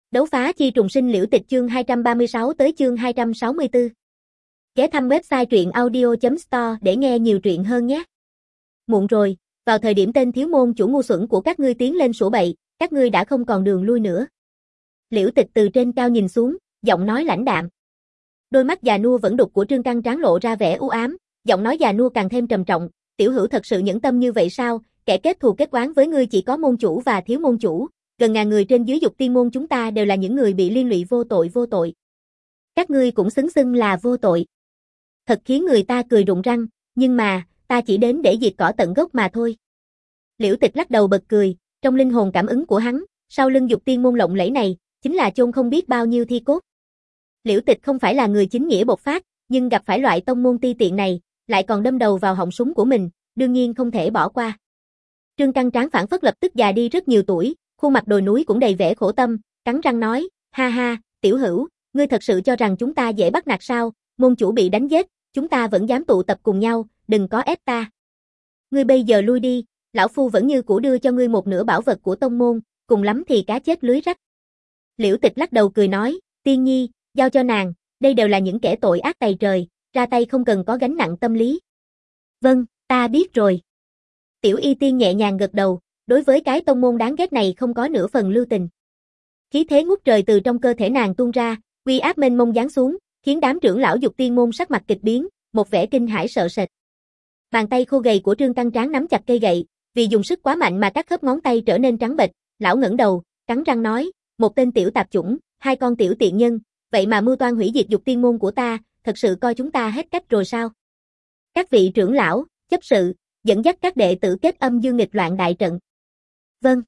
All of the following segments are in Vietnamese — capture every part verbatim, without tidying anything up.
Đấu phá chi trùng sinh liễu tịch chương hai trăm ba mươi sáu tới chương hai trăm sáu mươi tư. Ghé thăm website truyện audio chấm store để nghe nhiều truyện hơn nhé. Muộn rồi, vào thời điểm tên thiếu môn chủ ngu xuẩn của các ngươi tiến lên sủa bậy, các ngươi đã không còn đường lui nữa. Liễu tịch từ trên cao nhìn xuống, giọng nói lãnh đạm. Đôi mắt già nua vẫn đục của Trương Căng Tráng lộ ra vẻ u ám, giọng nói già nua càng thêm trầm trọng, tiểu hữu thật sự nhẫn tâm như vậy sao, kẻ kết thù kết oán với ngươi chỉ có môn chủ và thiếu môn chủ. Gần ngàn người trên dưới Dục Tiên môn chúng ta đều là những người bị liên lụy vô tội vô tội. Các ngươi cũng xứng xưng là vô tội. Thật khiến người ta cười rụng răng, nhưng mà, ta chỉ đến để diệt cỏ tận gốc mà thôi. Liễu Tịch lắc đầu bật cười, trong linh hồn cảm ứng của hắn, sau lưng Dục Tiên môn lộng lẫy này, chính là chôn không biết bao nhiêu thi cốt. Liễu Tịch không phải là người chính nghĩa bộc phát, nhưng gặp phải loại tông môn ti tiện này, lại còn đâm đầu vào họng súng của mình, đương nhiên không thể bỏ qua. Trương Căng Tráng phản phất lập tức già đi rất nhiều tuổi. Khuôn mặt đồi núi cũng đầy vẻ khổ tâm, cắn răng nói, ha ha, tiểu hữu, ngươi thật sự cho rằng chúng ta dễ bắt nạt sao, môn chủ bị đánh giết, chúng ta vẫn dám tụ tập cùng nhau, đừng có ép ta. Ngươi bây giờ lui đi, lão phu vẫn như cũ đưa cho ngươi một nửa bảo vật của tông môn, cùng lắm thì cá chết lưới rách. Liễu Tịch lắc đầu cười nói, Tiên Nhi, giao cho nàng, đây đều là những kẻ tội ác tày trời, ra tay không cần có gánh nặng tâm lý. Vâng, ta biết rồi. Tiểu Y Tiên nhẹ nhàng gật đầu. Đối với cái tông môn đáng ghét này không có nửa phần lưu tình. Khí thế ngút trời từ trong cơ thể nàng tuôn ra, uy áp mênh mông giáng xuống, khiến đám trưởng lão Dục Tiên môn sắc mặt kịch biến, một vẻ kinh hãi sợ sệt. Bàn tay khô gầy của Trương Căng Tráng nắm chặt cây gậy, vì dùng sức quá mạnh mà các khớp ngón tay trở nên trắng bệch, lão ngẩng đầu, cắn răng nói, một tên tiểu tạp chủng, hai con tiểu tiện nhân, vậy mà mưu toan hủy diệt Dục Tiên môn của ta, thật sự coi chúng ta hết cách rồi sao? Các vị trưởng lão, chấp sự, dẫn dắt các đệ tử kết âm dương nghịch loạn đại trận. Vâng.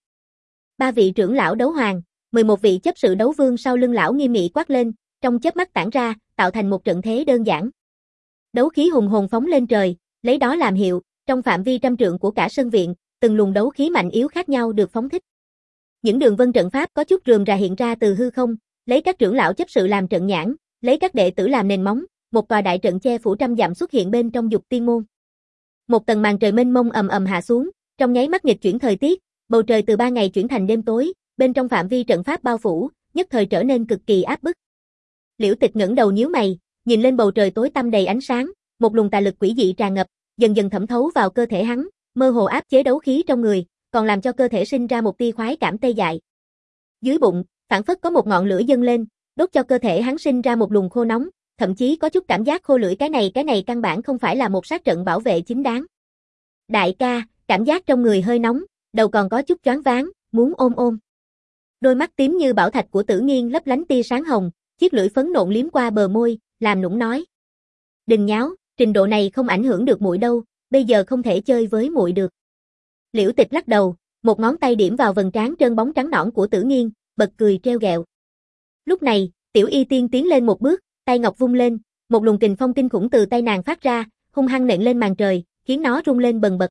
Ba vị trưởng lão đấu hoàng, mười một vị chấp sự đấu vương sau lưng lão nghiêm nghị quát lên, trong chớp mắt tản ra, tạo thành một trận thế đơn giản. Đấu khí hùng hồn phóng lên trời, lấy đó làm hiệu, trong phạm vi trăm trượng của cả sân viện, từng luồng đấu khí mạnh yếu khác nhau được phóng thích. Những đường vân trận pháp có chút rườm rà hiện ra từ hư không, lấy các trưởng lão chấp sự làm trận nhãn, lấy các đệ tử làm nền móng, một tòa đại trận che phủ trăm dặm xuất hiện bên trong Dục Tiên môn. Một tầng màn trời mênh mông ầm ầm hạ xuống, trong nháy mắt nghịch chuyển thời tiết. Bầu trời từ ba ngày chuyển thành đêm tối, bên trong phạm vi trận pháp bao phủ, nhất thời trở nên cực kỳ áp bức. Liễu Tịch ngẩng đầu nhíu mày, nhìn lên bầu trời tối tăm đầy ánh sáng, một luồng tà lực quỷ dị tràn ngập, dần dần thẩm thấu vào cơ thể hắn, mơ hồ áp chế đấu khí trong người, còn làm cho cơ thể sinh ra một tia khoái cảm tê dại. Dưới bụng, phảng phất có một ngọn lửa dâng lên, đốt cho cơ thể hắn sinh ra một luồng khô nóng, thậm chí có chút cảm giác khô lưỡi, cái này cái này căn bản không phải là một sát trận bảo vệ chính đáng. Đại ca, cảm giác trong người hơi nóng. Đầu còn có chút choáng váng, muốn ôm ôm. Đôi mắt tím như bảo thạch của Tử Nghiên lấp lánh tia sáng hồng, chiếc lưỡi phấn nộn liếm qua bờ môi, làm nũng nói. Đừng nháo, trình độ này không ảnh hưởng được muội đâu, bây giờ không thể chơi với muội được. Liễu Tịch lắc đầu, một ngón tay điểm vào vầng trán trơn bóng trắng nõn của Tử Nghiên, bật cười trêu ghẹo. Lúc này, Tiểu Y Tiên tiến lên một bước, tay ngọc vung lên, một luồng kình phong kinh khủng từ tay nàng phát ra, hung hăng nện lên màn trời, khiến nó rung lên bần bật.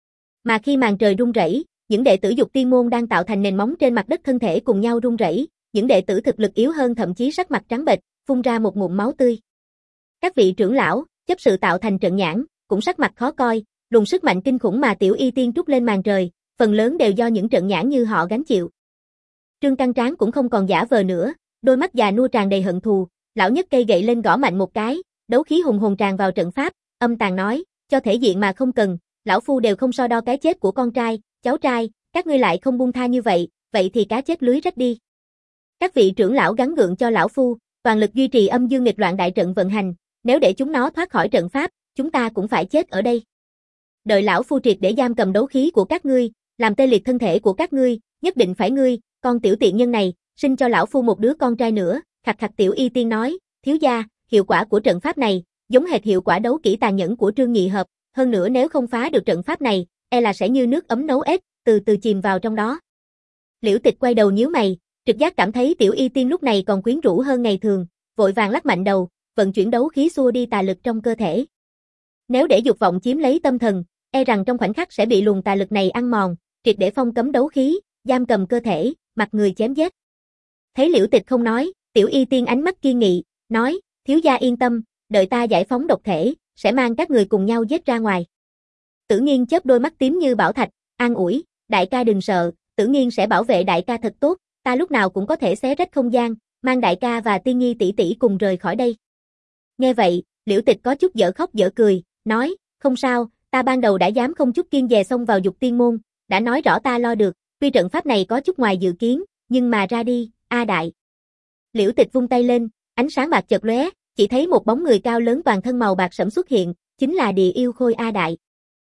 Mà khi màn trời rung rẩy, những đệ tử Dục Tiên môn đang tạo thành nền móng trên mặt đất thân thể cùng nhau rung rẩy, những đệ tử thực lực yếu hơn thậm chí sắc mặt trắng bệch, phun ra một ngụm máu tươi. Các vị trưởng lão, chấp sự tạo thành trận nhãn, cũng sắc mặt khó coi, luồng sức mạnh kinh khủng mà Tiểu Y Tiên trút lên màn trời, phần lớn đều do những trận nhãn như họ gánh chịu. Trương Căng Tráng cũng không còn giả vờ nữa, đôi mắt già nua tràn đầy hận thù, lão nhấc cây gậy lên gõ mạnh một cái, đấu khí hùng hồn tràn vào trận pháp, âm tàn nói, cho thể diện mà không cần, lão phu đều không so đo cái chết của con trai, cháu trai, các ngươi lại không buông tha như vậy, vậy thì cá chết lưới rách đi. Các vị trưởng lão gắng gượng cho lão phu, toàn lực duy trì âm dương nghịch loạn đại trận vận hành, nếu để chúng nó thoát khỏi trận pháp, chúng ta cũng phải chết ở đây. Đợi lão phu triệt để giam cầm đấu khí của các ngươi, làm tê liệt thân thể của các ngươi, nhất định phải ngươi, con tiểu tiện nhân này, sinh cho lão phu một đứa con trai nữa, khặt khặt. Tiểu Y Tiên nói, thiếu gia, hiệu quả của trận pháp này, giống hệt hiệu quả đấu kỹ tàn nhẫn của Trương Nhị Hợp, hơn nữa nếu không phá được trận pháp này, e là sẽ như nước ấm nấu ếch, từ từ chìm vào trong đó. Liễu Tịch quay đầu nhíu mày, trực giác cảm thấy Tiểu Y Tiên lúc này còn quyến rũ hơn ngày thường, vội vàng lắc mạnh đầu, vận chuyển đấu khí xua đi tà lực trong cơ thể. Nếu để dục vọng chiếm lấy tâm thần, e rằng trong khoảnh khắc sẽ bị luồng tà lực này ăn mòn, triệt để phong cấm đấu khí, giam cầm cơ thể, mặt người chém giết. Thấy Liễu Tịch không nói, Tiểu Y Tiên ánh mắt kiên nghị, nói, thiếu gia yên tâm, đợi ta giải phóng độc thể, sẽ mang các người cùng nhau giết ra ngoài. Tử Nghiên chớp đôi mắt tím như bảo thạch, an ủi, đại ca đừng sợ, Tử Nghiên sẽ bảo vệ đại ca thật tốt, ta lúc nào cũng có thể xé rách không gian, mang đại ca và Tiên Nhi tỷ tỷ cùng rời khỏi đây. Nghe vậy, Liễu Tịch có chút dở khóc dở cười, nói, không sao, ta ban đầu đã dám không chút kiêng dè xông vào Dục Tiên môn, đã nói rõ ta lo được, tuy trận pháp này có chút ngoài dự kiến, nhưng mà ra đi, A Đại. Liễu Tịch vung tay lên, ánh sáng bạc chợt lóe, chỉ thấy một bóng người cao lớn toàn thân màu bạc sẫm xuất hiện, chính là Địa Yêu Khôi A Đại.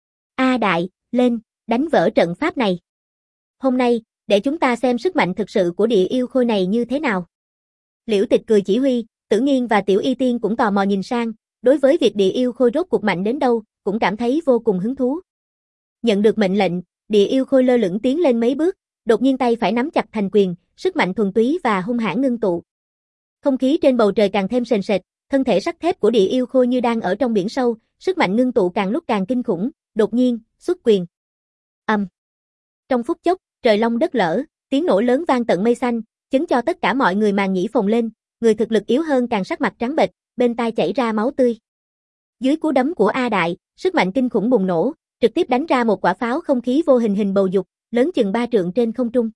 A Đại, lên, đánh vỡ trận pháp này. Hôm nay, để chúng ta xem sức mạnh thực sự của Địa Yêu Khôi này như thế nào. Liễu Tịch cười chỉ huy, Tử Nghiên và Tiểu Y Tiên cũng tò mò nhìn sang, đối với việc Địa Yêu Khôi rốt cuộc mạnh đến đâu, cũng cảm thấy vô cùng hứng thú. Nhận được mệnh lệnh, Địa Yêu Khôi lơ lửng tiến lên mấy bước, đột nhiên tay phải nắm chặt thành quyền, sức mạnh thuần túy và hung hãn ngưng tụ. Không khí trên bầu trời càng thêm sền sệt, thân thể sắt thép của Địa Yêu Khôi như đang ở trong biển sâu, sức mạnh ngưng tụ càng lúc càng kinh khủng, đột nhiên, xuất quyền. Ầm. Um. Trong phút chốc, trời long đất lở, tiếng nổ lớn vang tận mây xanh, chấn cho tất cả mọi người màng nhĩ phồng lên, người thực lực yếu hơn càng sắc mặt trắng bệch, bên tai chảy ra máu tươi. Dưới cú đấm của A Đại, sức mạnh kinh khủng bùng nổ, trực tiếp đánh ra một quả pháo không khí vô hình hình bầu dục, lớn chừng ba trượng trên không trung.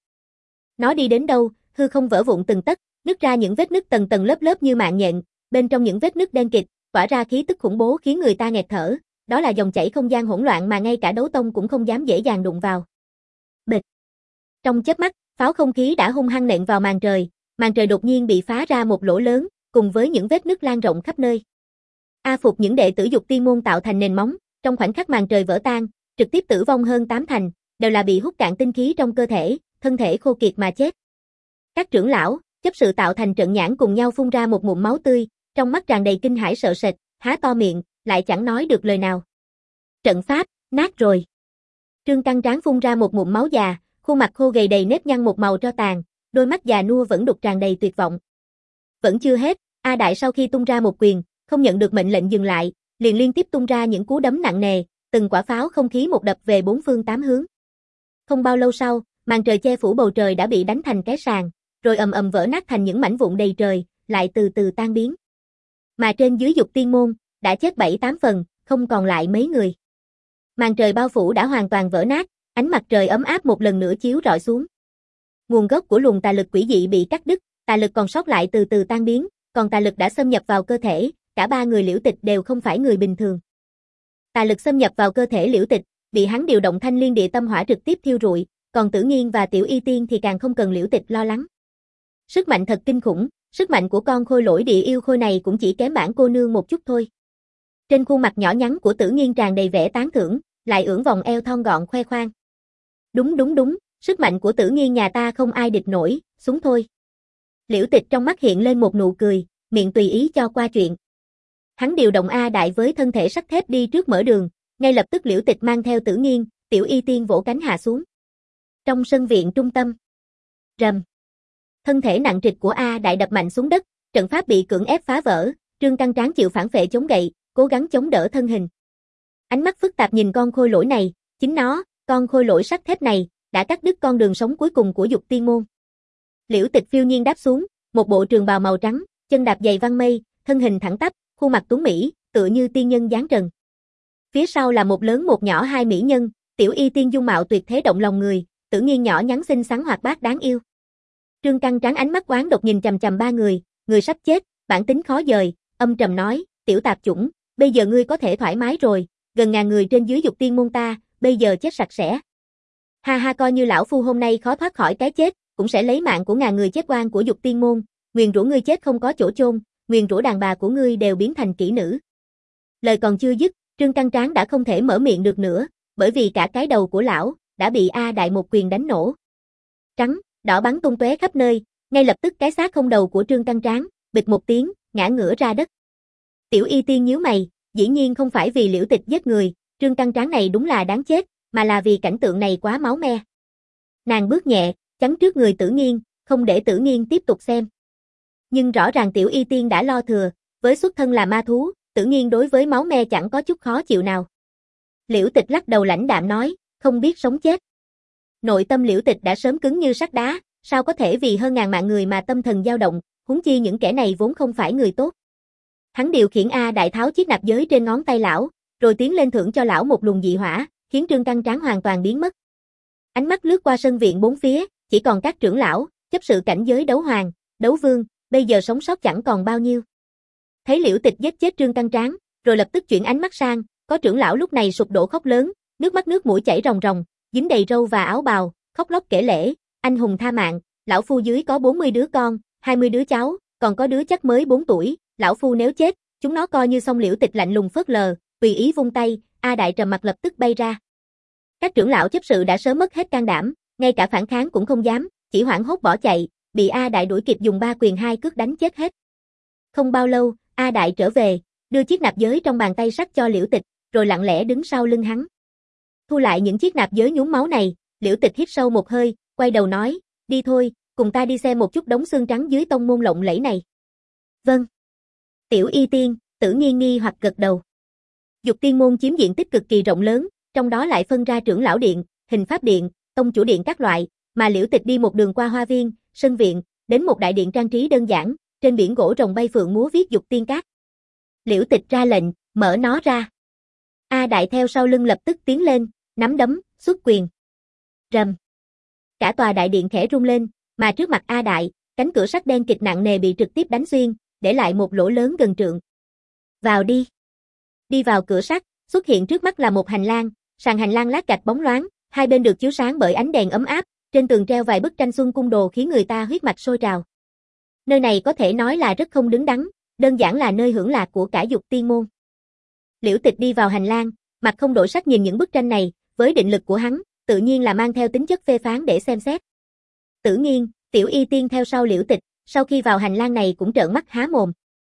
Nó đi đến đâu, hư không vỡ vụn từng tấc, nứt ra những vết nứt tầng tầng lớp lớp như mạng nhện, bên trong những vết nứt đen kịt, tỏa ra khí tức khủng bố khiến người ta nghẹt thở, đó là dòng chảy không gian hỗn loạn mà ngay cả đấu tông cũng không dám dễ dàng đụng vào. Bịch. Trong chớp mắt, pháo không khí đã hung hăng nện vào màn trời, màn trời đột nhiên bị phá ra một lỗ lớn, cùng với những vết nứt lan rộng khắp nơi. A phục những đệ tử Dục Tiên môn tạo thành nền móng, trong khoảnh khắc màn trời vỡ tan, trực tiếp tử vong hơn tám thành, đều là bị hút cạn tinh khí trong cơ thể, thân thể khô kiệt mà chết. Các trưởng lão, chấp sự tạo thành trận nhãn cùng nhau phun ra một ngụm máu tươi, trong mắt tràn đầy kinh hãi sợ sệt, há to miệng, lại chẳng nói được lời nào. Trận pháp, nát rồi. Trương Căng Tráng phun ra một ngụm máu già, khuôn mặt khô gầy đầy nếp nhăn một màu tro tàn, đôi mắt già nua vẫn đục tràn đầy tuyệt vọng. Vẫn chưa hết, A Đại sau khi tung ra một quyền, không nhận được mệnh lệnh dừng lại, liền liên tiếp tung ra những cú đấm nặng nề, từng quả pháo không khí một đập về bốn phương tám hướng. Không bao lâu sau, màn trời che phủ bầu trời đã bị đánh thành cái sàn, rồi ầm ầm vỡ nát thành những mảnh vụn đầy trời, lại từ từ tan biến. Mà trên dưới Dục Tiên môn, đã chết bảy tám phần, không còn lại mấy người. Màn trời bao phủ đã hoàn toàn vỡ nát, ánh mặt trời ấm áp một lần nữa chiếu rọi xuống. Nguồn gốc của luồng tà lực quỷ dị bị cắt đứt, tà lực còn sót lại từ từ tan biến, còn tà lực đã xâm nhập vào cơ thể, cả ba người Liễu Tịch đều không phải người bình thường. Tà lực xâm nhập vào cơ thể Liễu Tịch, bị hắn điều động Thanh Liên Địa Tâm Hỏa trực tiếp thiêu rụi, còn Tử Nghiên và Tiểu Y Tiên thì càng không cần Liễu Tịch lo lắng. Sức mạnh thật kinh khủng, sức mạnh của con khôi lỗi Địa Yêu Khôi này cũng chỉ kém bản cô nương một chút thôi. Trên khuôn mặt nhỏ nhắn của Tử Nghiên tràn đầy vẻ tán thưởng, lại ưỡn vòng eo thon gọn khoe khoang. Đúng đúng đúng, sức mạnh của Tử Nghiên nhà ta không ai địch nổi, xuống thôi. Liễu Tịch trong mắt hiện lên một nụ cười, miệng tùy ý cho qua chuyện. Hắn điều động A Đại với thân thể sắt thép đi trước mở đường, ngay lập tức Liễu Tịch mang theo Tử Nghiên, Tiểu Y Tiên vỗ cánh hạ xuống. Trong sân viện trung tâm, rầm. Thân thể nặng trịch của A Đại đập mạnh xuống đất, trận pháp bị cưỡng ép phá vỡ, Trương Căng Tráng chịu phản phệ chống gậy, cố gắng chống đỡ thân hình. Ánh mắt phức tạp nhìn con khôi lỗi này, chính nó, con khôi lỗi sắt thép này, đã cắt đứt con đường sống cuối cùng của Dục Tiên môn. Liễu Tịch phiêu nhiên đáp xuống, một bộ trường bào màu trắng, chân đạp giày văng mây, thân hình thẳng tắp, khuôn mặt tuấn mỹ, tựa như tiên nhân dáng trần. Phía sau là một lớn một nhỏ hai mỹ nhân, Tiểu Y Tiên dung mạo tuyệt thế động lòng người, Tử Nghiên nhỏ nhắn xinh xắn hoạt bát đáng yêu. Trương Căng Tráng ánh mắt oán độc nhìn chằm chằm ba người, người sắp chết, bản tính khó dời, âm trầm nói, tiểu tạp chủng, bây giờ ngươi có thể thoải mái rồi, gần ngàn người trên dưới Dục Tiên môn ta, bây giờ chết sạch sẽ. Ha ha, coi như lão phu hôm nay khó thoát khỏi cái chết, cũng sẽ lấy mạng của ngàn người chết oan của Dục Tiên môn, nguyền rủa ngươi chết không có chỗ chôn, nguyền rủa đàn bà của ngươi đều biến thành kỹ nữ. Lời còn chưa dứt, Trương Căng Tráng đã không thể mở miệng được nữa, bởi vì cả cái đầu của lão đã bị A Đại một quyền đánh nổ. Trắng, đỏ bắn tung tóe khắp nơi, ngay lập tức cái xác không đầu của Trương Căng Tráng, bịch một tiếng, ngã ngửa ra đất. Tiểu Y Tiên nhíu mày, dĩ nhiên không phải vì Liễu Tịch giết người, Trương Căng Tráng này đúng là đáng chết, mà là vì cảnh tượng này quá máu me. Nàng bước nhẹ, chắn trước người Tử Nghiên, không để Tử Nghiên tiếp tục xem. Nhưng rõ ràng Tiểu Y Tiên đã lo thừa, với xuất thân là ma thú, Tử Nghiên đối với máu me chẳng có chút khó chịu nào. Liễu Tịch lắc đầu lãnh đạm nói, không biết sống chết. Nội tâm Liễu Tịch đã sớm cứng như sắt đá, sao có thể vì hơn ngàn mạng người mà tâm thần dao động, huống chi những kẻ này vốn không phải người tốt. Hắn điều khiển A Đại tháo chiếc nạp giới trên ngón tay lão, rồi tiến lên thưởng cho lão một luồng dị hỏa, khiến Trương Căng Tráng hoàn toàn biến mất. Ánh mắt lướt qua sân viện bốn phía, chỉ còn các trưởng lão, chấp sự cảnh giới đấu hoàng, đấu vương, bây giờ sống sót chẳng còn bao nhiêu. Thấy Liễu Tịch giết chết Trương Căn Tráng, rồi lập tức chuyển ánh mắt sang, có trưởng lão lúc này sụp đổ khóc lớn, nước mắt nước mũi chảy ròng ròng, dính đầy râu và áo bào, khóc lóc kể lể, anh hùng tha mạng, lão phu dưới có bốn mươi đứa con, hai mươi đứa cháu, còn có đứa chắc mới bốn tuổi, lão phu nếu chết, chúng nó coi như xong. Liễu Tịch lạnh lùng phớt lờ, tùy ý vung tay, A Đại trầm mặt lập tức bay ra. Các trưởng lão chấp sự đã sớm mất hết can đảm, ngay cả phản kháng cũng không dám, chỉ hoảng hốt bỏ chạy, bị A Đại đuổi kịp dùng ba quyền hai cước đánh chết hết. Không bao lâu, A Đại trở về, đưa chiếc nạp giới trong bàn tay sắt cho Liễu Tịch, rồi lặng lẽ đứng sau lưng hắn. Thu lại những chiếc nạp giới nhuốm máu này, Liễu Tịch hít sâu một hơi, quay đầu nói, đi thôi, cùng ta đi xem một chút đống xương trắng dưới tông môn lộng lẫy này. Vâng. Tiểu Y Tiên, Tử Nghiên nghi hoặc gật đầu. Dục Tiên môn chiếm diện tích cực kỳ rộng lớn, trong đó lại phân ra trưởng lão điện, hình pháp điện, tông chủ điện các loại, mà Liễu Tịch đi một đường qua hoa viên, sân viện, đến một đại điện trang trí đơn giản, trên biển gỗ rồng bay phượng múa viết Dục Tiên Các. Liễu Tịch ra lệnh, mở nó ra. A Đại theo sau lưng lập tức tiến lên, nắm đấm, xuất quyền. Rầm. Cả tòa đại điện khẽ rung lên, mà trước mặt A Đại, cánh cửa sắt đen kịt nặng nề bị trực tiếp đánh xuyên, để lại một lỗ lớn gần trượng. Vào đi. Đi vào cửa sắt, xuất hiện trước mắt là một hành lang, sàn hành lang lát gạch bóng loáng, hai bên được chiếu sáng bởi ánh đèn ấm áp, trên tường treo vài bức tranh xuân cung đồ khiến người ta huyết mạch sôi trào. Nơi này có thể nói là rất không đứng đắn, đơn giản là nơi hưởng lạc của cả Dục Tiên môn. Liễu Tịch đi vào hành lang, mặt không đổi sắc nhìn những bức tranh này, với định lực của hắn, tự nhiên là mang theo tính chất phê phán để xem xét. Tử Nghiên, Tiểu Y Tiên theo sau Liễu Tịch, sau khi vào hành lang này cũng trợn mắt há mồm.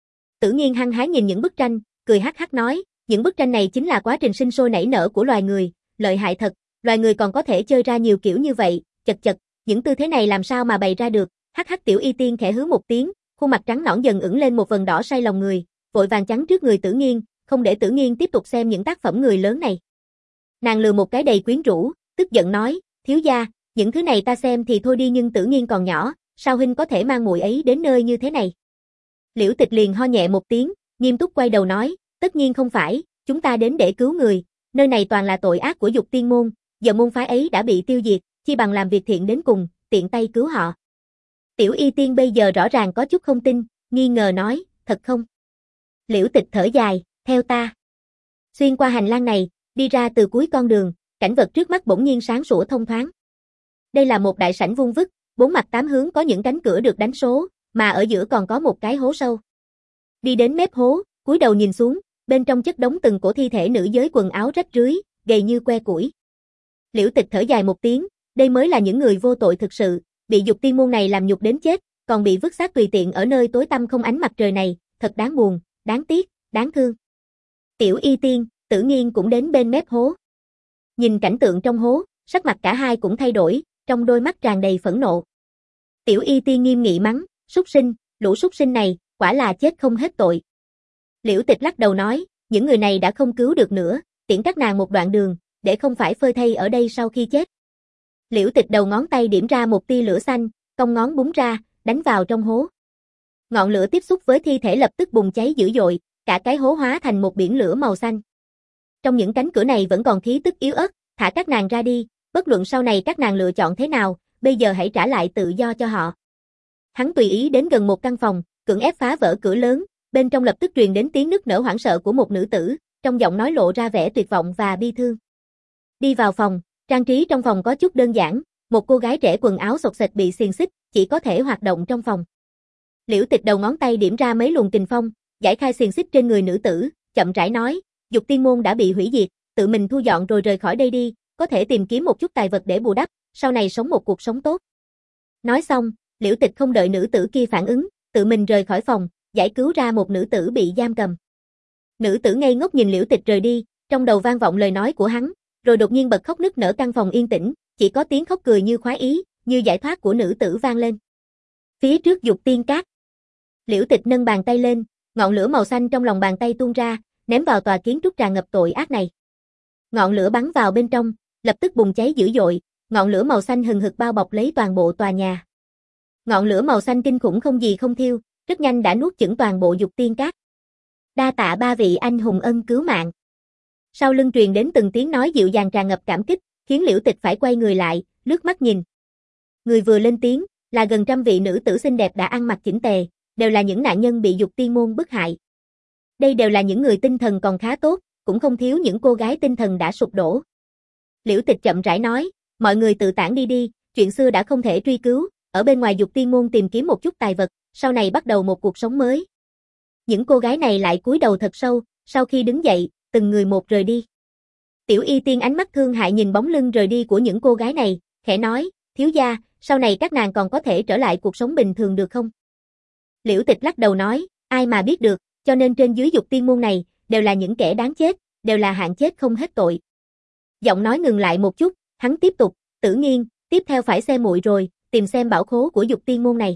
Tử Nghiên hăng hái nhìn những bức tranh, cười hắc hắc nói, những bức tranh này chính là quá trình sinh sôi nảy nở của loài người, lợi hại thật, loài người còn có thể chơi ra nhiều kiểu như vậy, chật chật, những tư thế này làm sao mà bày ra được. Hắc hắc. Tiểu Y Tiên khẽ hứ một tiếng, khuôn mặt trắng nõn dần ửng lên một vầng đỏ say lòng người, vội vàng chắn trước người Tử Nghiên, không để Tử Nghiên tiếp tục xem những tác phẩm người lớn này. Nàng lừa một cái đầy quyến rũ, tức giận nói, thiếu gia, những thứ này ta xem thì thôi đi, nhưng Tử Nghiên còn nhỏ, sao huynh có thể mang muội ấy đến nơi như thế này? Liễu Tịch liền ho nhẹ một tiếng, nghiêm túc quay đầu nói, tất nhiên không phải, chúng ta đến để cứu người, nơi này toàn là tội ác của Dục Tiên môn, giờ môn phái ấy đã bị tiêu diệt, chi bằng làm việc thiện đến cùng, tiện tay cứu họ. Tiểu Y Tiên bây giờ rõ ràng có chút không tin, nghi ngờ nói, thật không? Liễu Tịch thở dài, theo ta. Xuyên qua hành lang này, đi ra từ cuối con đường, cảnh vật trước mắt bỗng nhiên sáng sủa thông thoáng. Đây là một đại sảnh vuông vức, bốn mặt tám hướng có những cánh cửa được đánh số, mà ở giữa còn có một cái hố sâu. Đi đến mép hố, cúi đầu nhìn xuống, bên trong chất đống từng cổ thi thể nữ giới quần áo rách rưới, gầy như que củi. Liễu Tịch thở dài một tiếng, đây mới là những người vô tội thực sự, bị Dục Tiên môn này làm nhục đến chết, còn bị vứt xác tùy tiện ở nơi tối tăm không ánh mặt trời này, thật đáng buồn, đáng tiếc, đáng thương. Tiểu Y Tiên, Tử Nghiên cũng đến bên mép hố. Nhìn cảnh tượng trong hố, sắc mặt cả hai cũng thay đổi, trong đôi mắt tràn đầy phẫn nộ. Tiểu Y Tiên nghiêm nghị mắng, súc sinh, lũ súc sinh này, quả là chết không hết tội. Liễu Tịch lắc đầu nói, những người này đã không cứu được nữa, tiễn các nàng một đoạn đường, để không phải phơi thây ở đây sau khi chết. Liễu Tịch đầu ngón tay điểm ra một tia lửa xanh, cong ngón búng ra, đánh vào trong hố. Ngọn lửa tiếp xúc với thi thể lập tức bùng cháy dữ dội, cả cái hố hóa thành một biển lửa màu xanh. Trong những cánh cửa này vẫn còn khí tức yếu ớt, thả các nàng ra đi, bất luận sau này các nàng lựa chọn thế nào, bây giờ hãy trả lại tự do cho họ. Hắn tùy ý đến gần một căn phòng, cưỡng ép phá vỡ cửa lớn, bên trong lập tức truyền đến tiếng nức nở hoảng sợ của một nữ tử, trong giọng nói lộ ra vẻ tuyệt vọng và bi thương. Đi vào phòng, trang trí trong phòng có chút đơn giản, một cô gái trẻ quần áo xộc xệch bị xiềng xích, chỉ có thể hoạt động trong phòng. Liễu Tịch đầu ngón tay điểm ra mấy luồng kình phong, giải khai xiềng xích trên người nữ tử, chậm rãi nói, Dục Tiên môn đã bị hủy diệt, tự mình thu dọn rồi rời khỏi đây đi, có thể tìm kiếm một chút tài vật để bù đắp, sau này sống một cuộc sống tốt. Nói xong, Liễu Tịch không đợi nữ tử kia phản ứng, tự mình rời khỏi phòng, giải cứu ra một nữ tử bị giam cầm. Nữ tử ngây ngốc nhìn Liễu Tịch rời đi, trong đầu vang vọng lời nói của hắn, rồi đột nhiên bật khóc nức nở, căn phòng yên tĩnh, chỉ có tiếng khóc cười như khoái ý, như giải thoát của nữ tử vang lên. Phía trước Dục Tiên Các. Liễu Tịch nâng bàn tay lên, ngọn lửa màu xanh trong lòng bàn tay tuôn ra, ném vào tòa kiến trúc tràn ngập tội ác này. Ngọn lửa bắn vào bên trong, lập tức bùng cháy dữ dội, ngọn lửa màu xanh hừng hực bao bọc lấy toàn bộ tòa nhà. Ngọn lửa màu xanh kinh khủng không gì không thiêu, rất nhanh đã nuốt chửng toàn bộ Dục Tiên Các. Đa tạ ba vị anh hùng ân cứu mạng. Sau lưng truyền đến từng tiếng nói dịu dàng tràn ngập cảm kích, khiến Liễu Tịch phải quay người lại, lướt mắt nhìn. Người vừa lên tiếng, là gần trăm vị nữ tử xinh đẹp đã ăn mặc chỉnh tề, đều là những nạn nhân bị Dục Tiên môn bức hại. Đây đều là những người tinh thần còn khá tốt, cũng không thiếu những cô gái tinh thần đã sụp đổ. Liễu Tịch chậm rãi nói, mọi người tự tản đi đi, chuyện xưa đã không thể truy cứu, ở bên ngoài Dục Tiên môn tìm kiếm một chút tài vật, sau này bắt đầu một cuộc sống mới. Những cô gái này lại cúi đầu thật sâu, sau khi đứng dậy, từng người một rời đi. Tiểu Y Tiên ánh mắt thương hại nhìn bóng lưng rời đi của những cô gái này, khẽ nói, thiếu gia, sau này các nàng còn có thể trở lại cuộc sống bình thường được không? Liễu Tịch lắc đầu nói, ai mà biết được, cho nên trên dưới Dục Tiên môn này, đều là những kẻ đáng chết, đều là hạng chết không hết tội. Giọng nói ngừng lại một chút, hắn tiếp tục, Tử Nghiên, tiếp theo phải xem muội rồi, tìm xem bảo khố của Dục Tiên môn này.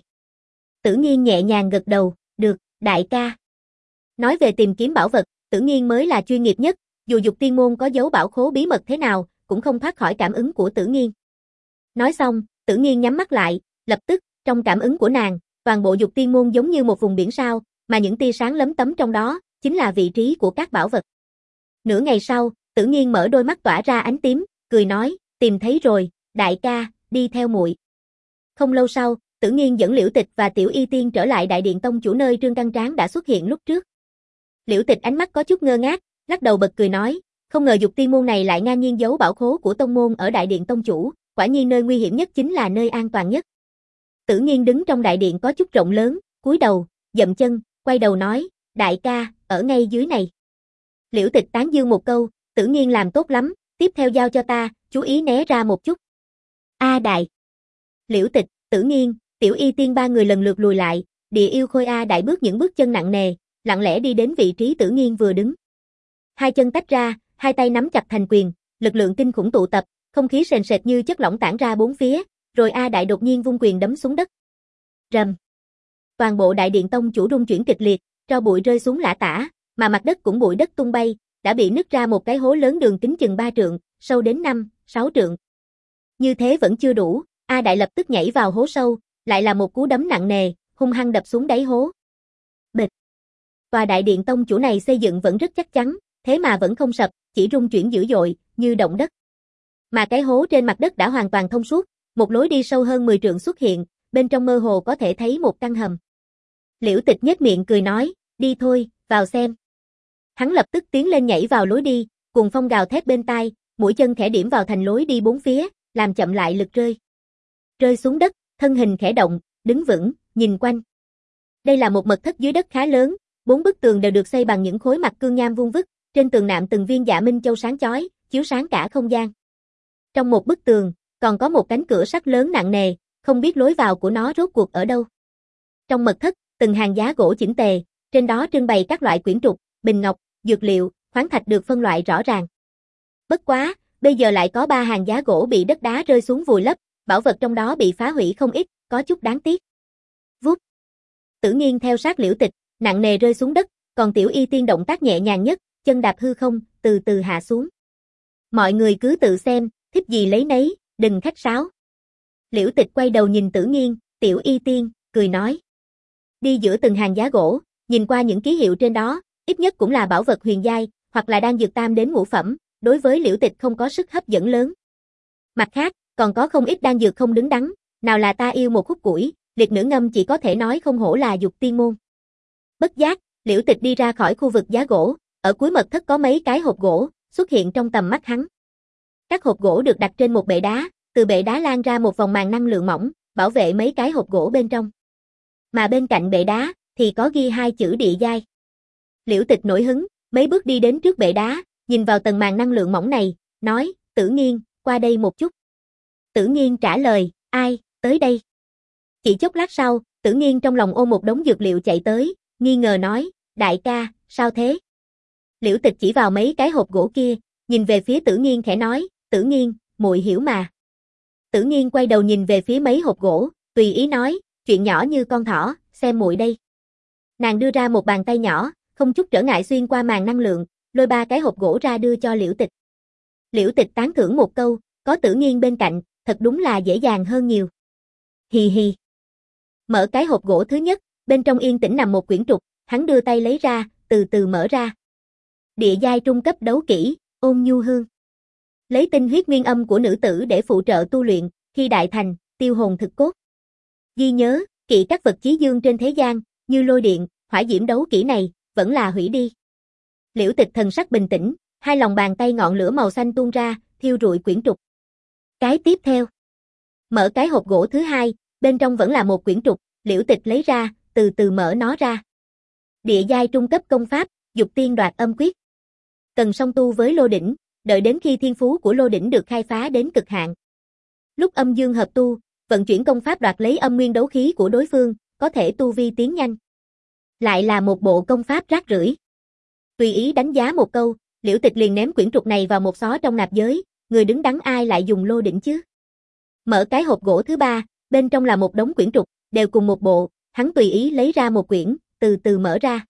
Tử Nghiên nhẹ nhàng gật đầu, được, đại ca. Nói về tìm kiếm bảo vật, Tử Nghiên mới là chuyên nghiệp nhất, dù Dục Tiên môn có giấu bảo khố bí mật thế nào, cũng không thoát khỏi cảm ứng của Tử Nghiên. Nói xong, Tử Nghiên nhắm mắt lại, lập tức, trong cảm ứng của nàng, toàn bộ Dục Tiên môn giống như một vùng biển sao, mà những tia sáng lấm tấm trong đó, chính là vị trí của các bảo vật. Nửa ngày sau, Tử Nghiên mở đôi mắt tỏa ra ánh tím, cười nói, tìm thấy rồi, đại ca, đi theo muội. Không lâu sau, Tử Nghiên dẫn Liễu Tịch và Tiểu Y Tiên trở lại đại điện tông chủ nơi Trương Căn Tráng đã xuất hiện lúc trước. Liễu Tịch ánh mắt có chút ngơ ngác, lắc đầu bật cười nói, không ngờ Dục Tiên môn này lại ngang nhiên giấu bảo khố của tông môn ở đại điện tông chủ, quả nhiên nơi nguy hiểm nhất chính là nơi an toàn nhất. Tử Nghiên đứng trong đại điện có chút rộng lớn, cúi đầu, dậm chân, quay đầu nói, đại ca, ở ngay dưới này. Liễu Tịch tán dương một câu, Tử Nghiên làm tốt lắm, tiếp theo giao cho ta, chú ý né ra một chút. A đại. Liễu Tịch, Tử Nghiên, Tiểu Y Tiên ba người lần lượt lùi lại, Địa Yêu Khôi A đại bước những bước chân nặng nề, lặng lẽ đi đến vị trí Tử Nghiên vừa đứng. Hai chân tách ra, hai tay nắm chặt thành quyền, lực lượng kinh khủng tụ tập, không khí sền sệt như chất lỏng tản ra bốn phía, rồi A đại đột nhiên vung quyền đấm xuống đất. Rầm. Toàn bộ đại điện tông chủ rung chuyển kịch liệt, tro bụi rơi xuống lả tả, mà mặt đất cũng bụi đất tung bay, đã bị nứt ra một cái hố lớn đường kính chừng ba trượng, sâu đến năm, sáu trượng. Như thế vẫn chưa đủ, A đại lập tức nhảy vào hố sâu, lại là một cú đấm nặng nề, hung hăng đập xuống đáy hố. Bịch. Tòa đại điện tông chủ này xây dựng vẫn rất chắc chắn, thế mà vẫn không sập, chỉ rung chuyển dữ dội, như động đất. Mà cái hố trên mặt đất đã hoàn toàn thông suốt, một lối đi sâu hơn mười trượng xuất hiện, bên trong mơ hồ có thể thấy một căn hầm. Liễu Tịch nhếch miệng cười nói, đi thôi, vào xem. Hắn lập tức tiến lên nhảy vào lối đi, cùng phong gào thét bên tai, mũi chân khẽ điểm vào thành lối đi bốn phía, làm chậm lại lực rơi. Rơi xuống đất, thân hình khẽ động, đứng vững, nhìn quanh. Đây là một mật thất dưới đất khá lớn, bốn bức tường đều được xây bằng những khối mặt cương nham vuông vức, trên tường nạm từng viên dạ minh châu sáng chói, chiếu sáng cả không gian. Trong một bức tường, còn có một cánh cửa sắt lớn nặng nề, không biết lối vào của nó rốt cuộc ở đâu. Trong mật thất, từng hàng giá gỗ chỉnh tề, trên đó trưng bày các loại quyển trục, bình ngọc, dược liệu, khoáng thạch được phân loại rõ ràng. Bất quá, bây giờ lại có ba hàng giá gỗ bị đất đá rơi xuống vùi lấp, bảo vật trong đó bị phá hủy không ít, có chút đáng tiếc. Vút. Tử Nghiên theo sát Liễu Tịch, nặng nề rơi xuống đất, còn Tiểu Y Tiên động tác nhẹ nhàng nhất, chân đạp hư không, từ từ hạ xuống. Mọi người cứ tự xem, thích gì lấy nấy, đừng khách sáo. Liễu Tịch quay đầu nhìn Tử Nghiên, Tiểu Y Tiên, cười nói. Đi giữa từng hàng giá gỗ, nhìn qua những ký hiệu trên đó, ít nhất cũng là bảo vật huyền giai, hoặc là đan dược tam đến ngũ phẩm, đối với Liễu Tịch không có sức hấp dẫn lớn. Mặt khác, còn có không ít đan dược không đứng đắn, nào là ta yêu một khúc củi, liệt nữ ngâm chỉ có thể nói không hổ là Dục Tiên môn. Bất giác, Liễu Tịch đi ra khỏi khu vực giá gỗ, ở cuối mật thất có mấy cái hộp gỗ, xuất hiện trong tầm mắt hắn. Các hộp gỗ được đặt trên một bệ đá, từ bệ đá lan ra một vòng màn năng lượng mỏng, bảo vệ mấy cái hộp gỗ bên trong. Mà bên cạnh bệ đá, thì có ghi hai chữ địa giai. Liễu Tịch nổi hứng, mấy bước đi đến trước bệ đá, nhìn vào tầng màn năng lượng mỏng này, nói, Tử Nghiên, qua đây một chút. Tử Nghiên trả lời, ai, tới đây. Chỉ chốc lát sau, Tử Nghiên trong lòng ôm một đống dược liệu chạy tới, nghi ngờ nói, đại ca, sao thế? Liễu Tịch chỉ vào mấy cái hộp gỗ kia, nhìn về phía Tử Nghiên khẽ nói, Tử Nghiên, muội hiểu mà. Tử Nghiên quay đầu nhìn về phía mấy hộp gỗ, tùy ý nói, chuyện nhỏ như con thỏ, xem muội đây. Nàng đưa ra một bàn tay nhỏ, không chút trở ngại xuyên qua màn năng lượng, lôi ba cái hộp gỗ ra đưa cho Liễu Tịch. Liễu Tịch tán thưởng một câu, có Tử Nghiên bên cạnh, thật đúng là dễ dàng hơn nhiều. Hì hì. Mở cái hộp gỗ thứ nhất, bên trong yên tĩnh nằm một quyển trục, hắn đưa tay lấy ra, từ từ mở ra. Địa giai trung cấp đấu kỹ, Ôn Nhu Hương. Lấy tinh huyết nguyên âm của nữ tử để phụ trợ tu luyện, khi đại thành, tiêu hồn thực cốt. Ghi nhớ, kỵ các vật chí dương trên thế gian, như lôi điện, hỏa diễm đấu kỹ này, vẫn là hủy đi. Liễu Tịch thần sắc bình tĩnh, hai lòng bàn tay ngọn lửa màu xanh tuôn ra, thiêu rụi quyển trục. Cái tiếp theo. Mở cái hộp gỗ thứ hai, bên trong vẫn là một quyển trục, Liễu Tịch lấy ra, từ từ mở nó ra. Địa giai trung cấp công pháp, Dục Tiên Đoạt Âm Quyết. Cần song tu với lô đỉnh, đợi đến khi thiên phú của lô đỉnh được khai phá đến cực hạn. Lúc âm dương hợp tu, vận chuyển công pháp đoạt lấy âm nguyên đấu khí của đối phương, có thể tu vi tiến nhanh. Lại là một bộ công pháp rác rưởi. Tùy ý đánh giá một câu, Liễu Tịch liền ném quyển trục này vào một xó trong nạp giới, người đứng đắn ai lại dùng lô đỉnh chứ? Mở cái hộp gỗ thứ ba, bên trong là một đống quyển trục, đều cùng một bộ, hắn tùy ý lấy ra một quyển, từ từ mở ra.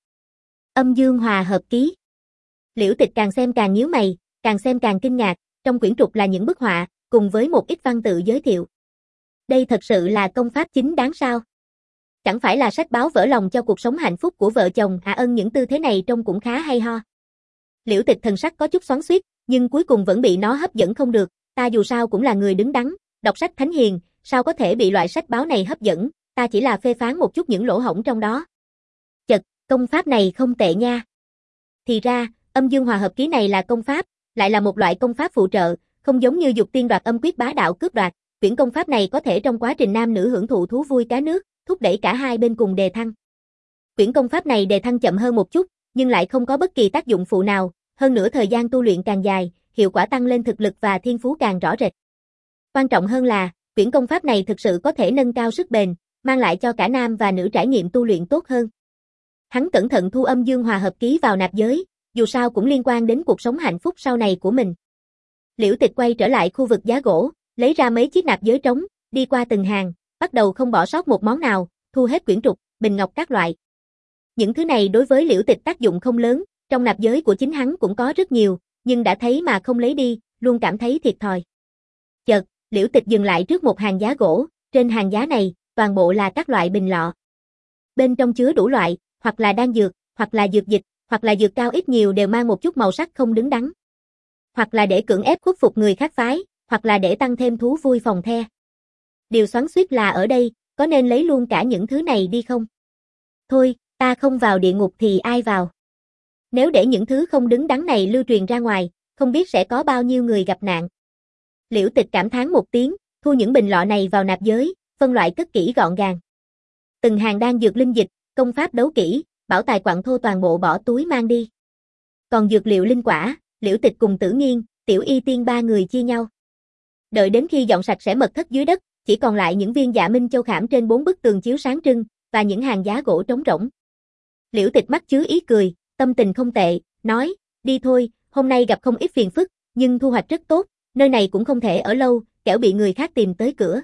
Âm Dương Hòa Hợp Ký. Liễu Tịch càng xem càng nhíu mày, càng xem càng kinh ngạc, trong quyển trục là những bức họa, cùng với một ít văn tự giới thiệu. Đây thật sự là công pháp chính đáng sao? Chẳng phải là sách báo vỡ lòng cho cuộc sống hạnh phúc của vợ chồng à ân những tư thế này trông cũng khá hay ho. Liễu Tịch thần sắc có chút xoắn xuýt, nhưng cuối cùng vẫn bị nó hấp dẫn không được, ta dù sao cũng là người đứng đắn, đọc sách thánh hiền, sao có thể bị loại sách báo này hấp dẫn, ta chỉ là phê phán một chút những lỗ hổng trong đó. Chật, công pháp này không tệ nha. Thì ra, Âm Dương Hòa Hợp Ký này là công pháp, lại là một loại công pháp phụ trợ, không giống như Dục Tiên Đoạt Âm Quyết bá đạo cướp đoạt, quyển công pháp này có thể trong quá trình nam nữ hưởng thụ thú vui cá nước, thúc đẩy cả hai bên cùng đề thăng. Quyển công pháp này đề thăng chậm hơn một chút, nhưng lại không có bất kỳ tác dụng phụ nào, hơn nữa thời gian tu luyện càng dài, hiệu quả tăng lên thực lực và thiên phú càng rõ rệt. Quan trọng hơn là, quyển công pháp này thực sự có thể nâng cao sức bền, mang lại cho cả nam và nữ trải nghiệm tu luyện tốt hơn. Hắn cẩn thận thu Âm Dương Hòa Hợp Ký vào nạp giới, dù sao cũng liên quan đến cuộc sống hạnh phúc sau này của mình. Liễu Tịch quay trở lại khu vực giá gỗ, lấy ra mấy chiếc nạp giới trống, đi qua từng hàng, bắt đầu không bỏ sót một món nào, thu hết quyển trục, bình ngọc các loại. Những thứ này đối với Liễu Tịch tác dụng không lớn, trong nạp giới của chính hắn cũng có rất nhiều, nhưng đã thấy mà không lấy đi, luôn cảm thấy thiệt thòi. Chợt, Liễu Tịch dừng lại trước một hàng giá gỗ, trên hàng giá này, toàn bộ là các loại bình lọ. Bên trong chứa đủ loại, hoặc là đan dược, hoặc là dược dịch, hoặc là dược cao ít nhiều đều mang một chút màu sắc không đứng đắn. Hoặc là để cưỡng ép khuất phục người khác phái, hoặc là để tăng thêm thú vui phòng the. Điều xoắn xuýt là ở đây, có nên lấy luôn cả những thứ này đi không? Thôi, ta không vào địa ngục thì ai vào? Nếu để những thứ không đứng đắn này lưu truyền ra ngoài, không biết sẽ có bao nhiêu người gặp nạn. Liễu Tịch cảm thán một tiếng, thu những bình lọ này vào nạp giới, phân loại cất kỹ gọn gàng. Từng hàng đan dược linh dịch, công pháp đấu kỹ, bảo tài quặng thô toàn bộ bỏ túi mang đi. Còn dược liệu linh quả, Liễu Tịch cùng Tử Nghiên, Tiểu Y Tiên ba người chia nhau. Đợi đến khi dọn sạch sẽ mật thất dưới đất, chỉ còn lại những viên Dạ Minh Châu khảm trên bốn bức tường chiếu sáng trưng, và những hàng giá gỗ trống rỗng. Liễu Tịch mắt chứa ý cười, tâm tình không tệ, nói, đi thôi, hôm nay gặp không ít phiền phức, nhưng thu hoạch rất tốt, nơi này cũng không thể ở lâu, kẻo bị người khác tìm tới cửa.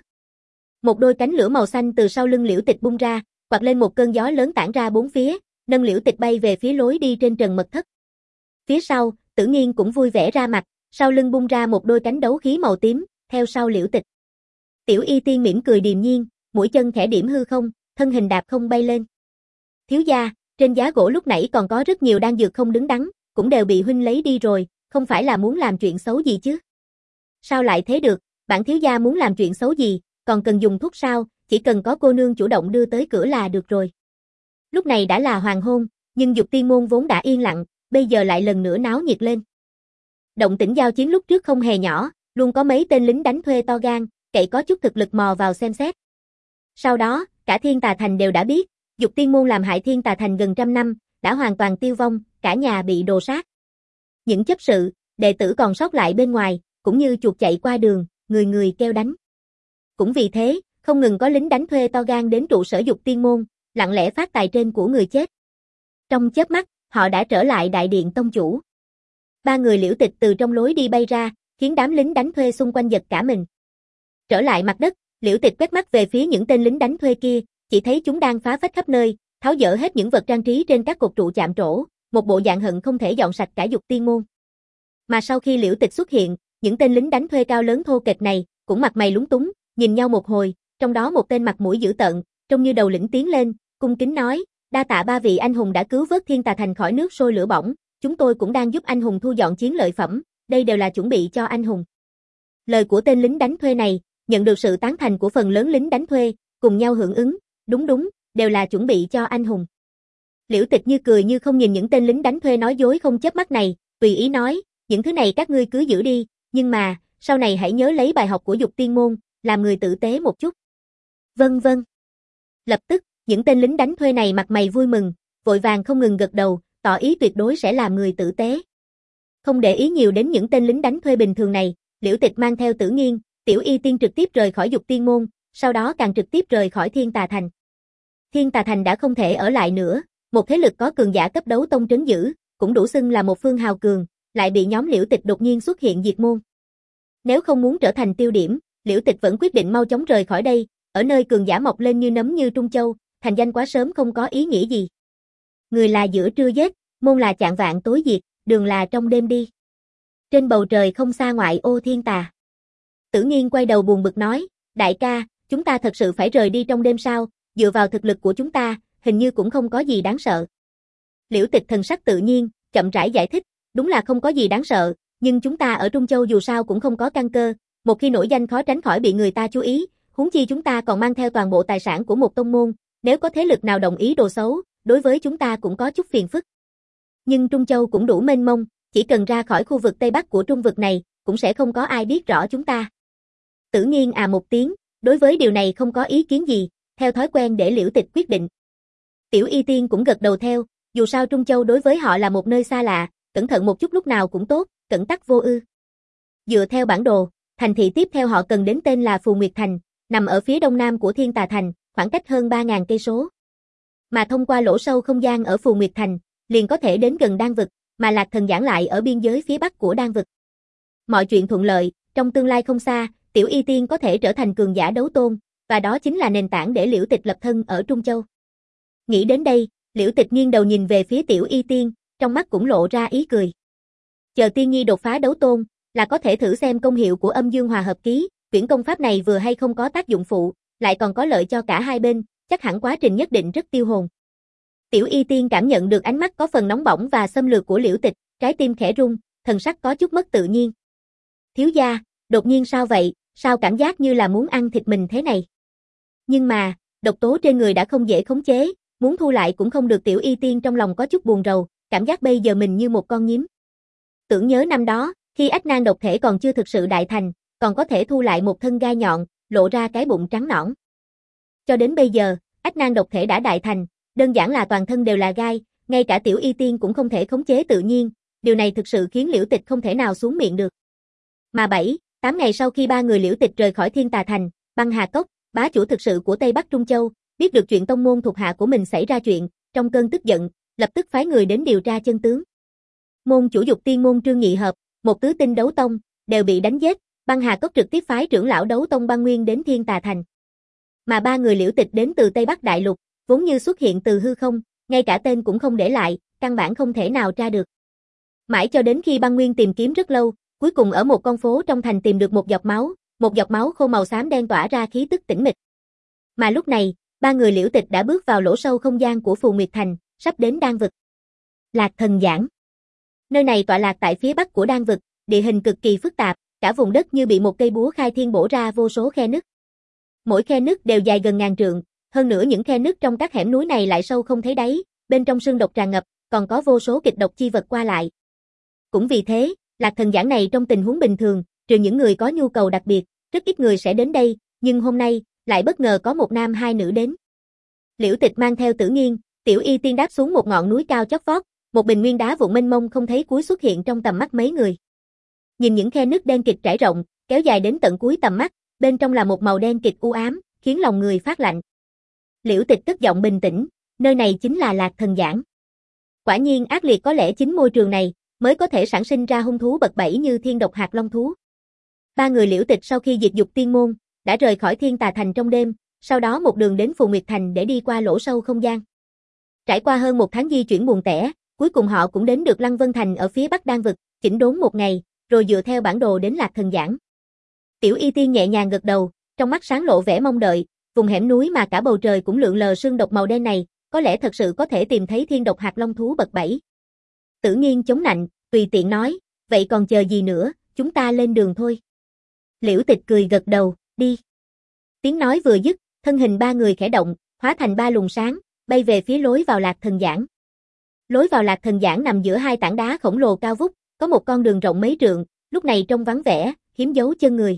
Một đôi cánh lửa màu xanh từ sau lưng Liễu Tịch bung ra, quạt lên một cơn gió lớn tản ra bốn phía, nâng Liễu Tịch bay về phía lối đi trên trần mật thất. Phía sau, Tử Nghiên cũng vui vẻ ra mặt, sau lưng bung ra một đôi cánh đấu khí màu tím, theo sau Liễu Tịch. Tiểu Y Tiên mỉm cười điềm nhiên, mũi chân khẽ điểm hư không, thân hình đạp không bay lên. Thiếu gia, trên giá gỗ lúc nãy còn có rất nhiều đan dược không đứng đắn, cũng đều bị huynh lấy đi rồi, không phải là muốn làm chuyện xấu gì chứ? Sao lại thế được, bản thiếu gia muốn làm chuyện xấu gì, còn cần dùng thuốc sao, chỉ cần có cô nương chủ động đưa tới cửa là được rồi. Lúc này đã là hoàng hôn, nhưng Dục Tiên môn vốn đã yên lặng, bây giờ lại lần nữa náo nhiệt lên. Động tĩnh giao chiến lúc trước không hề nhỏ, luôn có mấy tên lính đánh thuê to gan, cậy có chút thực lực mò vào xem xét. Sau đó, cả Thiên Tà Thành đều đã biết, Dục Tiên môn làm hại Thiên Tà Thành gần trăm năm, đã hoàn toàn tiêu vong, cả nhà bị đồ sát. Những chấp sự, đệ tử còn sót lại bên ngoài, cũng như chuột chạy qua đường, người người kêu đánh. Cũng vì thế, không ngừng có lính đánh thuê to gan đến trụ sở Dục Tiên môn, lặng lẽ phát tài trên của người chết. Trong chớp mắt, họ đã trở lại đại điện tông chủ. Ba người Liễu Tịch từ trong lối đi bay ra, khiến đám lính đánh thuê xung quanh giật cả mình. Trở lại mặt đất, Liễu Tịch quét mắt về phía những tên lính đánh thuê kia, chỉ thấy chúng đang phá phách khắp nơi, tháo dỡ hết những vật trang trí trên các cột trụ chạm trổ, một bộ dạng hận không thể dọn sạch cả Dục Tiên môn. Mà sau khi Liễu Tịch xuất hiện, những tên lính đánh thuê cao lớn thô kệch này, cũng mặt mày lúng túng, nhìn nhau một hồi, trong đó một tên mặt mũi dữ tợn, trông như đầu lĩnh tiến lên, cung kính nói, đa tạ ba vị anh hùng đã cứu vớt Thiên Tà Thành khỏi nước sôi lửa bỏng, chúng tôi cũng đang giúp anh hùng thu dọn chiến lợi phẩm, đây đều là chuẩn bị cho anh hùng. Lời của tên lính đánh thuê này, nhận được sự tán thành của phần lớn lính đánh thuê, cùng nhau hưởng ứng, đúng đúng, đều là chuẩn bị cho anh hùng. Liễu Tịch như cười như không nhìn những tên lính đánh thuê nói dối không chớp mắt này, tùy ý nói, những thứ này các ngươi cứ giữ đi, nhưng mà, sau này hãy nhớ lấy bài học của Dục Tiên môn, làm người tử tế một chút. Vâng vâng. Lập tức, những tên lính đánh thuê này mặt mày vui mừng, vội vàng không ngừng gật đầu, tỏ ý tuyệt đối sẽ làm người tử tế. Không để ý nhiều đến những tên lính đánh thuê bình thường này, Liễu Tịch mang theo Tử Nghiên, Tiểu Y Tiên trực tiếp rời khỏi Dục Tiên môn, sau đó càng trực tiếp rời khỏi Thiên Tà Thành. Thiên Tà Thành đã không thể ở lại nữa, một thế lực có cường giả cấp đấu tông trấn giữ, cũng đủ xưng là một phương hào cường, lại bị nhóm Liễu Tịch đột nhiên xuất hiện diệt môn. Nếu không muốn trở thành tiêu điểm, Liễu Tịch vẫn quyết định mau chóng rời khỏi đây, ở nơi cường giả mọc lên như nấm như Trung Châu, thành danh quá sớm không có ý nghĩa gì. Người là giữa trưa giết, môn là chạng vạng tối diệt, đường là trong đêm đi. Trên bầu trời không xa ngoại ô Thiên Tà. Tử Nghiên quay đầu buồn bực nói, đại ca, chúng ta thật sự phải rời đi trong đêm sao, dựa vào thực lực của chúng ta, hình như cũng không có gì đáng sợ. Liễu Tịch thần sắc tự nhiên, chậm rãi giải thích, đúng là không có gì đáng sợ, nhưng chúng ta ở Trung Châu dù sao cũng không có căn cơ, một khi nổi danh khó tránh khỏi bị người ta chú ý, huống chi chúng ta còn mang theo toàn bộ tài sản của một tông môn, nếu có thế lực nào đồng ý đồ xấu, đối với chúng ta cũng có chút phiền phức. Nhưng Trung Châu cũng đủ mênh mông, chỉ cần ra khỏi khu vực Tây Bắc của Trung vực này, cũng sẽ không có ai biết rõ chúng ta. Tử Nghiên à một tiếng, đối với điều này không có ý kiến gì, theo thói quen để Liễu Tịch quyết định. Tiểu Y Tiên cũng gật đầu theo, dù sao Trung Châu đối với họ là một nơi xa lạ, cẩn thận một chút lúc nào cũng tốt, cẩn tắc vô ư. Dựa theo bản đồ, thành thị tiếp theo họ cần đến tên là Phù Nguyệt Thành, nằm ở phía đông nam của Thiên Tà Thành, khoảng cách hơn ba nghìn cây số. Mà thông qua lỗ sâu không gian ở Phù Nguyệt Thành, liền có thể đến gần Đan vực, mà Lạc Thần giảng lại ở biên giới phía bắc của Đan vực. Mọi chuyện thuận lợi, trong tương lai không xa, Tiểu Y Tiên có thể trở thành cường giả đấu tôn, và đó chính là nền tảng để Liễu Tịch lập thân ở Trung Châu. Nghĩ đến đây, Liễu Tịch nghiêng đầu nhìn về phía Tiểu Y Tiên, trong mắt cũng lộ ra ý cười. Chờ Tiên Nhi đột phá đấu tôn, là có thể thử xem công hiệu của Âm Dương Hòa Hợp Ký, quyển công pháp này vừa hay không có tác dụng phụ, lại còn có lợi cho cả hai bên, chắc hẳn quá trình nhất định rất tiêu hồn. Tiểu Y Tiên cảm nhận được ánh mắt có phần nóng bỏng và xâm lược của Liễu Tịch, trái tim khẽ rung, thần sắc có chút mất tự nhiên. Thiếu gia, đột nhiên sao vậy, sao cảm giác như là muốn ăn thịt mình thế này? Nhưng mà, độc tố trên người đã không dễ khống chế, muốn thu lại cũng không được. Tiểu Y Tiên trong lòng có chút buồn rầu, cảm giác bây giờ mình như một con nhím. Tưởng nhớ năm đó, khi ách nan độc thể còn chưa thực sự đại thành, còn có thể thu lại một thân gai nhọn, lộ ra cái bụng trắng nõn. Cho đến bây giờ, ách nan độc thể đã đại thành, đơn giản là toàn thân đều là gai, ngay cả Tiểu Y Tiên cũng không thể khống chế tự nhiên, điều này thực sự khiến Liễu Tịch không thể nào xuống miệng được. Mà bảy, tám ngày sau khi ba người Liễu Tịch rời khỏi Thiên Tà Thành, Băng Hà Cốc, bá chủ thực sự của Tây Bắc Trung Châu, biết được chuyện tông môn thuộc hạ của mình xảy ra chuyện, trong cơn tức giận, lập tức phái người đến điều tra chân tướng. Môn chủ Dục Tiên môn Trương Nhị Hợp, một tứ tinh đấu tông, đều bị đánh giết, Băng Hà Cốc trực tiếp phái trưởng lão đấu tông Băng Nguyên đến Thiên Tà Thành. Mà ba người Liễu Tịch đến từ Tây Bắc Đại Lục, vốn như xuất hiện từ hư không, ngay cả tên cũng không để lại, căn bản không thể nào tra được. Mãi cho đến khi Băng Nguyên tìm kiếm rất lâu, cuối cùng ở một con phố trong thành tìm được một giọt máu, một giọt máu khô màu xám đen tỏa ra khí tức tĩnh mịch. Mà lúc này, ba người Liễu Tịch đã bước vào lỗ sâu không gian của Phù Nguyệt Thành, sắp đến Đan vực. Lạc Thần giảng. Nơi này tọa lạc tại phía bắc của Đan vực, địa hình cực kỳ phức tạp, cả vùng đất như bị một cây búa khai thiên bổ ra vô số khe nứt. Mỗi khe nứt đều dài gần ngàn trượng, hơn nữa những khe nứt trong các hẻm núi này lại sâu không thấy đáy, bên trong sương độc tràn ngập, còn có vô số kịch độc chi vật qua lại. Cũng vì thế, Lạc Thần giảng này trong tình huống bình thường, trừ những người có nhu cầu đặc biệt, rất ít người sẽ đến đây, nhưng hôm nay, lại bất ngờ có một nam hai nữ đến. Liễu Tịch mang theo Tử Nghiên, Tiểu Y Tiên đáp xuống một ngọn núi cao chót vót, một bình nguyên đá vụn mênh mông không thấy cuối xuất hiện trong tầm mắt mấy người. Nhìn những khe nứt đen kịt trải rộng, kéo dài đến tận cuối tầm mắt, bên trong là một màu đen kịt u ám, khiến lòng người phát lạnh. Liễu Tịch cất giọng bình tĩnh, nơi này chính là Lạc Thần giảng. Quả nhiên ác liệt, có lẽ chính môi trường này mới có thể sản sinh ra hung thú bậc bảy như thiên độc hạt long thú. Ba người Liễu Tịch sau khi diệt Dục Tiên môn, đã rời khỏi Thiên Tà Thành trong đêm, sau đó một đường đến Phù Nguyệt Thành để đi qua lỗ sâu không gian. Trải qua hơn một tháng di chuyển buồn tẻ, cuối cùng họ cũng đến được Lăng Vân Thành ở phía bắc Đan vực, chỉnh đốn một ngày, rồi dựa theo bản đồ đến Lạc Thần giảng. Tiểu Y Tiên nhẹ nhàng gật đầu, trong mắt sáng lộ vẻ mong đợi, vùng hẻm núi mà cả bầu trời cũng lượn lờ sương độc màu đen này, có lẽ thật sự có thể tìm thấy thiên độc hạt long thú bậc bảy. Tử Nghiên chống nạnh, tùy tiện nói, vậy còn chờ gì nữa, chúng ta lên đường thôi. Liễu Tịch cười gật đầu, đi. Tiếng nói vừa dứt, thân hình ba người khẽ động, hóa thành ba luồng sáng, bay về phía lối vào Lạc Thần Giảng. Lối vào Lạc Thần Giảng nằm giữa hai tảng đá khổng lồ cao vút, có một con đường rộng mấy trượng, lúc này trông vắng vẻ, hiếm dấu chân người.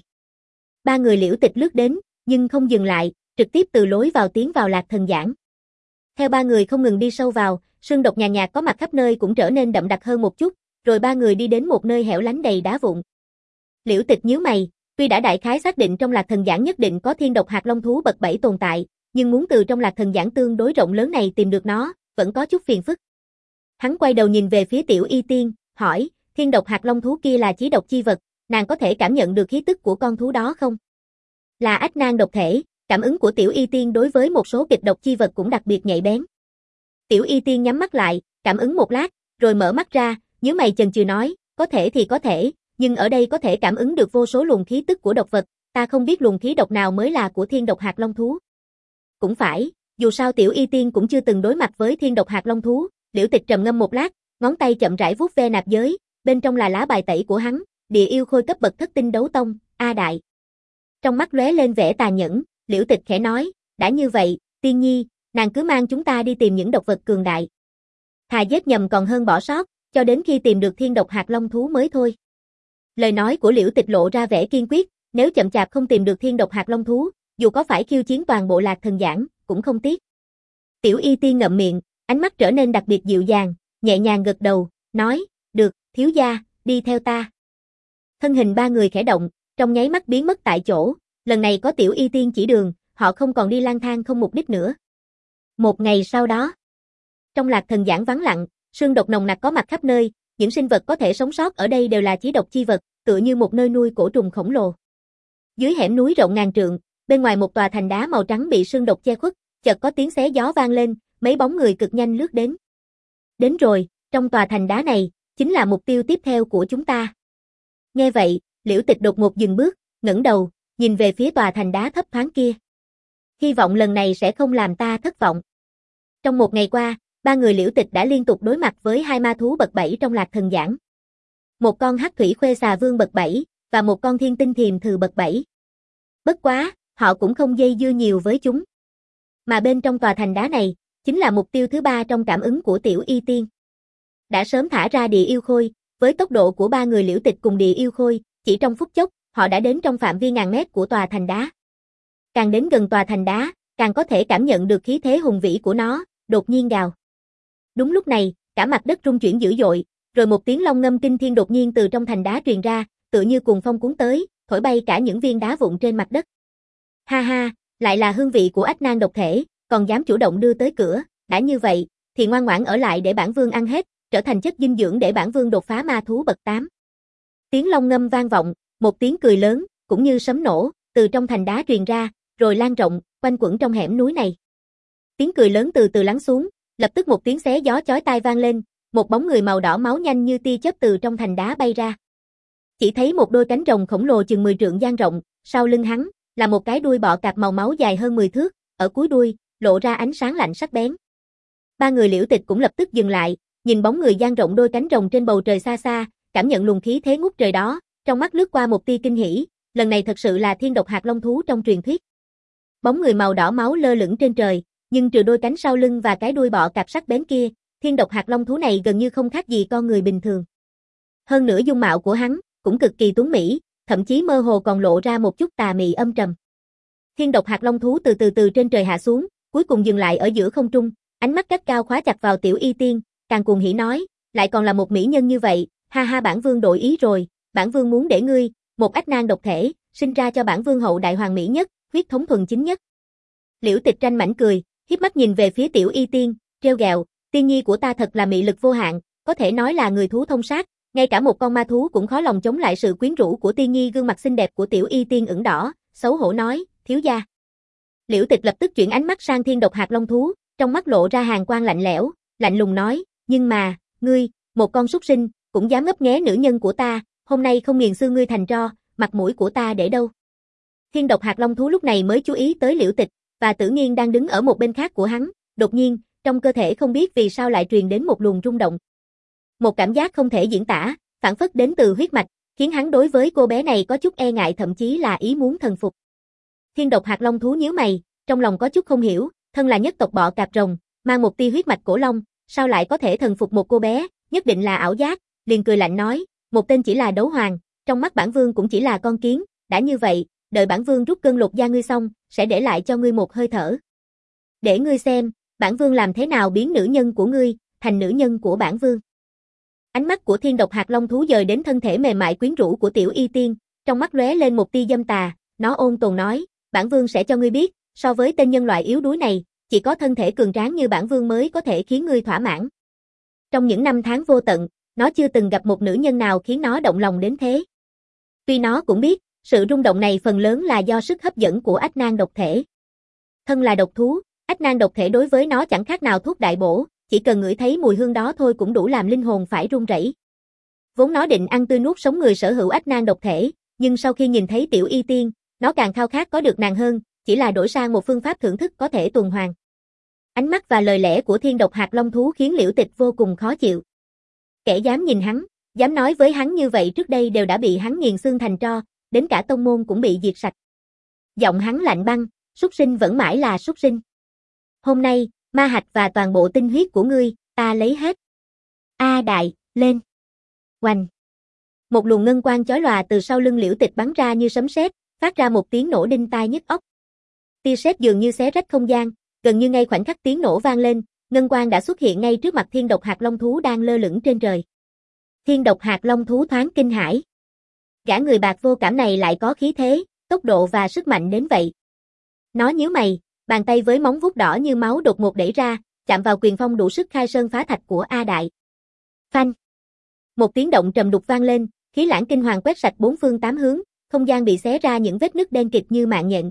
Ba người Liễu Tịch lướt đến, nhưng không dừng lại, trực tiếp từ lối vào tiến vào Lạc Thần Giảng. Theo ba người không ngừng đi sâu vào, sương độc nhàn nhạt có mặt khắp nơi cũng trở nên đậm đặc hơn một chút, rồi ba người đi đến một nơi hẻo lánh đầy đá vụn. Liễu Tịch nhíu mày, tuy đã đại khái xác định trong Lạc Thần Giảng nhất định có thiên độc hạt long thú bậc bảy tồn tại, nhưng muốn từ trong Lạc Thần Giảng tương đối rộng lớn này tìm được nó, vẫn có chút phiền phức. Hắn quay đầu nhìn về phía Tiểu Y Tiên, hỏi, thiên độc hạt long thú kia là chí độc chi vật, nàng có thể cảm nhận được khí tức của con thú đó không? Là ách nan độc thể, cảm ứng của Tiểu Y Tiên đối với một số kịch độc chi vật cũng đặc biệt nhạy bén. Tiểu Y Tiên nhắm mắt lại, cảm ứng một lát, rồi mở mắt ra, nhíu mày chần chừ nói, có thể thì có thể, nhưng ở đây có thể cảm ứng được vô số luồng khí tức của độc vật, ta không biết luồng khí độc nào mới là của thiên độc hạt long thú. Cũng phải, dù sao Tiểu Y Tiên cũng chưa từng đối mặt với thiên độc hạt long thú. Liễu Tịch trầm ngâm một lát, ngón tay chậm rãi vuốt ve nạp giới, bên trong là lá bài tẩy của hắn, địa yêu khôi cấp bậc thất tinh đấu tông, A đại. Trong mắt lóe lên vẻ tà nhẫn, Liễu Tịch khẽ nói, đã như vậy, Tiên Nhi, nàng cứ mang chúng ta đi tìm những độc vật cường đại. Thà giết nhầm còn hơn bỏ sót, cho đến khi tìm được thiên độc hạt long thú mới thôi. Lời nói của Liễu Tịch lộ ra vẻ kiên quyết, nếu chậm chạp không tìm được thiên độc hạt long thú, dù có phải khiêu chiến toàn bộ Lạc Thần Giảng, cũng không tiếc. Tiểu Y Tiên ngậm miệng, ánh mắt trở nên đặc biệt dịu dàng, nhẹ nhàng gật đầu, nói, được, thiếu gia, đi theo ta. Thân hình ba người khẽ động, trong nháy mắt biến mất tại chỗ, lần này có Tiểu Y Tiên chỉ đường, họ không còn đi lang thang không mục đích nữa. Một ngày sau đó, trong Lạc Thần Giảng vắng lặng, sương độc nồng nặc có mặt khắp nơi, những sinh vật có thể sống sót ở đây đều là chí độc chi vật, tựa như một nơi nuôi cổ trùng khổng lồ. Dưới hẻm núi rộng ngàn trượng, bên ngoài một tòa thành đá màu trắng bị sương độc che khuất, chợt có tiếng xé gió vang lên, mấy bóng người cực nhanh lướt đến. Đến rồi, trong tòa thành đá này, chính là mục tiêu tiếp theo của chúng ta. Nghe vậy, Liễu Tịch đột ngột dừng bước, ngẩng đầu, nhìn về phía tòa thành đá thấp thoáng kia. Hy vọng lần này sẽ không làm ta thất vọng. Trong một ngày qua, ba người Liễu Tịch đã liên tục đối mặt với hai ma thú bậc bảy trong Lạc Thần Giảng. Một con hắc thủy khuê xà vương bậc bảy, và một con thiên tinh thiềm thừ bậc bảy. Bất quá, họ cũng không dây dưa nhiều với chúng. Mà bên trong tòa thành đá này, chính là mục tiêu thứ ba trong cảm ứng của Tiểu Y Tiên. Đã sớm thả ra địa yêu khôi, với tốc độ của ba người Liễu Tịch cùng địa yêu khôi, chỉ trong phút chốc, họ đã đến trong phạm vi ngàn mét của tòa thành đá. Càng đến gần tòa thành đá, càng có thể cảm nhận được khí thế hùng vĩ của nó, đột nhiên gào. Đúng lúc này, cả mặt đất rung chuyển dữ dội, rồi một tiếng long ngâm kinh thiên đột nhiên từ trong thành đá truyền ra, tựa như cuồng phong cuốn tới, thổi bay cả những viên đá vụn trên mặt đất. Ha ha, lại là hương vị của ách nan độc thể, còn dám chủ động đưa tới cửa, đã như vậy, thì ngoan ngoãn ở lại để bản vương ăn hết, trở thành chất dinh dưỡng để bản vương đột phá ma thú bậc tám. Tiếng long ngâm vang vọng, một tiếng cười lớn, cũng như sấm nổ, từ trong thành đá truyền ra, rồi lan rộng, quanh quẩn trong hẻm núi này. Tiếng cười lớn từ từ lắng xuống, lập tức một tiếng xé gió chói tai vang lên, một bóng người màu đỏ máu nhanh như tia chớp từ trong thành đá bay ra. Chỉ thấy một đôi cánh rồng khổng lồ chừng mười trượng dang rộng, sau lưng hắn là một cái đuôi bọ cạp màu máu dài hơn mười thước, ở cuối đuôi lộ ra ánh sáng lạnh sắc bén. Ba người Liễu Tịch cũng lập tức dừng lại, nhìn bóng người dang rộng đôi cánh rồng trên bầu trời xa xa, cảm nhận luồng khí thế ngút trời đó, trong mắt lướt qua một tia kinh hỉ, lần này thật sự là thiên độc hạt long thú trong truyền thuyết. Bóng người màu đỏ máu lơ lửng trên trời, nhưng trừ đôi cánh sau lưng và cái đuôi bọ cạp sắc bén kia, thiên độc hạt long thú này gần như không khác gì con người bình thường. Hơn nữa dung mạo của hắn cũng cực kỳ tuấn mỹ, thậm chí mơ hồ còn lộ ra một chút tà mị âm trầm. Thiên độc hạt long thú từ từ từ trên trời hạ xuống, cuối cùng dừng lại ở giữa không trung, ánh mắt gắt cao khóa chặt vào Tiểu Y Tiên, càng cuồng hỉ nói, lại còn là một mỹ nhân như vậy, ha ha, bản vương đổi ý rồi, bản vương muốn để ngươi, một ách nan độc thể, sinh ra cho bản vương hậu đại hoàng mỹ nhất, huyết thống thuần chính nhất. Liễu Tịch tranh mảnh cười, hiếp mắt nhìn về phía Tiểu Y Tiên, trêu ghẹo, Tiên Nhi của ta thật là mị lực vô hạn, có thể nói là người thú thông sát, ngay cả một con ma thú cũng khó lòng chống lại sự quyến rũ của Tiên Nhi. Gương mặt xinh đẹp của Tiểu Y Tiên ửng đỏ, xấu hổ nói, thiếu gia. Liễu Tịch lập tức chuyển ánh mắt sang thiên độc hạt long thú, trong mắt lộ ra hàn quang lạnh lẽo, lạnh lùng nói, nhưng mà, ngươi, một con súc sinh, cũng dám ngấp nghé nữ nhân của ta, hôm nay không nghiền xương ngươi thành tro, mặt mũi của ta để đâu. Thiên độc hạt long thú lúc này mới chú ý tới Liễu Tịch, và Tử Nghiên đang đứng ở một bên khác của hắn, đột nhiên, trong cơ thể không biết vì sao lại truyền đến một luồng rung động. Một cảm giác không thể diễn tả, phản phất đến từ huyết mạch, khiến hắn đối với cô bé này có chút e ngại, thậm chí là ý muốn thần phục. Thiên độc hạt long thú nhíu mày, trong lòng có chút không hiểu, thân là nhất tộc bọ cạp rồng, mang một tia huyết mạch cổ long, sao lại có thể thần phục một cô bé, nhất định là ảo giác, liền cười lạnh nói, một tên chỉ là đấu hoàng, trong mắt bản vương cũng chỉ là con kiến, đã như vậy, đợi bản vương rút cơn lột da ngươi xong, sẽ để lại cho ngươi một hơi thở. Để ngươi xem, bản vương làm thế nào biến nữ nhân của ngươi, thành nữ nhân của bản vương. Ánh mắt của thiên độc hạt long thú dời đến thân thể mềm mại quyến rũ của tiểu y tiên, trong mắt lóe lên một tia dâm tà, nó ôn tồn nói, bản vương sẽ cho ngươi biết, so với tên nhân loại yếu đuối này, chỉ có thân thể cường tráng như bản vương mới có thể khiến ngươi thỏa mãn. Trong những năm tháng vô tận, nó chưa từng gặp một nữ nhân nào khiến nó động lòng đến thế. Tuy nó cũng biết, sự rung động này phần lớn là do sức hấp dẫn của ách nan độc thể. Thân là độc thú, ách nan độc thể đối với nó chẳng khác nào thuốc đại bổ, chỉ cần ngửi thấy mùi hương đó thôi cũng đủ làm linh hồn phải run rẩy. Vốn nó định ăn tươi nuốt sống người sở hữu ách nan độc thể, nhưng sau khi nhìn thấy tiểu y tiên, nó càng khao khát có được nàng hơn, chỉ là đổi sang một phương pháp thưởng thức có thể tuần hoàn. Ánh mắt và lời lẽ của thiên độc hạt long thú khiến Liễu Tịch vô cùng khó chịu. Kẻ dám nhìn hắn, dám nói với hắn như vậy trước đây đều đã bị hắn nghiền xương thành tro, đến cả tông môn cũng bị diệt sạch. Giọng hắn lạnh băng, súc sinh vẫn mãi là súc sinh. Hôm nay, ma hạch và toàn bộ tinh huyết của ngươi, ta lấy hết. A đại, lên. Oanh. Một luồng ngân quang chói lòa từ sau lưng Liễu Tịch bắn ra như sấm sét, phát ra một tiếng nổ đinh tai nhức óc. Tia sét dường như xé rách không gian, gần như ngay khoảnh khắc tiếng nổ vang lên, ngân quang đã xuất hiện ngay trước mặt thiên độc hạt long thú đang lơ lửng trên trời. Thiên độc hạt long thú thoáng kinh hãi. Gã người bạc vô cảm này lại có khí thế, tốc độ và sức mạnh đến vậy. Nó nhíu mày, bàn tay với móng vuốt đỏ như máu đột ngột đẩy ra, chạm vào quyền phong đủ sức khai sơn phá thạch của A Đại. Phanh. Một tiếng động trầm đục vang lên, khí lãng kinh hoàng quét sạch bốn phương tám hướng, không gian bị xé ra những vết nứt đen kịt như mạng nhện.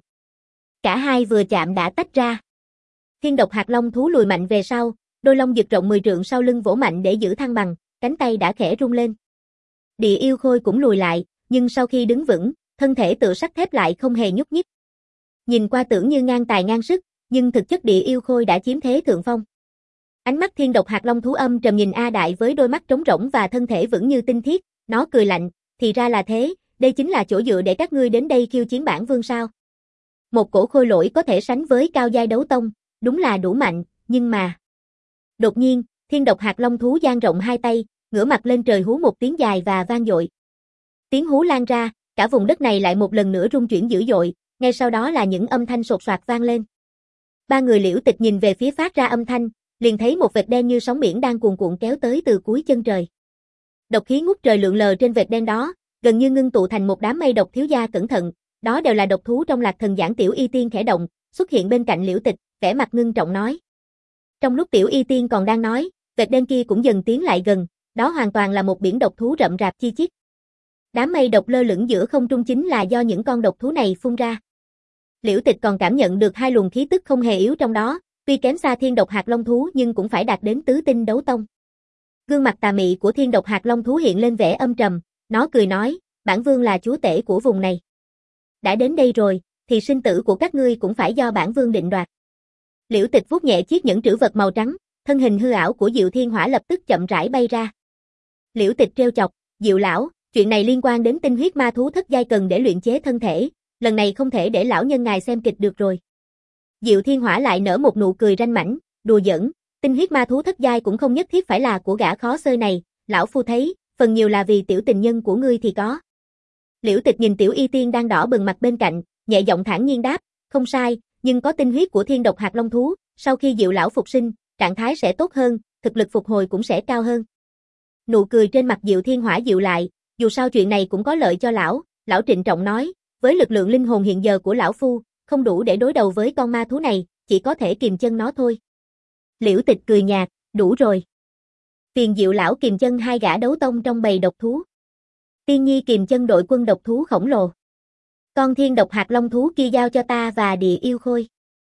Cả hai vừa chạm đã tách ra. Thiên độc hạt long thú lùi mạnh về sau, đôi lông giật rộng mười trượng sau lưng vỗ mạnh để giữ thăng bằng, cánh tay đã khẽ rung lên. Địa yêu khôi cũng lùi lại, nhưng sau khi đứng vững, thân thể tựa sắt thép lại không hề nhúc nhích. Nhìn qua tưởng như ngang tài ngang sức, nhưng thực chất địa yêu khôi đã chiếm thế thượng phong. Ánh mắt thiên độc hạt long thú âm trầm nhìn A Đại với đôi mắt trống rỗng và thân thể vững như tinh thiết, nó cười lạnh, thì ra là thế, đây chính là chỗ dựa để các ngươi đến đây khiêu chiến bản vương sao. Một cổ khôi lỗi có thể sánh với cao giai đấu tông, đúng là đủ mạnh, nhưng mà... Đột nhiên, thiên độc hạt long thú dang rộng hai tay, ngửa mặt lên trời hú một tiếng dài và vang dội. Tiếng hú lan ra, cả vùng đất này lại một lần nữa rung chuyển dữ dội, ngay sau đó là những âm thanh sột soạt vang lên. Ba người Liễu Tịch nhìn về phía phát ra âm thanh, liền thấy một vệt đen như sóng biển đang cuồn cuộn kéo tới từ cuối chân trời. Độc khí ngút trời lượn lờ trên vệt đen đó, gần như ngưng tụ thành một đám mây độc. Thiếu gia cẩn thận, đó đều là độc thú trong Lạc Thần Giảng. Tiểu Y Tiên khẽ động, xuất hiện bên cạnh Liễu Tịch, vẻ mặt ngưng trọng nói. Trong lúc Tiểu Y Tiên còn đang nói, vệt đen kia cũng dần tiến lại gần, đó hoàn toàn là một biển độc thú rậm rạp chi chít. Đám mây độc lơ lửng giữa không trung chính là do những con độc thú này phun ra. Liễu Tịch còn cảm nhận được hai luồng khí tức không hề yếu trong đó, tuy kém xa thiên độc hạt long thú nhưng cũng phải đạt đến tứ tinh đấu tông. Gương mặt tà mị của thiên độc hạt long thú hiện lên vẻ âm trầm, nó cười nói, bản vương là chúa tể của vùng này. Đã đến đây rồi, thì sinh tử của các ngươi cũng phải do bản vương định đoạt. Liễu Tịch vuốt nhẹ chiếc nhẫn trữ vật màu trắng, thân hình hư ảo của Diệu Thiên Hỏa lập tức chậm rãi bay ra. Liễu Tịch trêu chọc, Diệu lão, chuyện này liên quan đến tinh huyết ma thú thất giai cần để luyện chế thân thể, lần này không thể để lão nhân ngài xem kịch được rồi. Diệu Thiên Hỏa lại nở một nụ cười ranh mãnh, đùa giỡn, tinh huyết ma thú thất giai cũng không nhất thiết phải là của gã khó xơi này, lão phu thấy, phần nhiều là vì tiểu tình nhân của ngươi thì có. Liễu Tịch nhìn Tiểu Y Tiên đang đỏ bừng mặt bên cạnh, nhẹ giọng thản nhiên đáp, không sai, nhưng có tinh huyết của thiên độc hạt long thú, sau khi Diệu lão phục sinh, trạng thái sẽ tốt hơn, thực lực phục hồi cũng sẽ cao hơn. Nụ cười trên mặt Diệu Thiên Hỏa dịu lại, dù sao chuyện này cũng có lợi cho lão, lão trịnh trọng nói, với lực lượng linh hồn hiện giờ của lão phu, không đủ để đối đầu với con ma thú này, chỉ có thể kìm chân nó thôi. Liễu Tịch cười nhạt, đủ rồi. Phiền Diệu lão kìm chân hai gã đấu tông trong bầy độc thú. Tiên Nhi kìm chân đội quân độc thú khổng lồ. Con thiên độc hạt long thú kia giao cho ta và địa yêu khôi.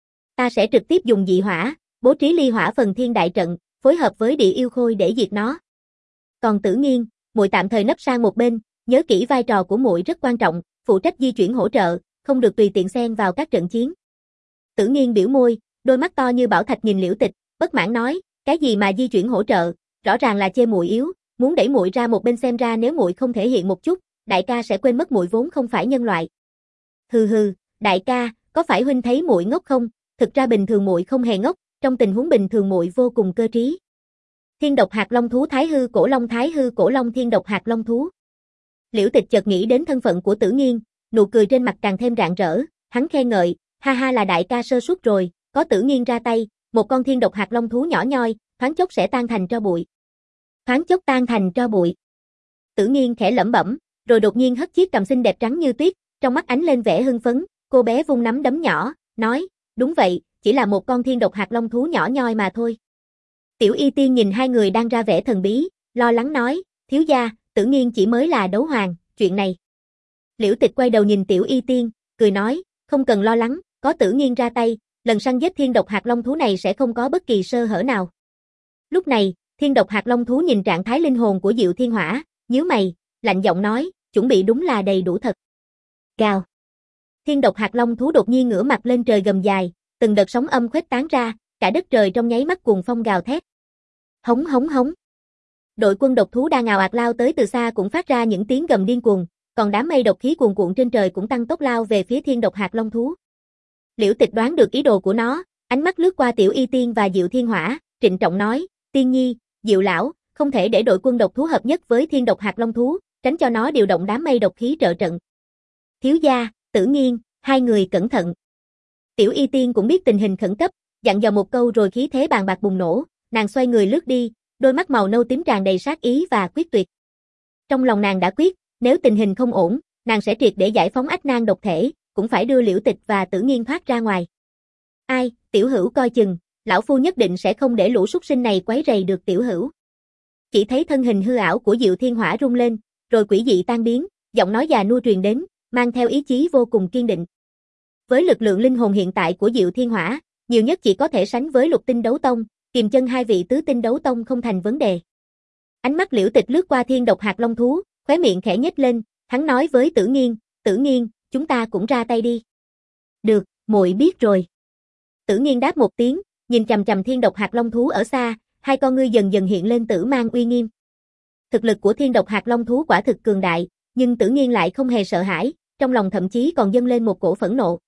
Ta sẽ trực tiếp dùng dị hỏa, bố trí ly hỏa phần thiên đại trận, phối hợp với địa yêu khôi để diệt nó. Còn Tử Nghiên, muội tạm thời nấp sang một bên, nhớ kỹ vai trò của muội rất quan trọng, phụ trách di chuyển hỗ trợ, không được tùy tiện xen vào các trận chiến. Tử Nghiên biểu môi, đôi mắt to như bảo thạch nhìn Liễu Tịch, bất mãn nói, cái gì mà di chuyển hỗ trợ, rõ ràng là chê muội yếu, muốn đẩy muội ra một bên, xem ra nếu muội không thể hiện một chút, đại ca sẽ quên mất muội vốn không phải nhân loại. Hừ hừ, đại ca, có phải huynh thấy muội ngốc không? Thực ra bình thường muội không hề ngốc, trong tình huống bình thường muội vô cùng cơ trí. Thiên độc hạt long thú Thái hư cổ long Thái hư cổ long thiên độc hạt long thú. Liễu Tịch chợt nghĩ đến thân phận của Tử Nghiên, nụ cười trên mặt càng thêm rạng rỡ, hắn khen ngợi, ha ha là đại ca sơ suất rồi, có Tử Nghiên ra tay, một con thiên độc hạt long thú nhỏ nhoi, thoáng chốc sẽ tan thành tro bụi. Thoáng chốc tan thành tro bụi. Tử Nghiên khẽ lẩm bẩm, rồi đột nhiên hất chiếc cằm xinh đẹp trắng như tuyết, trong mắt ánh lên vẻ hưng phấn, cô bé vung nắm đấm nhỏ, nói, đúng vậy, chỉ là một con thiên độc hạt long thú nhỏ nhoi mà thôi. Tiểu Y Tiên nhìn hai người đang ra vẻ thần bí, lo lắng nói, thiếu gia, Tử Nghiên chỉ mới là đấu hoàng, chuyện này. Liễu Tịch quay đầu nhìn Tiểu Y Tiên, cười nói, không cần lo lắng, có Tử Nghiên ra tay, lần săn giết thiên độc hạt long thú này sẽ không có bất kỳ sơ hở nào. Lúc này, thiên độc hạt long thú nhìn trạng thái linh hồn của Diệu Thiên Hỏa, nhíu mày, lạnh giọng nói, chuẩn bị đúng là đầy đủ thật. Gào. Thiên độc hạt long thú đột nhiên ngửa mặt lên trời gầm dài, từng đợt sóng âm khuếch tán ra, cả đất trời trong nháy mắt cuồng phong gào thét. Hống hống hống. Đội quân độc thú đang ào ạt lao tới từ xa cũng phát ra những tiếng gầm điên cuồng, còn đám mây độc khí cuồn cuộn trên trời cũng tăng tốc lao về phía thiên độc hạt long thú. Liễu Tịch đoán được ý đồ của nó, ánh mắt lướt qua Tiểu Y Tiên và Diệu Thiên Hỏa, trịnh trọng nói, Tiên Nhi, Diệu lão, không thể để đội quân độc thú hợp nhất với thiên độc hạt long thú, tránh cho nó điều động đám mây độc khí trợ trận. Thiếu gia, Tử Nghiên, hai người cẩn thận. Tiểu Y Tiên cũng biết tình hình khẩn cấp, dặn dò một câu rồi khí thế bàn bạc bùng nổ, nàng xoay người lướt đi, đôi mắt màu nâu tím tràn đầy sát ý và quyết tuyệt. Trong lòng nàng đã quyết, nếu tình hình không ổn, nàng sẽ triệt để giải phóng ách nan độc thể, cũng phải đưa Liễu Tịch và Tử Nghiên thoát ra ngoài. Ai, tiểu hữu coi chừng, lão phu nhất định sẽ không để lũ súc sinh này quấy rầy được tiểu hữu. Chỉ thấy thân hình hư ảo của Diệu Thiên Hỏa rung lên, rồi quỷ dị tan biến, giọng nói già nua truyền đến, mang theo ý chí vô cùng kiên định. Với lực lượng linh hồn hiện tại của Diệu Thiên Hỏa, nhiều nhất chỉ có thể sánh với Lục Tinh Đấu Tông, kiềm chân hai vị Tứ Tinh Đấu Tông không thành vấn đề. Ánh mắt Liễu Tịch lướt qua thiên độc hạt long thú, khóe miệng khẽ nhếch lên, hắn nói với Tử Nghiên, Tử Nghiên, chúng ta cũng ra tay đi. Được, muội biết rồi. Tử Nghiên đáp một tiếng, nhìn chằm chằm thiên độc hạt long thú ở xa, hai con ngươi dần dần hiện lên tử mang uy nghiêm. Thực lực của thiên độc hạt long thú quả thực cường đại, nhưng Tử Nghiên lại không hề sợ hãi, trong lòng thậm chí còn dâng lên một cổ phẫn nộ.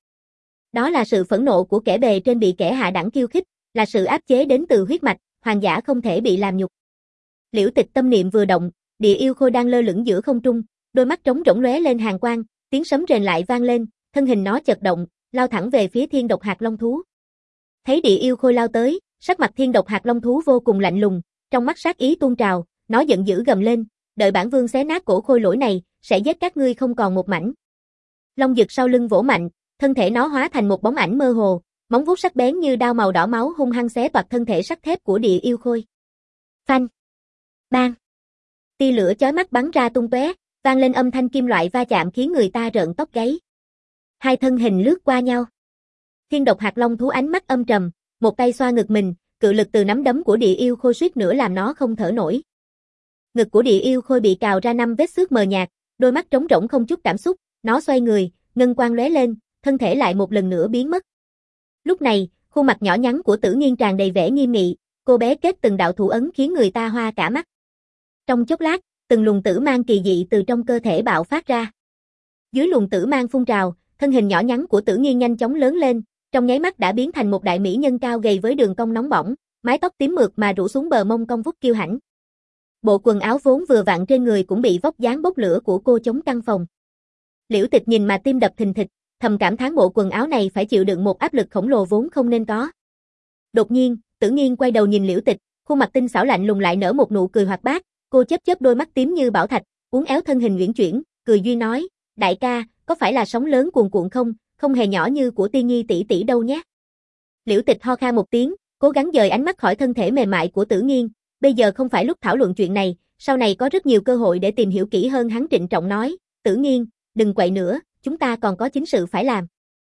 Đó là sự phẫn nộ của kẻ bề trên bị kẻ hạ đẳng khiêu khích, là sự áp chế đến từ huyết mạch, hoàng giả không thể bị làm nhục. Liễu Tịch tâm niệm vừa động, địa yêu khôi đang lơ lửng giữa không trung, đôi mắt trống rỗng lóe lên hàn quang, tiếng sấm rền lại vang lên, thân hình nó chật động, lao thẳng về phía thiên độc hạt long thú. Thấy địa yêu khôi lao tới, sắc mặt thiên độc hạt long thú vô cùng lạnh lùng, trong mắt sát ý tuôn trào, nó giận dữ gầm lên, đợi bản vương xé nát cổ khôi lỗi này, sẽ giết các ngươi không còn một mảnh. Long Dực sau lưng vỗ mạnh, thân thể nó hóa thành một bóng ảnh mơ hồ, móng vuốt sắc bén như đao màu đỏ máu hung hăng xé toạc thân thể sắt thép của địa yêu khôi. Phanh, bang, tia lửa chói mắt bắn ra tung tóe, vang lên âm thanh kim loại va chạm khiến người ta rợn tóc gáy. Hai thân hình lướt qua nhau. Thiên độc hạt long thú ánh mắt âm trầm, một tay xoa ngực mình, cự lực từ nắm đấm của địa yêu khôi suýt nữa làm nó không thở nổi. Ngực của địa yêu khôi bị cào ra năm vết xước mờ nhạt, đôi mắt trống rỗng không chút cảm xúc, nó xoay người, ngân quang lóe lên, thân thể lại một lần nữa biến mất. Lúc này, khuôn mặt nhỏ nhắn của Tử Nghiên tràn đầy vẻ nghiêm nghị, cô bé kết từng đạo thủ ấn khiến người ta hoa cả mắt. Trong chốc lát, từng luồng tử mang kỳ dị từ trong cơ thể bạo phát ra. Dưới luồng tử mang phun trào, thân hình nhỏ nhắn của Tử Nghiên nhanh chóng lớn lên, trong nháy mắt đã biến thành một đại mỹ nhân cao gầy với đường cong nóng bỏng, mái tóc tím mượt mà rủ xuống bờ mông cong vút kiêu hãnh. Bộ quần áo vốn vừa vặn trên người cũng bị vóc dáng bốc lửa của cô chống căng phòng. Liễu Tịch nhìn mà tim đập thình thịch, thầm cảm thán bộ quần áo này phải chịu đựng một áp lực khổng lồ vốn không nên có. Đột nhiên, Tử Nghiên quay đầu nhìn Liễu Tịch, khuôn mặt tinh xảo lạnh lùng lại nở một nụ cười hoạt bát, cô chớp chớp đôi mắt tím như bảo thạch, uốn éo thân hình uyển chuyển, cười duyên nói, đại ca, có phải là sóng lớn cuồn cuộn không, không hề nhỏ như của Tiên Nhi tỷ tỷ đâu nhé. Liễu Tịch ho khan một tiếng, cố gắng dời ánh mắt khỏi thân thể mềm mại của Tử Nghiên, bây giờ không phải lúc thảo luận chuyện này, sau này có rất nhiều cơ hội để tìm hiểu kỹ hơn. Hắn trịnh trọng nói, Tử Nghiên, đừng quậy nữa, chúng ta còn có chính sự phải làm.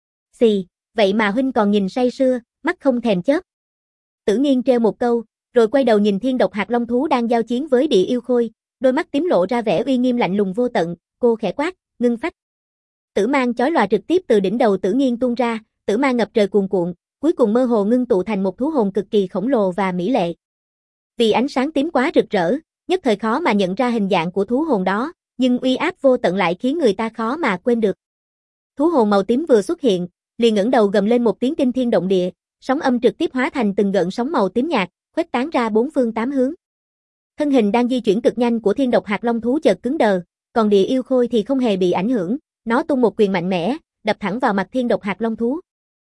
Xì, vậy mà huynh còn nhìn say sưa, mắt không thèm chớp. Tử Nghiên treo một câu, rồi quay đầu nhìn thiên độc hạt long thú đang giao chiến với địa yêu khôi, đôi mắt tím lộ ra vẻ uy nghiêm lạnh lùng vô tận, cô khẽ quát, ngưng phách. Tử mang chói lòa trực tiếp từ đỉnh đầu Tử Nghiên tuôn ra, tử mang ngập trời cuồn cuộn, cuối cùng mơ hồ ngưng tụ thành một thú hồn cực kỳ khổng lồ và mỹ lệ. Vì ánh sáng tím quá rực rỡ, nhất thời khó mà nhận ra hình dạng của thú hồn đó, nhưng uy áp vô tận lại khiến người ta khó mà quên được. Thú hồn màu tím vừa xuất hiện, liền ngẩng đầu gầm lên một tiếng kinh thiên động địa, sóng âm trực tiếp hóa thành từng gợn sóng màu tím nhạt, khuếch tán ra bốn phương tám hướng. Thân hình đang di chuyển cực nhanh của Thiên Độc Hạc Long thú chợt cứng đờ, còn Địa Yêu Khôi thì không hề bị ảnh hưởng, nó tung một quyền mạnh mẽ, đập thẳng vào mặt Thiên Độc Hạc Long thú.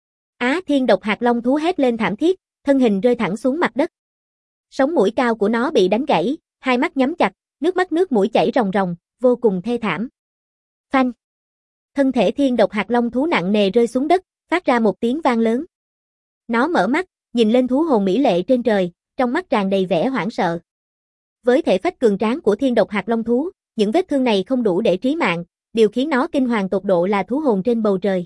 Á, Thiên Độc Hạc Long thú hét lên thảm thiết, thân hình rơi thẳng xuống mặt đất. Sống mũi cao của nó bị đánh gãy, hai mắt nhắm chặt, nước mắt nước mũi chảy ròng ròng, vô cùng thê thảm. Phanh. Thân thể Thiên Độc Hạc Long thú nặng nề rơi xuống đất, phát ra một tiếng vang lớn. Nó mở mắt, nhìn lên thú hồn mỹ lệ trên trời, trong mắt tràn đầy vẻ hoảng sợ. Với thể phách cường tráng của Thiên Độc Hạc Long thú, những vết thương này không đủ để trí mạng, điều khiến nó kinh hoàng tột độ là thú hồn trên bầu trời.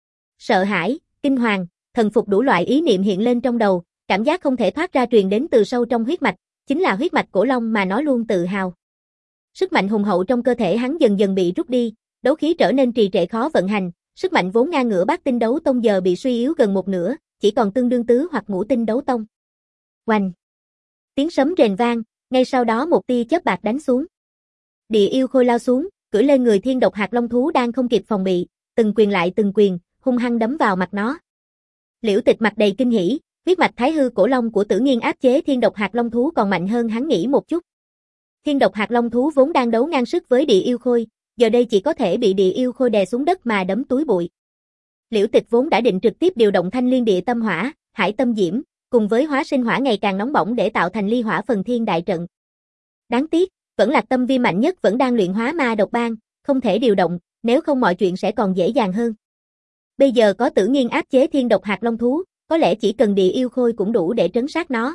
Sợ hãi, kinh hoàng, thần phục đủ loại ý niệm hiện lên trong đầu, cảm giác không thể thoát ra truyền đến từ sâu trong huyết mạch, chính là huyết mạch cổ long mà nó luôn tự hào. Sức mạnh hùng hậu trong cơ thể hắn dần dần bị rút đi, đấu khí trở nên trì trệ khó vận hành, sức mạnh vốn ngang ngửa Bát Tinh Đấu Tông giờ bị suy yếu gần một nửa, chỉ còn tương đương tứ hoặc ngũ tinh đấu tông. Oanh! Tiếng sấm rền vang, ngay sau đó một tia chớp bạc đánh xuống. Địa Yêu Khôi lao xuống, cưỡi lên người Thiên Độc Hạc Long thú đang không kịp phòng bị, từng quyền lại từng quyền, hung hăng đấm vào mặt nó. Liễu Tịch mặt đầy kinh hỉ, huyết mạch Thái Hư cổ long của Tử Nghiên áp chế Thiên Độc Hạc Long thú còn mạnh hơn hắn nghĩ một chút. Thiên Độc Hạc Long thú vốn đang đấu ngang sức với Địa Yêu Khôi, giờ đây chỉ có thể bị Địa Yêu Khôi đè xuống đất mà đấm túi bụi. Liễu Tịch vốn đã định trực tiếp điều động Thanh Liên Địa Tâm Hỏa, Hải Tâm Diễm, cùng với Hóa Sinh Hỏa ngày càng nóng bỏng để tạo thành Ly Hỏa Phần Thiên đại trận. Đáng tiếc, vẫn Lạc Tâm Viêm mạnh nhất vẫn đang luyện hóa ma độc ban, không thể điều động, nếu không mọi chuyện sẽ còn dễ dàng hơn. Bây giờ có Tử Nghiên áp chế Thiên Độc Hạc Long thú, có lẽ chỉ cần Địa Yêu Khôi cũng đủ để trấn sát nó.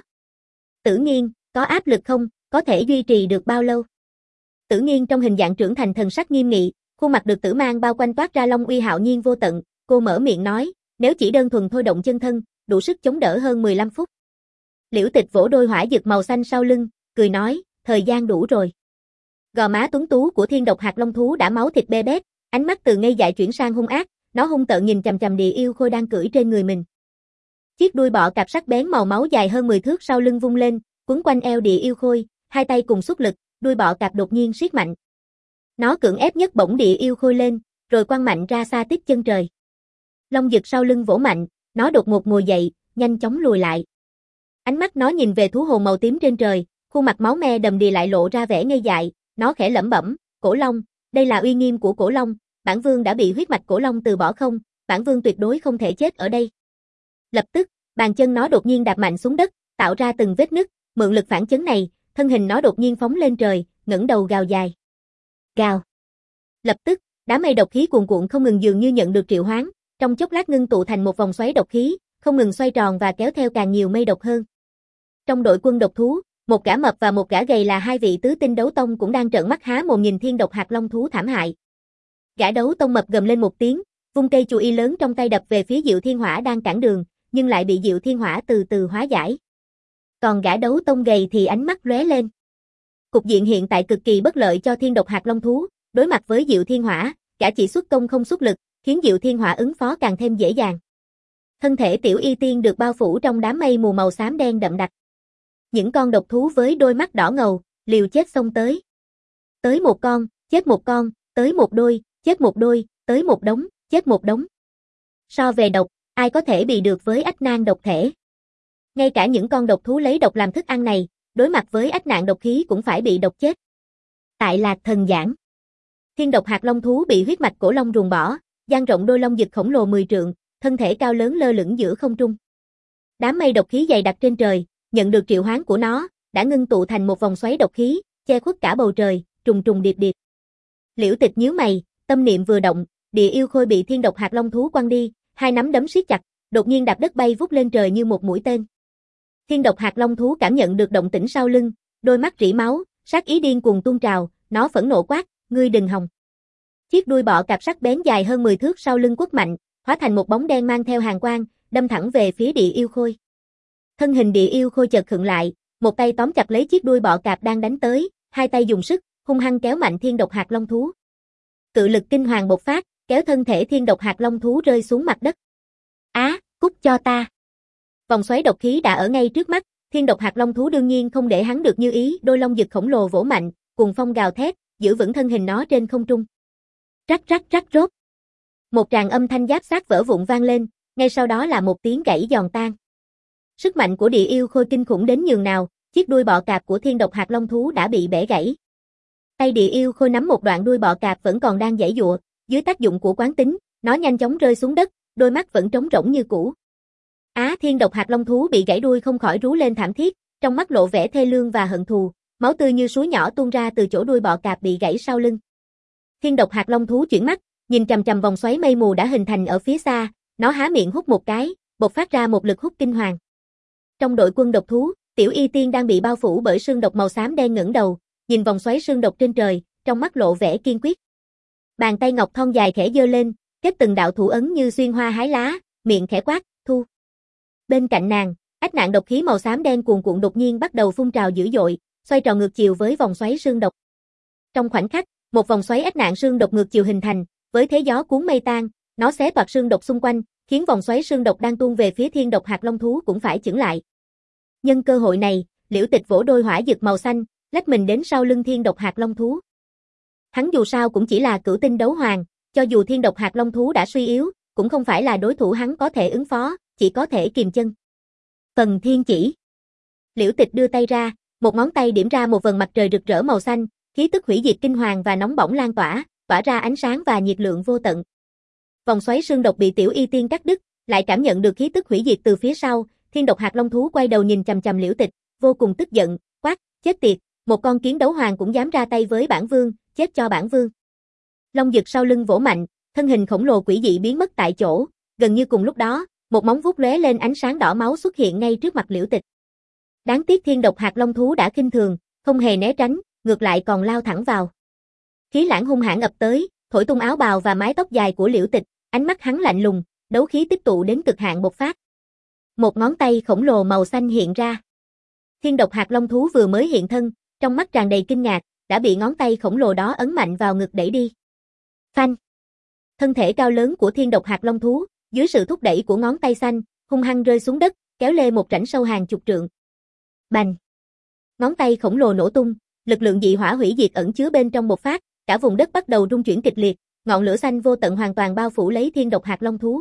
Tử Nghiên, có áp lực không, có thể duy trì được bao lâu? Tử Nghiên trong hình dạng trưởng thành thần sắc nghiêm nghị, khuôn mặt được tử mang bao quanh toát ra long uy hạo nhiên vô tận, cô mở miệng nói, nếu chỉ đơn thuần thôi động chân thân, đủ sức chống đỡ hơn mười lăm phút. Liễu Tịch vỗ đôi hỏa dực màu xanh sau lưng, cười nói, thời gian đủ rồi. Gò má tuấn tú của Thiên Độc Hạc Long thú đã máu thịt bê bết, ánh mắt từ ngây dại chuyển sang hung ác, nó hung tợn nhìn chằm chằm Địa Yêu Khôi đang cưỡi trên người mình. Chiếc đuôi bọ cạp sắc bén màu máu dài hơn mười thước sau lưng vung lên, quấn quanh eo Địa Yêu Khôi, hai tay cùng xuất lực, đuôi bọ cạp đột nhiên siết mạnh. Nó cưỡng ép nhấc bổng Địa Yêu Khôi lên, rồi quăng mạnh ra xa tít chân trời. Long dực sau lưng vỗ mạnh, nó đột ngột ngồi dậy, nhanh chóng lùi lại. Ánh mắt nó nhìn về thú hồn màu tím trên trời, khuôn mặt máu me đầm đìa lại lộ ra vẻ ngây dại, nó khẽ lẩm bẩm, cổ long, đây là uy nghiêm của cổ long, bản vương đã bị huyết mạch cổ long từ bỏ không, bản vương tuyệt đối không thể chết ở đây. Lập tức, bàn chân nó đột nhiên đạp mạnh xuống đất, tạo ra từng vết nứt, mượn lực phản chấn này, thân hình nó đột nhiên phóng lên trời, ngẩng đầu gào dài. Gào. Lập tức, đám mây độc khí cuồn cuộn không ngừng dường như nhận được triệu hoán, trong chốc lát ngưng tụ thành một vòng xoáy độc khí, không ngừng xoay tròn và kéo theo càng nhiều mây độc hơn. Trong đội quân độc thú, một gã mập và một gã gầy là hai vị tứ tinh đấu tông cũng đang trợn mắt há mồm nhìn Thiên Độc Hạc Long thú thảm hại. Gã đấu tông mập gầm lên một tiếng, vung cây chùy lớn trong tay đập về phía Diệu Thiên Hỏa đang cản đường, nhưng lại bị Diệu Thiên Hỏa từ từ hóa giải. Còn gã đấu tông gầy thì ánh mắt lóe lên. Cục diện hiện tại cực kỳ bất lợi cho Thiên Độc Hạc Long thú, đối mặt với Diệu Thiên Hỏa, gã chỉ xuất công không xuất lực, khiến Diệu Thiên Hỏa ứng phó càng thêm dễ dàng. Thân thể Tiểu Y Tiên được bao phủ trong đám mây mù màu xám đen đậm đặc. Những con độc thú với đôi mắt đỏ ngầu, liều chết xông tới. Tới một con, chết một con, tới một đôi, chết một đôi, tới một đống, chết một đống. So về độc, ai có thể bị được với ách nan độc thể? Ngay cả những con độc thú lấy độc làm thức ăn này, đối mặt với ách nạn độc khí cũng phải bị độc chết. Tại Lạc Thần Giảng, Thiên Độc Hạc Long thú bị huyết mạch cổ long ruồng bỏ, dang rộng đôi long dực khổng lồ mười trượng, thân thể cao lớn lơ lửng giữa không trung. Đám mây độc khí dày đặc trên trời, nhận được triệu hoán của nó, đã ngưng tụ thành một vòng xoáy độc khí, che khuất cả bầu trời, trùng trùng điệp điệp. Liễu Tịch nhíu mày, tâm niệm vừa động, Địa Yêu Khôi bị Thiên Độc Hạc Long thú quăng đi, hai nắm đấm siết chặt, đột nhiên đạp đất bay vút lên trời như một mũi tên. Thiên Độc Hạc Long thú cảm nhận được động tĩnh sau lưng, đôi mắt rỉ máu, sát ý điên cuồng tuôn trào, nó phẫn nộ quát, ngươi đừng hòng. Chiếc đuôi bọ cạp sắc bén dài hơn mười thước sau lưng quất mạnh, hóa thành một bóng đen mang theo hàn quang, đâm thẳng về phía Địa Yêu Khôi. Thân hình Địa Yêu Khôi chợt khựng lại, một tay tóm chặt lấy chiếc đuôi bọ cạp đang đánh tới, hai tay dùng sức, hung hăng kéo mạnh Thiên Độc Hạc Long thú. Cự lực kinh hoàng bộc phát, kéo thân thể Thiên Độc Hạc Long thú rơi xuống mặt đất. Á, cút cho ta. Vòng xoáy độc khí đã ở ngay trước mắt, Thiên Độc Hạc Long thú đương nhiên không để hắn được như ý, đôi long dực khổng lồ vỗ mạnh, cùng phong gào thét, giữ vững thân hình nó trên không trung. Rắc rắc rắc rốt. Một tràng âm thanh giáp xác vỡ vụn vang lên, ngay sau đó là một tiếng gãy giòn tan. Sức mạnh của địa yêu khôi kinh khủng đến nhường nào, chiếc đuôi bọ cạp của thiên độc hạt long thú đã bị bẻ gãy. Tay địa yêu khôi nắm một đoạn đuôi bọ cạp vẫn còn đang giãy giụa, dưới tác dụng của quán tính, nó nhanh chóng rơi xuống đất, đôi mắt vẫn trống rỗng như cũ. Á, thiên độc hạt long thú bị gãy đuôi không khỏi rú lên thảm thiết, trong mắt lộ vẻ thê lương và hận thù, máu tươi như suối nhỏ tuôn ra từ chỗ đuôi bọ cạp bị gãy sau lưng. Thiên độc hạt long thú chuyển mắt, nhìn chằm chằm vòng xoáy mây mù đã hình thành ở phía xa, nó há miệng hút một cái, bộc phát ra một lực hút kinh hoàng. Trong đội quân độc thú, Tiểu Y Tiên đang bị bao phủ bởi sương độc màu xám đen ngẩng đầu, nhìn vòng xoáy sương độc trên trời, trong mắt lộ vẻ kiên quyết. Bàn tay ngọc thon dài khẽ giơ lên, kết từng đạo thủ ấn như xuyên hoa hái lá, miệng khẽ quát, thu. Bên cạnh nàng, ách nạn độc khí màu xám đen cuồn cuộn đột nhiên bắt đầu phun trào dữ dội, xoay tròn ngược chiều với vòng xoáy sương độc. Trong khoảnh khắc, một vòng xoáy ách nạn sương độc ngược chiều hình thành, với thế gió cuốn mây tan, nó xé toạc sương độc xung quanh, khiến vòng xoáy sương độc đang tuôn về phía thiên độc hạt long thú cũng phải chững lại. Nhân cơ hội này, Liễu Tịch vỗ đôi hỏa dực màu xanh, lách mình đến sau lưng thiên độc hạt long thú. Hắn dù sao cũng chỉ là cửu tinh đấu hoàng, cho dù thiên độc hạt long thú đã suy yếu, cũng không phải là đối thủ hắn có thể ứng phó, chỉ có thể kiềm chân. Phần thiên chỉ. Liễu Tịch đưa tay ra, một ngón tay điểm ra một vầng mặt trời rực rỡ màu xanh, khí tức hủy diệt kinh hoàng và nóng bỏng lan tỏa, tỏa ra ánh sáng và nhiệt lượng vô tận. Vòng xoáy sương độc bị Tiểu Y Tiên cắt đứt, lại cảm nhận được khí tức hủy diệt từ phía sau, thiên độc hạt long thú quay đầu nhìn chằm chằm Liễu Tịch, vô cùng tức giận, quát, chết tiệt, một con kiến đấu hoàng cũng dám ra tay với bản vương, chết cho bản vương. Long dực sau lưng vỗ mạnh, thân hình khổng lồ quỷ dị biến mất tại chỗ, gần như cùng lúc đó, một móng vuốt lóe lên ánh sáng đỏ máu xuất hiện ngay trước mặt Liễu Tịch. Đáng tiếc thiên độc hạt long thú đã khinh thường, không hề né tránh, ngược lại còn lao thẳng vào. Khí lãng hung hãn ập tới, thổi tung áo bào và mái tóc dài của Liễu Tịch, ánh mắt hắn lạnh lùng, đấu khí tích tụ đến cực hạn bộc phát. Một ngón tay khổng lồ màu xanh hiện ra. Thiên độc hạt long thú vừa mới hiện thân, trong mắt tràn đầy kinh ngạc, đã bị ngón tay khổng lồ đó ấn mạnh vào ngực đẩy đi. Phanh. Thân thể cao lớn của thiên độc hạt long thú, dưới sự thúc đẩy của ngón tay xanh, hung hăng rơi xuống đất, kéo lê một rãnh sâu hàng chục trượng. Bành. Ngón tay khổng lồ nổ tung, lực lượng dị hỏa hủy diệt ẩn chứa bên trong bộc phát, cả vùng đất bắt đầu rung chuyển kịch liệt, ngọn lửa xanh vô tận hoàn toàn bao phủ lấy thiên độc hạt long thú.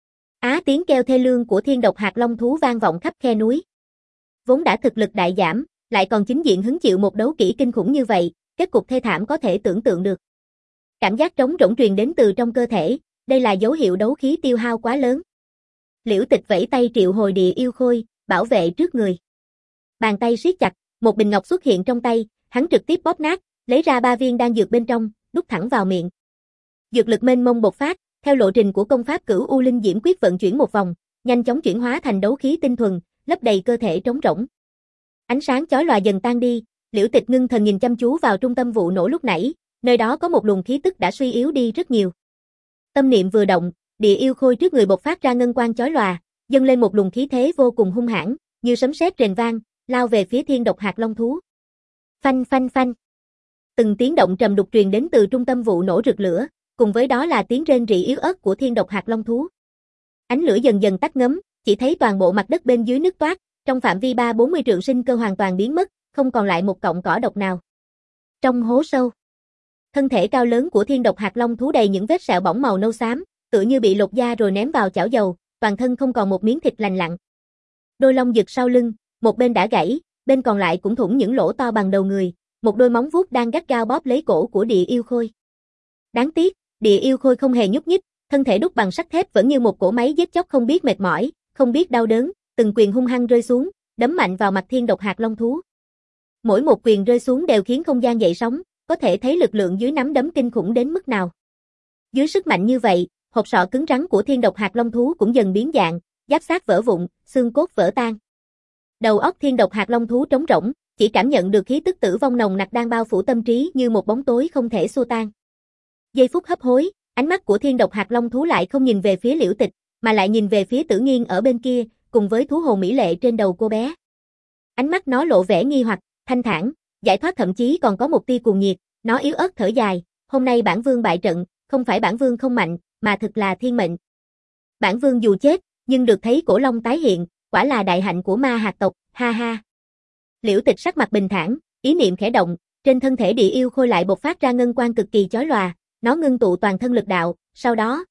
Á, tiếng kêu thê lương của thiên độc hạt long thú vang vọng khắp khe núi. Vốn đã thực lực đại giảm, lại còn chính diện hứng chịu một đấu kỹ kinh khủng như vậy, kết cục thê thảm có thể tưởng tượng được. Cảm giác trống rỗng truyền đến từ trong cơ thể, đây là dấu hiệu đấu khí tiêu hao quá lớn. Liễu Tịch vẫy tay triệu hồi địa yêu khôi, bảo vệ trước người. Bàn tay siết chặt, một bình ngọc xuất hiện trong tay, hắn trực tiếp bóp nát, lấy ra ba viên đan dược bên trong, đút thẳng vào miệng. Dược lực mênh mông bộc phát, theo lộ trình của công pháp Cửu U Linh Diễm Quyết vận chuyển một vòng, nhanh chóng chuyển hóa thành đấu khí tinh thuần, lấp đầy cơ thể trống rỗng. Ánh sáng chói lòa dần tan đi, Liễu Tịch ngưng thần nhìn chăm chú vào trung tâm vụ nổ lúc nãy, nơi đó có một luồng khí tức đã suy yếu đi rất nhiều. Tâm niệm vừa động, địa yêu khôi trước người bộc phát ra ngân quang chói lòa, dâng lên một luồng khí thế vô cùng hung hãn, như sấm sét rền vang, lao về phía thiên độc hạt long thú. Phanh phanh phanh. Từng tiếng động trầm đục truyền đến từ trung tâm vụ nổ rực lửa, cùng với đó là tiếng rên rỉ yếu ớt của thiên độc hạt long thú. Ánh lửa dần dần tắt ngấm, chỉ thấy toàn bộ mặt đất bên dưới nứt toát, trong phạm vi ba bốn mươi trượng sinh cơ hoàn toàn biến mất, không còn lại một cọng cỏ độc nào. Trong hố sâu, thân thể cao lớn của thiên độc hạt long thú đầy những vết sẹo bỏng màu nâu xám, tựa như bị lột da rồi ném vào chảo dầu, toàn thân không còn một miếng thịt lành lặn. Đôi lông giật sau lưng, một bên đã gãy, bên còn lại cũng thủng những lỗ to bằng đầu người, một đôi móng vuốt đang gắt gao bóp lấy cổ của địa yêu khôi. Đáng tiếc, địa yêu khôi không hề nhúc nhích, thân thể đúc bằng sắt thép vẫn như một cỗ máy giết chóc không biết mệt mỏi, không biết đau đớn, từng quyền hung hăng rơi xuống, đấm mạnh vào mặt thiên độc hạt long thú. Mỗi một quyền rơi xuống đều khiến không gian dậy sóng, có thể thấy lực lượng dưới nắm đấm kinh khủng đến mức nào. Dưới sức mạnh như vậy, hộp sọ cứng rắn của thiên độc hạt long thú cũng dần biến dạng, giáp xác vỡ vụn, xương cốt vỡ tan. Đầu óc thiên độc hạt long thú trống rỗng, chỉ cảm nhận được khí tức tử vong nồng nặc đang bao phủ tâm trí như một bóng tối không thể xua tan. Giây phút hấp hối, ánh mắt của thiên độc hạt long thú lại không nhìn về phía Liễu Tịch, mà lại nhìn về phía Tử Nghiên ở bên kia, cùng với thú hồn mỹ lệ trên đầu cô bé. Ánh mắt nó lộ vẻ nghi hoặc, thanh thản, giải thoát, thậm chí còn có một tia cuồng nhiệt, nó yếu ớt thở dài, hôm nay bản vương bại trận, không phải bản vương không mạnh, mà thực là thiên mệnh. Bản vương dù chết, nhưng được thấy cổ long tái hiện, quả là đại hạnh của ma hạt tộc, ha ha. Liễu Tịch sắc mặt bình thản, ý niệm khẽ động, trên thân thể địa yêu khôi lại bộc phát ra ngân quang cực kỳ chói lòa, nó ngưng tụ toàn thân lực đạo, sau đó,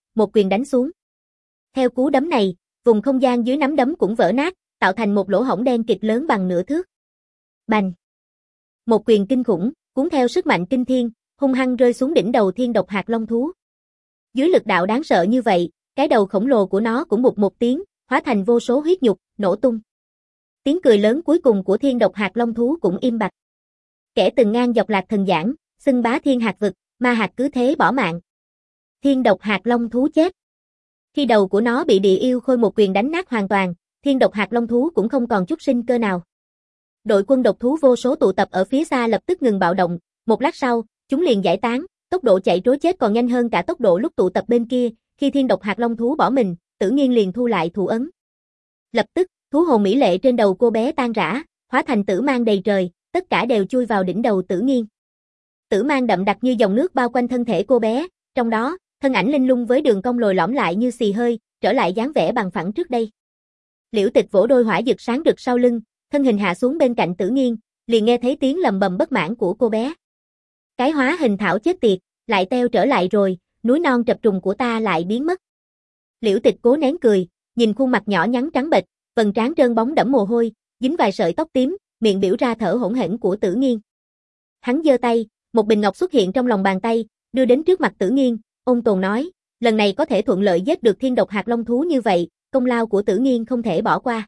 một quyền đánh xuống. Theo cú đấm này, vùng không gian dưới nắm đấm cũng vỡ nát, tạo thành một lỗ hổng đen kịt lớn bằng nửa thước. Bành! Một quyền kinh khủng, cuốn theo sức mạnh kinh thiên, hung hăng rơi xuống đỉnh đầu thiên độc hạt long thú. Dưới lực đạo đáng sợ như vậy, cái đầu khổng lồ của nó cũng bụp một tiếng, hóa thành vô số huyết nhục, nổ tung. Tiếng cười lớn cuối cùng của thiên độc hạt long thú cũng im bặt. Kẻ từng ngang dọc Lạc Thần Giảng, xưng bá thiên hạt vực, ma hạt cứ thế bỏ mạng. Thiên độc hạt long thú chết. Khi đầu của nó bị địa yêu khôi một quyền đánh nát hoàn toàn, thiên độc hạt long thú cũng không còn chút sinh cơ nào. Đội quân độc thú vô số tụ tập ở phía xa lập tức ngừng bạo động, một lát sau, chúng liền giải tán, tốc độ chạy trối chết còn nhanh hơn cả tốc độ lúc tụ tập bên kia, khi thiên độc hạt long thú bỏ mình, Tử Nghiên liền thu lại thủ ấn. Lập tức, thú hồn mỹ lệ trên đầu cô bé tan rã, hóa thành tử mang đầy trời, tất cả đều chui vào đỉnh đầu Tử Nghiên. Tử mang đậm đặc như dòng nước bao quanh thân thể cô bé, trong đó, thân ảnh linh lung với đường cong lồi lõm lại như xì hơi, trở lại dáng vẻ bằng phẳng trước đây. Liễu Tịch vỗ đôi hỏa dực sáng rực sau lưng, thân hình hạ xuống bên cạnh Tử Nghiên, liền nghe thấy tiếng lầm bầm bất mãn của cô bé. Cái hóa hình thảo chết tiệt, lại teo trở lại rồi, núi non trập trùng của ta lại biến mất. Liễu Tịch cố nén cười, nhìn khuôn mặt nhỏ nhắn trắng bệch, vầng trán trơn bóng đẫm mồ hôi, dính vài sợi tóc tím, miệng biểu ra thở hổn hển của Tử Nghiên. Hắn giơ tay, một bình ngọc xuất hiện trong lòng bàn tay, đưa đến trước mặt Tử Nghiên, ôn tồn nói, lần này có thể thuận lợi giết được thiên độc hạt long thú như vậy, công lao của Tử Nghiên không thể bỏ qua.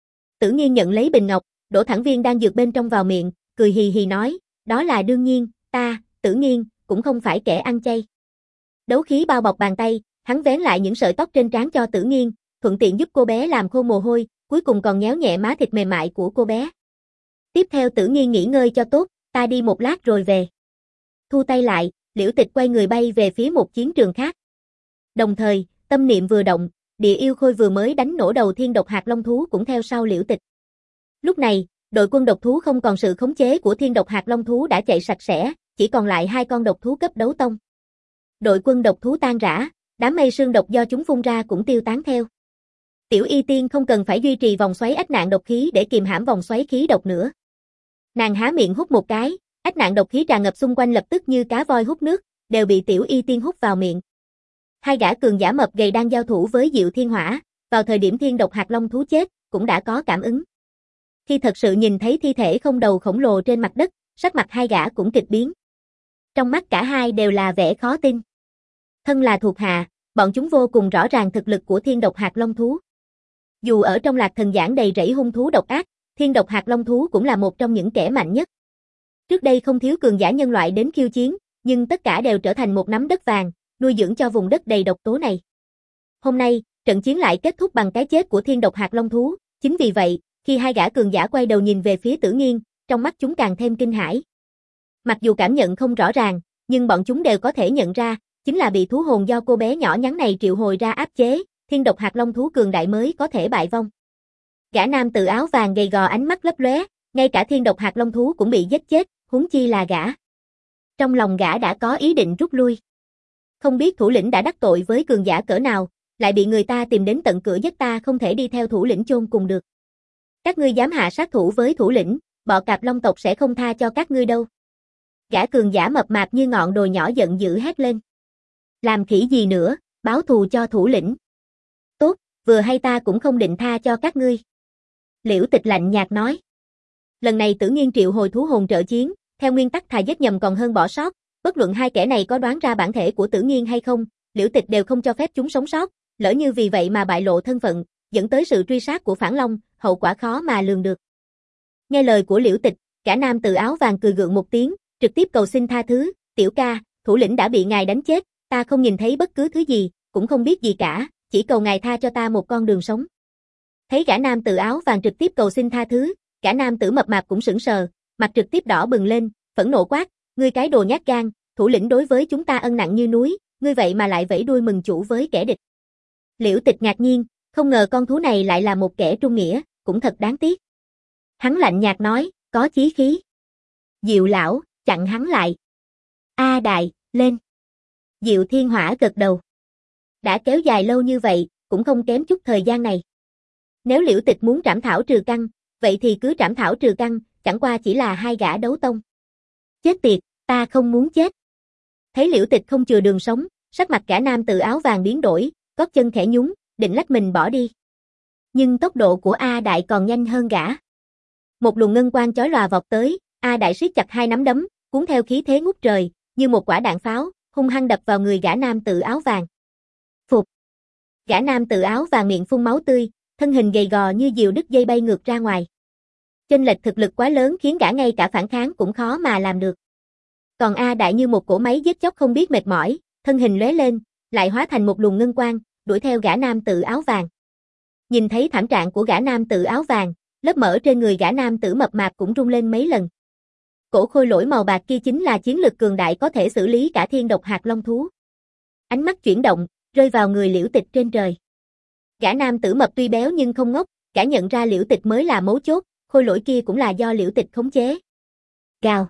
Tử Nghiên nhận lấy bình ngọc, đổ thẳng viên đang dược bên trong vào miệng, cười hì hì nói, đó là đương nhiên, ta, Tử Nghiên, cũng không phải kẻ ăn chay. Đấu khí bao bọc bàn tay, hắn vén lại những sợi tóc trên trán cho Tử Nghiên, thuận tiện giúp cô bé làm khô mồ hôi, cuối cùng còn nhéo nhẹ má thịt mềm mại của cô bé. Tiếp theo Tử Nghiên nghỉ ngơi cho tốt, ta đi một lát rồi về. Thu tay lại, Liễu Tịch quay người bay về phía một chiến trường khác. Đồng thời, tâm niệm vừa động, địa yêu khôi vừa mới đánh nổ đầu thiên độc hạt long thú cũng theo sau Liễu Tịch. Lúc này, đội quân độc thú không còn sự khống chế của thiên độc hạt long thú đã chạy sạch sẽ, chỉ còn lại hai con độc thú cấp đấu tông. Đội quân độc thú tan rã, đám mây sương độc do chúng phun ra cũng tiêu tán theo. Tiểu Y Tiên không cần phải duy trì vòng xoáy ách nạn độc khí để kiềm hãm vòng xoáy khí độc nữa. Nàng há miệng hút một cái, ách nạn độc khí tràn ngập xung quanh lập tức như cá voi hút nước, đều bị Tiểu Y Tiên hút vào miệng. Hai gã cường giả mập gầy đang giao thủ với Diệu Thiên Hỏa, vào thời điểm thiên độc hạt long thú chết, cũng đã có cảm ứng. Khi thật sự nhìn thấy thi thể không đầu khổng lồ trên mặt đất, sắc mặt hai gã cũng kịch biến. Trong mắt cả hai đều là vẻ khó tin. Thân là thuộc hạ, bọn chúng vô cùng rõ ràng thực lực của thiên độc hạt long thú. Dù ở trong Lạc Thần Giảng đầy rẫy hung thú độc ác, thiên độc hạt long thú cũng là một trong những kẻ mạnh nhất. Trước đây không thiếu cường giả nhân loại đến khiêu chiến, nhưng tất cả đều trở thành một nắm đất vàng, nuôi dưỡng cho vùng đất đầy độc tố này. Hôm nay, trận chiến lại kết thúc bằng cái chết của thiên độc hạt long thú, chính vì vậy, khi hai gã cường giả quay đầu nhìn về phía Tử Nghiên, trong mắt chúng càng thêm kinh hãi. Mặc dù cảm nhận không rõ ràng, nhưng bọn chúng đều có thể nhận ra, chính là bị thú hồn do cô bé nhỏ nhắn này triệu hồi ra áp chế, thiên độc hạt long thú cường đại mới có thể bại vong. Gã nam tự áo vàng gầy gò ánh mắt lấp lóe, ngay cả thiên độc hạt long thú cũng bị giết chết, huống chi là gã. Trong lòng gã đã có ý định rút lui. Không biết thủ lĩnh đã đắc tội với cường giả cỡ nào, lại bị người ta tìm đến tận cửa giết, ta không thể đi theo thủ lĩnh chôn cùng được. Các ngươi dám hạ sát thủ với thủ lĩnh, bọ cạp long tộc sẽ không tha cho các ngươi đâu. Gã cường giả mập mạp như ngọn đồi nhỏ giận dữ hét lên. Làm khỉ gì nữa, báo thù cho thủ lĩnh. Tốt, vừa hay ta cũng không định tha cho các ngươi. Liễu Tịch lạnh nhạt nói. Lần này Tử Nghiên triệu hồi thú hồn trợ chiến, theo nguyên tắc thà giết nhầm còn hơn bỏ sót, bất luận hai kẻ này có đoán ra bản thể của Tử Nghiên hay không, Liễu Tịch đều không cho phép chúng sống sót, lỡ như vì vậy mà bại lộ thân phận, dẫn tới sự truy sát của Phản Long, hậu quả khó mà lường được. Nghe lời của Liễu Tịch, cả nam tự áo vàng cười gượng một tiếng, trực tiếp cầu xin tha thứ, tiểu ca, thủ lĩnh đã bị ngài đánh chết, ta không nhìn thấy bất cứ thứ gì, cũng không biết gì cả, chỉ cầu ngài tha cho ta một con đường sống. Thấy gã nam tự áo vàng trực tiếp cầu xin tha thứ, cả nam tử mập mạp cũng sững sờ, mặt trực tiếp đỏ bừng lên, phẫn nộ quát, ngươi cái đồ nhát gan, thủ lĩnh đối với chúng ta ân nặng như núi, ngươi vậy mà lại vẫy đuôi mừng chủ với kẻ địch. Liễu Tịch ngạc nhiên, không ngờ con thú này lại là một kẻ trung nghĩa, cũng thật đáng tiếc. Hắn lạnh nhạt nói, có chí khí. Diệu lão, chặn hắn lại. A đại, lên. Diệu Thiên Hỏa gật đầu. Đã kéo dài lâu như vậy, cũng không kém chút thời gian này. Nếu Liễu Tịch muốn trảm thảo trừ căn, vậy thì cứ trảm thảo trừ căn, chẳng qua chỉ là hai gã đấu tông. Chết tiệt, ta không muốn chết. Thấy Liễu Tịch không chừa đường sống, Sắc mặt gã nam tự áo vàng biến đổi, gót chân khẽ nhún, định lách mình bỏ đi. Nhưng tốc độ của A Đại còn nhanh hơn gã. Một luồng ngân quang chói lòa vọt tới, A Đại siết chặt hai nắm đấm, cuốn theo khí thế ngút trời, như một quả đạn pháo, hung hăng đập vào người gã nam tự áo vàng. Phục. Gã nam tự áo vàng miệng phun máu tươi, thân hình gầy gò như diều đứt dây bay ngược ra ngoài. Chênh lệch thực lực quá lớn khiến gã ngay cả phản kháng cũng khó mà làm được. Còn A Đại như một cỗ máy giết chóc không biết mệt mỏi, thân hình lóe lên, lại hóa thành một luồng ngân quang, đuổi theo gã nam tự áo vàng. Nhìn thấy thảm trạng của gã nam tự áo vàng, lớp mỡ trên người gã nam tử mập mạp cũng rung lên mấy lần. Cổ khôi lỗi màu bạc kia chính là chiến lực cường đại có thể xử lý cả thiên độc hạt long thú. Ánh mắt chuyển động, rơi vào người Liễu Tịch trên trời. Gã nam tử mập tuy béo nhưng không ngốc, gã nhận ra Liễu Tịch mới là mấu chốt, khôi lỗi kia cũng là do Liễu Tịch khống chế. Gào.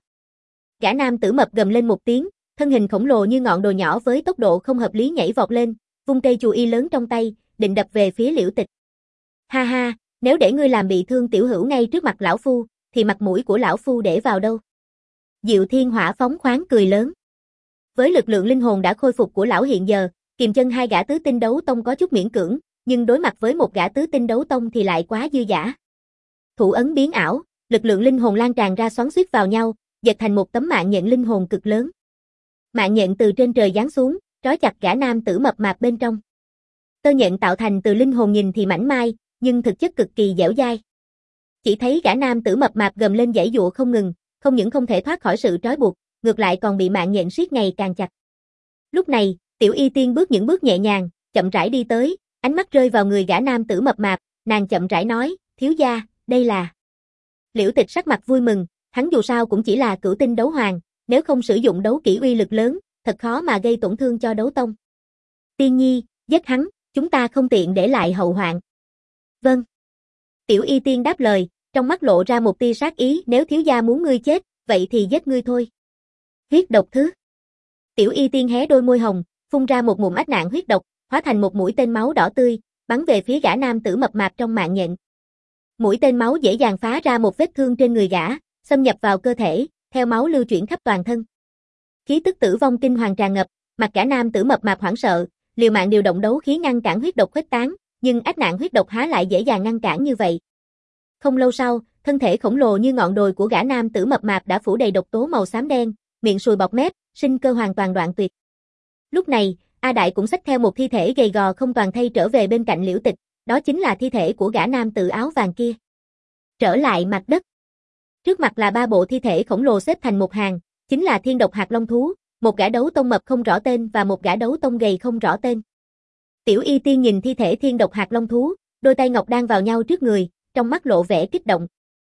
Gã nam tử mập gầm lên một tiếng, thân hình khổng lồ như ngọn đồi nhỏ với tốc độ không hợp lý nhảy vọt lên, vung cây chù y lớn trong tay, định đập về phía Liễu Tịch. Ha ha, nếu để ngươi làm bị thương tiểu hữu ngay trước mặt lão phu, thì mặt mũi của lão phu để vào đâu? Diệu Thiên Hỏa phóng khoáng cười lớn. Với lực lượng linh hồn đã khôi phục của lão hiện giờ, kiềm chân hai gã tứ tinh đấu tông có chút miễn cưỡng, nhưng đối mặt với một gã tứ tinh đấu tông thì lại quá dư dả. Thủ ấn biến ảo, lực lượng linh hồn lan tràn ra xoắn xuýt vào nhau, dệt thành một tấm mạng nhện linh hồn cực lớn. Mạng nhện từ trên trời giáng xuống, trói chặt gã nam tử mập mạp bên trong. Tơ nhện tạo thành từ linh hồn nhìn thì mảnh mai, nhưng thực chất cực kỳ dẻo dai. Chỉ thấy gã nam tử mập mạp gầm lên giãy giụa không ngừng, không những không thể thoát khỏi sự trói buộc, ngược lại còn bị mạng nhện siết ngày càng chặt. Lúc này, Tiểu Y Tiên bước những bước nhẹ nhàng, chậm rãi đi tới, ánh mắt rơi vào người gã nam tử mập mạp, nàng chậm rãi nói, thiếu gia, đây là. Liễu Tịch sắc mặt vui mừng, hắn dù sao cũng chỉ là cửu tinh đấu hoàng, nếu không sử dụng đấu kỹ uy lực lớn, thật khó mà gây tổn thương cho đấu tông. Tiên nhi, giết hắn, chúng ta không tiện để lại hậu hoạn. Vâng. Tiểu Y Tiên đáp lời, trong mắt lộ ra một tia sát ý, nếu thiếu gia muốn ngươi chết, vậy thì giết ngươi thôi. Huyết độc thứ. Tiểu Y Tiên hé đôi môi hồng, phun ra một ngụm ách nạn huyết độc, hóa thành một mũi tên máu đỏ tươi, bắn về phía gã nam tử mập mạp trong mạng nhện. Mũi tên máu dễ dàng phá ra một vết thương trên người gã, xâm nhập vào cơ thể, theo máu lưu chuyển khắp toàn thân. Khí tức tử vong kinh hoàng tràn ngập, mặt gã nam tử mập mạp hoảng sợ, liều mạng điều động đấu khí ngăn cản huyết độc khuếch tán, nhưng ách nạn huyết độc há lại dễ dàng ngăn cản như vậy. Không lâu sau, thân thể khổng lồ như ngọn đồi của gã nam tử mập mạp đã phủ đầy độc tố màu xám đen, miệng sùi bọt mép, sinh cơ hoàn toàn đoạn tuyệt. Lúc này, A Đại cũng xách theo một thi thể gầy gò không toàn thây trở về bên cạnh Liễu Tịch, đó chính là thi thể của gã nam tử áo vàng kia. Trở lại mặt đất. Trước mặt là ba bộ thi thể khổng lồ xếp thành một hàng, chính là thiên độc hạt long thú, một gã đấu tông mập không rõ tên và một gã đấu tông gầy không rõ tên. Tiểu Y Tiên nhìn thi thể thiên độc hạt long thú, đôi tay ngọc đang vào nhau trước người, trong mắt lộ vẻ kích động.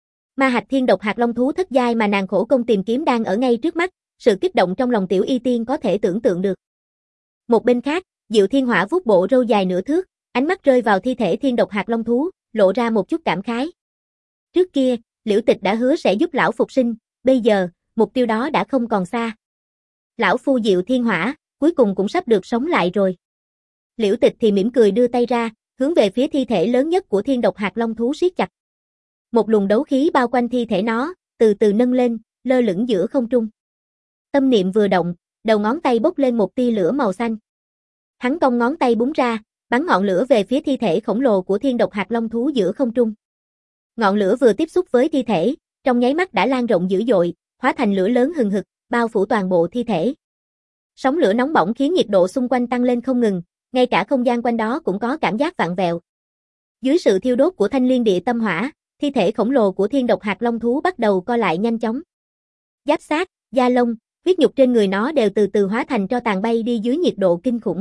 Ma hạch thiên độc hạt long thú thất giai mà nàng khổ công tìm kiếm đang ở ngay trước mắt, sự kích động trong lòng Tiểu Y Tiên có thể tưởng tượng được. Một bên khác, Diệu Thiên Hỏa vuốt bộ râu dài nửa thước, ánh mắt rơi vào thi thể thiên độc hạt long thú, lộ ra một chút cảm khái. Trước kia, Liễu Tịch đã hứa sẽ giúp lão phục sinh, bây giờ, mục tiêu đó đã không còn xa. Lão phu Diệu Thiên Hỏa, cuối cùng cũng sắp được sống lại rồi. Liễu Tịch thì mỉm cười đưa tay ra, hướng về phía thi thể lớn nhất của thiên độc hạt long thú siết chặt. Một luồng đấu khí bao quanh thi thể nó, từ từ nâng lên, lơ lửng giữa không trung. Tâm niệm vừa động, đầu ngón tay bốc lên một tia lửa màu xanh. Hắn cong ngón tay búng ra, bắn ngọn lửa về phía thi thể khổng lồ của thiên độc hạt long thú giữa không trung. Ngọn lửa vừa tiếp xúc với thi thể, trong nháy mắt đã lan rộng dữ dội, hóa thành lửa lớn hừng hực, bao phủ toàn bộ thi thể. Sóng lửa nóng bỏng khiến nhiệt độ xung quanh tăng lên không ngừng, ngay cả không gian quanh đó cũng có cảm giác vặn vẹo. Dưới sự thiêu đốt của thanh liên địa tâm hỏa, thi thể khổng lồ của thiên độc hạt long thú bắt đầu co lại nhanh chóng. Giáp xác, da lông, huyết nhục trên người nó đều từ từ hóa thành tro tàn bay đi dưới nhiệt độ kinh khủng.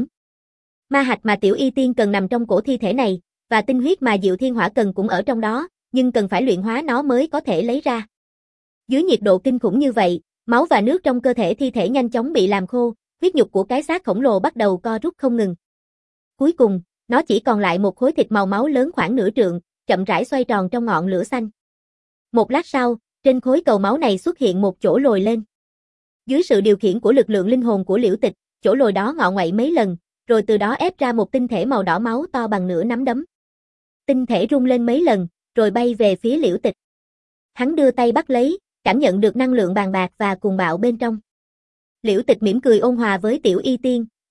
Ma hạch mà Tiểu Y Tiên cần nằm trong cổ thi thể này, và tinh huyết mà Diệu Thiên Hỏa cần cũng ở trong đó, nhưng cần phải luyện hóa nó mới có thể lấy ra. Dưới nhiệt độ kinh khủng như vậy, máu và nước trong cơ thể thi thể nhanh chóng bị làm khô, huyết nhục của cái xác khổng lồ bắt đầu co rút không ngừng. Cuối cùng, nó chỉ còn lại một khối thịt màu máu lớn khoảng nửa trượng, chậm rãi xoay tròn trong ngọn lửa xanh. Một lát sau, trên khối cầu máu này xuất hiện một chỗ lồi lên. Dưới sự điều khiển của lực lượng linh hồn của Liễu Tịch, chỗ lồi đó ngọ nguậy mấy lần, rồi từ đó ép ra một tinh thể màu đỏ máu to bằng nửa nắm đấm. Tinh thể rung lên mấy lần, rồi bay về phía Liễu Tịch. Hắn đưa tay bắt lấy, cảm nhận được năng lượng bàn bạc và cuồng bạo bên trong. Liễu Tịch mỉm cười ôn hòa với Tiểu Y Tiên,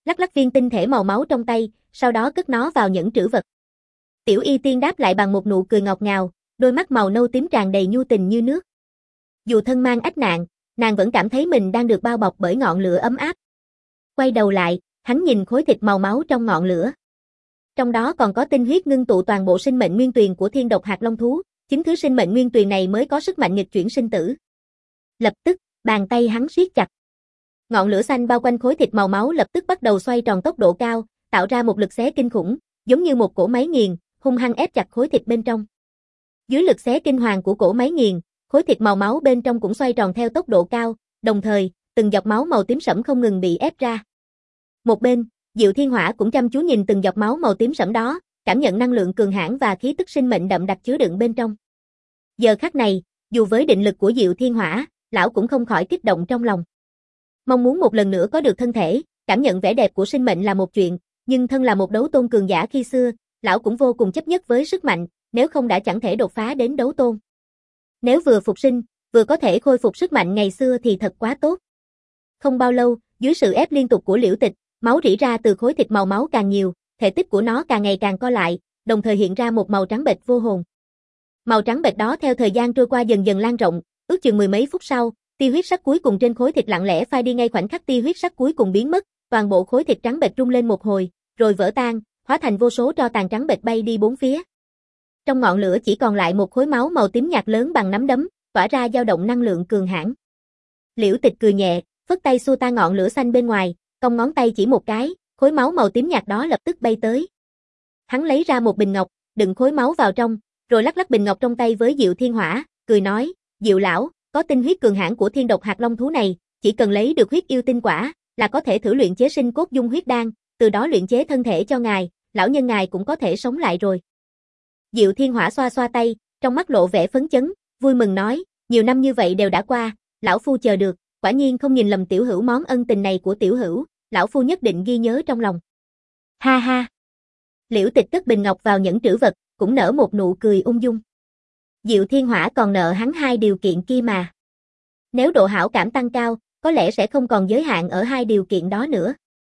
lắc lắc viên tinh thể màu máu trong tay, sau đó cất nó vào nhẫn trữ vật. Tiểu Y Tiên đáp lại bằng một nụ cười ngọt ngào, đôi mắt màu nâu tím tràn đầy nhu tình như nước. Dù thân mang ách nạn, nàng vẫn cảm thấy mình đang được bao bọc bởi ngọn lửa ấm áp. Quay đầu lại, hắn nhìn khối thịt màu máu trong ngọn lửa. Trong đó còn có tinh huyết ngưng tụ toàn bộ sinh mệnh nguyên tuyền của thiên độc hạt long thú, chính thứ sinh mệnh nguyên tuyền này mới có sức mạnh nghịch chuyển sinh tử. Lập tức, bàn tay hắn siết chặt. Ngọn lửa xanh bao quanh khối thịt màu máu lập tức bắt đầu xoay tròn tốc độ cao, tạo ra một lực xé kinh khủng, giống như một cỗ máy nghiền, hung hăng ép chặt khối thịt bên trong. Dưới lực xé kinh hoàng của cỗ máy nghiền, khối thịt màu máu bên trong cũng xoay tròn theo tốc độ cao, đồng thời, từng giọt máu màu tím sẫm không ngừng bị ép ra. Một bên, Diệu Thiên Hỏa cũng chăm chú nhìn từng giọt máu màu tím sẫm đó, cảm nhận năng lượng cường hãn và khí tức sinh mệnh đậm đặc chứa đựng bên trong. Giờ khắc này, dù với định lực của Diệu Thiên Hỏa, lão cũng không khỏi kích động trong lòng. Mong muốn một lần nữa có được thân thể, cảm nhận vẻ đẹp của sinh mệnh là một chuyện, nhưng thân là một đấu tôn cường giả khi xưa, lão cũng vô cùng chấp nhất với sức mạnh, nếu không đã chẳng thể đột phá đến đấu tôn. Nếu vừa phục sinh, vừa có thể khôi phục sức mạnh ngày xưa thì thật quá tốt. Không bao lâu, dưới sự ép liên tục của Liễu Tịch, máu rỉ ra từ khối thịt màu máu càng nhiều, thể tích của nó càng ngày càng co lại, đồng thời hiện ra một màu trắng bệch vô hồn. Màu trắng bệch đó theo thời gian trôi qua dần dần lan rộng, ước chừng mười mấy phút sau, tia huyết sắc cuối cùng trên khối thịt lặng lẽ phai đi ngay khoảnh khắc tia huyết sắc cuối cùng biến mất, toàn bộ khối thịt trắng bệch rung lên một hồi, rồi vỡ tan, hóa thành vô số tro tàn trắng bệch bay đi bốn phía. Trong ngọn lửa chỉ còn lại một khối máu màu tím nhạt lớn bằng nắm đấm, tỏa ra dao động năng lượng cường hãn. Liễu Tịch cười nhẹ, phất tay xua tan ngọn lửa xanh bên ngoài, cong ngón tay chỉ một cái, khối máu màu tím nhạt đó lập tức bay tới. Hắn lấy ra một bình ngọc, đựng khối máu vào trong, rồi lắc lắc bình ngọc trong tay với Diệu Thiên Hỏa, cười nói, Diệu lão, có tinh huyết cường hãn của thiên độc hạt long thú này, chỉ cần lấy được huyết yêu tinh quả, là có thể thử luyện chế sinh cốt dung huyết đan, từ đó luyện chế thân thể cho ngài, lão nhân ngài cũng có thể sống lại rồi. Diệu Thiên Hỏa xoa xoa tay, trong mắt lộ vẻ phấn chấn, vui mừng nói, nhiều năm như vậy đều đã qua, lão phu chờ được, quả nhiên không nhìn lầm tiểu hữu món ân tình này của tiểu hữu, lão phu nhất định ghi nhớ trong lòng. Ha ha. Liễu Tịch cất bình ngọc vào nhẫn trữ vật, cũng nở một nụ cười ung dung. Diệu Thiên Hỏa còn nợ hắn hai điều kiện kia mà. Nếu độ hảo cảm tăng cao, có lẽ sẽ không còn giới hạn ở hai điều kiện đó nữa.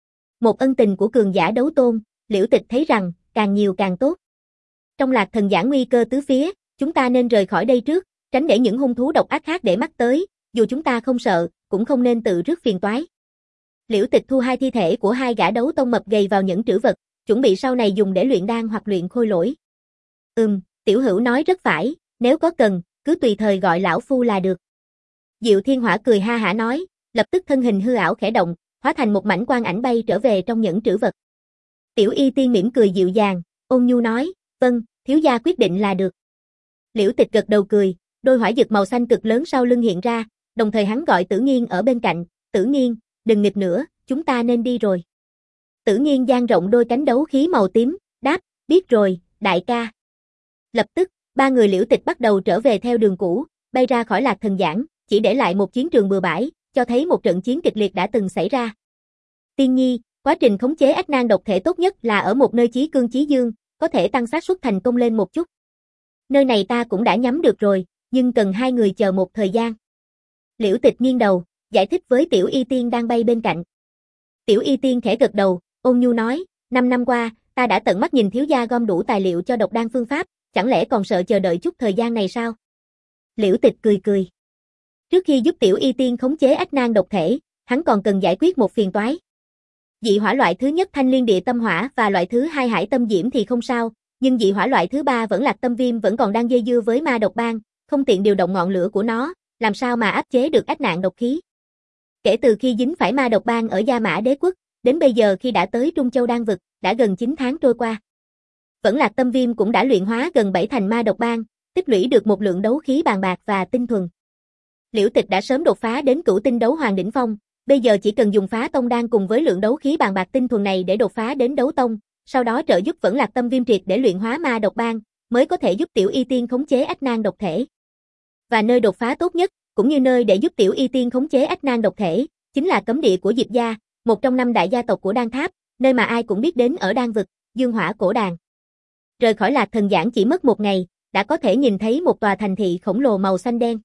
Một ân tình của cường giả đấu tôn, Liễu Tịch thấy rằng, càng nhiều càng tốt. Trong Lạc Thần Giảng nguy cơ tứ phía, chúng ta nên rời khỏi đây trước, tránh để những hung thú độc ác khác để mắt tới, dù chúng ta không sợ, cũng không nên tự rước phiền toái. Liễu Tịch thu hai thi thể của hai gã đấu tông mập gầy vào nhẫn trữ vật, chuẩn bị sau này dùng để luyện đan hoặc luyện khôi lỗi. Ừm, tiểu hữu nói rất phải, nếu có cần, cứ tùy thời gọi lão phu là được. Diệu Thiên Hỏa cười ha hả nói, lập tức thân hình hư ảo khẽ động, hóa thành một mảnh quang ảnh bay trở về trong nhẫn trữ vật. Tiểu Y Tiên mỉm cười dịu dàng, ôn nhu nói, vâng, thiếu gia quyết định là được. Liễu Tịch gật đầu cười, đôi hỏa dực màu xanh cực lớn sau lưng hiện ra, đồng thời hắn gọi Tử Nghiên ở bên cạnh, Tử Nghiên, đừng nghịch nữa, chúng ta nên đi rồi. Tử Nghiên dang rộng đôi cánh đấu khí màu tím, đáp, biết rồi, đại ca. Lập tức, ba người Liễu Tịch bắt đầu trở về theo đường cũ, bay ra khỏi Lạc Thần Giảng, chỉ để lại một chiến trường bừa bãi, cho thấy một trận chiến kịch liệt đã từng xảy ra. Tiên nhi, quá trình khống chế ách nan độc thể tốt nhất là ở một nơi chí cương chí dương, có thể tăng xác suất thành công lên một chút. Nơi này ta cũng đã nhắm được rồi, nhưng cần hai người chờ một thời gian. Liễu Tịch nghiêng đầu, giải thích với Tiểu Y Tiên đang bay bên cạnh. Tiểu Y Tiên khẽ gật đầu, ôn nhu nói, năm năm qua, ta đã tận mắt nhìn thiếu gia gom đủ tài liệu cho độc đan phương pháp, chẳng lẽ còn sợ chờ đợi chút thời gian này sao? Liễu Tịch cười cười. Trước khi giúp Tiểu Y Tiên khống chế ách nan độc thể, hắn còn cần giải quyết một phiền toái. Dị hỏa loại thứ nhất Thanh Liên Địa Tâm Hỏa và loại thứ hai Hải Tâm Diễm thì không sao, nhưng dị hỏa loại thứ ba vẫn Lạc Tâm Viêm vẫn còn đang dây dưa với ma độc bang, không tiện điều động ngọn lửa của nó, làm sao mà áp chế được ách nạn độc khí. Kể từ khi dính phải ma độc bang ở Gia Mã Đế Quốc, đến bây giờ khi đã tới Trung Châu Đan Vực, đã gần chín tháng trôi qua. Vẫn Lạc Tâm Viêm cũng đã luyện hóa gần bảy thành ma độc bang, tích lũy được một lượng đấu khí bàn bạc và tinh thuần. Liễu Tịch đã sớm đột phá đến cửu tinh đấu hoàng đỉnh phong, bây giờ chỉ cần dùng phá tông đan cùng với lượng đấu khí bàn bạc tinh thuần này để đột phá đến đấu tông, sau đó trợ giúp Vẫn Lạc Tâm Viêm triệt để luyện hóa ma độc bang, mới có thể giúp Tiểu Y Tiên khống chế ách nan độc thể. Và nơi đột phá tốt nhất, cũng như nơi để giúp Tiểu Y Tiên khống chế ách nan độc thể, chính là cấm địa của Diệp gia, một trong năm đại gia tộc của Đan Tháp, nơi mà ai cũng biết đến ở Đan Vực, Dương Hỏa Cổ Đàn. Rời khỏi Lạc Thần Giảng chỉ mất một ngày, đã có thể nhìn thấy một tòa thành thị khổng lồ màu xanh đen.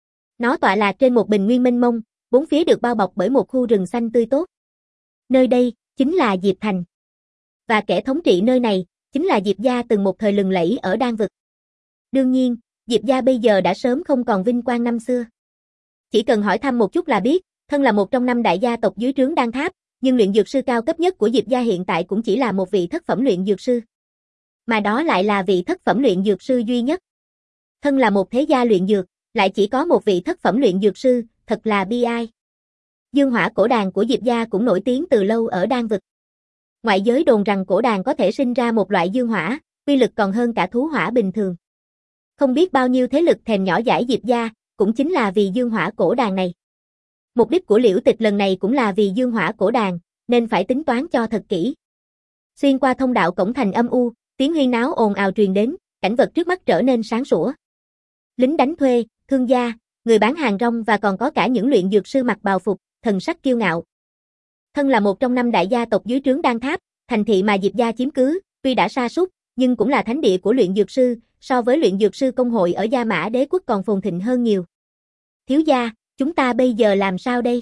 Nó tọa lạc trên một bình nguyên mênh mông, bốn phía được bao bọc bởi một khu rừng xanh tươi tốt. Nơi đây, chính là Diệp Thành. Và kẻ thống trị nơi này, chính là Diệp gia từng một thời lừng lẫy ở Đan vực. Đương nhiên, Diệp gia bây giờ đã sớm không còn vinh quang năm xưa. Chỉ cần hỏi thăm một chút là biết, thân là một trong năm đại gia tộc dưới trướng Đan Tháp, nhưng luyện dược sư cao cấp nhất của Diệp gia hiện tại cũng chỉ là một vị thất phẩm luyện dược sư. Mà đó lại là vị thất phẩm luyện dược sư duy nhất. Thân là một thế gia luyện dược, lại chỉ có một vị thất phẩm luyện dược sư, thật là bi ai. Dương hỏa cổ đàn của Diệp gia cũng nổi tiếng từ lâu ở Đan vực. Ngoại giới đồn rằng cổ đàn có thể sinh ra một loại dương hỏa, uy lực còn hơn cả thú hỏa bình thường. Không biết bao nhiêu thế lực thèm nhỏ dãi Diệp gia, cũng chính là vì dương hỏa cổ đàn này. Mục đích của Liễu Tịch lần này cũng là vì dương hỏa cổ đàn, nên phải tính toán cho thật kỹ. Xuyên qua thông đạo cổng thành âm u, tiếng huyên náo ồn ào truyền đến, cảnh vật trước mắt trở nên sáng sủa. Lính đánh thuê, thương gia, người bán hàng rong và còn có cả những luyện dược sư mặc bào phục, thần sắc kiêu ngạo. Thân là một trong năm đại gia tộc dưới trướng Đan Tháp, thành thị mà Diệp gia chiếm cứ, tuy đã sa sút, nhưng cũng là thánh địa của luyện dược sư, so với luyện dược sư công hội ở Gia Mã Đế quốc còn phồn thịnh hơn nhiều. Thiếu gia, chúng ta bây giờ làm sao đây?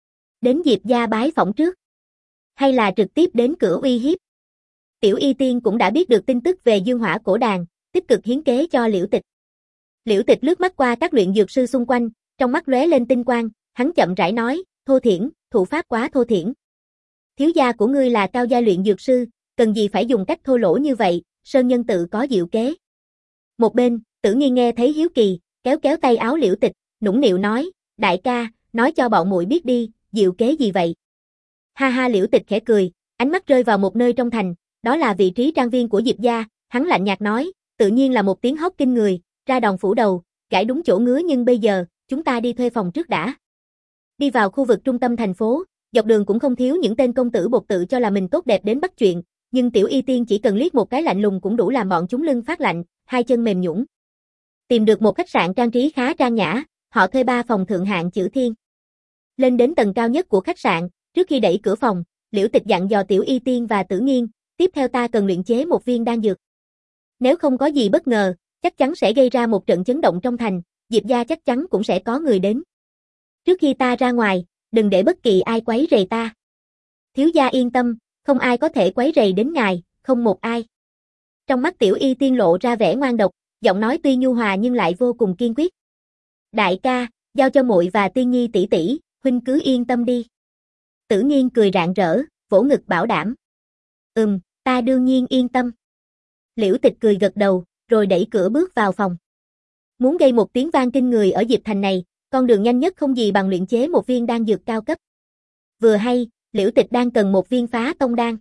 Đến Diệp gia bái phỏng trước? Hay là trực tiếp đến cửa uy hiếp? Tiểu Y Tiên cũng đã biết được tin tức về dương hỏa cổ đàn, tích cực hiến kế cho Liễu Tịch. Liễu Tịch lướt mắt qua các luyện dược sư xung quanh, trong mắt lóe lên tinh quang, hắn chậm rãi nói, thô thiển, thủ pháp quá thô thiển. Thiếu gia của ngươi là cao gia luyện dược sư, cần gì phải dùng cách thô lỗ như vậy, Sơn Nhân tự có diệu kế. Một bên, Tử Nghi nghe thấy hiếu kỳ, kéo kéo tay áo Liễu Tịch, nũng nịu nói, đại ca, nói cho bọn muội biết đi, diệu kế gì vậy? Ha ha, Liễu Tịch khẽ cười, ánh mắt rơi vào một nơi trong thành, đó là vị trí trang viên của Diệp gia, hắn lạnh nhạt nói, tự nhiên là một tiếng hót kinh người, ra đòn phủ đầu, gãi đúng chỗ ngứa, nhưng bây giờ, chúng ta đi thuê phòng trước đã. Đi vào khu vực trung tâm thành phố, dọc đường cũng không thiếu những tên công tử bột tự cho là mình tốt đẹp đến bắt chuyện, nhưng Tiểu Y Tiên chỉ cần liếc một cái lạnh lùng cũng đủ làm bọn chúng lưng phát lạnh, hai chân mềm nhũn. Tìm được một khách sạn trang trí khá trang nhã, họ thuê ba phòng thượng hạng chữ thiên. Lên đến tầng cao nhất của khách sạn, trước khi đẩy cửa phòng, Liễu Tịch dặn dò Tiểu Y Tiên và Tử Nghiên, tiếp theo ta cần luyện chế một viên đan dược. Nếu không có gì bất ngờ, chắc chắn sẽ gây ra một trận chấn động trong thành, Diệp gia chắc chắn cũng sẽ có người đến. Trước khi ta ra ngoài, đừng để bất kỳ ai quấy rầy ta. Thiếu gia yên tâm, không ai có thể quấy rầy đến ngài, không một ai. Trong mắt Tiểu Y Tiên lộ ra vẻ ngoan độc, giọng nói tuy nhu hòa nhưng lại vô cùng kiên quyết. Đại ca, giao cho muội và Tiên Nhi tỷ tỷ, huynh cứ yên tâm đi. Tử Nghiên cười rạng rỡ, vỗ ngực bảo đảm. Ừm, ta đương nhiên yên tâm. Liễu Tịch cười gật đầu, rồi đẩy cửa bước vào phòng. Muốn gây một tiếng vang kinh người ở Diệp Thành này, con đường nhanh nhất không gì bằng luyện chế một viên đan dược cao cấp. Vừa hay, Liễu Tịch đang cần một viên phá tông đan.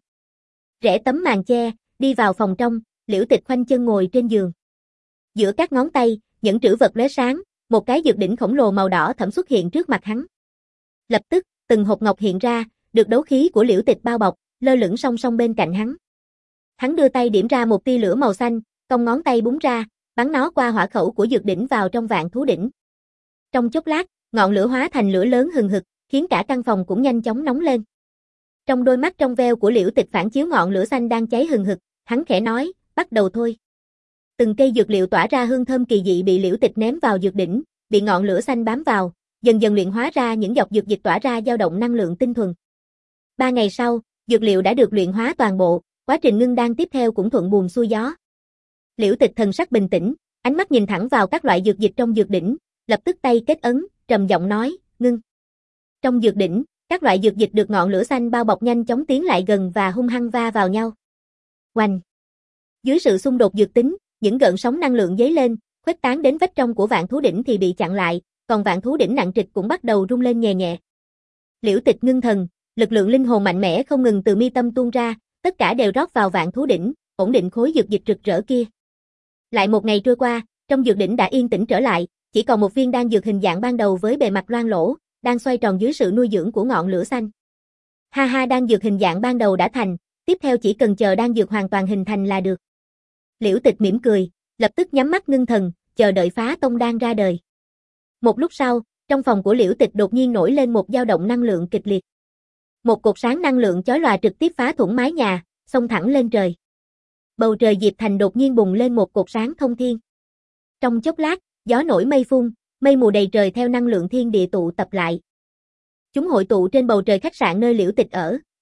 Rẽ tấm màn che, đi vào phòng trong, Liễu Tịch khoanh chân ngồi trên giường. Giữa các ngón tay, những trữ vật lóe sáng, một cái dược đỉnh khổng lồ màu đỏ thẫm xuất hiện trước mặt hắn. Lập tức, từng hộp ngọc hiện ra, được đấu khí của Liễu Tịch bao bọc, lơ lửng song song bên cạnh hắn. Hắn đưa tay điểm ra một tia lửa màu xanh, cong ngón tay búng ra, bắn nó qua hỏa khẩu của dược đỉnh vào trong vạn thú đỉnh. Trong chốc lát, ngọn lửa hóa thành lửa lớn hừng hực, khiến cả căn phòng cũng nhanh chóng nóng lên. Trong đôi mắt trong veo của Liễu Tịch phản chiếu ngọn lửa xanh đang cháy hừng hực, hắn khẽ nói, bắt đầu thôi. Từng cây dược liệu tỏa ra hương thơm kỳ dị bị Liễu Tịch ném vào dược đỉnh, bị ngọn lửa xanh bám vào, dần dần luyện hóa ra những giọt dược dịch tỏa ra dao động năng lượng tinh thuần. Ba ngày sau, dược liệu đã được luyện hóa toàn bộ, quá trình ngưng đan tiếp theo cũng thuận buồm xuôi gió. Liễu Tịch thần sắc bình tĩnh, ánh mắt nhìn thẳng vào các loại dược dịch trong dược đỉnh, lập tức tay kết ấn, trầm giọng nói, ngưng. Trong dược đỉnh, các loại dược dịch được ngọn lửa xanh bao bọc nhanh chóng tiến lại gần và hung hăng va vào nhau. Oanh! Dưới sự xung đột dược tính, những gợn sóng năng lượng dấy lên, khuếch tán đến vách trong của vạn thú đỉnh thì bị chặn lại, còn vạn thú đỉnh nặng trịch cũng bắt đầu rung lên nhẹ nhẹ. Liễu Tịch ngưng thần, lực lượng linh hồn mạnh mẽ không ngừng từ mi tâm tuôn ra, tất cả đều rót vào vạn thú đỉnh, ổn định khối dược dịch rực rỡ kia. Lại một ngày trôi qua, trong dược đỉnh đã yên tĩnh trở lại, chỉ còn một viên đan dược hình dạng ban đầu với bề mặt loang lỗ, đang xoay tròn dưới sự nuôi dưỡng của ngọn lửa xanh. Ha ha, đan dược hình dạng ban đầu đã thành, tiếp theo chỉ cần chờ đan dược hoàn toàn hình thành là được. Liễu Tịch mỉm cười, lập tức nhắm mắt ngưng thần, chờ đợi phá tông đan ra đời. Một lúc sau, trong phòng của Liễu Tịch đột nhiên nổi lên một dao động năng lượng kịch liệt. Một cột sáng năng lượng chói lòa trực tiếp phá thủng mái nhà, xông thẳng lên trời. Bầu trời Diệp Thành đột nhiên bùng lên một cột sáng thông thiên. Trong chốc lát, gió nổi mây phun, mây mù đầy trời theo năng lượng thiên địa tụ tập lại. Chúng hội tụ trên bầu trời khách sạn nơi Liễu Tịch ở,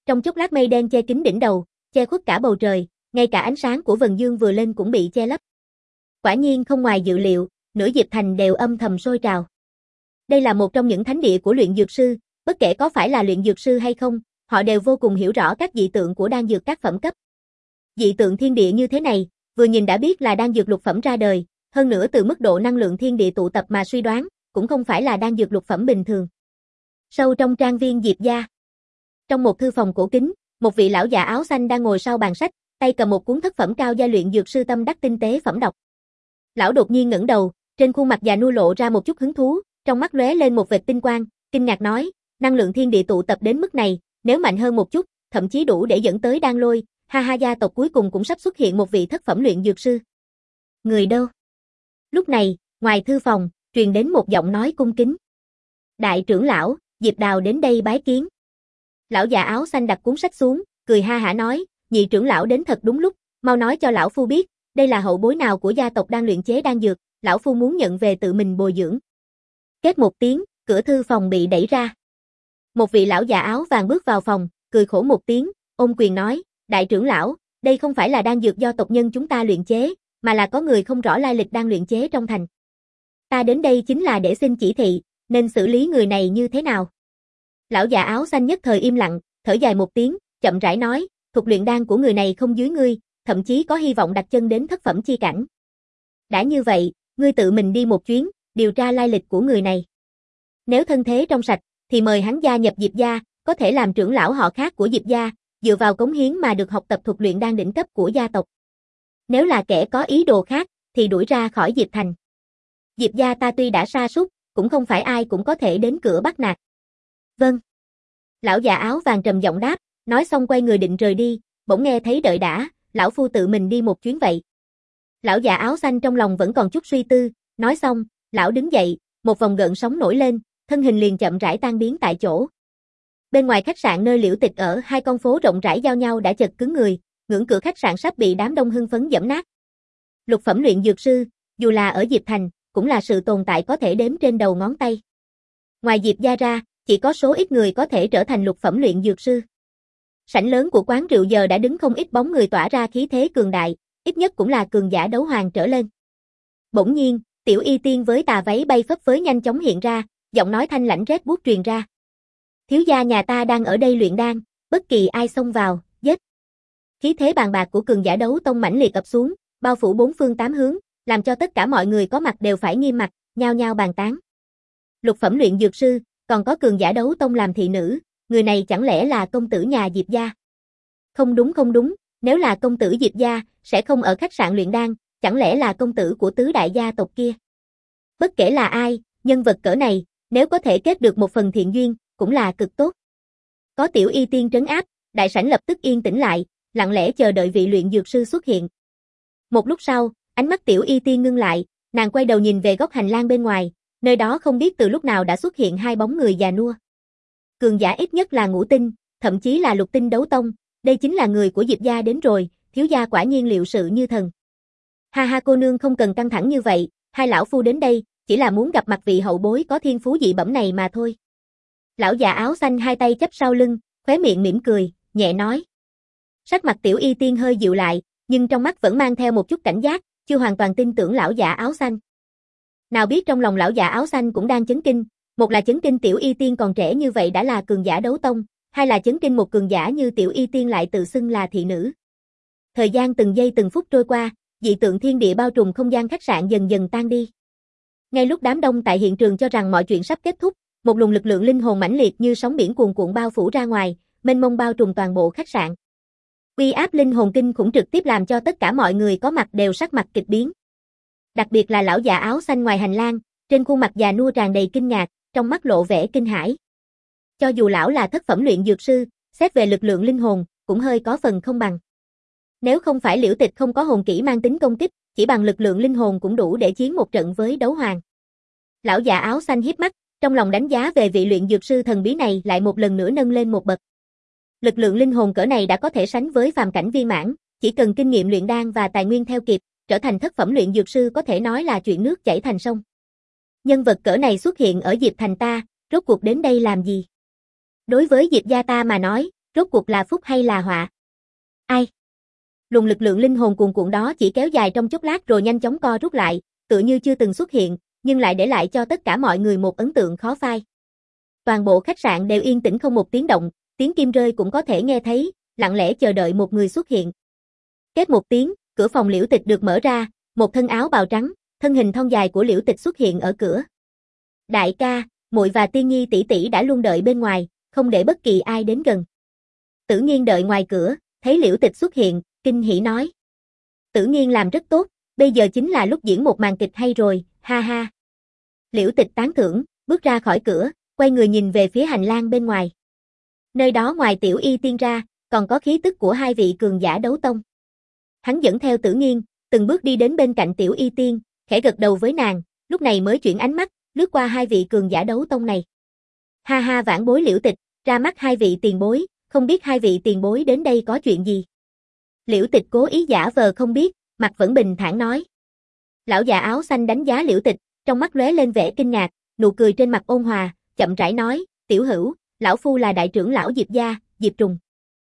Trong chốc lát mây đen che kín đỉnh đầu, che khuất cả bầu trời, ngay cả ánh sáng của vầng dương vừa lên cũng bị che lấp. Quả nhiên không ngoài dự liệu, nửa Diệp Thành đều âm thầm sôi trào. Đây là một trong những thánh địa của luyện dược sư, bất kể có phải là luyện dược sư hay không, họ đều vô cùng hiểu rõ các dị tượng của đan dược các phẩm cấp. Dị tượng thiên địa như thế này, vừa nhìn đã biết là đan dược lục phẩm ra đời, hơn nữa từ mức độ năng lượng thiên địa tụ tập mà suy đoán, cũng không phải là đan dược lục phẩm bình thường. Sâu trong trang viên Diệp gia. Trong một thư phòng cổ kính, một vị lão già áo xanh đang ngồi sau bàn sách, tay cầm một cuốn thất phẩm cao gia luyện dược sư tâm đắc tinh tế phẩm đọc. Lão đột nhiên ngẩng đầu, trên khuôn mặt già nua lộ ra một chút hứng thú, trong mắt lóe lên một vệt tinh quang, kinh ngạc nói, năng lượng thiên địa tụ tập đến mức này, nếu mạnh hơn một chút, thậm chí đủ để dẫn tới đan lôi, ha ha gia tộc cuối cùng cũng sắp xuất hiện một vị thất phẩm luyện dược sư. Người đâu? Lúc này, ngoài thư phòng, truyền đến một giọng nói cung kính. Đại trưởng lão, Diệp Đào đến đây bái kiến. Lão già áo xanh đặt cuốn sách xuống, cười ha hả nói, nhị trưởng lão đến thật đúng lúc, mau nói cho lão phu biết, đây là hậu bối nào của gia tộc đang luyện chế đan dược, lão phu muốn nhận về tự mình bồi dưỡng. Kết một tiếng, cửa thư phòng bị đẩy ra. Một vị lão già áo vàng bước vào phòng, cười khổ một tiếng, ôm quyền nói, đại trưởng lão, đây không phải là đan dược do tộc nhân chúng ta luyện chế, mà là có người không rõ lai lịch đang luyện chế trong thành. Ta đến đây chính là để xin chỉ thị, nên xử lý người này như thế nào? Lão già áo xanh nhất thời im lặng, thở dài một tiếng, chậm rãi nói, thuật luyện đan của người này không dưới ngươi, thậm chí có hy vọng đặt chân đến thất phẩm chi cảnh. Đã như vậy, ngươi tự mình đi một chuyến, điều tra lai lịch của người này. Nếu thân thế trong sạch, thì mời hắn gia nhập Diệp gia, có thể làm trưởng lão họ khác của Diệp gia, dựa vào cống hiến mà được học tập thuật luyện đan đỉnh cấp của gia tộc. Nếu là kẻ có ý đồ khác, thì đuổi ra khỏi Diệp Thành. Diệp gia ta tuy đã sa sút, cũng không phải ai cũng có thể đến cửa bắt nạt. Vâng. Lão già áo vàng trầm giọng đáp, nói xong quay người định rời đi, bỗng nghe thấy đợi đã, lão phu tự mình đi một chuyến vậy. Lão già áo xanh trong lòng vẫn còn chút suy tư, nói xong, lão đứng dậy, một vòng gợn sóng nổi lên, thân hình liền chậm rãi tan biến tại chỗ. Bên ngoài khách sạn nơi Liễu Tịch ở, hai con phố rộng rãi giao nhau đã chật cứng người, ngưỡng cửa khách sạn sắp bị đám đông hưng phấn giẫm nát. Lục phẩm luyện dược sư, dù là ở Diệp Thành, cũng là sự tồn tại có thể đếm trên đầu ngón tay. Ngoài Diệp gia ra, chỉ có số ít người có thể trở thành lục phẩm luyện dược sư. Sảnh lớn của quán rượu giờ đã đứng không ít bóng người tỏa ra khí thế cường đại, ít nhất cũng là cường giả đấu hoàng trở lên. Bỗng nhiên, Tiểu Y Tiên với tà váy bay phấp phới nhanh chóng hiện ra, giọng nói thanh lãnh rét buốt truyền ra. Thiếu gia nhà ta đang ở đây luyện đan, bất kỳ ai xông vào, giết. Khí thế bàn bạc của cường giả đấu tông mãnh liệt ập xuống, bao phủ bốn phương tám hướng, làm cho tất cả mọi người có mặt đều phải nghiêm mặt, nhao nhao bàn tán. Lục phẩm luyện dược sư, còn có cường giả đấu tông làm thị nữ, người này chẳng lẽ là công tử nhà Diệp gia? Không đúng không đúng, nếu là công tử Diệp gia, sẽ không ở khách sạn luyện đan, chẳng lẽ là công tử của tứ đại gia tộc kia? Bất kể là ai, nhân vật cỡ này, nếu có thể kết được một phần thiện duyên, cũng là cực tốt. Có Tiểu Y Tiên trấn áp, đại sảnh lập tức yên tĩnh lại, lặng lẽ chờ đợi vị luyện dược sư xuất hiện. Một lúc sau, ánh mắt Tiểu Y Tiên ngưng lại, nàng quay đầu nhìn về góc hành lang bên ngoài, nơi đó không biết từ lúc nào đã xuất hiện hai bóng người già nua. Cường giả ít nhất là ngũ tinh, thậm chí là lục tinh đấu tông, đây chính là người của Diệp gia đến rồi, thiếu gia quả nhiên liệu sự như thần. Ha ha cô nương không cần căng thẳng như vậy, hai lão phu đến đây, chỉ là muốn gặp mặt vị hậu bối có thiên phú dị bẩm này mà thôi. Lão già áo xanh hai tay chắp sau lưng, khóe miệng mỉm cười, nhẹ nói. Sắc mặt Tiểu Y Tiên hơi dịu lại, nhưng trong mắt vẫn mang theo một chút cảnh giác, chưa hoàn toàn tin tưởng lão già áo xanh. Nào biết trong lòng lão già áo xanh cũng đang chấn kinh, một là chấn kinh Tiểu Y Tiên còn trẻ như vậy đã là cường giả đấu tông, hai là chấn kinh một cường giả như Tiểu Y Tiên lại tự xưng là thị nữ. Thời gian từng giây từng phút trôi qua, dị tượng thiên địa bao trùm không gian khách sạn dần dần tan đi. Ngay lúc đám đông tại hiện trường cho rằng mọi chuyện sắp kết thúc, một luồng lực lượng linh hồn mãnh liệt như sóng biển cuồn cuộn bao phủ ra ngoài, mênh mông bao trùm toàn bộ khách sạn. Uy áp linh hồn kinh khủng trực tiếp làm cho tất cả mọi người có mặt đều sắc mặt kịch biến. Đặc biệt là lão già áo xanh ngoài hành lang, trên khuôn mặt già nua tràn đầy kinh ngạc, trong mắt lộ vẻ kinh hãi. Cho dù lão là thất phẩm luyện dược sư, xét về lực lượng linh hồn, cũng hơi có phần không bằng. Nếu không phải Liễu Tịch không có hồn kỹ mang tính công kích, chỉ bằng lực lượng linh hồn cũng đủ để chiến một trận với đấu hoàng. Lão già áo xanh híp mắt, trong lòng đánh giá về vị luyện dược sư thần bí này lại một lần nữa nâng lên một bậc. Lực lượng linh hồn cỡ này đã có thể sánh với phàm cảnh viên mãn, chỉ cần kinh nghiệm luyện đan và tài nguyên theo kịp, trở thành thất phẩm luyện dược sư có thể nói là chuyện nước chảy thành sông. Nhân vật cỡ này xuất hiện ở Diệp Thành ta, rốt cuộc đến đây làm gì? Đối với Diệp gia ta mà nói, rốt cuộc là phúc hay là họa? Ai? Luồng lực lượng linh hồn cuồn cuộn đó chỉ kéo dài trong chốc lát rồi nhanh chóng co rút lại, tựa như chưa từng xuất hiện, nhưng lại để lại cho tất cả mọi người một ấn tượng khó phai. Toàn bộ khách sạn đều yên tĩnh không một tiếng động, tiếng kim rơi cũng có thể nghe thấy, lặng lẽ chờ đợi một người xuất hiện. Két một tiếng, cửa phòng Liễu Tịch được mở ra, một thân áo bào trắng, thân hình thon dài của Liễu Tịch xuất hiện ở cửa. Đại ca, muội và Tiên Nhi tỷ tỷ đã luôn đợi bên ngoài, không để bất kỳ ai đến gần. Tử Nghiên đợi ngoài cửa, thấy Liễu Tịch xuất hiện, kinh hỉ nói. Tử Nghiên làm rất tốt, bây giờ chính là lúc diễn một màn kịch hay rồi, ha ha. Liễu Tịch tán thưởng, bước ra khỏi cửa, quay người nhìn về phía hành lang bên ngoài. Nơi đó ngoài Tiểu Y Tiên ra, còn có khí tức của hai vị cường giả đấu tông. Hắn dẫn theo Tử Nghiên, từng bước đi đến bên cạnh Tiểu Y Tiên, khẽ gật đầu với nàng, lúc này mới chuyển ánh mắt, lướt qua hai vị cường giả đấu tông này. Ha ha, vãn bối Liễu Tịch, ra mắt hai vị tiền bối, không biết hai vị tiền bối đến đây có chuyện gì. Liễu Tịch cố ý giả vờ không biết, mặt vẫn bình thản nói. Lão già áo xanh đánh giá Liễu Tịch, trong mắt lóe lên vẻ kinh ngạc, nụ cười trên mặt ôn hòa, chậm rãi nói, tiểu hữu, lão phu là đại trưởng lão Diệp gia, Diệp Trùng.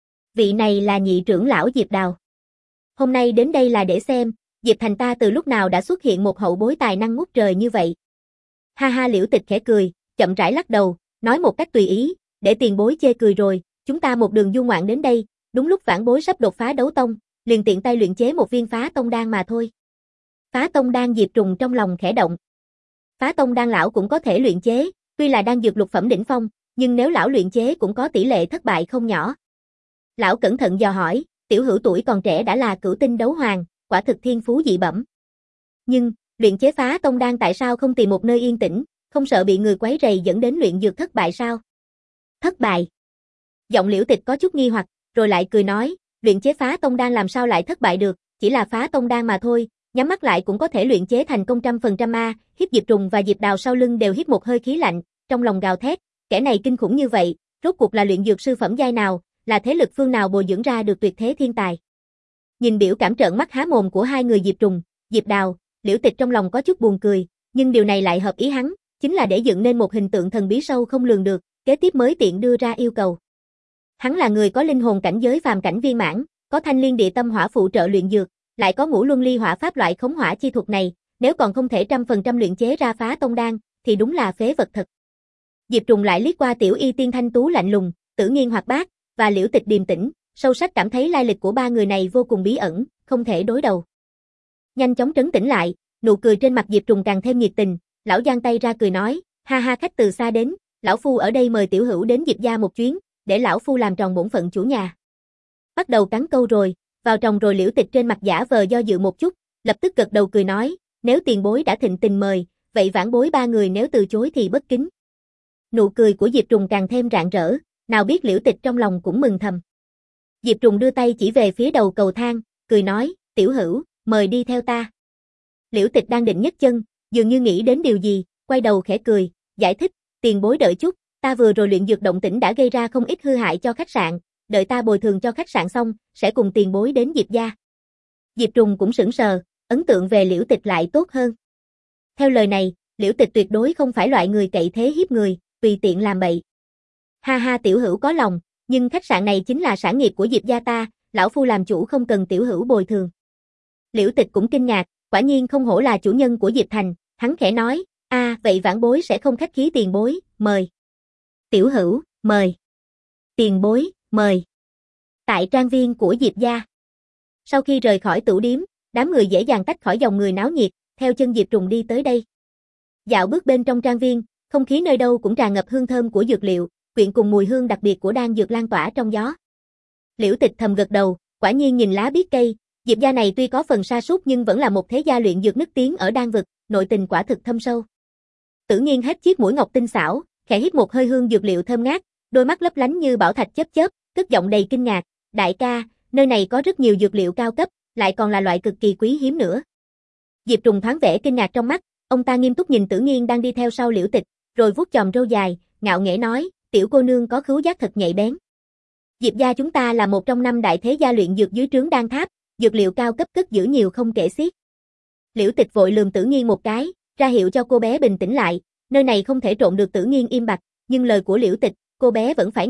Vị này là nhị trưởng lão Diệp Đào. Hôm nay đến đây là để xem, Diệp thành ta từ lúc nào đã xuất hiện một hậu bối tài năng ngút trời như vậy. Ha ha, Liễu Tịch khẽ cười, chậm rãi lắc đầu, nói một cách tùy ý, để tiền bối chê cười rồi, chúng ta một đường du ngoạn đến đây, đúng lúc vãn bối sắp đột phá đấu tông, liền tiện tay luyện chế một viên phá tông đan mà thôi. Phá tông đan, Diệp Trùng trong lòng khẽ động. Phá tông đan lão cũng có thể luyện chế, tuy là đan dược lục phẩm đỉnh phong, nhưng nếu lão luyện chế cũng có tỷ lệ thất bại không nhỏ. Lão cẩn thận dò hỏi, tiểu hữu tuổi còn trẻ đã là cửu tinh đấu hoàng, quả thực thiên phú dị bẩm. Nhưng, luyện chế phá tông đan tại sao không tìm một nơi yên tĩnh, không sợ bị người quấy rầy dẫn đến luyện dược thất bại sao? Thất bại? Giọng Liễu Tịch có chút nghi hoặc, rồi lại cười nói, luyện chế phá tông đan làm sao lại thất bại được, chỉ là phá tông đan mà thôi, nhắm mắt lại cũng có thể luyện chế thành công trăm phần trăm a. Hít Diệp Trùng và Diệp Đào sau lưng đều hít một hơi khí lạnh, trong lòng gào thét, kẻ này kinh khủng như vậy, rốt cuộc là luyện dược sư phẩm giai nào, là thế lực phương nào bồi dưỡng ra được tuyệt thế thiên tài. Nhìn biểu cảm trợn mắt há mồm của hai người Diệp Trùng, Diệp Đào, Liễu Tịch trong lòng có chút buồn cười, nhưng điều này lại hợp ý hắn, chính là để dựng nên một hình tượng thần bí sâu không lường được, kế tiếp mới tiện đưa ra yêu cầu. Hắn là người có linh hồn cảnh giới phàm cảnh viên mãn, có thanh liên địa tâm hỏa phụ trợ luyện dược, lại có ngũ luân ly hỏa pháp loại khống hỏa chi thuật này, nếu còn không thể trăm phần trăm luyện chế ra phá tông đan, thì đúng là phế vật thật. Diệp Trùng lại liếc qua Tiểu Y Tiên thanh tú lạnh lùng, Tử Nghiên hoạt bát, và Liễu Tịch điềm tĩnh, sâu sắc cảm thấy lai lịch của ba người này vô cùng bí ẩn, không thể đối đầu. Nhanh chóng trấn tĩnh lại, nụ cười trên mặt Diệp Trùng càng thêm nhiệt tình, lão giang tay ra cười nói, ha ha, khách từ xa đến, lão phu ở đây mời tiểu hữu đến Diệp gia một chuyến, để lão phu làm tròn bổn phận chủ nhà. Bắt đầu cắn câu rồi, vào tròng rồi. Liễu Tịch trên mặt giả vờ do dự một chút, lập tức gật đầu cười nói, nếu tiền bối đã thịnh tình mời, vậy vãn bối ba người nếu từ chối thì bất kính. Nụ cười của Diệp Trùng càng thêm rạng rỡ, nào biết Liễu Tịch trong lòng cũng mừng thầm. Diệp Trùng đưa tay chỉ về phía đầu cầu thang, cười nói, tiểu hữu, mời đi theo ta. Liễu Tịch đang định nhấc chân, dường như nghĩ đến điều gì, quay đầu khẽ cười, giải thích, tiền bối đợi chút, ta vừa rồi luyện dược động tĩnh đã gây ra không ít hư hại cho khách sạn, đợi ta bồi thường cho khách sạn xong, sẽ cùng tiền bối đến Diệp gia. Diệp Trùng cũng sững sờ, ấn tượng về Liễu Tịch lại tốt hơn. Theo lời này, Liễu Tịch tuyệt đối không phải loại người cậy thế hiếp người, tùy tiện làm bậy. Ha ha, tiểu hữu có lòng, nhưng khách sạn này chính là sản nghiệp của Diệp gia ta, lão phu làm chủ không cần tiểu hữu bồi thường. Liễu Tịch cũng kinh ngạc, quả nhiên không hổ là chủ nhân của Diệp Thành, hắn khẽ nói, a, à, vậy vãn bối sẽ không khách khí tiền bối, mời. Tiểu hữu, mời. Tiền bối, mời. Tại trang viên của Diệp gia. Sau khi rời khỏi tửu điếm, đám người dễ dàng tách khỏi dòng người náo nhiệt, theo chân Diệp Trùng đi tới đây. Dạo bước bên trong trang viên, không khí nơi đâu cũng tràn ngập hương thơm của dược liệu, quyện cùng mùi hương đặc biệt của đan dược lan tỏa trong gió. Liễu Tịch thầm gật đầu, quả nhiên nhìn lá biết cây, Diệp gia này tuy có phần sa sút nhưng vẫn là một thế gia luyện dược nức tiếng ở đan vực, nội tình quả thực thâm sâu. Tử Nghiên hết chiếc mũi ngọc tinh xảo, khẽ hít một hơi hương dược liệu thơm ngát, đôi mắt lấp lánh như bảo thạch chớp chớp, cất giọng đầy kinh ngạc, đại ca, nơi này có rất nhiều dược liệu cao cấp, lại còn là loại cực kỳ quý hiếm nữa. Diệp Trùng thoáng vẻ kinh ngạc trong mắt, ông ta nghiêm túc nhìn Tử Nghiên đang đi theo sau Liễu Tịch, rồi vuốt chòm râu dài, ngạo nghễ nói, tiểu cô nương có khứu giác thật nhạy bén. Diệp gia chúng ta là một trong năm đại thế gia luyện dược dưới trướng Đan Tháp, dược liệu cao cấp cất giữ nhiều không kể xiết. Liễu Tịch vội lườm Tử Nghiên một cái, ra hiệu cho cô bé bình tĩnh lại, nơi này không thể trộn được. Tử Nghiên im bặt, nhưng lời của Liễu Tịch, cô bé vẫn phải nghe,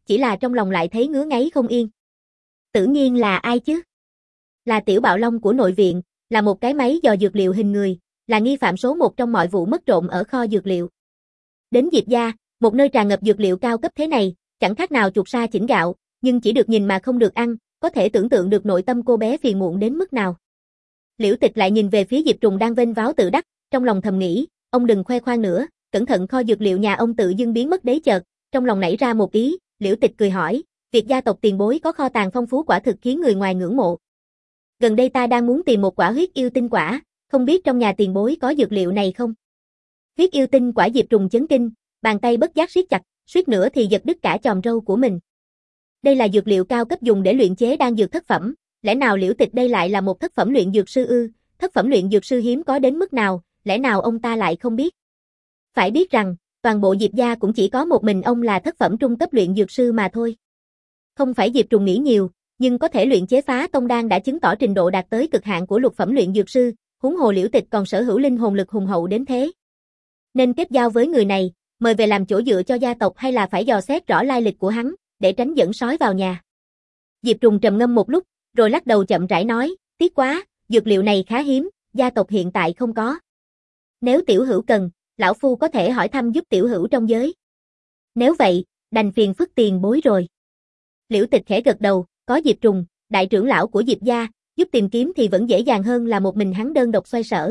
chỉ là trong lòng lại thấy ngứa ngáy không yên. Tự nhiên là ai chứ? Là Tiểu Bạo Long của nội viện, là một cái máy dò dược liệu hình người, là nghi phạm số một trong mọi vụ mất trộm ở kho dược liệu. Đến Diệp gia, một nơi tràn ngập dược liệu cao cấp thế này, chẳng khác nào chuột sa chỉnh gạo, nhưng chỉ được nhìn mà không được ăn, có thể tưởng tượng được nội tâm cô bé phiền muộn đến mức nào. Liễu Tịch lại nhìn về phía Diệp Trùng đang vênh váo tự đắc, trong lòng thầm nghĩ, ông đừng khoe khoang nữa, cẩn thận kho dược liệu nhà ông tự dưng biến mất đấy chợt, trong lòng nảy ra một ý, Liễu Tịch cười hỏi, việc gia tộc tiền bối có kho tàng phong phú quả thực khiến người ngoài ngưỡng mộ. Gần đây ta đang muốn tìm một quả huyết yêu tinh quả, không biết trong nhà tiền bối có dược liệu này không? Huyết yêu tinh quả. Diệp Trùng chấn kinh, bàn tay bất giác siết chặt, suýt nữa thì giật đứt cả chòm râu của mình. Đây là dược liệu cao cấp dùng để luyện chế đan dược thất phẩm, lẽ nào Liễu Tịch đây lại là một thất phẩm luyện dược sư ư? Thất phẩm luyện dược sư hiếm có đến mức nào, lẽ nào ông ta lại không biết? Phải biết rằng, toàn bộ Diệp gia cũng chỉ có một mình ông là thất phẩm trung cấp luyện dược sư mà thôi. Không phải Diệp Trùng nghĩ nhiều, nhưng có thể luyện chế phá tông đan đã chứng tỏ trình độ đạt tới cực hạn của lục phẩm luyện dược sư, huống hồ Liễu Tịch còn sở hữu linh hồn lực hùng hậu đến thế. Nên kết giao với người này, mời về làm chỗ dựa cho gia tộc hay là phải dò xét rõ lai lịch của hắn, để tránh dẫn sói vào nhà. Diệp Trùng trầm ngâm một lúc, rồi lắc đầu chậm rãi nói, tiếc quá, dược liệu này khá hiếm, gia tộc hiện tại không có. Nếu tiểu hữu cần, lão phu có thể hỏi thăm giúp tiểu hữu trong giới. Nếu vậy, đành phiền phức tiền bối rồi. Liễu Tịch khẽ gật đầu, có Diệp Trùng, đại trưởng lão của Diệp gia, giúp tìm kiếm thì vẫn dễ dàng hơn là một mình hắn đơn độc xoay sở.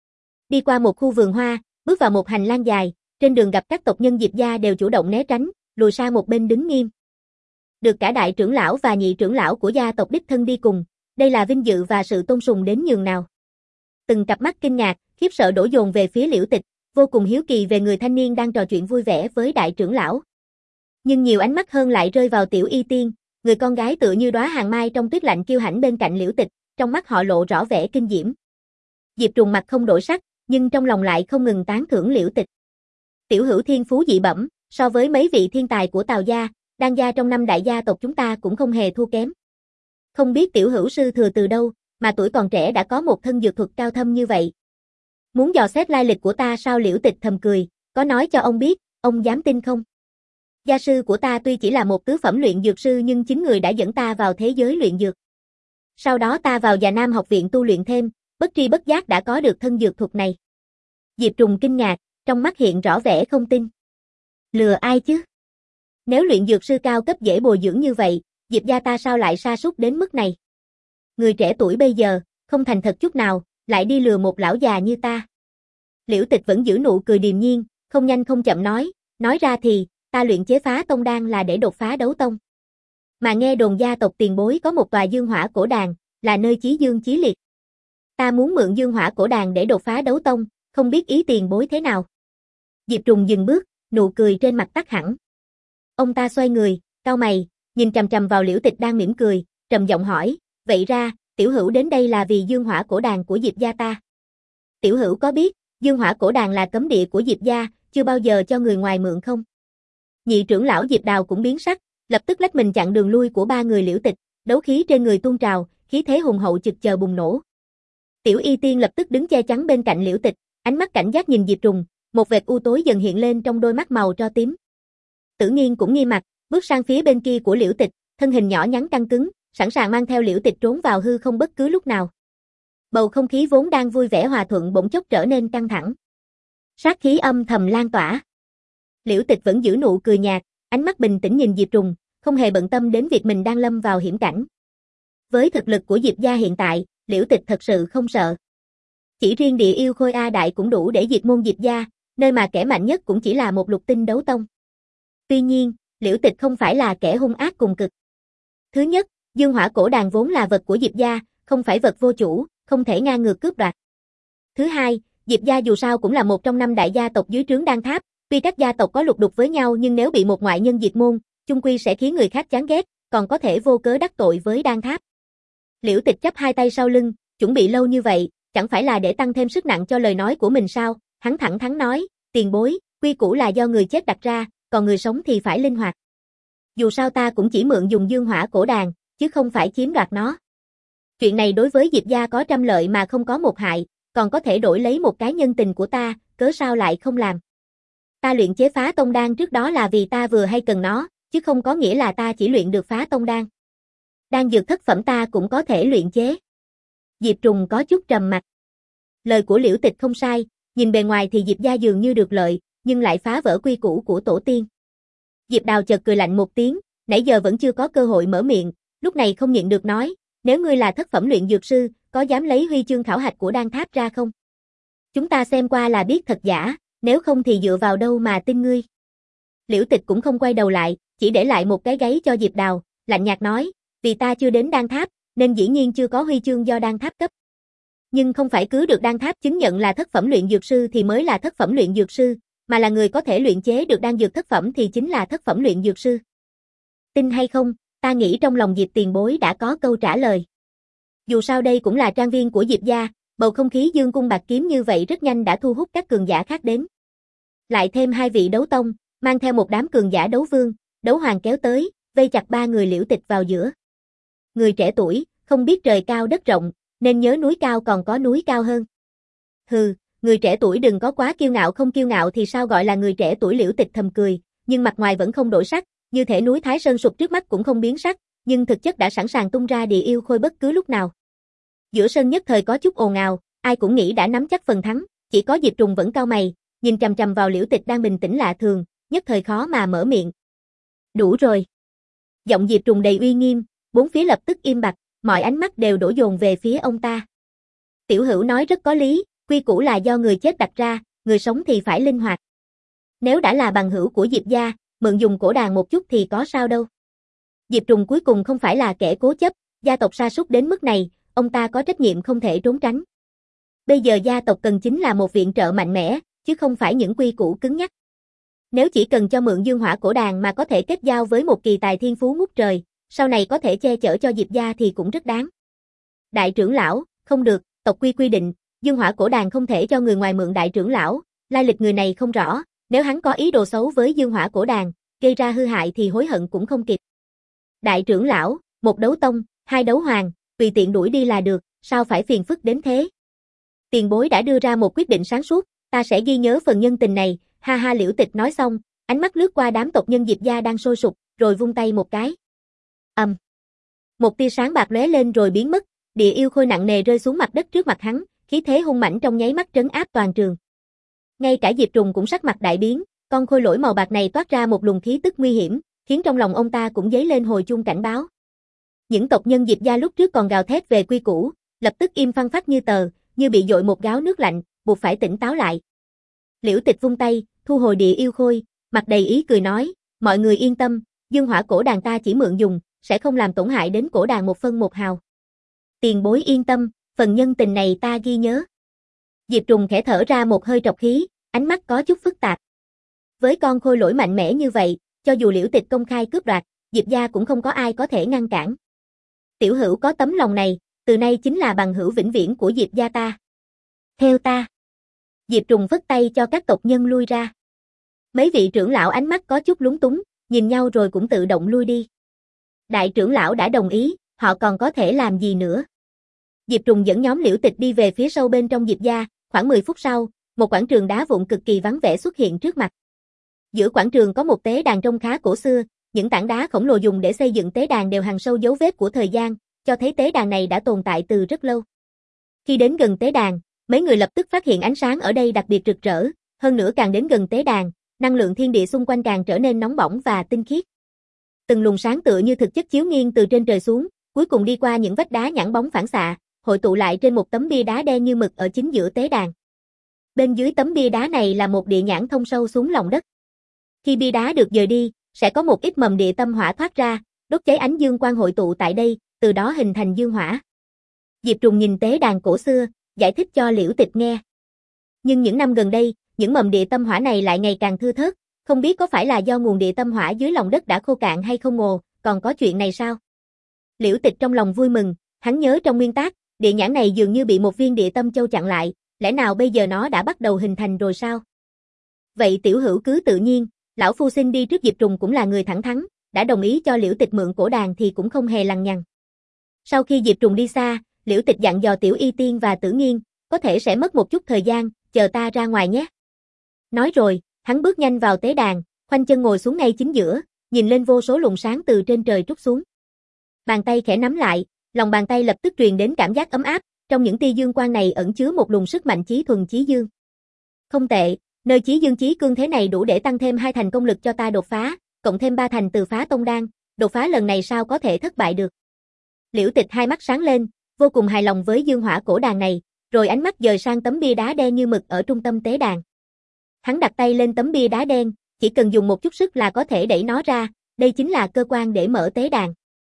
Đi qua một khu vườn hoa, bước vào một hành lang dài, trên đường gặp các tộc nhân Diệp gia đều chủ động né tránh, lùi sang một bên đứng nghiêm. Được cả đại trưởng lão và nhị trưởng lão của gia tộc đích thân đi cùng, đây là vinh dự và sự tôn sùng đến nhường nào. Từng cặp mắt kinh ngạc, khiếp sợ đổ dồn về phía Liễu Tịch, vô cùng hiếu kỳ về người thanh niên đang trò chuyện vui vẻ với đại trưởng lão. Nhưng nhiều ánh mắt hơn lại rơi vào Tiểu Y Tiên, người con gái tựa như đóa hàng mai trong tuyết lạnh kiêu hãnh bên cạnh Liễu Tịch, trong mắt họ lộ rõ vẻ kinh diễm. Diệp Trùng mặt không đổi sắc, nhưng trong lòng lại không ngừng tán thưởng Liễu Tịch. Tiểu hữu thiên phú dị bẩm, so với mấy vị thiên tài của Tào gia, đan gia trong năm đại gia tộc chúng ta cũng không hề thua kém. Không biết tiểu hữu sư thừa từ đâu, mà tuổi còn trẻ đã có một thân dược thuật cao thâm như vậy. Muốn dò xét lai lịch của ta sao? Liễu Tịch thầm cười, có nói cho ông biết, ông dám tin không? Gia sư của ta tuy chỉ là một tứ phẩm luyện dược sư nhưng chính người đã dẫn ta vào thế giới luyện dược. Sau đó ta vào Già Nam học viện tu luyện thêm, bất tri bất giác đã có được thân dược thuật này. Diệp Trùng kinh ngạc, trong mắt hiện rõ vẻ không tin. Lừa ai chứ? Nếu luyện dược sư cao cấp dễ bồi dưỡng như vậy, Diệp gia ta sao lại sa sút đến mức này? Người trẻ tuổi bây giờ, không thành thật chút nào, lại đi lừa một lão già như ta. Liễu Tịch vẫn giữ nụ cười điềm nhiên, không nhanh không chậm nói, nói ra thì, ta luyện chế phá tông đan là để đột phá đấu tông. Mà nghe đồn gia tộc tiền bối có một tòa dương hỏa cổ đàn, là nơi chí dương chí liệt. Ta muốn mượn dương hỏa cổ đàn để đột phá đấu tông, không biết ý tiền bối thế nào? Diệp Trùng dừng bước, nụ cười trên mặt tắt hẳn. Ông ta xoay người, cau mày, nhìn chằm chằm vào Liễu Tịch đang mỉm cười, trầm giọng hỏi, vậy ra, tiểu hữu đến đây là vì dương hỏa cổ đàn của Diệp gia ta. Tiểu hữu có biết, dương hỏa cổ đàn là cấm địa của Diệp gia, chưa bao giờ cho người ngoài mượn không? Nhị trưởng lão Diệp Đào cũng biến sắc, lập tức lách mình chặn đường lui của ba người Liễu Tịch, đấu khí trên người tuôn trào, khí thế hùng hậu chực chờ bùng nổ. Tiểu Y Tiên lập tức đứng che chắn bên cạnh Liễu Tịch, ánh mắt cảnh giác nhìn Diệp Trùng, một vệt u tối dần hiện lên trong đôi mắt màu tro tím. Tử Nghiên cũng nghiêm mặt, bước sang phía bên kia của Liễu Tịch, thân hình nhỏ nhắn căng cứng, sẵn sàng mang theo Liễu Tịch trốn vào hư không bất cứ lúc nào. Bầu không khí vốn đang vui vẻ hòa thuận bỗng chốc trở nên căng thẳng. Sát khí âm thầm lan tỏa. Liễu Tịch vẫn giữ nụ cười nhạt, ánh mắt bình tĩnh nhìn Diệp Trùng, không hề bận tâm đến việc mình đang lâm vào hiểm cảnh. Với thực lực của Diệp gia hiện tại, Liễu Tịch thật sự không sợ. Chỉ riêng địa yêu khôi A đại cũng đủ để diệt môn Diệp gia, nơi mà kẻ mạnh nhất cũng chỉ là một lục tinh đấu tông. Tuy nhiên, Liễu Tịch không phải là kẻ hung ác cùng cực. Thứ nhất, dương hỏa cổ đàn vốn là vật của Diệp gia, không phải vật vô chủ, không thể ngang ngược cướp đoạt. Thứ hai, Diệp gia dù sao cũng là một trong năm đại gia tộc dưới trướng Đan Tháp, tuy các gia tộc có lục đục với nhau nhưng nếu bị một ngoại nhân diệt môn, chung quy sẽ khiến người khác chán ghét, còn có thể vô cớ đắc tội với Đan Tháp. Liễu Tịch chắp hai tay sau lưng, chuẩn bị lâu như vậy, chẳng phải là để tăng thêm sức nặng cho lời nói của mình sao? Hắn thẳng thắn nói, tiền bối, quy củ là do người chết đặt ra, còn người sống thì phải linh hoạt. Dù sao ta cũng chỉ mượn dùng dương hỏa cổ đàn, chứ không phải chiếm đoạt nó. Chuyện này đối với Diệp gia có trăm lợi mà không có một hại, còn có thể đổi lấy một cái nhân tình của ta, cớ sao lại không làm? Ta luyện chế phá tông đan trước đó là vì ta vừa hay cần nó, chứ không có nghĩa là ta chỉ luyện được phá tông đan. Đan dược thất phẩm ta cũng có thể luyện chế. Diệp Trùng có chút trầm mặt. Lời của Liễu Tịch không sai, nhìn bề ngoài thì Diệp gia dường như được lợi, nhưng lại phá vỡ quy củ của tổ tiên. Diệp Đào chợt cười lạnh một tiếng, nãy giờ vẫn chưa có cơ hội mở miệng, lúc này không nhịn được nói, nếu ngươi là thất phẩm luyện dược sư, có dám lấy huy chương khảo hạch của đan tháp ra không? Chúng ta xem qua là biết thật giả, nếu không thì dựa vào đâu mà tin ngươi. Liễu Tịch cũng không quay đầu lại, chỉ để lại một cái gáy cho Diệp Đào, lạnh nhạt nói, vì ta chưa đến đan tháp, nên dĩ nhiên chưa có huy chương do đan tháp cấp. Nhưng không phải cứ được đan tháp chứng nhận là thất phẩm luyện dược sư thì mới là thất phẩm luyện dược sư, mà là người có thể luyện chế được đan dược thất phẩm thì chính là thất phẩm luyện dược sư. Tin hay không, ta nghĩ trong lòng Diệp tiền bối đã có câu trả lời. Dù sao đây cũng là trang viên của Diệp gia, bầu không khí dương cung bạc kiếm như vậy rất nhanh đã thu hút các cường giả khác đến. Lại thêm hai vị đấu tông, mang theo một đám cường giả đấu vương, đấu hoàng kéo tới, vây chặt ba người Liễu Tịch vào giữa. Người trẻ tuổi, không biết trời cao đất rộng, nên nhớ núi cao còn có núi cao hơn. Hừ, người trẻ tuổi đừng có quá kiêu ngạo, không kiêu ngạo thì sao gọi là người trẻ tuổi. Liễu Tịch thầm cười, nhưng mặt ngoài vẫn không đổi sắc, như thể núi Thái Sơn sụp trước mắt cũng không biến sắc, nhưng thực chất đã sẵn sàng tung ra địa yêu khôi bất cứ lúc nào. Giữa sân nhất thời có chút ồn ào, ai cũng nghĩ đã nắm chắc phần thắng, chỉ có Diệp Trùng vẫn cau mày, nhìn chằm chằm vào Liễu Tịch đang bình tĩnh lạ thường, nhất thời khó mà mở miệng. Đủ rồi. Giọng Diệp Trùng đầy uy nghiêm, bốn phía lập tức im bặt, mọi ánh mắt đều đổ dồn về phía ông ta. Tiểu Hữu nói rất có lý, quy củ là do người chết đặt ra, người sống thì phải linh hoạt. Nếu đã là bằng hữu của Diệp gia, mượn dùng cổ đàn một chút thì có sao đâu. Diệp Trùng cuối cùng không phải là kẻ cố chấp, gia tộc sa sút đến mức này, ông ta có trách nhiệm không thể trốn tránh. Bây giờ gia tộc cần chính là một viện trợ mạnh mẽ, chứ không phải những quy củ cứng nhắc. Nếu chỉ cần cho mượn dương hỏa cổ đàn mà có thể kết giao với một kỳ tài thiên phú ngút trời, sau này có thể che chở cho Diệp gia thì cũng rất đáng. Đại trưởng lão, không được, tộc quy quy định, dương hỏa cổ đàn không thể cho người ngoài mượn. Đại trưởng lão, lai lịch người này không rõ, nếu hắn có ý đồ xấu với dương hỏa cổ đàn, gây ra hư hại thì hối hận cũng không kịp. Đại trưởng lão, một đấu tông, hai đấu hoàng, tùy tiện đuổi đi là được, sao phải phiền phức đến thế? Tiền bối đã đưa ra một quyết định sáng suốt, ta sẽ ghi nhớ phần nhân tình này, ha ha. Liễu Tịch nói xong, ánh mắt lướt qua đám tộc nhân Diệp gia đang sôi sục, rồi vung tay một cái. Ầm. Um. Một tia sáng bạc lóe lên rồi biến mất, địa yêu khôi nặng nề rơi xuống mặt đất trước mặt hắn, khí thế hung mãnh trong nháy mắt trấn áp toàn trường. Ngay cả Diệp Trùng cũng sắc mặt đại biến, con khôi lỗi màu bạc này toát ra một luồng khí tức nguy hiểm, khiến trong lòng ông ta cũng dấy lên hồi chuông cảnh báo. Những tộc nhân Diệp gia lúc trước còn gào thét về quy củ, lập tức im phăng phắc như tờ, như bị dội một gáo nước lạnh, buộc phải tỉnh táo lại. Liễu Tịch vung tay, thu hồi địa yêu khôi, mặt đầy ý cười nói, mọi người yên tâm, dương hỏa cổ đàn ta chỉ mượn dùng, sẽ không làm tổn hại đến cổ đàn một phân một hào. Tiền bối yên tâm, phần nhân tình này ta ghi nhớ. Diệp Trùng khẽ thở ra một hơi trọc khí, ánh mắt có chút phức tạp. Với con khôi lỗi mạnh mẽ như vậy, cho dù Liễu Tịch công khai cướp đoạt, Diệp gia cũng không có ai có thể ngăn cản. Tiểu Hữu có tấm lòng này, từ nay chính là bằng hữu vĩnh viễn của Diệp gia ta. Theo ta. Diệp Trùng phất tay cho các tộc nhân lui ra. Mấy vị trưởng lão ánh mắt có chút lúng túng, nhìn nhau rồi cũng tự động lui đi. Đại trưởng lão đã đồng ý, họ còn có thể làm gì nữa. Diệp Trùng dẫn nhóm Liễu Tịch đi về phía sâu bên trong Diệp gia, khoảng mười phút sau, một quảng trường đá vụn cực kỳ vắng vẻ xuất hiện trước mặt. Giữa quảng trường có một tế đàn trông khá cổ xưa, những tảng đá khổng lồ dùng để xây dựng tế đàn đều hằn sâu dấu vết của thời gian, cho thấy tế đàn này đã tồn tại từ rất lâu. Khi đến gần tế đàn, mấy người lập tức phát hiện ánh sáng ở đây đặc biệt rực rỡ, hơn nữa càng đến gần tế đàn, năng lượng thiên địa xung quanh càng trở nên nóng bỏng và tinh khiết. Từng luồng sáng tựa như thực chất chiếu nghiêng từ trên trời xuống, cuối cùng đi qua những vách đá nhẵn bóng phản xạ, hội tụ lại trên một tấm bia đá đen như mực ở chính giữa tế đàn. Bên dưới tấm bia đá này là một địa nhãn thông sâu xuống lòng đất. Khi bia đá được dời đi, sẽ có một ít mầm địa tâm hỏa thoát ra, đốt cháy ánh dương quang hội tụ tại đây, từ đó hình thành dương hỏa. Diệp Trùng nhìn tế đàn cổ xưa, giải thích cho Liễu Tịch nghe. Nhưng những năm gần đây, những mầm địa tâm hỏa này lại ngày càng thưa thớt, không biết có phải là do nguồn địa tâm hỏa dưới lòng đất đã khô cạn hay không. Ồ, còn có chuyện này sao? Liễu Tịch trong lòng vui mừng, hắn nhớ trong nguyên tác, địa nhãn này dường như bị một viên địa tâm châu chặn lại, lẽ nào bây giờ nó đã bắt đầu hình thành rồi sao? Vậy Tiểu Hữu cứ tự nhiên, lão phu xin đi trước. Diệp Trùng cũng là người thẳng thắn, đã đồng ý cho Liễu Tịch mượn cổ đàn thì cũng không hề lằng nhằng. Sau khi Diệp Trùng đi xa, Liễu Tịch dặn dò Tiểu Y Tiên và Tử Nghiên, có thể sẽ mất một chút thời gian, chờ ta ra ngoài nhé. Nói rồi, hắn bước nhanh vào tế đàn, khoanh chân ngồi xuống ngay chính giữa, nhìn nhìn lên vô số luồng sáng từ trên trời trút xuống. Bàn tay khẽ nắm lại, lòng bàn tay lập tức truyền đến cảm giác ấm áp, trong những tia dương quang này ẩn chứa một luồng sức mạnh chí thuần chí dương. Không tệ, nơi chí dương chí cương thế này đủ để tăng thêm hai thành công lực cho ta đột phá, cộng thêm ba thành từ phá tông đan, đột phá lần này sao có thể thất bại được. Liễu Tịch hai mắt sáng lên, vô cùng hài lòng với dương hỏa cổ đàn này, rồi ánh mắt dời sang tấm bia đá đen như mực ở trung tâm tế đàn. Hắn đặt tay lên tấm bia đá đen, chỉ cần dùng một chút sức là có thể đẩy nó ra, đây chính là cơ quan để mở tế đàn.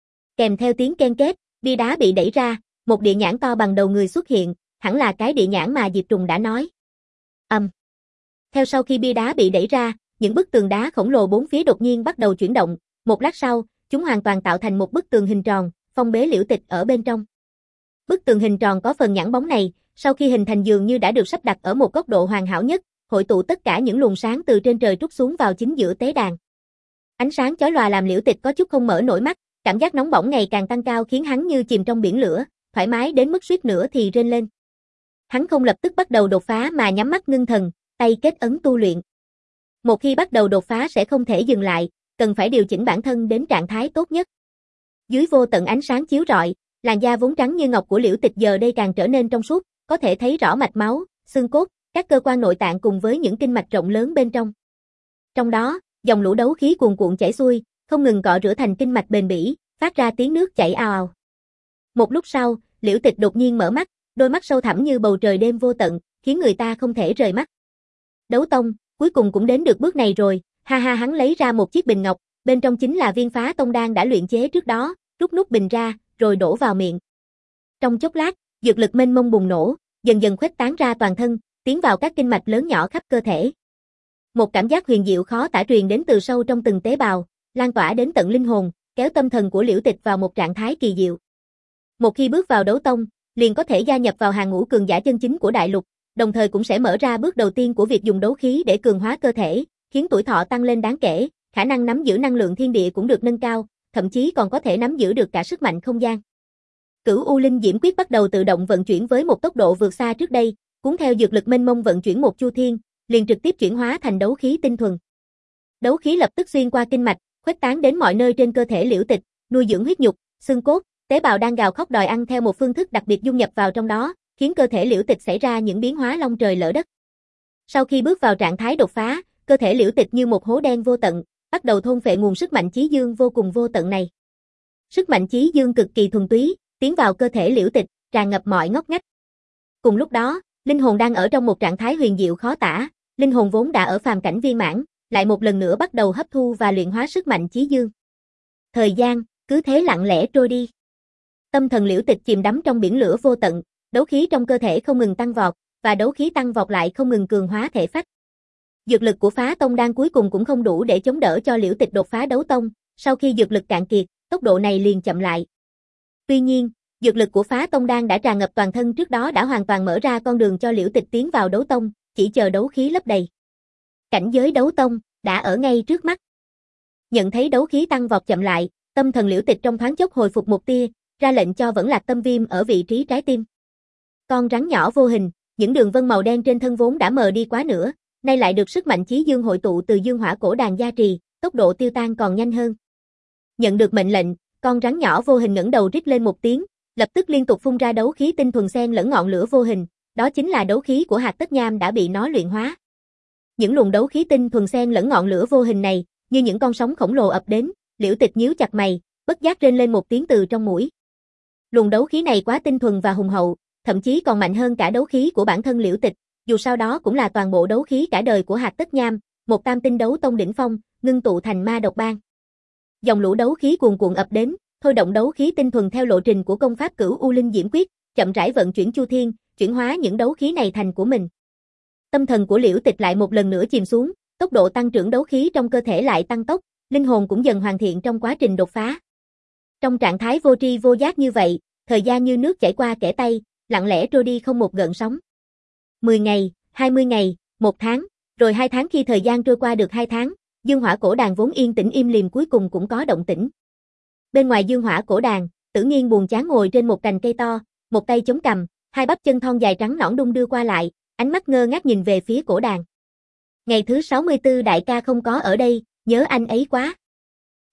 Kèm theo tiếng ken két, bia đá bị đẩy ra, một địa nhãn to bằng đầu người xuất hiện, hẳn là cái địa nhãn mà Diệp Trùng đã nói. Ầm. Um. Theo sau khi bia đá bị đẩy ra, những bức tường đá khổng lồ bốn phía đột nhiên bắt đầu chuyển động, một lát sau, chúng hoàn toàn tạo thành một bức tường hình tròn, phong bế Liễu Tịch ở bên trong. Bức tường hình tròn có phần nhẵn bóng này, sau khi hình thành dường như đã được sắp đặt ở một góc độ hoàn hảo nhất, hội tụ tất cả những luồng sáng từ trên trời trút xuống vào chính giữa tế đàn. Ánh sáng chói lòa làm Liễu Tịch có chút không mở nổi mắt, cảm giác nóng bỏng ngày càng tăng cao khiến hắn như chìm trong biển lửa, thoải mái đến mức suýt nữa thì rên lên. Hắn không lập tức bắt đầu đột phá mà nhắm mắt ngưng thần, tay kết ấn tu luyện. Một khi bắt đầu đột phá sẽ không thể dừng lại, cần phải điều chỉnh bản thân đến trạng thái tốt nhất. Dưới vô tận ánh sáng chiếu rọi, làn da vốn trắng như ngọc của Liễu Tịch giờ đây càng trở nên trong suốt, có thể thấy rõ mạch máu, xương cốt, các cơ quan nội tạng cùng với những kinh mạch rộng lớn bên trong. Trong đó, dòng lũ đấu khí cuồn cuộn chảy xuôi, không ngừng cọ rửa thành kinh mạch bền bỉ, phát ra tiếng nước chảy ào ào. Một lúc sau, Liễu Tịch đột nhiên mở mắt, đôi mắt sâu thẳm như bầu trời đêm vô tận, khiến người ta không thể rời mắt. Đấu tông, cuối cùng cũng đến được bước này rồi, ha ha, hắn lấy ra một chiếc bình ngọc, bên trong chính là viên phá tông đan đã luyện chế trước đó, rút nút bình ra, rồi đổ vào miệng. Trong chốc lát, dược lực mênh mông bùng nổ, dần dần khuếch tán ra toàn thân, tiến vào các kinh mạch lớn nhỏ khắp cơ thể. Một cảm giác huyền diệu khó tả truyền đến từ sâu trong từng tế bào, lan tỏa đến tận linh hồn, kéo tâm thần của Liễu Tịch vào một trạng thái kỳ diệu. Một khi bước vào đấu tông, liền có thể gia nhập vào hàng ngũ cường giả chân chính của đại lục, đồng thời cũng sẽ mở ra bước đầu tiên của việc dùng đấu khí để cường hóa cơ thể, khiến tuổi thọ tăng lên đáng kể, khả năng nắm giữ năng lượng thiên địa cũng được nâng cao, thậm chí còn có thể nắm giữ được cả sức mạnh không gian. Cửu U Linh Diễm Quyết bắt đầu tự động vận chuyển với một tốc độ vượt xa trước đây, cuốn theo dược lực mênh mông vận chuyển một chu thiên, liền trực tiếp chuyển hóa thành đấu khí tinh thuần. Đấu khí lập tức xuyên qua kinh mạch, khuếch tán đến mọi nơi trên cơ thể Liễu Tịch, nuôi dưỡng huyết nhục, xương cốt, tế bào đang gào khóc đòi ăn theo một phương thức đặc biệt dung nhập vào trong đó, khiến cơ thể Liễu Tịch xảy ra những biến hóa long trời lỡ đất. Sau khi bước vào trạng thái đột phá, cơ thể Liễu Tịch như một hố đen vô tận, bắt đầu thôn phệ nguồn sức mạnh chí dương vô cùng vô tận này. Sức mạnh chí dương cực kỳ thuần túy, tiến vào cơ thể Liễu Tịch, tràn ngập mọi ngóc ngách. Cùng lúc đó, linh hồn đang ở trong một trạng thái huyền diệu khó tả, linh hồn vốn đã ở phàm cảnh viên mãn, lại một lần nữa bắt đầu hấp thu và luyện hóa sức mạnh chí dương. Thời gian cứ thế lặng lẽ trôi đi. Tâm thần Liễu Tịch chìm đắm trong biển lửa vô tận, đấu khí trong cơ thể không ngừng tăng vọt, và đấu khí tăng vọt lại không ngừng cường hóa thể phách. Dược lực của phá tông đan cuối cùng cũng không đủ để chống đỡ cho Liễu Tịch đột phá đấu tông, sau khi dược lực cạn kiệt, tốc độ này liền chậm lại. Tuy nhiên, dược lực của phá tông đan đã tràn ngập toàn thân trước đó đã hoàn toàn mở ra con đường cho Liễu Tịch tiến vào đấu tông, chỉ chờ đấu khí lấp đầy. Cảnh giới đấu tông đã ở ngay trước mắt. Nhận thấy đấu khí tăng vọt chậm lại, tâm thần Liễu Tịch trong thoáng chốc hồi phục một tia, ra lệnh cho Vẫn Lạc Tâm Viêm ở vị trí trái tim. Con rắn nhỏ vô hình, những đường vân màu đen trên thân vốn đã mờ đi quá nữa, nay lại được sức mạnh chí dương hội tụ từ dương hỏa cổ đàn gia trì, tốc độ tiêu tan còn nhanh hơn. Nhận được mệnh lệnh, con rắn nhỏ vô hình ngẩng đầu rít lên một tiếng, lập tức liên tục phun ra đấu khí tinh thuần xen lẫn ngọn lửa vô hình, đó chính là đấu khí của hạt tất nham đã bị nó luyện hóa. Những luồng đấu khí tinh thuần xen lẫn ngọn lửa vô hình này, như những con sóng khổng lồ ập đến, Liễu Tịch nhíu chặt mày, bất giác rên lên một tiếng từ trong mũi. Luồng đấu khí này quá tinh thuần và hùng hậu, thậm chí còn mạnh hơn cả đấu khí của bản thân Liễu Tịch, dù sau đó cũng là toàn bộ đấu khí cả đời của hạt tất nham, một tam tinh đấu tông đỉnh phong, ngưng tụ thành ma độc bang. Dòng lũ đấu khí cuồn cuộn ập đến, thôi động đấu khí tinh thuần theo lộ trình của công pháp Cửu U Linh Diễm Quyết, chậm rãi vận chuyển chu thiên, chuyển hóa những đấu khí này thành của mình. Tâm thần của Liễu Tịch lại một lần nữa chìm xuống, tốc độ tăng trưởng đấu khí trong cơ thể lại tăng tốc, linh hồn cũng dần hoàn thiện trong quá trình đột phá. Trong trạng thái vô tri vô giác như vậy, thời gian như nước chảy qua kẽ tay, lặng lẽ trôi đi không một gợn sóng. mười ngày, hai mươi ngày, một tháng, rồi hai tháng. Khi thời gian trôi qua được hai tháng, dương hỏa cổ đàn vốn yên tĩnh im lìm cuối cùng cũng có động tĩnh. Bên ngoài dương hỏa cổ đàn, Tử Nghiên buồn chán ngồi trên một cành cây to, một tay chống cằm, hai bắp chân thon dài trắng nõn đung đưa qua lại, ánh mắt ngơ ngác nhìn về phía cổ đàn. Ngày thứ sáu mươi tư đại ca không có ở đây, nhớ anh ấy quá.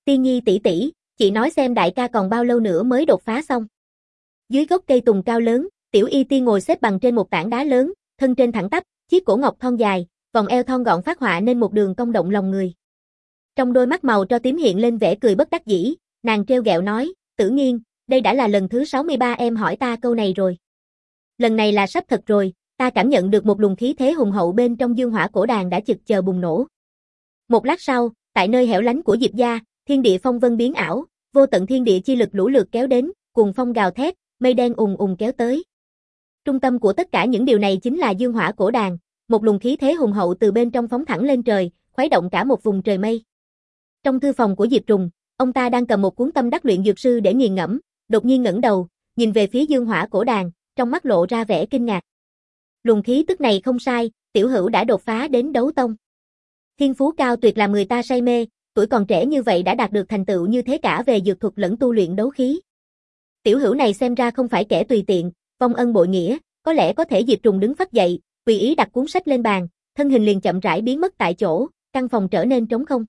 Tiên Nhi tỷ tỷ, chị nói xem đại ca còn bao lâu nữa mới đột phá xong. Dưới gốc cây tùng cao lớn, Tiểu Y Tiên ngồi xếp bằng trên một tảng đá lớn, thân trên thẳng tắp, chiếc cổ ngọc thon dài, vòng eo thon gọn phát họa nên một đường cong động lòng người. Trong đôi mắt màu tro tím hiện lên vẻ cười bất đắc dĩ, nàng trêu ghẹo nói, Tử Nghiên, đây đã là lần thứ sáu mươi ba em hỏi ta câu này rồi. Lần này là sắp thật rồi, ta cảm nhận được một luồng khí thế hùng hậu bên trong dương hỏa cổ đàn đã chực chờ bùng nổ. Một lát sau, tại nơi hẻo lánh của Diệp gia, thiên địa phong vân biến ảo, vô tận thiên địa chi lực lũ lượt kéo đến, cuồng phong gào thét, mây đen ùng ùng kéo tới. Trung tâm của tất cả những điều này chính là dương hỏa cổ đàn, một luồng khí thế hùng hậu từ bên trong phóng thẳng lên trời, khuấy động cả một vùng trời mây. Trong thư phòng của Diệp Trùng, ông ta đang cầm một cuốn tâm đắc luyện dược sư để nghiền ngẫm, đột nhiên ngẩng đầu, nhìn về phía dương hỏa cổ đàn, trong mắt lộ ra vẻ kinh ngạc. Luồng khí tức này không sai, tiểu hữu đã đột phá đến đấu tông. Thiên phú cao tuyệt làm người ta say mê, tuổi còn trẻ như vậy đã đạt được thành tựu như thế cả về dược thuật lẫn tu luyện đấu khí. Tiểu hữu này xem ra không phải kẻ tùy tiện, vong ân bội nghĩa, có lẽ có thể. Diệp Trùng đứng phắt dậy, tùy ý đặt cuốn sách lên bàn, thân hình liền chậm rãi biến mất tại chỗ, căn phòng trở nên trống không.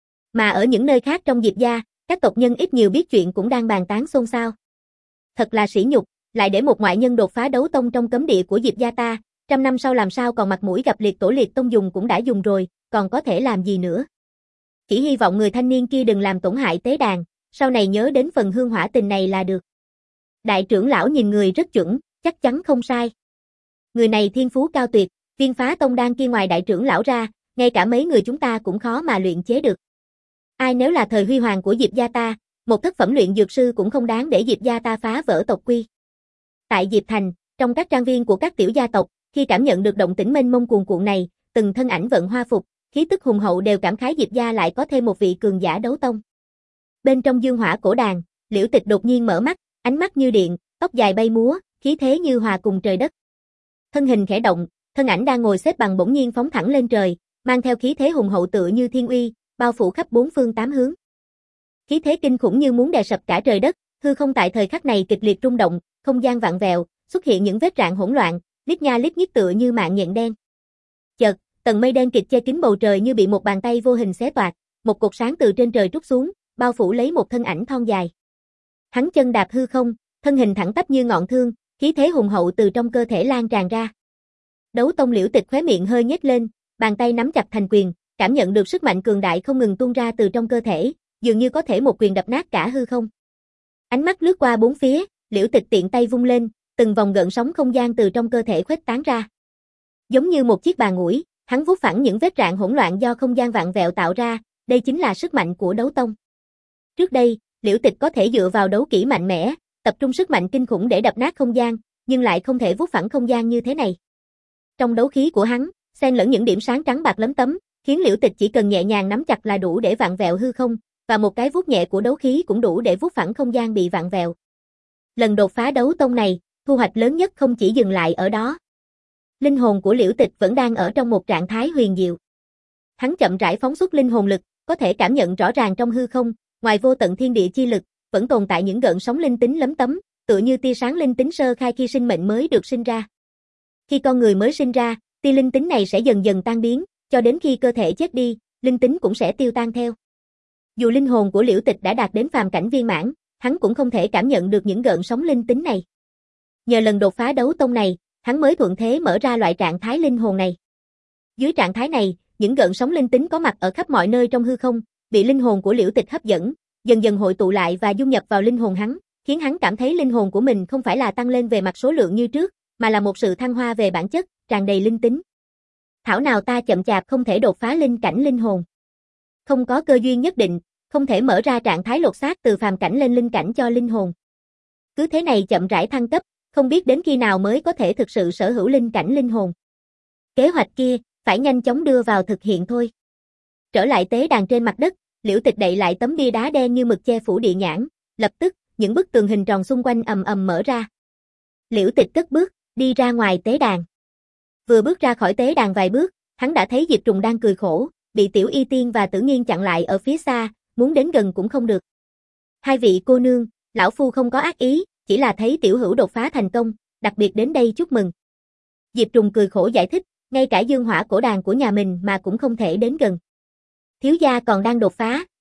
Mà ở những nơi khác trong Diệp gia, các tộc nhân ít nhiều biết chuyện cũng đang bàn tán xôn xao. Thật là sỉ nhục, lại để một ngoại nhân đột phá đấu tông trong cấm địa của Diệp gia ta, trăm năm sau làm sao còn mặt mũi gặp liệt tổ liệt tông, dùng cũng đã dùng rồi, còn có thể làm gì nữa. Chỉ hy vọng người thanh niên kia đừng làm tổn hại tế đàn, sau này nhớ đến phần hương hỏa tình này là được. Đại trưởng lão nhìn người rất chuẩn, chắc chắn không sai. Người này thiên phú cao tuyệt, viên phá tông đan kia ngoài đại trưởng lão ra, ngay cả mấy người chúng ta cũng khó mà luyện chế được. Ai nếu là thời huy hoàng của Diệp gia ta, một thất phẩm luyện dược sư cũng không đáng để Diệp gia ta phá vỡ tộc quy. Tại Diệp Thành, trong các trang viên của các tiểu gia tộc, khi cảm nhận được động tĩnh mênh mông cuồn cuộn này, từng thân ảnh vận hoa phục, khí tức hùng hậu đều cảm khái Diệp gia lại có thêm một vị cường giả đấu tông. Bên trong dương hỏa cổ đàn, Liễu Tịch đột nhiên mở mắt, ánh mắt như điện, tóc dài bay múa, khí thế như hòa cùng trời đất. Thân hình khẽ động, thân ảnh đang ngồi xếp bằng bỗng nhiên phóng thẳng lên trời, mang theo khí thế hùng hậu tựa như thiên uy, bao phủ khắp bốn phương tám hướng. Khí thế kinh khủng như muốn đè sập cả trời đất, hư không tại thời khắc này kịch liệt rung động, không gian vặn vẹo, xuất hiện những vết rạn hỗn loạn, lít nha lít nhít tựa như mạng nhện đen. Chợt, tầng mây đen kịt che kín bầu trời như bị một bàn tay vô hình xé toạc, một cột sáng từ trên trời trút xuống, bao phủ lấy một thân ảnh thon dài. Hắn chân đạp hư không, thân hình thẳng tắp như ngọn thương, khí thế hùng hậu từ trong cơ thể lan tràn ra. Đấu tông Liễu Tịch khóe miệng hơi nhếch lên, bàn tay nắm chặt thành quyền, cảm nhận được sức mạnh cường đại không ngừng tuôn ra từ trong cơ thể, dường như có thể một quyền đập nát cả hư không. Ánh mắt lướt qua bốn phía, Liễu Tịch tiện tay vung lên, từng vòng gợn sóng không gian từ trong cơ thể khuếch tán ra. Giống như một chiếc bàn ủi, hắn vuốt phẳng những vết rạn hỗn loạn do không gian vặn vẹo tạo ra, đây chính là sức mạnh của đấu tông. Trước đây, Liễu Tịch có thể dựa vào đấu kỹ mạnh mẽ, tập trung sức mạnh kinh khủng để đập nát không gian, nhưng lại không thể vuốt phẳng không gian như thế này. Trong đấu khí của hắn, xen lẫn những điểm sáng trắng bạc lấm tấm, khiến Liễu Tịch chỉ cần nhẹ nhàng nắm chặt là đủ để vặn vẹo hư không, và một cái vuốt nhẹ của đấu khí cũng đủ để vuốt phẳng không gian bị vặn vẹo. Lần đột phá đấu tông này, thu hoạch lớn nhất không chỉ dừng lại ở đó. Linh hồn của Liễu Tịch vẫn đang ở trong một trạng thái huyền diệu. Hắn chậm rãi phóng xuất linh hồn lực, có thể cảm nhận rõ ràng trong hư không, ngoài vô tận thiên địa chi lực, vẫn tồn tại những gợn sóng linh tính lấm tấm, tựa như tia sáng linh tính sơ khai khi sinh mệnh mới được sinh ra. Khi con người mới sinh ra, tia linh tính này sẽ dần dần tan biến, cho đến khi cơ thể chết đi, linh tính cũng sẽ tiêu tan theo. Dù linh hồn của Liễu Tịch đã đạt đến phàm cảnh viên mãn, hắn cũng không thể cảm nhận được những gợn sóng linh tính này. Nhờ lần đột phá đấu tông này, hắn mới thuận thế mở ra loại trạng thái linh hồn này. Dưới trạng thái này, những gợn sóng linh tính có mặt ở khắp mọi nơi trong hư không, bị linh hồn của Liễu Tịch hấp dẫn, dần dần hội tụ lại và dung nhập vào linh hồn hắn, khiến hắn cảm thấy linh hồn của mình không phải là tăng lên về mặt số lượng như trước, mà là một sự thăng hoa về bản chất, tràn đầy linh tính. Thảo nào ta chậm chạp không thể đột phá linh cảnh linh hồn. Không có cơ duyên nhất định, không thể mở ra trạng thái lột xác từ phàm cảnh lên linh cảnh cho linh hồn. Cứ thế này chậm rãi thăng cấp, không biết đến khi nào mới có thể thực sự sở hữu linh cảnh linh hồn. Kế hoạch kia, phải nhanh chóng đưa vào thực hiện thôi. Trở lại tế đàn trên mặt đất, Liễu Tịch đậy lại tấm bia đá đen như mực che phủ địa nhãn, lập tức, những bức tường hình tròn xung quanh ầm ầm mở ra. Liễu Tịch cất bước, đi ra ngoài tế đàn. Vừa bước ra khỏi tế đàn vài bước, hắn đã thấy Diệp Trùng đang cười khổ, bị Tiểu Y Tiên và Tử Nghiên chặn lại ở phía xa, muốn đến gần cũng không được. Hai vị cô nương, lão phu không có ác ý, chỉ là thấy tiểu hữu đột phá thành công, đặc biệt đến đây chúc mừng. Diệp Trùng cười khổ giải thích, ngay cả dương hỏa cổ đàn của nhà mình mà cũng không thể đến gần. Thiếu gia còn đang đột phá,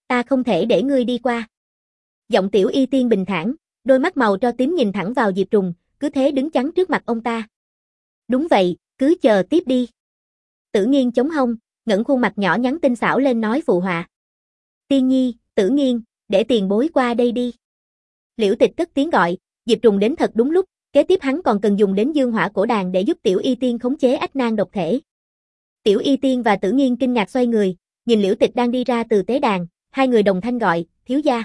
ta không thể để ngươi đi qua. Giọng Tiểu Y Tiên bình thản, đôi mắt màu tro tím nhìn thẳng vào Diệp Trùng, cứ thế đứng chắn trước mặt ông ta. Đúng vậy, cứ chờ tiếp đi. Tử Nghiên chống hông, ngẩng khuôn mặt nhỏ nhắn tinh xảo lên nói phụ họa. Tiên nhi, Tử Nghiên, để tiền bối qua đây đi. Liễu Tịch cất tiếng gọi, Diệp Trùng đến thật đúng lúc, kế tiếp hắn còn cần dùng đến dương hỏa cổ đàn để giúp Tiểu Y Tiên khống chế ách nan độc thể. Tiểu Y Tiên và Tử Nghiên kinh ngạc xoay người, nhìn Liễu Tịch đang đi ra từ tế đàn, hai người đồng thanh gọi, thiếu gia.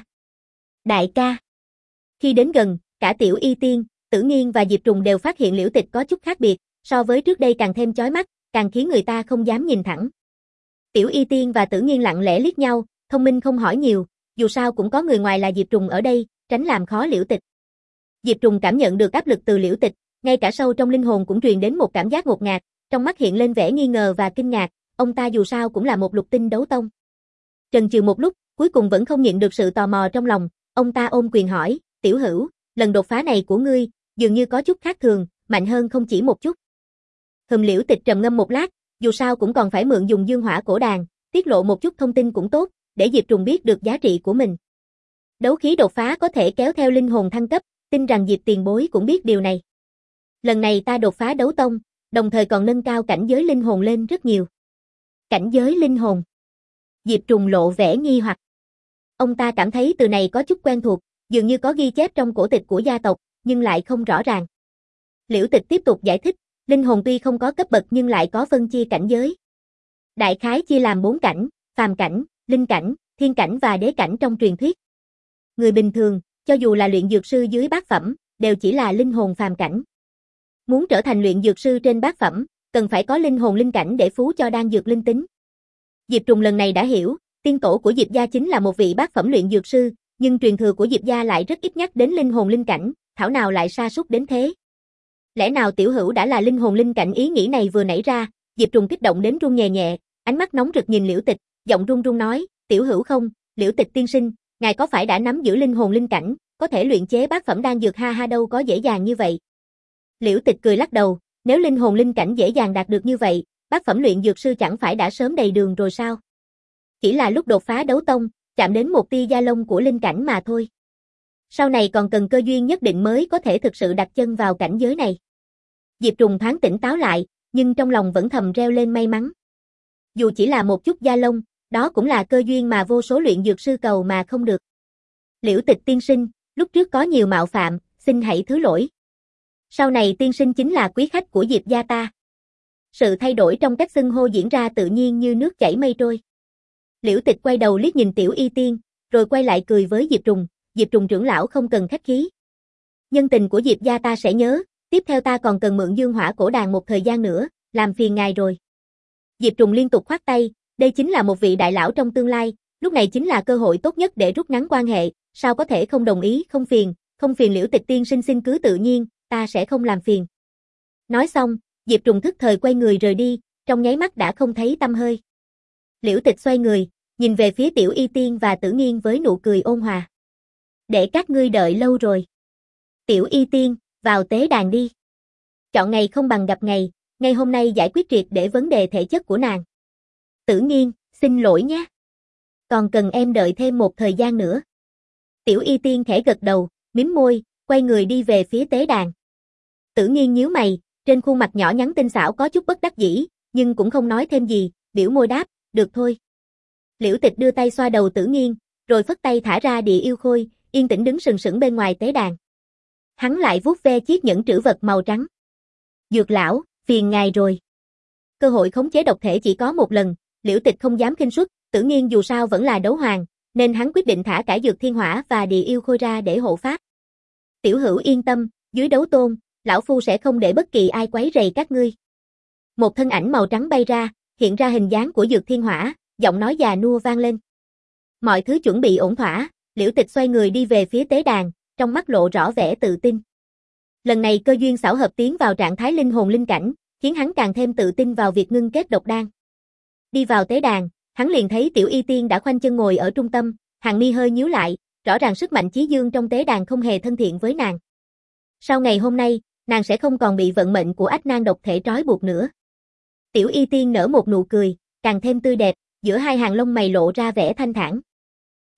Đại ca. Khi đến gần, cả Tiểu Y Tiên, Tử Nghiên và Diệp Trùng đều phát hiện Liễu Tịch có chút khác biệt, so với trước đây càng thêm chói mắt, càng khiến người ta không dám nhìn thẳng. Tiểu Y Tiên và Tử Nghiên lặng lẽ liếc nhau, thông minh không hỏi nhiều, dù sao cũng có người ngoài là Diệp Trùng ở đây, tránh làm khó Liễu Tịch. Diệp Trùng cảm nhận được áp lực từ Liễu Tịch, ngay cả sâu trong linh hồn cũng truyền đến một cảm giác ngột ngạt, trong mắt hiện lên vẻ nghi ngờ và kinh ngạc, ông ta dù sao cũng là một lục tinh đấu tông. Chần chừ một lúc, cuối cùng vẫn không nhịn được sự tò mò trong lòng, ông ta ôm quyền hỏi, Tiểu Hữu, lần đột phá này của ngươi, dường như có chút khác thường, mạnh hơn không chỉ một chút. Hừm. Liễu Tịch trầm ngâm một lát, dù sao cũng còn phải mượn dùng dương hỏa cổ đàn, tiết lộ một chút thông tin cũng tốt, để Diệp Trùng biết được giá trị của mình. Đấu khí đột phá có thể kéo theo linh hồn thăng cấp, tin rằng Diệp tiền bối cũng biết điều này. Lần này ta đột phá đấu tông, đồng thời còn nâng cao cảnh giới linh hồn lên rất nhiều. Cảnh giới linh hồn. Diệp Trùng lộ vẻ nghi hoặc. Ông ta cảm thấy từ này có chút quen thuộc, dường như có ghi chép trong cổ tịch của gia tộc, nhưng lại không rõ ràng. Liễu Tịch tiếp tục giải thích, linh hồn tuy không có cấp bậc nhưng lại có phân chia cảnh giới. Đại khái chia làm bốn cảnh, phàm cảnh, linh cảnh, thiên cảnh và đế cảnh trong truyền thuyết. Người bình thường, cho dù là luyện dược sư dưới bát phẩm, đều chỉ là linh hồn phàm cảnh. Muốn trở thành luyện dược sư trên bát phẩm, cần phải có linh hồn linh cảnh để phú cho đan dược linh tính. Diệp Trùng lần này đã hiểu, tiên tổ của Diệp gia chính là một vị bát phẩm luyện dược sư, nhưng truyền thừa của Diệp gia lại rất ít nhắc đến linh hồn linh cảnh, thảo nào lại sa sút đến thế. Lẽ nào Tiểu Hữu đã là linh hồn linh cảnh? Ý nghĩ này vừa nảy ra, Diệp Trùng kích động đến run nhẹ nhẹ, ánh mắt nóng rực nhìn Liễu Tịch, giọng run run nói, Tiểu Hữu không, Liễu Tịch tiên sinh, ngài có phải đã nắm giữ linh hồn linh cảnh, có thể luyện chế bát phẩm đan dược ha ha đâu có dễ dàng như vậy. Liễu Tịch cười lắc đầu, nếu linh hồn linh cảnh dễ dàng đạt được như vậy, bát phẩm luyện dược sư chẳng phải đã sớm đầy đường rồi sao? Chỉ là lúc đột phá đấu tông, chạm đến một tia da lông của linh cảnh mà thôi. Sau này còn cần cơ duyên nhất định mới có thể thực sự đặt chân vào cảnh giới này. Diệp Trùng thoáng tỉnh táo lại, nhưng trong lòng vẫn thầm reo lên may mắn. Dù chỉ là một chút da lông, đó cũng là cơ duyên mà vô số luyện dược sư cầu mà không được. Liễu Tịch tiên sinh, lúc trước có nhiều mạo phạm, xin hãy thứ lỗi. Sau này tiên sinh chính là quý khách của Diệp gia ta. Sự thay đổi trong cách xưng hô diễn ra tự nhiên như nước chảy mây trôi. Liễu Tịch quay đầu liếc nhìn Tiểu Y Tiên, rồi quay lại cười với Diệp Trùng, Diệp Trùng trưởng lão không cần khách khí. Nhân tình của Diệp gia ta sẽ nhớ, tiếp theo ta còn cần mượn dương hỏa cổ đàn một thời gian nữa, làm phiền ngài rồi. Diệp Trùng liên tục khoát tay, đây chính là một vị đại lão trong tương lai, lúc này chính là cơ hội tốt nhất để rút ngắn quan hệ, sao có thể không đồng ý, không phiền, không phiền Liễu Tịch tiên sinh xin cứ tự nhiên, ta sẽ không làm phiền. Nói xong, Diệp Trùng thức thời quay người rời đi, trong nháy mắt đã không thấy tăm hơi. Liễu Tịch xoay người, nhìn về phía Tiểu Y Tiên và Tử Nghiên với nụ cười ôn hòa. Để các ngươi đợi lâu rồi. Tiểu Y Tiên, vào tế đàn đi. Chọn ngày không bằng gặp ngày, ngay hôm nay giải quyết triệt để vấn đề thể chất của nàng. Tử Nghiên, xin lỗi nhé. Còn cần em đợi thêm một thời gian nữa. Tiểu Y Tiên khẽ gật đầu, mím môi, quay người đi về phía tế đàn. Tử Nghiên nhíu mày, trên khuôn mặt nhỏ nhắn tinh xảo có chút bất đắc dĩ, nhưng cũng không nói thêm gì, biểu môi đáp, được thôi. Liễu Tịch đưa tay xoa đầu Tử Nghiên, rồi phất tay thả ra Địa Yêu Khôi, yên tĩnh đứng sừng sững bên ngoài tế đàn. Hắn lại vuốt ve chiếc nhẫn trữ vật màu trắng. Dược lão, phiền ngài rồi. Cơ hội khống chế độc thể chỉ có một lần, Liễu Tịch không dám khinh suất, Tử Nghiên dù sao vẫn là đấu hoàng, nên hắn quyết định thả cả Dược Thiên Hỏa và Địa Yêu Khôi ra để hộ pháp. Tiểu Hữu yên tâm, dưới đấu tôn, lão phu sẽ không để bất kỳ ai quấy rầy các ngươi. Một thân ảnh màu trắng bay ra, hiện ra hình dáng của Dược Thiên Hỏa, giọng nói già nua vang lên. Mọi thứ chuẩn bị ổn thỏa, Liễu Tịch xoay người đi về phía tế đàn, trong mắt lộ rõ vẻ tự tin. Lần này cơ duyên xảo hợp tiến vào trạng thái linh hồn linh cảnh, khiến hắn càng thêm tự tin vào việc ngưng kết độc đan. Đi vào tế đàn, hắn liền thấy Tiểu Y Tiên đã khoanh chân ngồi ở trung tâm, hàng mi hơi nhíu lại, rõ ràng sức mạnh chí dương trong tế đàn không hề thân thiện với nàng. Sau ngày hôm nay, nàng sẽ không còn bị vận mệnh của ách nan độc thể trói buộc nữa. Tiểu Y Tiên nở một nụ cười, càng thêm tươi đẹp, giữa hai hàng lông mày lộ ra vẻ thanh thản.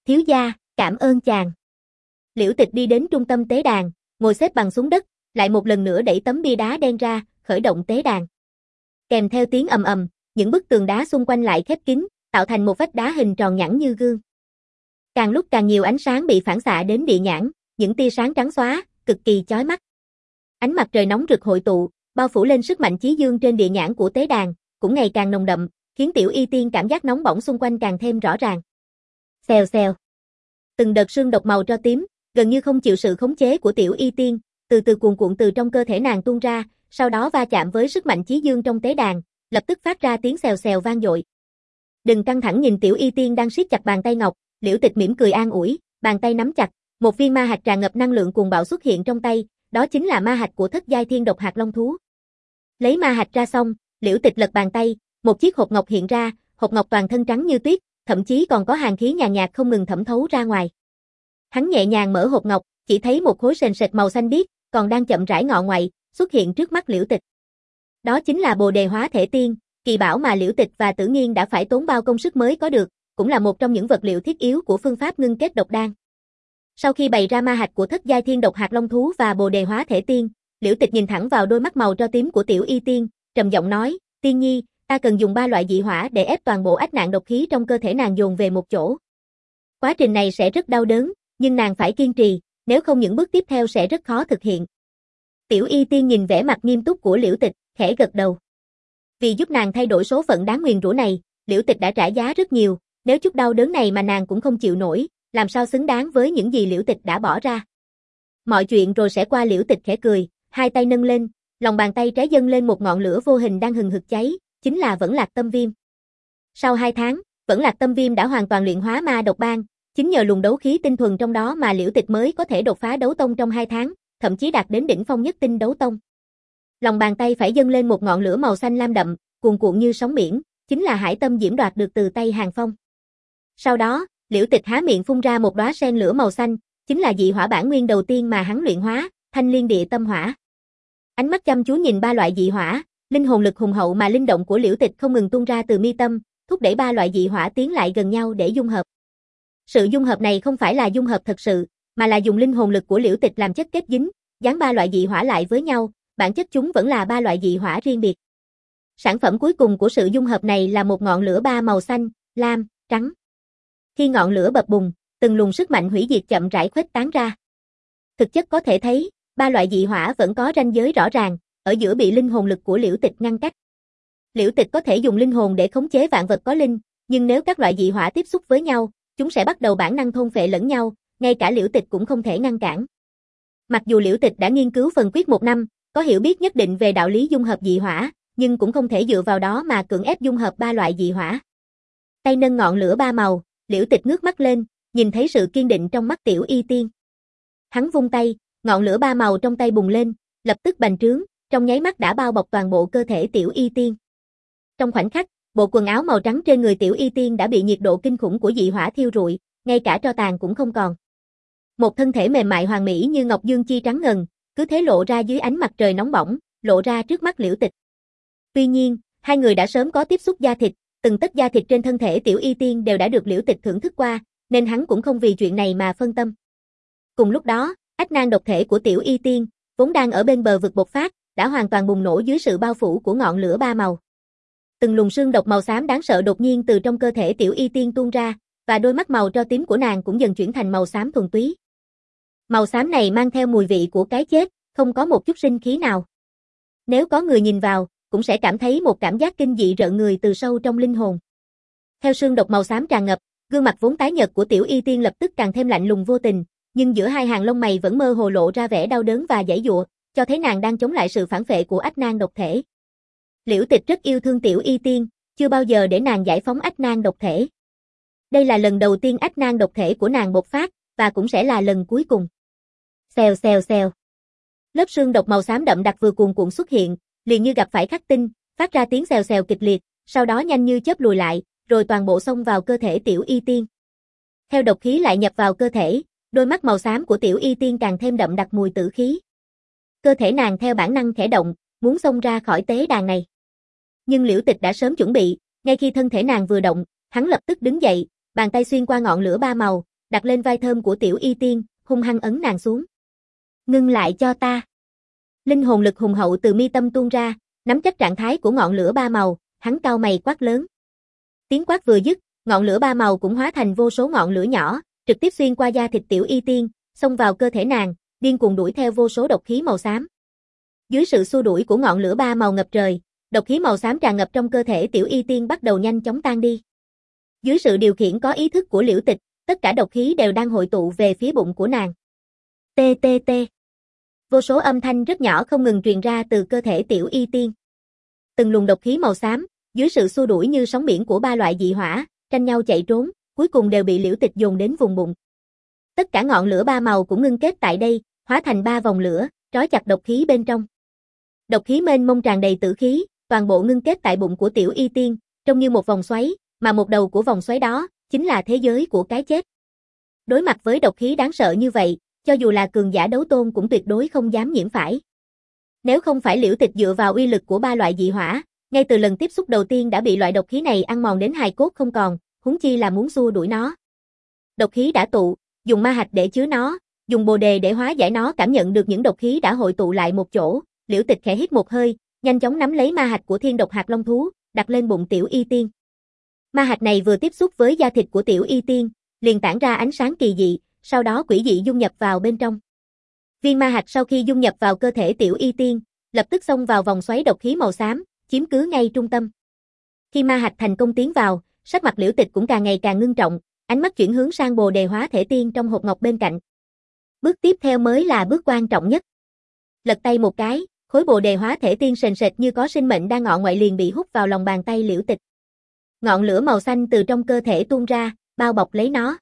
Thiếu gia, cảm ơn chàng. Liễu Tịch đi đến trung tâm tế đàn, ngồi xếp bằng xuống đất, lại một lần nữa đẩy tấm bia đá đen ra, khởi động tế đàn. Kèm theo tiếng ầm ầm, những bức tường đá xung quanh lại khép kín, tạo thành một vách đá hình tròn nhẵn như gương. Càng lúc càng nhiều ánh sáng bị phản xạ đến địa nhãn, những tia sáng trắng xóa, cực kỳ chói mắt. Ánh mặt trời nóng rực hội tụ, bao phủ lên sức mạnh chí dương trên địa nhãn của tế đàn, cũng ngày càng nồng đậm, khiến Tiểu Y Tiên cảm giác nóng bỏng xung quanh càng thêm rõ ràng. Xèo xèo. Từng đợt sương độc màu tro tím, gần như không chịu sự khống chế của Tiểu Y Tiên, từ từ cuồn cuộn từ trong cơ thể nàng tuôn ra, sau đó va chạm với sức mạnh chí dương trong tế đàn, lập tức phát ra tiếng xèo xèo vang dội. Đừng căng thẳng nhìn Tiểu Y Tiên đang siết chặt bàn tay ngọc, Liễu Tịch mỉm cười an ủi, bàn tay nắm chặt, một viên ma hạch tràn ngập năng lượng cuồng bạo xuất hiện trong tay, đó chính là ma hạch của thất giai thiên độc hạt long thú. Lấy ma hạch ra xong, Liễu Tịch lật bàn tay, một chiếc hộp ngọc hiện ra, hộp ngọc toàn thân trắng như tuyết, thậm chí còn có hàn khí nhàn nhạt không ngừng thẩm thấu ra ngoài. Hắn nhẹ nhàng mở hộp ngọc, chỉ thấy một khối sền sệt màu xanh biếc, còn đang chậm rãi ngọ ngoại, xuất hiện trước mắt Liễu Tịch. Đó chính là Bồ Đề Hóa Thể Tiên, kỳ bảo mà Liễu Tịch và Tử Nghiên đã phải tốn bao công sức mới có được, cũng là một trong những vật liệu thiết yếu của phương pháp ngưng kết độc đan. Sau khi bày ra ma hạch của thất giai thiên độc hạt long thú và Bồ Đề Hóa Thể Tiên, Liễu Tịch nhìn thẳng vào đôi mắt màu tro tím của Tiểu Y Tiên, trầm giọng nói, Tiên nhi, ta cần dùng ba loại dị hỏa để ép toàn bộ ách nạn độc khí trong cơ thể nàng dồn về một chỗ. Quá trình này sẽ rất đau đớn, nhưng nàng phải kiên trì, nếu không những bước tiếp theo sẽ rất khó thực hiện. Tiểu Y Tiên nhìn vẻ mặt nghiêm túc của Liễu Tịch, khẽ gật đầu. Vì giúp nàng thay đổi số phận đáng nguyền rủa này, Liễu Tịch đã trả giá rất nhiều, nếu chút đau đớn này mà nàng cũng không chịu nổi, làm sao xứng đáng với những gì Liễu Tịch đã bỏ ra. Mọi chuyện rồi sẽ qua. Liễu Tịch khẽ cười, hai tay nâng lên, lòng bàn tay trái dâng lên một ngọn lửa vô hình đang hừng hực cháy, chính là Vẫn Lạc Tâm Viêm. Sau hai tháng, Vẫn Lạc Tâm Viêm đã hoàn toàn luyện hóa ma độc ban, chính nhờ luồng đấu khí tinh thuần trong đó mà Liễu Tịch mới có thể đột phá đấu tông trong hai tháng, thậm chí đạt đến đỉnh phong nhất tinh đấu tông. Lòng bàn tay phải dâng lên một ngọn lửa màu xanh lam đậm, cuồn cuộn như sóng biển, chính là Hải Tâm Diễm đoạt được từ tay Hàng Phong. Sau đó, Liễu Tịch há miệng phun ra một đóa sen lửa màu xanh, chính là dị hỏa bản nguyên đầu tiên mà hắn luyện hóa, Thanh Liên Địa Tâm Hỏa. Ánh mắt chăm chú nhìn ba loại dị hỏa, linh hồn lực hùng hậu mà linh động của Liễu Tịch không ngừng tuôn ra từ mi tâm, thúc đẩy ba loại dị hỏa tiến lại gần nhau để dung hợp. Sự dung hợp này không phải là dung hợp thật sự, mà là dùng linh hồn lực của Liễu Tịch làm chất kết dính, dán ba loại dị hỏa lại với nhau, bản chất chúng vẫn là ba loại dị hỏa riêng biệt. Sản phẩm cuối cùng của sự dung hợp này là một ngọn lửa ba màu xanh, lam, trắng. Khi ngọn lửa bập bùng, từng luồng sức mạnh hủy diệt chậm rãi khuếch tán ra. Thực chất có thể thấy, ba loại dị hỏa vẫn có ranh giới rõ ràng, ở giữa bị linh hồn lực của Liễu Tịch ngăn cách. Liễu Tịch có thể dùng linh hồn để khống chế vạn vật có linh, nhưng nếu các loại dị hỏa tiếp xúc với nhau, chúng sẽ bắt đầu bản năng thôn phệ lẫn nhau, ngay cả Liễu Tịch cũng không thể ngăn cản. Mặc dù Liễu Tịch đã nghiên cứu phần quyết một năm, có hiểu biết nhất định về đạo lý dung hợp dị hỏa, nhưng cũng không thể dựa vào đó mà cưỡng ép dung hợp ba loại dị hỏa. Tay nâng ngọn lửa ba màu, Liễu Tịch ngước mắt lên, nhìn thấy sự kiên định trong mắt Tiểu Y Tiên. Hắn vung tay, ngọn lửa ba màu trong tay bùng lên, lập tức bành trướng, trong nháy mắt đã bao bọc toàn bộ cơ thể Tiểu Y Tiên. Trong khoảnh khắc, bộ quần áo màu trắng trên người Tiểu Y Tiên đã bị nhiệt độ kinh khủng của dị hỏa thiêu rụi, ngay cả tro tàn cũng không còn. Một thân thể mềm mại hoàn mỹ như ngọc dương chi trắng ngần, cứ thế lộ ra dưới ánh mặt trời nóng bỏng, lộ ra trước mắt Liễu Tịch. Tuy nhiên, hai người đã sớm có tiếp xúc da thịt, từng tấc da thịt trên thân thể Tiểu Y Tiên đều đã được Liễu Tịch thưởng thức qua, nên hắn cũng không vì chuyện này mà phân tâm. Cùng lúc đó, ách nan độc thể của Tiểu Y Tiên, vốn đang ở bên bờ vực bộc phát, đã hoàn toàn bùng nổ dưới sự bao phủ của ngọn lửa ba màu. Từng luồng sương độc màu xám đáng sợ đột nhiên từ trong cơ thể Tiểu Y Tiên tuôn ra, và đôi mắt màu tro tím của nàng cũng dần chuyển thành màu xám thuần túy. Màu xám này mang theo mùi vị của cái chết, không có một chút sinh khí nào. Nếu có người nhìn vào, cũng sẽ cảm thấy một cảm giác kinh dị rợn người từ sâu trong linh hồn. Theo sương độc màu xám tràn ngập, gương mặt vốn tái nhợt của Tiểu Y Tiên lập tức càng thêm lạnh lùng vô tình, nhưng giữa hai hàng lông mày vẫn mơ hồ lộ ra vẻ đau đớn và giãy giụa, cho thấy nàng đang chống lại sự phản phệ của ách nan độc thể. Liễu Tịch rất yêu thương Tiểu Y Tiên, chưa bao giờ để nàng giải phóng ách nan độc thể. Đây là lần đầu tiên ách nan độc thể của nàng bộc phát, và cũng sẽ là lần cuối cùng. Xèo xèo xèo. Lớp sương độc màu xám đậm đặc vừa cuồn cuộn xuất hiện, liền như gặp phải khắc tinh, phát ra tiếng xèo xèo kịch liệt, sau đó nhanh như chớp lùi lại, rồi toàn bộ xông vào cơ thể Tiểu Y Tiên. Theo độc khí lại nhập vào cơ thể, đôi mắt màu xám của Tiểu Y Tiên càng thêm đậm đặc mùi tử khí. Cơ thể nàng theo bản năng khẽ động, muốn xông ra khỏi tế đàn này. Nhưng Liễu Tịch đã sớm chuẩn bị, ngay khi thân thể nàng vừa động, hắn lập tức đứng dậy, bàn tay xuyên qua ngọn lửa ba màu, đặt lên vai thơm của Tiểu Y Tiên, hung hăng ấn nàng xuống. Ngưng lại cho ta. Linh hồn lực hùng hậu từ mi tâm tuôn ra, nắm chắc trạng thái của ngọn lửa ba màu, hắn cau mày quát lớn. Tiếng quát vừa dứt, ngọn lửa ba màu cũng hóa thành vô số ngọn lửa nhỏ, trực tiếp xuyên qua da thịt Tiểu Y Tiên, xông vào cơ thể nàng, điên cuồng đuổi theo vô số độc khí màu xám. Dưới sự xua đuổi của ngọn lửa ba màu ngập trời, độc khí màu xám tràn ngập trong cơ thể Tiểu Y Tiên bắt đầu nhanh chóng tan đi. Dưới sự điều khiển có ý thức của Liễu Tịch, tất cả độc khí đều đang hội tụ về phía bụng của nàng. Tê tê tê. Vô số âm thanh rất nhỏ không ngừng truyền ra từ cơ thể Tiểu Y Tiên. Từng luồng độc khí màu xám, dưới sự xua đuổi như sóng biển của ba loại dị hỏa, tranh nhau chạy trốn, cuối cùng đều bị Liễu Tịch dồn đến vùng bụng. Tất cả ngọn lửa ba màu cũng ngưng kết tại đây, hóa thành ba vòng lửa, trói chặt độc khí bên trong. Độc khí mênh mông tràn đầy tử khí, toàn bộ ngưng kết tại bụng của Tiểu Y Tiên, trông như một vòng xoáy, mà một đầu của vòng xoáy đó chính là thế giới của cái chết. Đối mặt với độc khí đáng sợ như vậy, cho dù là cường giả đấu tôn cũng tuyệt đối không dám nhiễm phải. Nếu không phải Liễu Tịch dựa vào uy lực của ba loại dị hỏa, ngay từ lần tiếp xúc đầu tiên đã bị loại độc khí này ăn mòn đến hài cốt không còn, huống chi là muốn xua đuổi nó. Độc khí đã tụ, dùng ma hạch để chứa nó, dùng bồ đề để hóa giải nó. Cảm nhận được những độc khí đã hội tụ lại một chỗ, Liễu Tịch khẽ hít một hơi, nhanh chóng nắm lấy ma hạch của Thiên Độc Hạt Long thú, đặt lên bụng Tiểu Y Tiên. Ma hạch này vừa tiếp xúc với da thịt của Tiểu Y Tiên, liền tản ra ánh sáng kỳ dị, sau đó quỷ dị dung nhập vào bên trong. Viên ma hạch sau khi dung nhập vào cơ thể Tiểu Y Tiên, lập tức xông vào vòng xoáy độc khí màu xám, chiếm cứ ngay trung tâm. Khi ma hạch thành công tiến vào, sắc mặt Liễu Tịch cũng càng ngày càng ngưng trọng, ánh mắt chuyển hướng sang bồ đề hóa thể tiên trong hộp ngọc bên cạnh. Bước tiếp theo mới là bước quan trọng nhất. Lật tay một cái, khối bồ đề hóa thể tiên sền sệt như có sinh mệnh đang ngọ ngoại liền bị hút vào lòng bàn tay Liễu Tịch. Ngọn lửa màu xanh từ trong cơ thể tuôn ra, bao bọc lấy nó.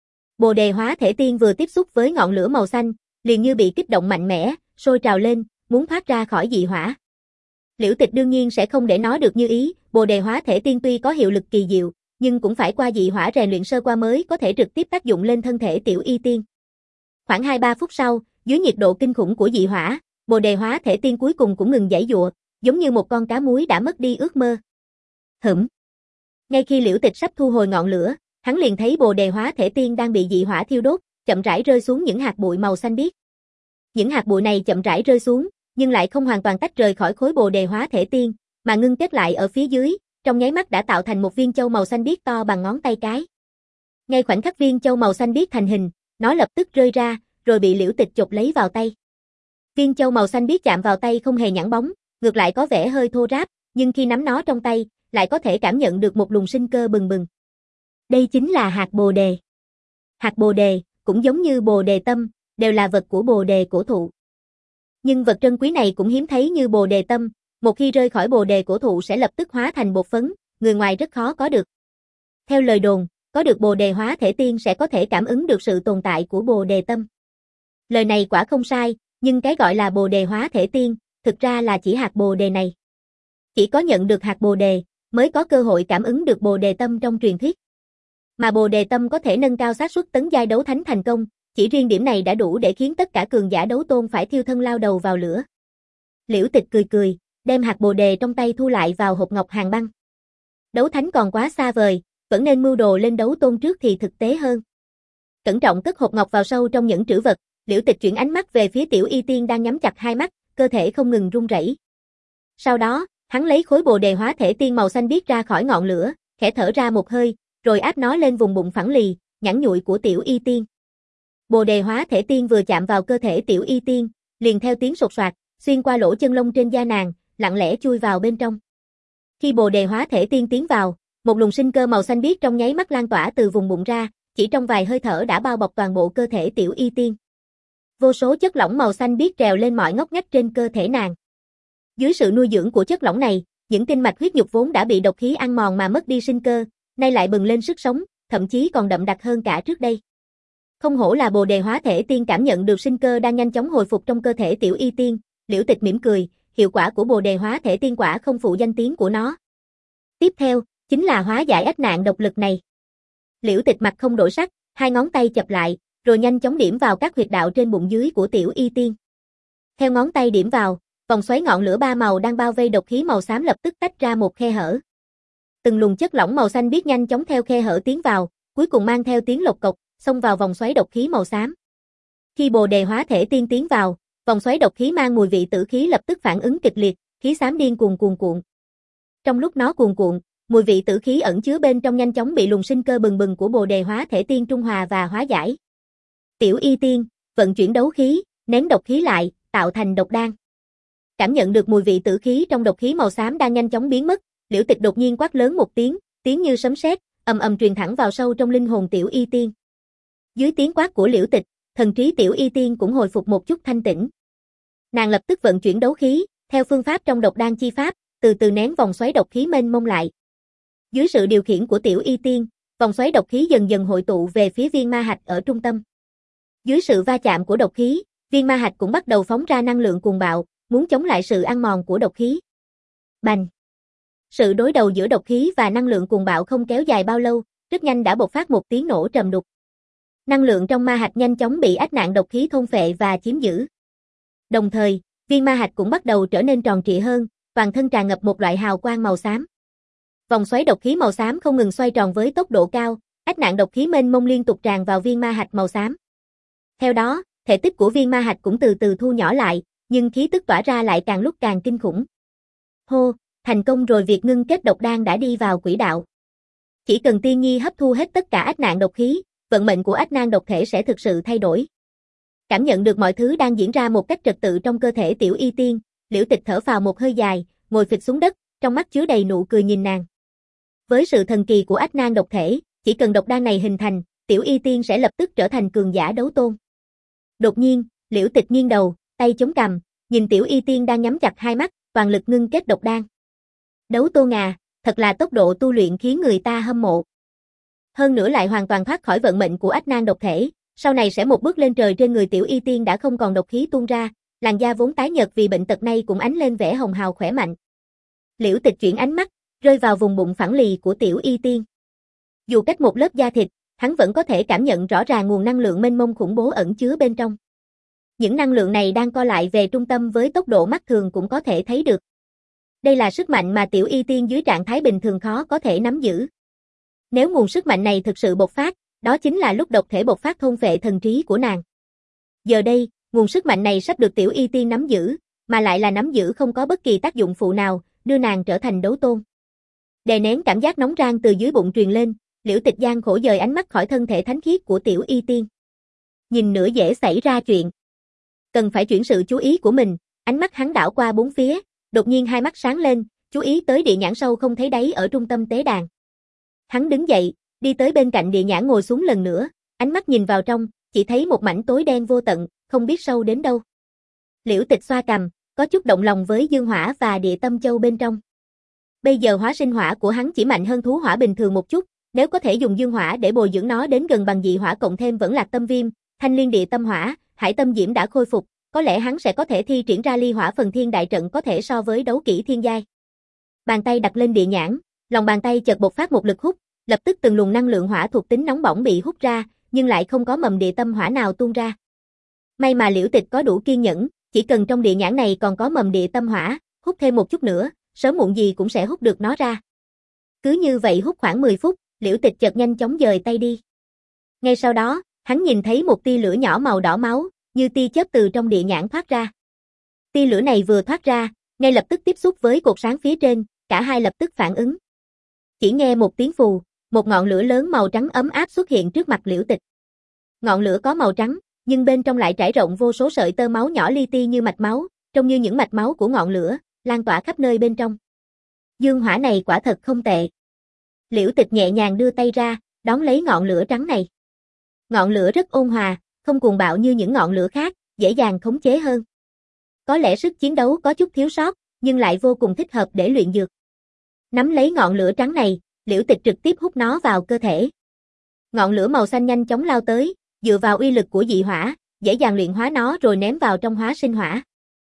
Bồ đề hóa thể tiên vừa tiếp xúc với ngọn lửa màu xanh, liền như bị kích động mạnh mẽ, sôi trào lên, muốn thoát ra khỏi dị hỏa. Liễu Tịch đương nhiên sẽ không để nó được như ý, bồ đề hóa thể tiên tuy có hiệu lực kỳ diệu, nhưng cũng phải qua dị hỏa rèn luyện sơ qua mới có thể trực tiếp tác dụng lên thân thể Tiểu Y Tiên. Khoảng hai ba phút sau, dưới nhiệt độ kinh khủng của dị hỏa, bồ đề hóa thể tiên cuối cùng cũng ngừng giãy giụa, giống như một con cá muối đã mất đi ước mơ. Hửm. Ngay khi Liễu Tịch sắp thu hồi ngọn lửa, hắn liền thấy bồ đề hóa thể tiên đang bị dị hỏa thiêu đốt, chậm rãi rơi xuống những hạt bụi màu xanh biếc. Những hạt bụi này chậm rãi rơi xuống, nhưng lại không hoàn toàn tách rời khỏi khối bồ đề hóa thể tiên, mà ngưng kết lại ở phía dưới, trong nháy mắt đã tạo thành một viên châu màu xanh biếc to bằng ngón tay cái. Ngay khoảnh khắc viên châu màu xanh biếc thành hình, nó lập tức rơi ra, rồi bị Liễu Tịch chộp lấy vào tay. Viên châu màu xanh biếc chạm vào tay không hề nhẵn bóng, ngược lại có vẻ hơi thô ráp, nhưng khi nắm nó trong tay, lại có thể cảm nhận được một luồng sinh cơ bừng bừng. Đây chính là hạt bồ đề. Hạt bồ đề, cũng giống như bồ đề tâm, đều là vật của bồ đề cổ thụ. Nhưng vật trân quý này cũng hiếm thấy như bồ đề tâm, một khi rơi khỏi bồ đề cổ thụ sẽ lập tức hóa thành bột phấn, người ngoài rất khó có được. Theo lời đồn, có được bồ đề hóa thể tiên sẽ có thể cảm ứng được sự tồn tại của bồ đề tâm. Lời này quả không sai, nhưng cái gọi là bồ đề hóa thể tiên, thực ra là chỉ hạt bồ đề này. Chỉ có nhận được hạt bồ đề, mới có cơ hội cảm ứng được bồ đề tâm trong truyền thuyết. Mà bồ đề tâm có thể nâng cao xác suất tấn giai đấu thánh thành công, chỉ riêng điểm này đã đủ để khiến tất cả cường giả đấu tôn phải thiêu thân lao đầu vào lửa. Liễu Tịch cười cười, đem hạt bồ đề trong tay thu lại vào hộp ngọc hàng băng. Đấu thánh còn quá xa vời, vẫn nên mưu đồ lên đấu tôn trước thì thực tế hơn. Cẩn trọng cất hộp ngọc vào sâu trong những trữ vật, Liễu Tịch chuyển ánh mắt về phía Tiểu Y Tiên đang nhắm chặt hai mắt, cơ thể không ngừng run rẩy. Sau đó, hắn lấy khối bồ đề hóa thể tiên màu xanh biếc ra khỏi ngọn lửa, khẽ thở ra một hơi, rồi áp nó lên vùng bụng phẳng lì, nhẵn nhụi của Tiểu Y Tiên. Bồ đề hóa thể tiên vừa chạm vào cơ thể Tiểu Y Tiên, liền theo tiếng sột soạt, xuyên qua lỗ chân lông trên da nàng, lặng lẽ chui vào bên trong. Khi bồ đề hóa thể tiên tiến vào, một luồng sinh cơ màu xanh biếc trong nháy mắt lan tỏa từ vùng bụng ra, chỉ trong vài hơi thở đã bao bọc toàn bộ cơ thể Tiểu Y Tiên. Vô số chất lỏng màu xanh biếc trèo lên mọi ngóc ngách trên cơ thể nàng. Dưới sự nuôi dưỡng của chất lỏng này, những kinh mạch huyết nhục vốn đã bị độc khí ăn mòn mà mất đi sinh cơ, nay lại bừng lên sức sống, thậm chí còn đậm đặc hơn cả trước đây. Không hổ là bồ đề hóa thể tiên cảm nhận được sinh cơ đang nhanh chóng hồi phục trong cơ thể Tiểu Y Tiên, Liễu Tịch mỉm cười, hiệu quả của bồ đề hóa thể tiên quả không phụ danh tiếng của nó. Tiếp theo, chính là hóa giải ách nạn độc lực này. Liễu Tịch mặt không đổi sắc, hai ngón tay chập lại, rồi nhanh chóng điểm vào các huyệt đạo trên bụng dưới của Tiểu Y Tiên. Theo ngón tay điểm vào, vòng xoáy ngọn lửa ba màu đang bao vây độc khí màu xám lập tức tách ra một khe hở. Từng luồng chất lỏng màu xanh biếc nhanh chóng theo khe hở tiến vào, cuối cùng mang theo tiếng lộc cộc, xông vào vòng xoáy độc khí màu xám. Khi Bồ Đề hóa thể tiên tiến vào, vòng xoáy độc khí mang mùi vị tử khí lập tức phản ứng kịch liệt, khí xám điên cuồng cuồn cuộn. Trong lúc nó cuồn cuộn, mùi vị tử khí ẩn chứa bên trong nhanh chóng bị luồng sinh cơ bừng bừng của Bồ Đề hóa thể tiên trung hòa và hóa giải. Tiểu Y Tiên, vận chuyển đấu khí, nén độc khí lại, tạo thành độc đan. Cảm nhận được mùi vị tử khí trong độc khí màu xám đang nhanh chóng biến mất, Liễu Tịch đột nhiên quát lớn một tiếng, tiếng như sấm sét, ầm ầm truyền thẳng vào sâu trong linh hồn Tiểu Y Tiên. Dưới tiếng quát của Liễu Tịch, thần trí Tiểu Y Tiên cũng hồi phục một chút thanh tĩnh. Nàng lập tức vận chuyển đấu khí, theo phương pháp trong độc đan chi pháp, từ từ nén vòng xoáy độc khí mênh mông lại. Dưới sự điều khiển của Tiểu Y Tiên, vòng xoáy độc khí dần dần hội tụ về phía viên ma hạch ở trung tâm. Dưới sự va chạm của độc khí, viên ma hạch cũng bắt đầu phóng ra năng lượng cuồng bạo, muốn chống lại sự ăn mòn của độc khí. Bành! Sự đối đầu giữa độc khí và năng lượng cuồng bạo không kéo dài bao lâu, rất nhanh đã bộc phát một tiếng nổ trầm đục. Năng lượng trong ma hạch nhanh chóng bị ách nạn độc khí thôn phệ và chiếm giữ. Đồng thời, viên ma hạch cũng bắt đầu trở nên tròn trịa hơn, toàn thân tràn ngập một loại hào quang màu xám. Vòng xoáy độc khí màu xám không ngừng xoay tròn với tốc độ cao, ách nạn độc khí mênh mông liên tục tràn vào viên ma hạch màu xám. Theo đó, thể tích của viên ma hạch cũng từ từ thu nhỏ lại, nhưng khí tức tỏa ra lại càng lúc càng kinh khủng. Hô, thành công rồi, việc ngưng kết độc đan đã đi vào quỹ đạo. Chỉ cần Tiên Nhi hấp thu hết tất cả ách nạn độc khí, vận mệnh của ách nan độc thể sẽ thực sự thay đổi. Cảm nhận được mọi thứ đang diễn ra một cách trật tự trong cơ thể Tiểu Y Tiên, Liễu Tịch thở phào một hơi dài, ngồi phịch xuống đất, trong mắt chứa đầy nụ cười nhìn nàng. Với sự thần kỳ của ách nan độc thể, chỉ cần độc đan này hình thành, Tiểu Y Tiên sẽ lập tức trở thành cường giả đấu tôn. Đột nhiên, Liễu Tịch nghiêng đầu, tay chống cằm, nhìn Tiểu Y Tiên đang nhắm chặt hai mắt, toàn lực ngưng kết độc đan. Đấu tôn à, thật là tốc độ tu luyện khiến người ta hâm mộ. Hơn nữa lại hoàn toàn thoát khỏi vận mệnh của ách nan độc thể, sau này sẽ một bước lên trời. Trên người Tiểu Y Tiên đã không còn độc khí tuôn ra, làn da vốn tái nhợt vì bệnh tật nay cũng ánh lên vẻ hồng hào khỏe mạnh. Liễu Tịch chuyển ánh mắt, rơi vào vùng bụng phẳng lì của Tiểu Y Tiên. Dù cách một lớp da thịt, hắn vẫn có thể cảm nhận rõ ràng nguồn năng lượng mênh mông khủng bố ẩn chứa bên trong. Những năng lượng này đang co lại về trung tâm với tốc độ mắt thường cũng có thể thấy được. Đây là sức mạnh mà Tiểu Y Tiên dưới trạng thái bình thường khó có thể nắm giữ. Nếu nguồn sức mạnh này thực sự bộc phát, đó chính là lúc độc thể bộc phát thôn phệ thần trí của nàng. Giờ đây, nguồn sức mạnh này sắp được Tiểu Y Tiên nắm giữ, mà lại là nắm giữ không có bất kỳ tác dụng phụ nào, đưa nàng trở thành đấu tôn. Đè nén cảm giác nóng rang từ dưới bụng truyền lên, Liễu Tịch gian khổ dời ánh mắt khỏi thân thể thánh khiết của Tiểu Y Tiên. Nhìn nữa dễ xảy ra chuyện. Cần phải chuyển sự chú ý của mình, ánh mắt hắn đảo qua bốn phía, đột nhiên hai mắt sáng lên, chú ý tới địa nhãn sâu không thấy đáy ở trung tâm tế đàn. Hắn đứng dậy, đi tới bên cạnh địa nhãn ngồi xuống lần nữa, ánh mắt nhìn vào trong, chỉ thấy một mảnh tối đen vô tận, không biết sâu đến đâu. Liễu Tịch xoa cằm, có chút động lòng với dương hỏa và địa tâm châu bên trong. Bây giờ hóa sinh hỏa của hắn chỉ mạnh hơn thú hỏa bình thường một chút, nếu có thể dùng dương hỏa để bồi dưỡng nó đến gần bằng dị hỏa cộng thêm vẫn lạc tâm viêm, thanh liên địa tâm hỏa, hải tâm diễm đã khôi phục, có lẽ hắn sẽ có thể thi triển ra ly hỏa phần thiên đại trận có thể so với đấu kỹ thiên giai. Bàn tay đặt lên địa nhãn, lòng bàn tay chợt bộc phát một lực hút, lập tức từng luồng năng lượng hỏa thuộc tính nóng bỏng bị hút ra, nhưng lại không có mầm địa tâm hỏa nào tuôn ra. May mà Liễu Tịch có đủ kiên nhẫn, chỉ cần trong địa nhãn này còn có mầm địa tâm hỏa, hút thêm một chút nữa, sớm muộn gì cũng sẽ hút được nó ra. Cứ như vậy hút khoảng mười phút, Liễu Tịch chợt nhanh chóng dời tay đi. Ngay sau đó, hắn nhìn thấy một tia lửa nhỏ màu đỏ máu, như tia chớp từ trong địa nhãn thoát ra. Tia lửa này vừa thoát ra, ngay lập tức tiếp xúc với cột sáng phía trên, cả hai lập tức phản ứng. Chỉ nghe một tiếng phù, một ngọn lửa lớn màu trắng ấm áp xuất hiện trước mặt Liễu Tịch. Ngọn lửa có màu trắng, nhưng bên trong lại trải rộng vô số sợi tơ máu nhỏ li ti như mạch máu, trông như những mạch máu của ngọn lửa, lan tỏa khắp nơi bên trong. Dương hỏa này quả thật không tệ. Liễu Tịch nhẹ nhàng đưa tay ra, đón lấy ngọn lửa trắng này. Ngọn lửa rất ôn hòa, không cuồng bạo như những ngọn lửa khác, dễ dàng khống chế hơn. Có lẽ sức chiến đấu có chút thiếu sót, nhưng lại vô cùng thích hợp để luyện dược. Nắm lấy ngọn lửa trắng này, Liễu Tịch trực tiếp hút nó vào cơ thể. Ngọn lửa màu xanh nhanh chóng lao tới, dựa vào uy lực của dị hỏa, dễ dàng luyện hóa nó rồi ném vào trong hóa sinh hỏa.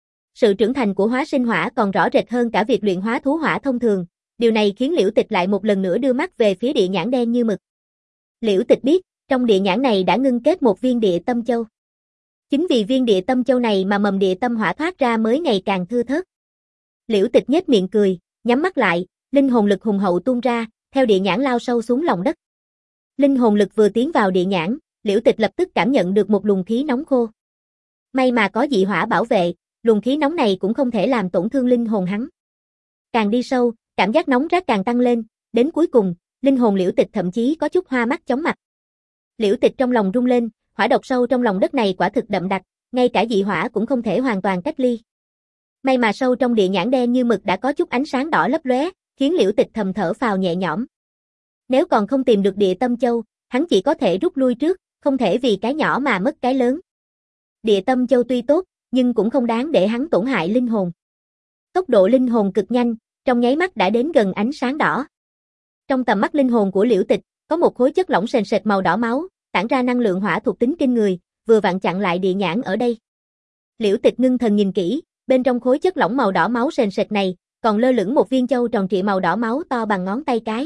Sự trưởng thành của hóa sinh hỏa còn rõ rệt hơn cả việc luyện hóa thú hỏa thông thường, điều này khiến Liễu Tịch lại một lần nữa đưa mắt về phía địa nhãn đen như mực. Liễu Tịch biết, trong địa nhãn này đã ngưng kết một viên địa tâm châu. Chính vì viên địa tâm châu này mà mầm địa tâm hỏa thoát ra mới ngày càng thưa thớt. Liễu Tịch nhếch miệng cười, nhắm mắt lại, linh hồn lực hùng hậu tuôn ra, theo địa nhãn lao sâu xuống lòng đất. Linh hồn lực vừa tiến vào địa nhãn, Liễu Tịch lập tức cảm nhận được một luồng khí nóng khô. May mà có dị hỏa bảo vệ, luồng khí nóng này cũng không thể làm tổn thương linh hồn hắn. Càng đi sâu, cảm giác nóng rát càng tăng lên, đến cuối cùng, linh hồn Liễu Tịch thậm chí có chút hoa mắt chóng mặt. Liễu Tịch trong lòng rung lên, hỏa độc sâu trong lòng đất này quả thực đậm đặc, ngay cả dị hỏa cũng không thể hoàn toàn cách ly. May mà sâu trong địa nhãn đen như mực đã có chút ánh sáng đỏ lấp lóe, khiến Liễu Tịch thầm thở phào nhẹ nhõm. Nếu còn không tìm được Địa Tâm Châu, hắn chỉ có thể rút lui trước, không thể vì cái nhỏ mà mất cái lớn. Địa Tâm Châu tuy tốt, nhưng cũng không đáng để hắn tổn hại linh hồn. Tốc độ linh hồn cực nhanh, trong nháy mắt đã đến gần ánh sáng đỏ. Trong tầm mắt linh hồn của Liễu Tịch, có một khối chất lỏng sền sệt màu đỏ máu, tản ra năng lượng hỏa thuộc tính kinh người, vừa vặn chặn lại địa nhãn ở đây. Liễu Tịch ngưng thần nhìn kỹ, bên trong khối chất lỏng màu đỏ máu sền sệt này, còn lơ lửng một viên châu tròn trịa màu đỏ máu to bằng ngón tay cái.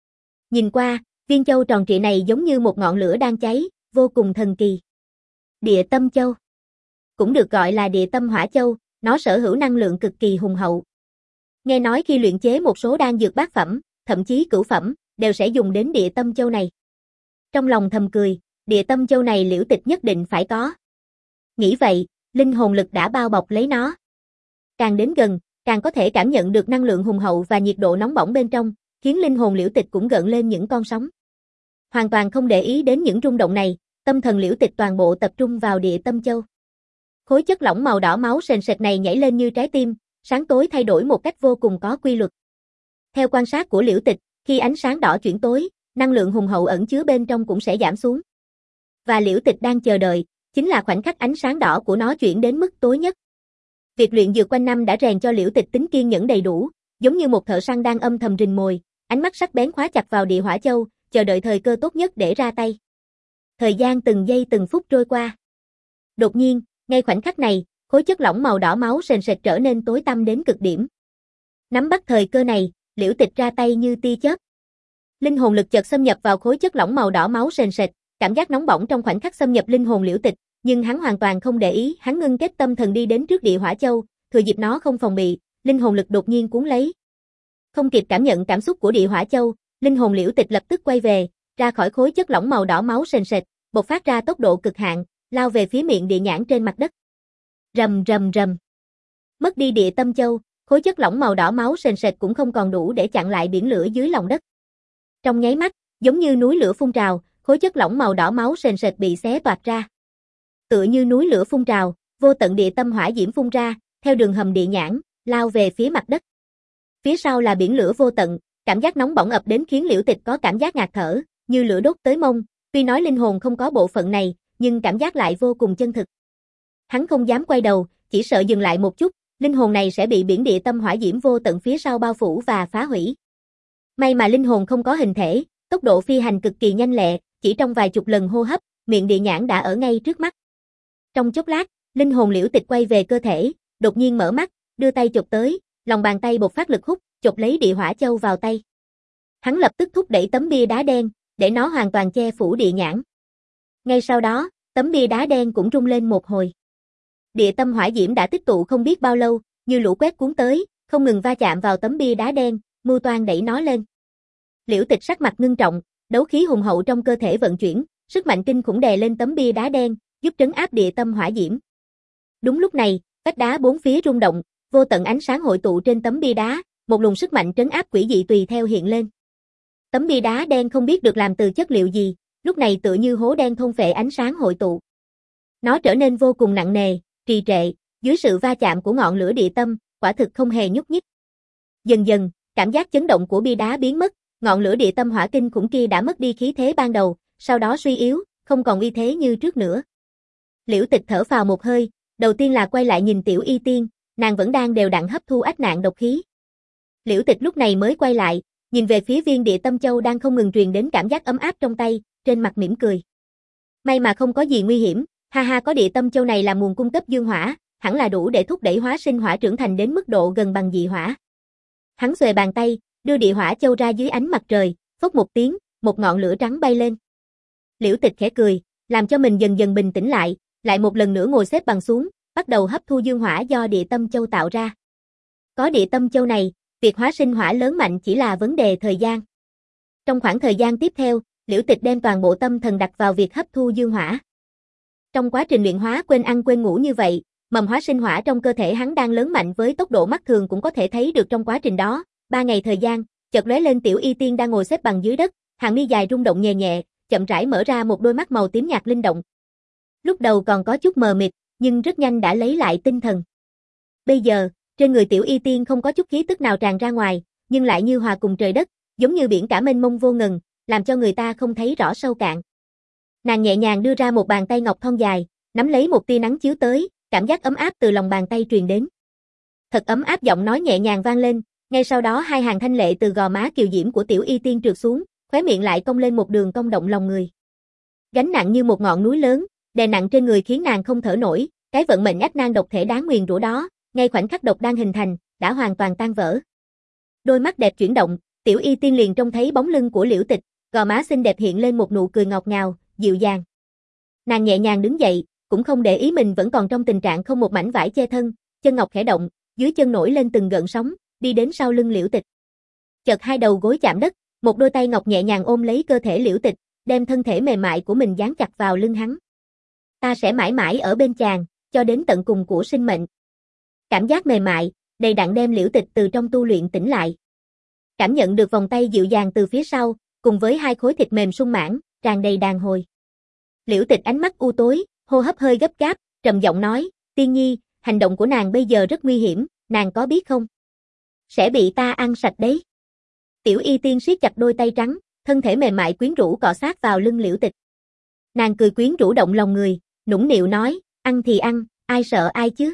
Nhìn qua, viên châu tròn trịa này giống như một ngọn lửa đang cháy, vô cùng thần kỳ. Địa Tâm Châu cũng được gọi là Địa Tâm Hỏa Châu, nó sở hữu năng lượng cực kỳ hùng hậu. Nghe nói khi luyện chế một số đan dược bát phẩm, thậm chí cửu phẩm, đều sẽ dùng đến Địa Tâm Châu này. Trong lòng thầm cười, Địa Tâm Châu này Liễu Tịch nhất định phải có. Nghĩ vậy, linh hồn lực đã bao bọc lấy nó. Càng đến gần, càng có thể cảm nhận được năng lượng hùng hậu và nhiệt độ nóng bỏng bên trong, khiến linh hồn Liễu Tịch cũng gợn lên những con sóng. Hoàn toàn không để ý đến những rung động này, tâm thần Liễu Tịch toàn bộ tập trung vào Địa Tâm Châu. Khối chất lỏng màu đỏ máu sền sệt này nhảy lên như trái tim, sáng tối thay đổi một cách vô cùng có quy luật. Theo quan sát của Liễu Tịch, khi ánh sáng đỏ chuyển tối, năng lượng hùng hậu ẩn chứa bên trong cũng sẽ giảm xuống. Và Liễu Tịch đang chờ đợi, chính là khoảnh khắc ánh sáng đỏ của nó chuyển đến mức tối nhất. Việc luyện dược quanh năm đã rèn cho Liễu Tịch tính kiên nhẫn đầy đủ, giống như một thợ săn đang âm thầm rình mồi, ánh mắt sắc bén khóa chặt vào Địa Hỏa Châu, chờ đợi thời cơ tốt nhất để ra tay. Thời gian từng giây từng phút trôi qua. Đột nhiên, ngay khoảnh khắc này, khối chất lỏng màu đỏ máu sền sệt trở nên tối tăm đến cực điểm. Nắm bắt thời cơ này, Liễu Tịch ra tay như tia chớp. Linh hồn lực chợt xâm nhập vào khối chất lỏng màu đỏ máu sền sệt, cảm giác nóng bỏng trong khoảnh khắc xâm nhập linh hồn Liễu Tịch, nhưng hắn hoàn toàn không để ý, hắn ngưng kết tâm thần đi đến trước Địa Hỏa Châu, thừa dịp nó không phòng bị, linh hồn lực đột nhiên cuốn lấy. Không kịp cảm nhận cảm xúc của Địa Hỏa Châu, linh hồn Liễu Tịch lập tức quay về, ra khỏi khối chất lỏng màu đỏ máu sền sệt, bộc phát ra tốc độ cực hạn, lao về phía miệng địa nhãn trên mặt đất. Rầm rầm rầm. Mất đi Địa Tâm Châu, khối chất lỏng màu đỏ máu sền sệt cũng không còn đủ để chặn lại biển lửa dưới lòng đất. Trong nháy mắt, giống như núi lửa phun trào, khối chất lỏng màu đỏ máu sền sệt bị xé toạc ra. Tựa như núi lửa phun trào, vô tận địa tâm hỏa diễm phun ra, theo đường hầm địa nhãn, lao về phía mặt đất. Phía sau là biển lửa vô tận, cảm giác nóng bỏng ập đến khiến Liễu Tịch có cảm giác ngạt thở, như lửa đốt tới mông, tuy nói linh hồn không có bộ phận này, nhưng cảm giác lại vô cùng chân thực. Hắn không dám quay đầu, chỉ sợ dừng lại một chút, linh hồn này sẽ bị biển địa tâm hỏa diễm vô tận phía sau bao phủ và phá hủy. May mà linh hồn không có hình thể, tốc độ phi hành cực kỳ nhanh lẹ, chỉ trong vài chục lần hô hấp, miệng địa nhãn đã ở ngay trước mắt. Trong chốc lát, linh hồn Liễu Tịch quay về cơ thể, đột nhiên mở mắt, đưa tay chụp tới, lòng bàn tay bộc phát lực hút, chụp lấy Địa Hỏa Châu vào tay. Hắn lập tức thúc đẩy tấm bia đá đen, để nó hoàn toàn che phủ địa nhãn. Ngay sau đó, tấm bia đá đen cũng rung lên một hồi. Địa tâm hỏa diễm đã tích tụ không biết bao lâu, như lũ quét cuốn tới, không ngừng va chạm vào tấm bia đá đen, mưu toan đẩy nó lên. Liễu Tịch sắc mặt ngưng trọng, đấu khí hùng hậu trong cơ thể vận chuyển, sức mạnh kinh khủng đè lên tấm bia đá đen, giúp trấn áp địa tâm hỏa diễm. Đúng lúc này, vách đá bốn phía rung động, vô tận ánh sáng hội tụ trên tấm bia đá, một luồng sức mạnh trấn áp quỷ dị tùy theo hiện lên. Tấm bia đá đen không biết được làm từ chất liệu gì, lúc này tựa như hố đen thôn phệ ánh sáng hội tụ. Nó trở nên vô cùng nặng nề, trì trệ, dưới sự va chạm của ngọn lửa địa tâm, quả thực không hề nhúc nhích. Dần dần, cảm giác chấn động của bia đá biến mất, ngọn lửa địa tâm hỏa kinh khủng kia đã mất đi khí thế ban đầu, sau đó suy yếu, không còn uy thế như trước nữa. Liễu Tịch thở phào một hơi, đầu tiên là quay lại nhìn Tiểu Y Tiên, nàng vẫn đang đều đặn hấp thu ách nạn độc khí. Liễu Tịch lúc này mới quay lại, nhìn về phía viên địa tâm châu đang không ngừng truyền đến cảm giác ấm áp trong tay, trên mặt mỉm cười. May mà không có gì nguy hiểm, ha ha, có địa tâm châu này là nguồn cung cấp dương hỏa, hẳn là đủ để thúc đẩy hóa sinh hỏa trưởng thành đến mức độ gần bằng dị hỏa. Hắn xuề bàn tay, đưa địa hỏa châu ra dưới ánh mặt trời, phốc một tiếng, một ngọn lửa trắng bay lên. Liễu Tịch khẽ cười, làm cho mình dần dần bình tĩnh lại, lại một lần nữa ngồi xếp bằng xuống, bắt đầu hấp thu dương hỏa do địa tâm châu tạo ra. Có địa tâm châu này, việc hóa sinh hỏa lớn mạnh chỉ là vấn đề thời gian. Trong khoảng thời gian tiếp theo, Liễu Tịch đem toàn bộ tâm thần đặt vào việc hấp thu dương hỏa. Trong quá trình luyện hóa quên ăn quên ngủ như vậy, mầm hóa sinh hỏa trong cơ thể hắn đang lớn mạnh với tốc độ mắt thường cũng có thể thấy được trong quá trình đó. Ba ngày thời gian, chợt lóe lên Tiểu Y Tiên đang ngồi xếp bằng dưới đất, hàng mi dài rung động nhẹ nhẹ, chậm rãi mở ra một đôi mắt màu tím nhạt linh động. Lúc đầu còn có chút mờ mịt, nhưng rất nhanh đã lấy lại tinh thần. Bây giờ, trên người Tiểu Y Tiên không có chút khí tức nào tràn ra ngoài, nhưng lại như hòa cùng trời đất, giống như biển cả mênh mông vô ngần, làm cho người ta không thấy rõ sâu cạn. Nàng nhẹ nhàng đưa ra một bàn tay ngọc thon dài, nắm lấy một tia nắng chiếu tới, cảm giác ấm áp từ lòng bàn tay truyền đến. Thật ấm áp, giọng nói nhẹ nhàng vang lên, ngay sau đó hai hàng thanh lệ từ gò má kiều diễm của Tiểu Y Tiên trượt xuống, khóe miệng lại cong lên một đường cong động lòng người. Gánh nặng như một ngọn núi lớn, đè nặng trên người khiến nàng không thở nổi, cái vận mệnh ách nan độc thể đáng nguyền rủa đó, ngay khoảnh khắc độc đang hình thành, đã hoàn toàn tan vỡ. Đôi mắt đẹp chuyển động, Tiểu Y Tiên liền trông thấy bóng lưng của Liễu Tịch, gò má xinh đẹp hiện lên một nụ cười ngọt ngào, dịu dàng. Nàng nhẹ nhàng đứng dậy, cũng không để ý mình vẫn còn trong tình trạng không một mảnh vải che thân, chân ngọc khẽ động, dưới chân nổi lên từng gợn sóng, đi đến sau lưng Liễu Tịch. Chợt hai đầu gối chạm đất, một đôi tay ngọc nhẹ nhàng ôm lấy cơ thể Liễu Tịch, đem thân thể mềm mại của mình dán chặt vào lưng hắn. Ta sẽ mãi mãi ở bên chàng, cho đến tận cùng của sinh mệnh. Cảm giác mềm mại, đầy đặn đem Liễu Tịch từ trong tu luyện tỉnh lại. Cảm nhận được vòng tay dịu dàng từ phía sau, cùng với hai khối thịt mềm sung mãn, tràn đầy đàn hồi. Liễu Tịch ánh mắt u tối, hô hấp hơi gấp gáp, trầm giọng nói, Tiên Nhi, hành động của nàng bây giờ rất nguy hiểm, nàng có biết không? Sẽ bị ta ăn sạch đấy. Tiểu Y Tiên siết chặt đôi tay trắng, thân thể mềm mại quyến rũ cọ sát vào lưng Liễu Tịch. Nàng cười quyến rũ động lòng người, nũng nịu nói, ăn thì ăn, ai sợ ai chứ?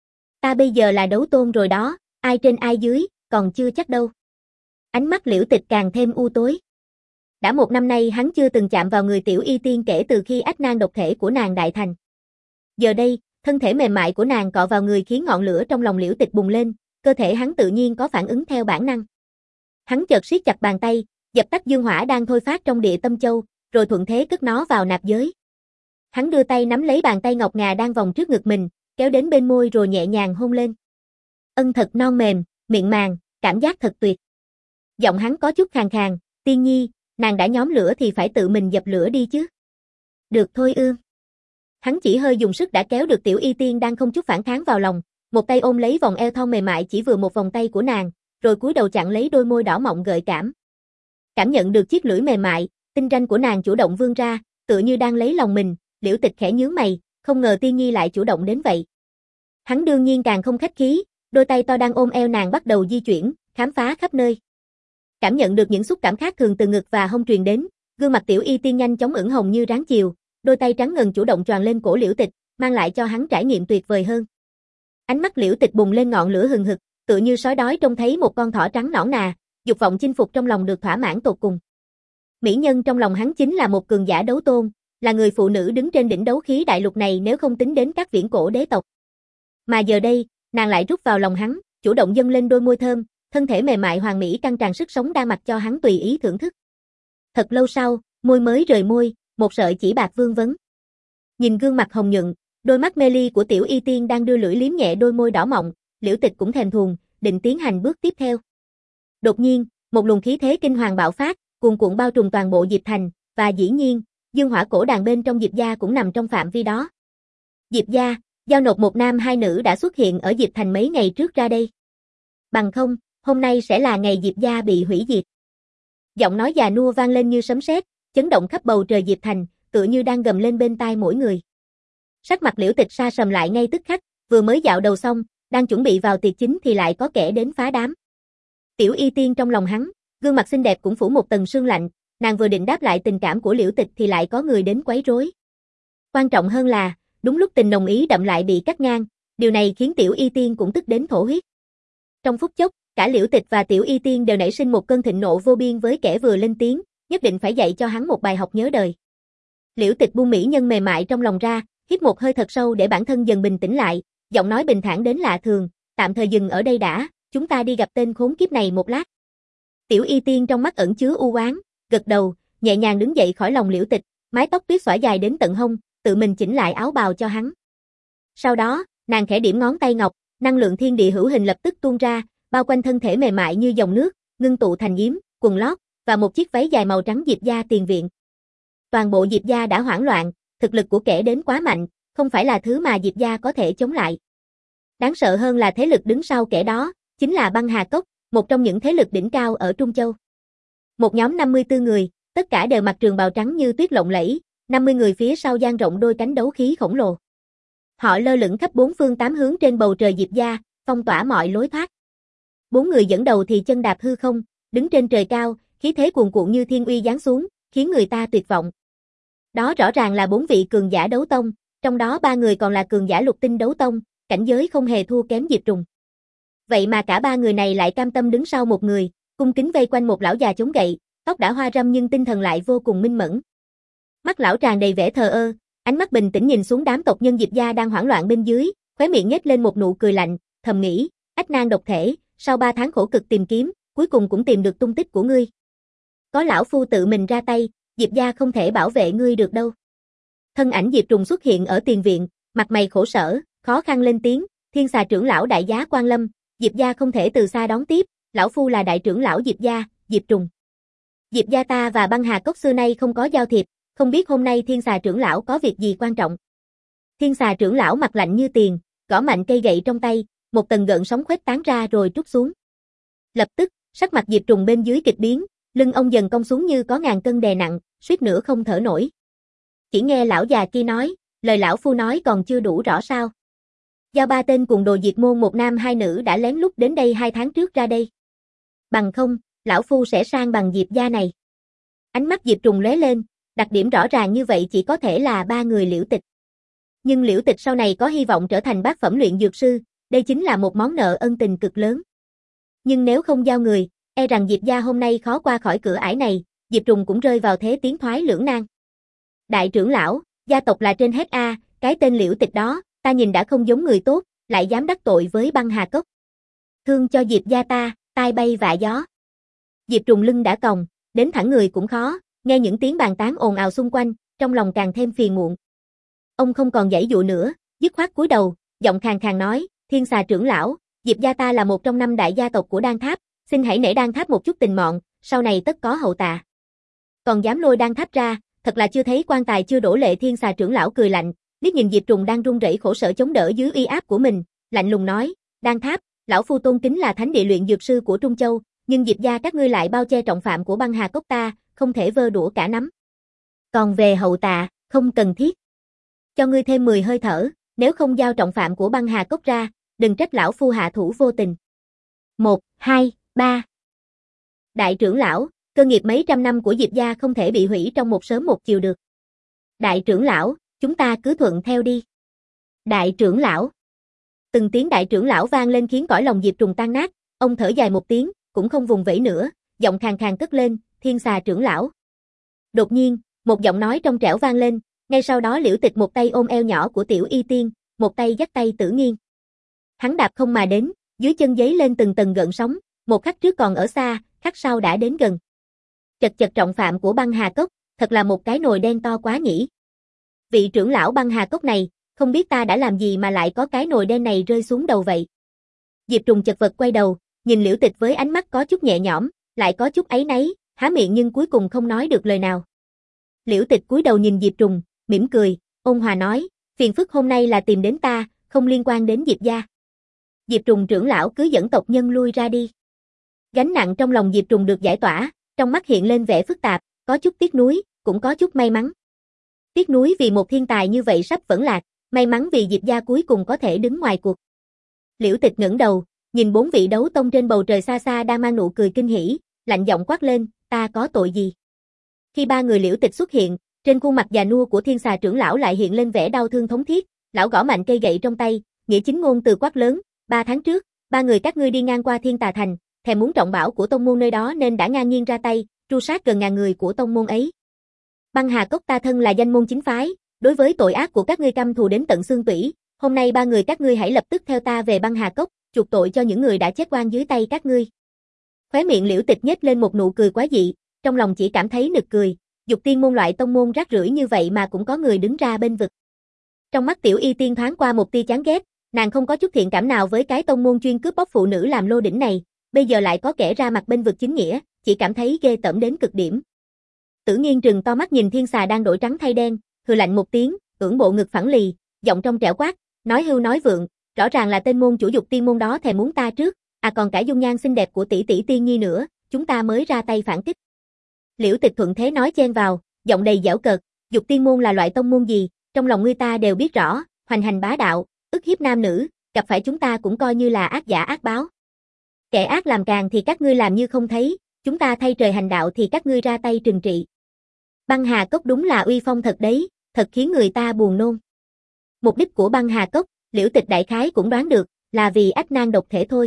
Ta bây giờ là đấu tôn rồi đó, ai trên ai dưới, còn chưa chắc đâu. Ánh mắt Liễu Tịch càng thêm u tối. Đã một năm nay hắn chưa từng chạm vào người Tiểu Y Tiên kể từ khi ách nan độc thể của nàng đại thành. Giờ đây, thân thể mềm mại của nàng cọ vào người khiến ngọn lửa trong lòng Liễu Tịch bùng lên, cơ thể hắn tự nhiên có phản ứng theo bản năng. Hắn chợt siết chặt bàn tay, dập tắt dương hỏa đang thôi phát trong địa tâm châu, rồi thuận thế cất nó vào nạp giới. Hắn đưa tay nắm lấy bàn tay ngọc ngà đang vòng trước ngực mình, kéo đến bên môi rồi nhẹ nhàng hôn lên. Ân thật non mềm, miệng màng, cảm giác thật tuyệt. Giọng hắn có chút khàn khàn, Tiên Nhi, nàng đã nhóm lửa thì phải tự mình dập lửa đi chứ. Được thôi ư. Hắn chỉ hơi dùng sức đã kéo được Tiểu Y Tiên đang không chút phản kháng vào lòng, một tay ôm lấy vòng eo thon mềm mại chỉ vừa một vòng tay của nàng, rồi cúi đầu chặn lấy đôi môi đỏ mọng gợi cảm. Cảm nhận được chiếc lưỡi mềm mại, tinh ranh của nàng chủ động vươn ra, tựa như đang lấy lòng mình, Liễu Tịch khẽ nhướng mày, không ngờ Tiên Nhi lại chủ động đến vậy. Hắn đương nhiên càng không khách khí, đôi tay to đang ôm eo nàng bắt đầu di chuyển, khám phá khắp nơi. Cảm nhận được những xúc cảm khác thường từ ngực và hông truyền đến, gương mặt Tiểu Y Tiên nhanh chóng ửng hồng như ráng chiều, đôi tay trắng ngần chủ động choàng lên cổ Liễu Tịch, mang lại cho hắn trải nghiệm tuyệt vời hơn. Ánh mắt Liễu Tịch bùng lên ngọn lửa hừng hực, tựa như sói đói trông thấy một con thỏ trắng nõn nà, dục vọng chinh phục trong lòng được thỏa mãn tột cùng. Mỹ nhân trong lòng hắn chính là một cường giả đấu tôn, là người phụ nữ đứng trên đỉnh đấu khí đại lục này nếu không tính đến các viễn cổ đế tộc. Mà giờ đây, nàng lại rút vào lòng hắn, chủ động dâng lên đôi môi thơm, thân thể mềm mại hoàn mỹ căng tràn sức sống đang mặc cho hắn tùy ý thưởng thức. Thật lâu sau, môi mới rời môi, một sợi chỉ bạc vương vấn. Nhìn gương mặt hồng nhuận, đôi mắt mê ly của Tiểu Y Tiên đang đưa lưỡi liếm nhẹ đôi môi đỏ mọng, Liễu Tịch cũng thèm thuồng, định tiến hành bước tiếp theo. Đột nhiên, một luồng khí thế kinh hoàng bạo phát, cuồn cuộn bao trùm toàn bộ Diệp Thành, và dĩ nhiên, dương hỏa cổ đàn bên trong Diệp gia cũng nằm trong phạm vi đó. Diệp gia, giao nộp một nam hai nữ đã xuất hiện ở Diệp Thành mấy ngày trước ra đây. Bằng không, hôm nay sẽ là ngày Diệp gia bị hủy diệt. Giọng nói già nua vang lên như sấm sét, chấn động khắp bầu trời Diệp Thành, tựa như đang gầm lên bên tai mỗi người. Sắc mặt Liễu Tịch sa sầm lại ngay tức khắc, vừa mới dạo đầu xong, đang chuẩn bị vào tiệc chính thì lại có kẻ đến phá đám. Tiểu Y Tiên trong lòng hắn, gương mặt xinh đẹp cũng phủ một tầng sương lạnh, nàng vừa định đáp lại tình cảm của Liễu Tịch thì lại có người đến quấy rối. Quan trọng hơn là, đúng lúc tình nồng ý đậm lại bị cắt ngang, điều này khiến Tiểu Y Tiên cũng tức đến thổ huyết. Trong phút chốc, cả Liễu Tịch và Tiểu Y Tiên đều nảy sinh một cơn thịnh nộ vô biên với kẻ vừa lên tiếng, nhất định phải dạy cho hắn một bài học nhớ đời. Liễu Tịch buông mỹ nhân mềm mại trong lòng ra, hít một hơi thật sâu để bản thân dần bình tĩnh lại, giọng nói bình thản đến lạ thường, tạm thời dừng ở đây đã, chúng ta đi gặp tên khốn kiếp này một lát. Tiểu Y Tiên trong mắt ẩn chứa u oán, gật đầu, nhẹ nhàng đứng dậy khỏi lòng Liễu Tịch, mái tóc tuyết xõa dài đến tận hông, tự mình chỉnh lại áo bào cho hắn. Sau đó, nàng khẽ điểm ngón tay ngọc, năng lượng thiên địa hữu hình lập tức tuôn ra, bao quanh thân thể mềm mại như dòng nước, ngưng tụ thành yếm, quần lót và một chiếc váy dài màu trắng Diệp gia tiền viện. Toàn bộ Diệp gia đã hoảng loạn, thực lực của kẻ đến quá mạnh, không phải là thứ mà Diệp gia có thể chống lại. Đáng sợ hơn là thế lực đứng sau kẻ đó, chính là Băng Hà Cốc, một trong những thế lực đỉnh cao ở Trung Châu. Một nhóm năm mươi tư người, tất cả đều mặc trường bào trắng như tuyết lộng lẫy, năm mươi người phía sau dang rộng đôi cánh đấu khí khổng lồ. Họ lơ lửng khắp bốn phương tám hướng trên bầu trời Diệp gia, phong tỏa mọi lối thoát. Bốn người dẫn đầu thì chân đạp hư không, đứng trên trời cao, khí thế cuồn cuộn như thiên uy giáng xuống, khiến người ta tuyệt vọng. Đó rõ ràng là bốn vị cường giả đấu tông, trong đó ba người còn là cường giả lục tinh đấu tông, cảnh giới không hề thua kém Diệp Trùng. Vậy mà cả ba người này lại cam tâm đứng sau một người, cung kính vây quanh một lão già chống gậy, tóc đã hoa râm nhưng tinh thần lại vô cùng minh mẫn. Mắt lão tràn đầy vẻ thờ ơ, ánh mắt bình tĩnh nhìn xuống đám tộc nhân Diệp gia đang hoảng loạn bên dưới, khóe miệng nhếch lên một nụ cười lạnh, thầm nghĩ, ách nan độc thể, sau ba tháng khổ cực tìm kiếm, cuối cùng cũng tìm được tung tích của ngươi. Có lão phu tự mình ra tay, Diệp gia không thể bảo vệ ngươi được đâu. Thân ảnh Diệp Trùng xuất hiện ở tiền viện, mặt mày khổ sở, khó khăn lên tiếng, Thiên Xà trưởng lão đại giá quan lâm, Diệp gia không thể từ xa đón tiếp, lão phu là đại trưởng lão Diệp gia, Diệp Trùng. Diệp gia ta và Băng Hà Cốc xưa nay không có giao thiệp, không biết hôm nay Thiên Xà trưởng lão có việc gì quan trọng. Thiên Xà trưởng lão mặt lạnh như tiền, gõ mạnh cây gậy trong tay, một tầng gợn sóng khuếch tán ra rồi trút xuống. Lập tức, sắc mặt Diệp Trùng bên dưới kịch biến, lưng ông dần cong xuống như có ngàn cân đè nặng, suýt nữa không thở nổi. Chỉ nghe lão già kia nói, lời lão phu nói còn chưa đủ rõ sao? Giao ba tên cùng đồ diệt môn một nam hai nữ đã lén lút đến đây hai tháng trước ra đây. Bằng không, lão phu sẽ sang bằng Diệp gia này. Ánh mắt Diệp Trùng lóe lên, đặc điểm rõ ràng như vậy chỉ có thể là ba người Liễu Tịch. Nhưng Liễu Tịch sau này có hy vọng trở thành bát phẩm luyện dược sư, đây chính là một món nợ ân tình cực lớn. Nhưng nếu không giao người, e rằng Diệp gia hôm nay khó qua khỏi cửa ải này, Diệp Trùng cũng rơi vào thế tiến thoái lưỡng nan. Đại trưởng lão, gia tộc là trên hết a, cái tên Liễu Tịch đó, ta nhìn đã không giống người tốt, lại dám đắc tội với Băng Hà Cốc. Thương cho Diệp gia ta, tai bay vạ gió. Diệp Trùng lưng đã còng, đến thẳng người cũng khó, nghe những tiếng bàn tán ồn ào xung quanh, trong lòng càng thêm phiền muộn. Ông không còn giãy dụa nữa, dứt khoát cúi đầu, giọng khàn khàn nói, Thiên Xà trưởng lão, Diệp gia ta là một trong năm đại gia tộc của Đan Tháp, xin hãy nể Đan Tháp một chút tình mọn, sau này tất có hậu tạ. Còn dám lôi Đan Tháp ra, thật là chưa thấy quan tài chưa đổ lệ. Thiên Xà trưởng lão cười lạnh, liếc nhìn Diệp Trùng đang run rẩy khổ sở chống đỡ dưới uy áp của mình, lạnh lùng nói, Đan Tháp, lão phu tôn kính là thánh địa luyện dược sư của Trung Châu, nhưng Diệp gia các ngươi lại bao che trọng phạm của Băng Hà Cốc ta, không thể vơ đũa cả nắm. Còn về hậu tạ, không cần thiết. Cho ngươi thêm mười hơi thở, nếu không giao trọng phạm của Băng Hà Cốc ra, đừng trách lão phu hạ thủ vô tình. Một, hai, ba. Đại trưởng lão, cơ nghiệp mấy trăm năm của Diệp gia không thể bị hủy trong một sớm một chiều được. Đại trưởng lão, chúng ta cứ thuận theo đi. Đại trưởng lão. Từng tiếng đại trưởng lão vang lên khiến cõi lòng Diệp Trùng tan nát, ông thở dài một tiếng, cũng không vùng vẫy nữa, giọng khàn khàn cất lên, Thiên Xà trưởng lão. Đột nhiên, một giọng nói trong trẻo vang lên, ngay sau đó Liễu Tịch một tay ôm eo nhỏ của Tiểu Y Tiên, một tay dắt tay Tử Nghiên. Hắn đạp không mà đến, dưới chân giấy lên từng tầng gợn sóng, một khắc trước còn ở xa, khắc sau đã đến gần. Chật chật trọng phạm của Băng Hà Cốc, thật là một cái nồi đen to quá nhỉ. Vị trưởng lão Băng Hà Cốc này, không biết ta đã làm gì mà lại có cái nồi đen này rơi xuống đầu vậy. Diệp Trùng chật vật quay đầu, nhìn Liễu Tịch với ánh mắt có chút nhẹ nhõm, lại có chút áy náy, há miệng nhưng cuối cùng không nói được lời nào. Liễu Tịch cúi đầu nhìn Diệp Trùng, mỉm cười, ôn hòa nói, phiền phức hôm nay là tìm đến ta, không liên quan đến Diệp gia. Diệp Trùng trưởng lão cứ dẫn tộc nhân lui ra đi. Gánh nặng trong lòng Diệp Trùng được giải tỏa, trong mắt hiện lên vẻ phức tạp, có chút tiếc nuối, cũng có chút may mắn. Tiếc nuối vì một thiên tài như vậy sắp vẫn lạc, may mắn vì Diệp gia cuối cùng có thể đứng ngoài cuộc. Liễu Tịch ngẩng đầu, nhìn bốn vị đấu tông trên bầu trời xa xa đang mang nụ cười kinh hỉ, lạnh giọng quát lên, ta có tội gì? Khi ba người Liễu Tịch xuất hiện, trên khuôn mặt già nua của Thiên Xà trưởng lão lại hiện lên vẻ đau thương thống thiết, lão gõ mạnh cây gậy trong tay, nghĩa chính ngôn từ quát lớn, ba tháng trước, ba người các ngươi đi ngang qua Thiên Tà Thành, thèm muốn trọng bảo của tông môn nơi đó nên đã ngang nhiên ra tay, tru sát gần ngàn người của tông môn ấy. Băng Hà Cốc ta thân là danh môn chính phái, đối với tội ác của các ngươi căm thù đến tận xương tủy, hôm nay ba người các ngươi hãy lập tức theo ta về Băng Hà Cốc, chuộc tội cho những người đã chết oan dưới tay các ngươi. Khóe miệng Liễu Tịch nhếch lên một nụ cười quái dị, trong lòng chỉ cảm thấy nực cười, dục tiên môn loại tông môn rác rưởi như vậy mà cũng có người đứng ra bên vực. Trong mắt Tiểu Y Tiên thoáng qua một tia chán ghét, nàng không có chút thiện cảm nào với cái tông môn chuyên cướp bóc phụ nữ làm lô đỉnh này, bây giờ lại có kẻ ra mặt bên vực chính nghĩa, chỉ cảm thấy ghê tởm đến cực điểm. Tử Nghiên trừng to mắt nhìn Thiên Xà đang đổi trắng thay đen, hừ lạnh một tiếng, ưỡn bộ ngực phẳng lì, giọng trong trẻo quát, nói hưu nói vượng, rõ ràng là tên môn chủ Dục Tiên môn đó thèm muốn ta trước, à còn cả dung nhan xinh đẹp của tỷ tỷ Tiên Nhi nữa, chúng ta mới ra tay phản kích. Liễu Tịch thuận thế nói chen vào, giọng đầy giễu cợt, Dục Tiên môn là loại tông môn gì, trong lòng ngươi ta đều biết rõ, hoành hành bá đạo, ức hiếp nam nữ, gặp phải chúng ta cũng coi như là ác giả ác báo. Kẻ ác làm càng thì các ngươi làm như không thấy, chúng ta thay trời hành đạo thì các ngươi ra tay trừng trị. Băng Hà Cốc đúng là uy phong thật đấy, thật khiến người ta buồn nôn. Mục đích của Băng Hà Cốc, Liễu Tịch đại khái cũng đoán được, là vì ách nan độc thể thôi.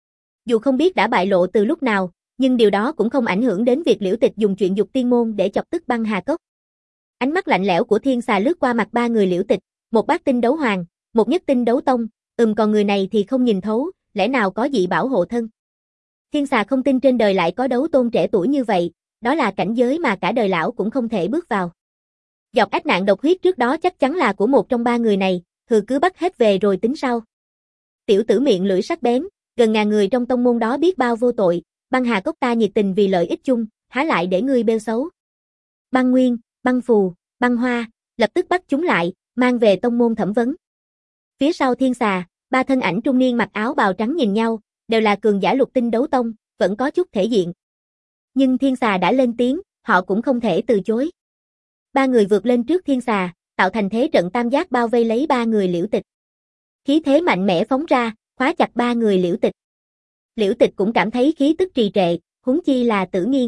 Dù không biết đã bại lộ từ lúc nào, nhưng điều đó cũng không ảnh hưởng đến việc Liễu Tịch dùng chuyện Dục Tiên môn để chọc tức Băng Hà Cốc. Ánh mắt lạnh lẽo của Thiên Xà lướt qua mặt ba người Liễu Tịch, một bát tinh đấu hoàng, một nhất tinh đấu tông, ừm còn người này thì không nhìn thấu, lẽ nào có dị bảo hộ thân. Thiên Xà không tin trên đời lại có đấu tôn trẻ tuổi như vậy, đó là cảnh giới mà cả đời lão cũng không thể bước vào. Dọc ách nạn độc huyết trước đó chắc chắn là của một trong ba người này, hừ cứ bắt hết về rồi tính sau. Tiểu tử miệng lưỡi sắc bén, gần ngàn người trong tông môn đó biết bao vô tội, Băng Hà Cốc ta nhiệt tình vì lợi ích chung, há lại để ngươi bêu xấu. Băng Nguyên, Băng Phù, Băng Hoa, lập tức bắt chúng lại, mang về tông môn thẩm vấn. Phía sau Thiên Xà, ba thân ảnh trung niên mặc áo bào trắng nhìn nhau, đều là cường giả lục tinh đấu tông, vẫn có chút thể diện. Nhưng Thiên Xà đã lên tiếng, họ cũng không thể từ chối. Ba người vượt lên trước Thiên Xà, tạo thành thế trận tam giác bao vây lấy ba người Liễu Tịch. Khí thế mạnh mẽ phóng ra, khóa chặt ba người Liễu Tịch. Liễu Tịch cũng cảm thấy khí tức trì trệ, huống chi là Tử Nghiên.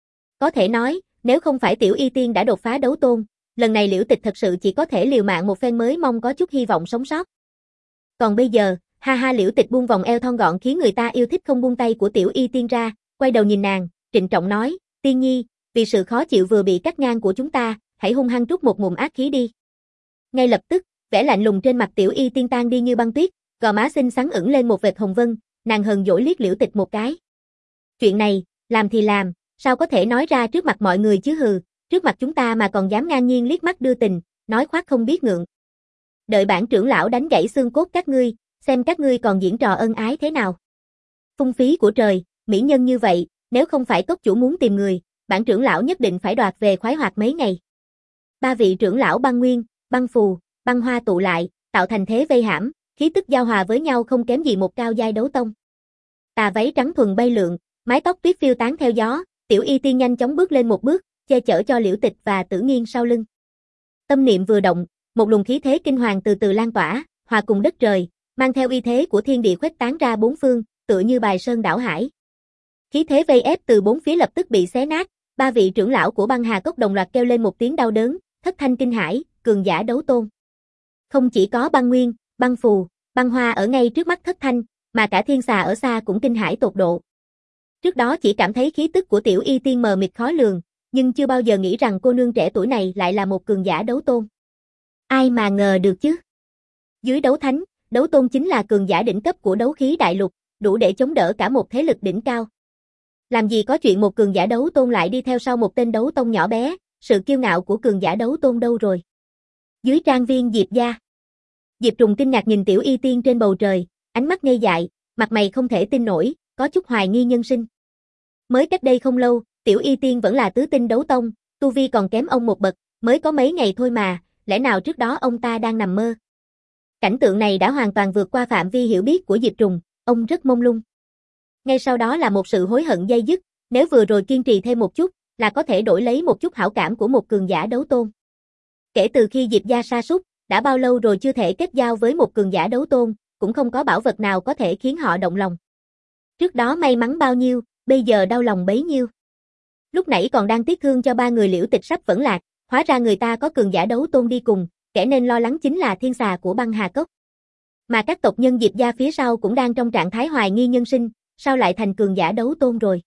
Có thể nói, nếu không phải Tiểu Y Tiên đã đột phá đấu tôn, lần này Liễu Tịch thật sự chỉ có thể liều mạng một phen mới mong có chút hy vọng sống sót. Còn bây giờ, ha ha Liễu Tịch buông vòng eo thon gọn khiến người ta yêu thích không buông tay của Tiểu Y Tiên ra, quay đầu nhìn nàng, trịnh trọng nói, Tiên Nhi, vì sự khó chịu vừa bị cắt ngang của chúng ta, hãy hung hăng trút một ngụm ác khí đi. Ngay lập tức, vẻ lạnh lùng trên mặt Tiểu Y Tiên tan đi như băng tuyết, gò má xinh xắn ửng lên một vệt hồng vân, nàng hờn dỗi liếc Liễu Tịch một cái. Chuyện này, làm thì làm, sao có thể nói ra trước mặt mọi người chứ hừ, trước mặt chúng ta mà còn dám ngang nhiên liếc mắt đưa tình, nói khoác không biết ngượng. Đợi bản trưởng lão đánh gãy xương cốt các ngươi, xem các ngươi còn diễn trò ân ái thế nào. Phung phí của trời, mỹ nhân như vậy, nếu không phải cốc chủ muốn tìm người, bản trưởng lão nhất định phải đoạt về khoái hoạt mấy ngày. Ba vị trưởng lão Băng Nguyên, Băng Phù, Băng Hoa tụ lại, tạo thành thế vây hãm, khí tức giao hòa với nhau không kém gì một cao giai đấu tông. Tà váy trắng thuần bay lượn, mái tóc tuyết phiêu tán theo gió, Tiểu Y Tiên nhanh chóng bước lên một bước, che chở cho Liễu Tịch và Tử Nghiên sau lưng. Tâm niệm vừa động, một luồng khí thế kinh hoàng từ từ lan tỏa, hòa cùng đất trời, mang theo uy thế của thiên địa khuếch tán ra bốn phương, tựa như bài sơn đảo hải. Khí thế vây ép từ bốn phía lập tức bị xé nát, ba vị trưởng lão của Băng Hà Cốc đồng loạt kêu lên một tiếng đau đớn, thất thanh kinh hãi, cường giả đấu tôn. Không chỉ có Băng Nguyên, Băng Phù, Băng Hoa ở ngay trước mắt thất thanh, mà cả Thiên Xà ở xa cũng kinh hãi tột độ. Trước đó chỉ cảm thấy khí tức của Tiểu Y Tiên mờ mịt khó lường, nhưng chưa bao giờ nghĩ rằng cô nương trẻ tuổi này lại là một cường giả đấu tôn. Ai mà ngờ được chứ? Dưới đấu thánh, đấu tôn chính là cường giả đỉnh cấp của đấu khí đại lục, đủ để chống đỡ cả một thế lực đỉnh cao. Làm gì có chuyện một cường giả đấu tôn lại đi theo sau một tên đấu tông nhỏ bé, sự kiêu ngạo của cường giả đấu tôn đâu rồi? Dưới trang viên Diệp gia, Diệp Trùng kinh ngạc nhìn Tiểu Y Tiên trên bầu trời, ánh mắt ngây dại, mặt mày không thể tin nổi, có chút hoài nghi nhân sinh. Mới cách đây không lâu, Tiểu Y Tiên vẫn là tứ tinh đấu tông, tu vi còn kém ông một bậc, mới có mấy ngày thôi mà, lẽ nào trước đó ông ta đang nằm mơ? Cảnh tượng này đã hoàn toàn vượt qua phạm vi hiểu biết của Diệp Trùng, ông rất mông lung. Ngay sau đó là một sự hối hận dây dứt, nếu vừa rồi kiên trì thêm một chút, là có thể đổi lấy một chút hảo cảm của một cường giả đấu tôn. Kể từ khi Diệp gia sa sút, đã bao lâu rồi chưa thể kết giao với một cường giả đấu tôn, cũng không có bảo vật nào có thể khiến họ động lòng. Trước đó may mắn bao nhiêu, bây giờ đau lòng bấy nhiêu. Lúc nãy còn đang tiếc thương cho ba người Liễu Tịch sắp vẫn lạc, hóa ra người ta có cường giả đấu tôn đi cùng, kẻ nên lo lắng chính là Thiên Xà của Băng Hà Cốc. Mà các tộc nhân Diệp gia phía sau cũng đang trong trạng thái hoài nghi nhân sinh, sao lại thành cường giả đấu tôn rồi?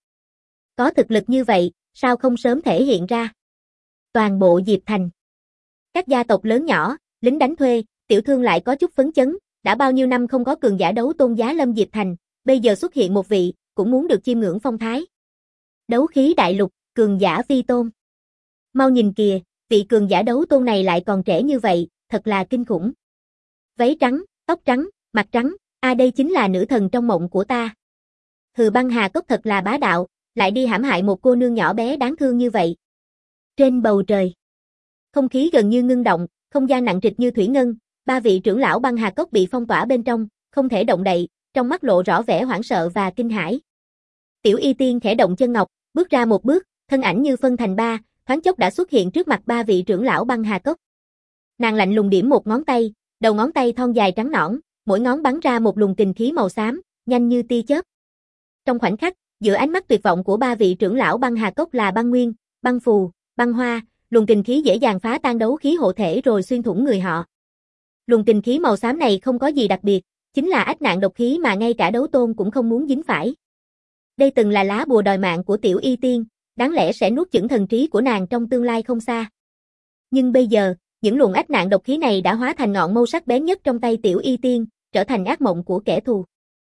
Có thực lực như vậy, sao không sớm thể hiện ra? Toàn bộ Diệp Thành, các gia tộc lớn nhỏ, lính đánh thuê, tiểu thương lại có chút phấn chấn, đã bao nhiêu năm không có cường giả đấu tôn giá lâm Diệp Thành, bây giờ xuất hiện một vị, cũng muốn được chiêm ngưỡng phong thái. Đấu khí đại lục, cường giả vi tôn. Mau nhìn kìa, vị cường giả đấu tôn này lại còn trẻ như vậy, thật là kinh khủng. Váy trắng, tóc trắng, mặt trắng, a à đây chính là nữ thần trong mộng của ta. Hừ Băng Hà Cốc thật là bá đạo, lại đi hãm hại một cô nương nhỏ bé đáng thương như vậy. Trên bầu trời, không khí gần như ngưng động, không gian nặng trịch như thủy ngân, ba vị trưởng lão băng hà cốc bị phong tỏa bên trong, không thể động đậy, trong mắt lộ rõ vẻ hoảng sợ và kinh hãi. Tiểu Y Tiên khẽ động chân ngọc, bước ra một bước, thân ảnh như phân thành ba, thoáng chốc đã xuất hiện trước mặt ba vị trưởng lão băng hà cốc. Nàng lạnh lùng điểm một ngón tay, đầu ngón tay thon dài trắng nõn, mỗi ngón bắn ra một luồng kình khí màu xám, nhanh như tia chớp. Trong khoảnh khắc, giữa ánh mắt tuyệt vọng của ba vị trưởng lão băng hà cốc là băng nguyên, băng phù, băng hoa, luồng kình khí dễ dàng phá tan đấu khí hộ thể rồi xuyên thủng người họ. Luồng kình khí màu xám này không có gì đặc biệt, chính là ách nạn độc khí mà ngay cả đấu tôn cũng không muốn dính phải. Đây từng là lá bùa đòi mạng của Tiểu Y Tiên, đáng lẽ sẽ nuốt chửng thần trí của nàng trong tương lai không xa. Nhưng bây giờ, những luồng ách nạn độc khí này đã hóa thành ngọn mâu sắc bén nhất trong tay Tiểu Y Tiên, trở thành ác mộng của kẻ thù.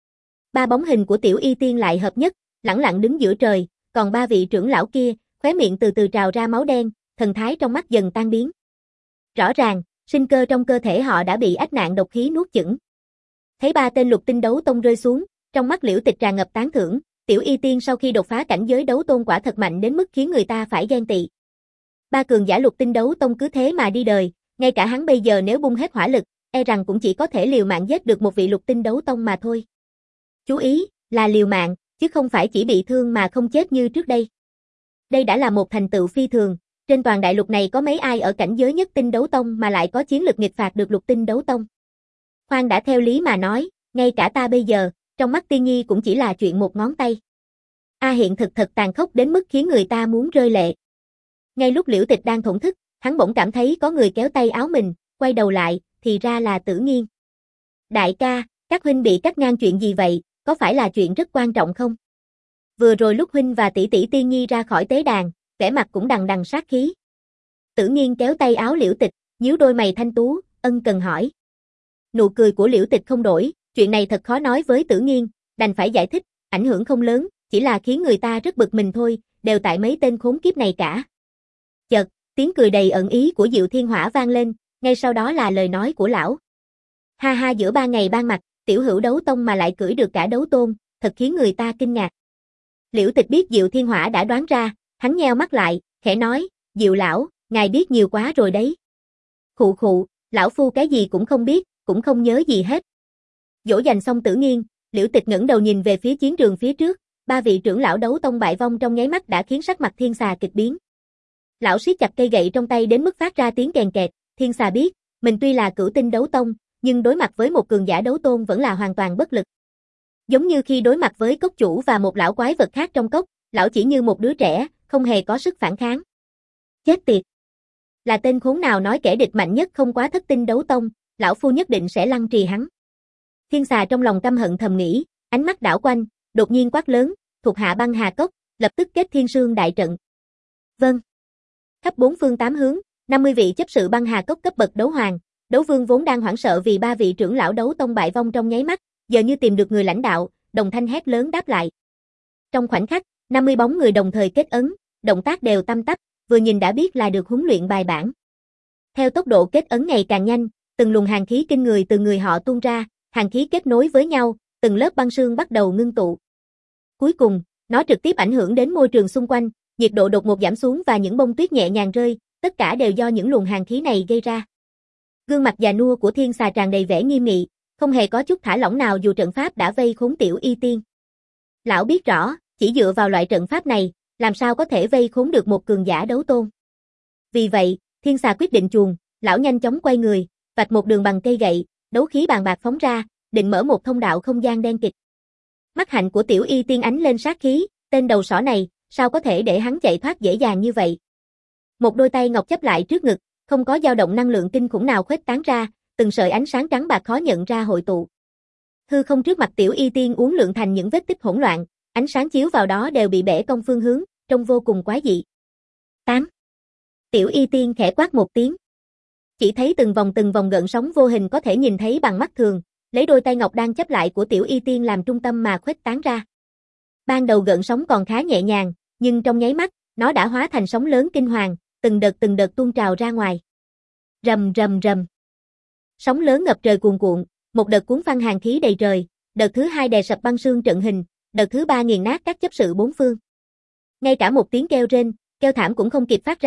Ba bóng hình của Tiểu Y Tiên lại hợp nhất, lẳng lặng đứng giữa trời, còn ba vị trưởng lão kia, khóe miệng từ từ trào ra máu đen, thần thái trong mắt dần tan biến. Rõ ràng, sinh cơ trong cơ thể họ đã bị ách nạn độc khí nuốt chửng. Thấy ba tên lục tinh đấu tông rơi xuống, trong mắt Liễu Tịch tràn ngập tán thưởng, Tiểu Y Tiên sau khi đột phá cảnh giới đấu tôn quả thật mạnh đến mức khiến người ta phải ghen tị. Ba cường giả lục tinh đấu tông cứ thế mà đi đời, ngay cả hắn bây giờ nếu bung hết hỏa lực, e rằng cũng chỉ có thể liều mạng giết được một vị lục tinh đấu tông mà thôi. Chú ý, là liều mạng, chứ không phải chỉ bị thương mà không chết như trước đây. Đây đã là một thành tựu phi thường, trên toàn đại lục này có mấy ai ở cảnh giới nhất tinh đấu tông mà lại có chiến lực nghịch phạt được lục tinh đấu tông. Khoan đã theo lý mà nói, ngay cả ta bây giờ, trong mắt Tiên Nhi cũng chỉ là chuyện một ngón tay. A hiện thực thật tàn khốc đến mức khiến người ta muốn rơi lệ. Ngay lúc Liễu Tịch đang thổn thức, hắn bỗng cảm thấy có người kéo tay áo mình, quay đầu lại, thì ra là Tử Nghiên. Đại ca, các huynh bị cắt ngang chuyện gì vậy, có phải là chuyện rất quan trọng không? Vừa rồi lúc huynh và tỷ tỷ Tiên Nhi ra khỏi tế đàn, vẻ mặt cũng đằng đằng sát khí. Tử Nghiên kéo tay áo Liễu Tịch, nhíu đôi mày thanh tú, ân cần hỏi. Nụ cười của Liễu Tịch không đổi, chuyện này thật khó nói với Tử Nghiên, đành phải giải thích, ảnh hưởng không lớn, chỉ là khiến người ta rất bực mình thôi, đều tại mấy tên khốn kiếp này cả. Chợt, tiếng cười đầy ẩn ý của Diệu Thiên Hỏa vang lên, ngay sau đó là lời nói của lão. Ha ha, giữa ba ngày ban mặt, tiểu hữu đấu tông mà lại cưỡi được cả đấu tôn, thật khiến người ta kinh ngạc. Liễu Tịch biết Diệu Thiên Hỏa đã đoán ra, hắn nheo mắt lại, khẽ nói, Diệu lão, ngài biết nhiều quá rồi đấy. Khụ khụ, lão phu cái gì cũng không biết, cũng không nhớ gì hết. Dỗ dành xong Tử Nghiên, Liễu Tịch ngẩng đầu nhìn về phía chiến trường phía trước, ba vị trưởng lão đấu tông bại vong trong nháy mắt đã khiến sắc mặt Thiên Xà kịch biến. Lão siết chặt cây gậy trong tay đến mức phát ra tiếng kèn kẹt, Thiên Xà biết, mình tuy là cửu tinh đấu tông, nhưng đối mặt với một cường giả đấu tôn vẫn là hoàn toàn bất lực. Giống như khi đối mặt với cốc chủ và một lão quái vật khác trong cốc, lão chỉ như một đứa trẻ, không hề có sức phản kháng. Chết tiệt! Là tên khốn nào nói kẻ địch mạnh nhất không quá thất tinh đấu tông, lão phu nhất định sẽ lăng trì hắn. Thiên Xà trong lòng căm hận thầm nghĩ, ánh mắt đảo quanh, đột nhiên quát lớn, thuộc hạ băng hà cốc, lập tức kết Thiên Sương đại trận. Vâng. Khắp bốn phương tám hướng, năm mươi vị chấp sự băng hà cốc cấp bậc đấu hoàng, đấu vương vốn đang hoảng sợ vì ba vị trưởng lão đấu tông bại vong trong nháy mắt, giờ như tìm được người lãnh đạo, đồng thanh hét lớn đáp lại. Trong khoảnh khắc, năm mươi bóng người đồng thời kết ấn, động tác đều tăm tắp, vừa nhìn đã biết là được huấn luyện bài bản. Theo tốc độ kết ấn ngày càng nhanh, từng luồng hàn khí kinh người từ người họ tuôn ra, hàn khí kết nối với nhau, từng lớp băng sương bắt đầu ngưng tụ. Cuối cùng, nó trực tiếp ảnh hưởng đến môi trường xung quanh, nhiệt độ đột ngột giảm xuống và những bông tuyết nhẹ nhàng rơi, tất cả đều do những luồng hàn khí này gây ra. Gương mặt già nua của Thiên Xà tràn đầy vẻ nghiêm nghị, không hề có chút thả lỏng nào dù trận pháp đã vây khốn Tiểu Y Tiên. Lão biết rõ, chỉ dựa vào loại trận pháp này, làm sao có thể vây khốn được một cường giả đấu tôn. Vì vậy, Thiên Xà quyết định chuồn, lão nhanh chóng quay người, vạch một đường bằng cây gậy, đấu khí bàn bạc phóng ra, định mở một thông đạo không gian đen kịt. Mắt hạnh của Tiểu Y Tiên ánh lên sát khí, tên đầu sỏ này, sao có thể để hắn chạy thoát dễ dàng như vậy. Một đôi tay ngọc chấp lại trước ngực, không có dao động năng lượng kinh khủng nào khuếch tán ra, từng sợi ánh sáng trắng bạc khó nhận ra hội tụ. Hư không trước mặt Tiểu Y Tiên uốn lượn thành những vết tích hỗn loạn, ánh sáng chiếu vào đó đều bị bẻ cong phương hướng, trông vô cùng quái dị. tám. Tiểu Y Tiên khẽ quát một tiếng. Chỉ thấy từng vòng từng vòng gợn sóng vô hình có thể nhìn thấy bằng mắt thường, lấy đôi tay ngọc đang chấp lại của Tiểu Y Tiên làm trung tâm mà khuếch tán ra. Ban đầu gợn sóng còn khá nhẹ nhàng, nhưng trong nháy mắt, nó đã hóa thành sóng lớn kinh hoàng, từng đợt từng đợt tuôn trào ra ngoài. Rầm rầm rầm. Sóng lớn ngập trời cuồn cuộn, một đợt cuốn phăng hàn khí đầy trời, đợt thứ hai đè sập băng sương trận hình, đợt thứ ba nghiền nát các chấp sự bốn phương. Ngay cả một tiếng kêu rên, kêu thảm cũng không kịp phát ra,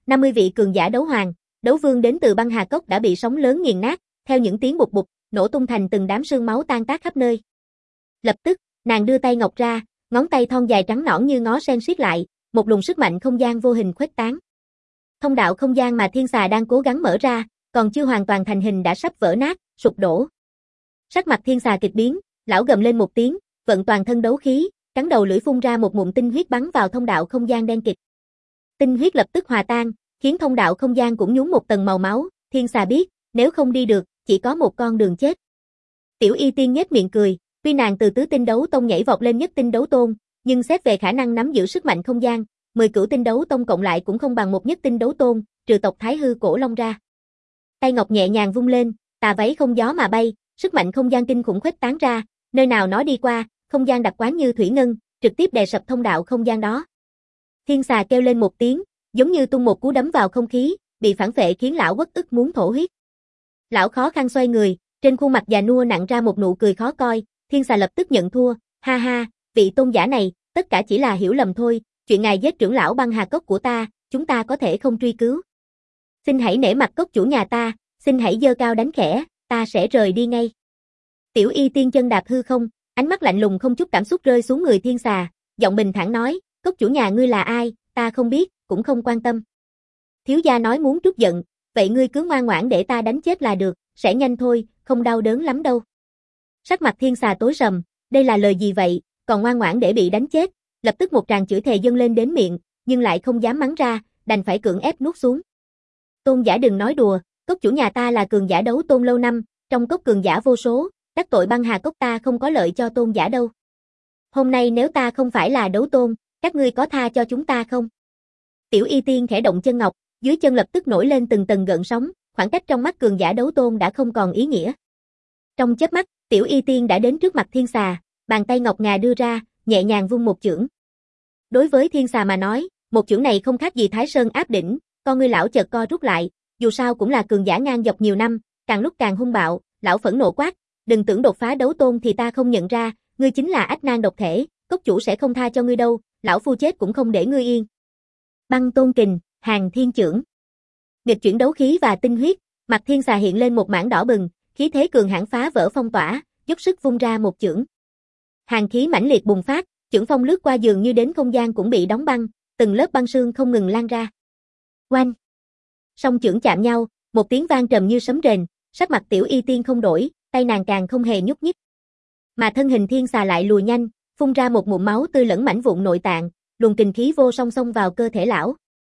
năm mươi vị cường giả đấu hoàng, đấu vương đến từ băng hà cốc đã bị sóng lớn nghiền nát, theo những tiếng bụp bụp, nổ tung thành từng đám sương máu tan tác khắp nơi. Lập tức, nàng đưa tay ngọc ra, ngón tay thon dài trắng nõn như ngó sen siết lại, một luồng sức mạnh không gian vô hình khuếch tán. Thông đạo không gian mà thiên xà đang cố gắng mở ra, còn chưa hoàn toàn thành hình đã sắp vỡ nát, sụp đổ. Sắc mặt thiên xà kịch biến, lão gầm lên một tiếng, vận toàn thân đấu khí, cắn đầu lưỡi phun ra một ngụm tinh huyết bắn vào thông đạo không gian đen kịt. Tinh huyết lập tức hòa tan, khiến thông đạo không gian cũng nhúng một tầng màu máu, thiên xà biết, nếu không đi được, chỉ có một con đường chết. Tiểu Y Tiên nhếch miệng cười, tuy nàng từ tứ tinh đấu tông nhảy vọt lên nhất tinh đấu tôn, nhưng xét về khả năng nắm giữ sức mạnh không gian, mười cửu tinh đấu tông cộng lại cũng không bằng một nhất tinh đấu tôn, trừ tộc Thái Hư cổ long ra. Tay ngọc nhẹ nhàng vung lên, tà váy không gió mà bay, sức mạnh không gian kinh khủng khuếch tán ra, nơi nào nó đi qua, không gian đặc quán như thủy ngân, trực tiếp đè sập thông đạo không gian đó. Thiên xà kêu lên một tiếng, giống như tung một cú đấm vào không khí, bị phản phệ khiến lão uất ức muốn thổ huyết. Lão khó khăn xoay người, trên khuôn mặt già nua nặn ra một nụ cười khó coi, thiên xà lập tức nhận thua, ha ha, vị tôn giả này, tất cả chỉ là hiểu lầm thôi, chuyện ngài giết trưởng lão băng hà cốc của ta, chúng ta có thể không truy cứu. Xin hãy nể mặt cốc chủ nhà ta, xin hãy giơ cao đánh khẽ, ta sẽ rời đi ngay. Tiểu Y Tiên chân đạp hư không, ánh mắt lạnh lùng không chút cảm xúc rơi xuống người thiên xà, giọng bình thản nói, cốc chủ nhà ngươi là ai, ta không biết, cũng không quan tâm. Thiếu gia nói muốn trút giận, vậy ngươi cứ ngoan ngoãn để ta đánh chết là được, sẽ nhanh thôi, không đau đớn lắm đâu. Sắc mặt thiên xà tối sầm, đây là lời gì vậy, còn ngoan ngoãn để bị đánh chết, lập tức một tràng chửi thề dâng lên đến miệng, nhưng lại không dám mắng ra, đành phải cưỡng ép nuốt xuống. Tôn giả đừng nói đùa, cốc chủ nhà ta là cường giả đấu tôn lâu năm, trong cốc cường giả vô số, đắc tội băng hà cốc ta không có lợi cho tôn giả đâu. Hôm nay nếu ta không phải là đấu tôn, các ngươi có tha cho chúng ta không? Tiểu Y Tiên khẽ động chân ngọc, dưới chân lập tức nổi lên từng tầng gợn sóng, khoảng cách trong mắt cường giả đấu tôn đã không còn ý nghĩa. Trong chớp mắt, Tiểu Y Tiên đã đến trước mặt thiên xà, bàn tay ngọc ngà đưa ra, nhẹ nhàng vung một chưởng. Đối với thiên xà mà nói, một chưởng này không khác gì Thái Sơn áp đỉnh, con ngươi lão chợt co rút lại, dù sao cũng là cường giả ngang dọc nhiều năm, càng lúc càng hung bạo, lão phẫn nộ quát, đừng tưởng đột phá đấu tôn thì ta không nhận ra, ngươi chính là ách nan độc thể, cốc chủ sẽ không tha cho ngươi đâu, lão phu chết cũng không để ngươi yên. Băng tôn kình, hàng thiên chưởng. Nghịch chuyển đấu khí và tinh huyết, mặt thiên xà hiện lên một mảng đỏ bừng, khí thế cường hãn phá vỡ phong tỏa, dốc sức vung ra một chưởng. Hàng khí mãnh liệt bùng phát, chưởng phong lướt qua dường như đến không gian cũng bị đóng băng, từng lớp băng sương không ngừng lan ra. Oanh! Song chưởng chạm nhau, một tiếng vang trầm như sấm rền, sắc mặt Tiểu Y Tiên không đổi, tay nàng càng không hề nhúc nhích. Mà thân hình thiên xà lại lùi nhanh, phun ra một ngụm máu tươi lẫn mảnh vụn nội tạng, luồng kình khí vô song xông vào cơ thể lão.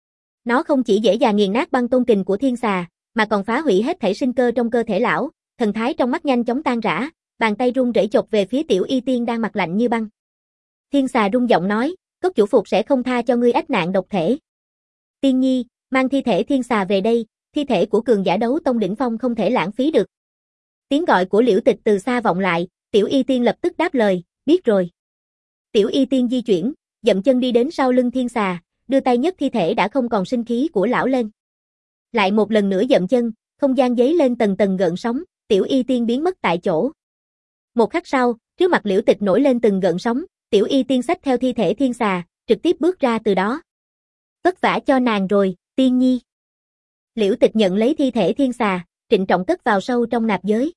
Nó không chỉ dễ dàng nghiền nát băng tôn kình của thiên xà, mà còn phá hủy hết thảy sinh cơ trong cơ thể lão, thần thái trong mắt nhanh chóng tan rã, bàn tay run rẩy chộp về phía Tiểu Y Tiên đang mặt lạnh như băng. Thiên xà rung giọng nói, cốc chủ phục sẽ không tha cho ngươi ách nạn độc thể. Tiên nhi, mang thi thể thiên xà về đây, thi thể của cường giả đấu tông đỉnh phong không thể lãng phí được. Tiếng gọi của Liễu Tịch từ xa vọng lại, Tiểu Y Tiên lập tức đáp lời, biết rồi. Tiểu Y Tiên di chuyển, dậm chân đi đến sau lưng thiên xà, đưa tay nhấc thi thể đã không còn sinh khí của lão lên. Lại một lần nữa dậm chân, không gian giấy lên tầng tầng gợn sóng, Tiểu Y Tiên biến mất tại chỗ. Một khắc sau, trước mặt Liễu Tịch nổi lên từng gợn sóng, Tiểu Y Tiên xách theo thi thể thiên xà, trực tiếp bước ra từ đó. Vất vả cho nàng rồi, Tiên nhi. Liễu Tịch nhận lấy thi thể thiên xà, trịnh trọng cất vào sâu trong nạp giới.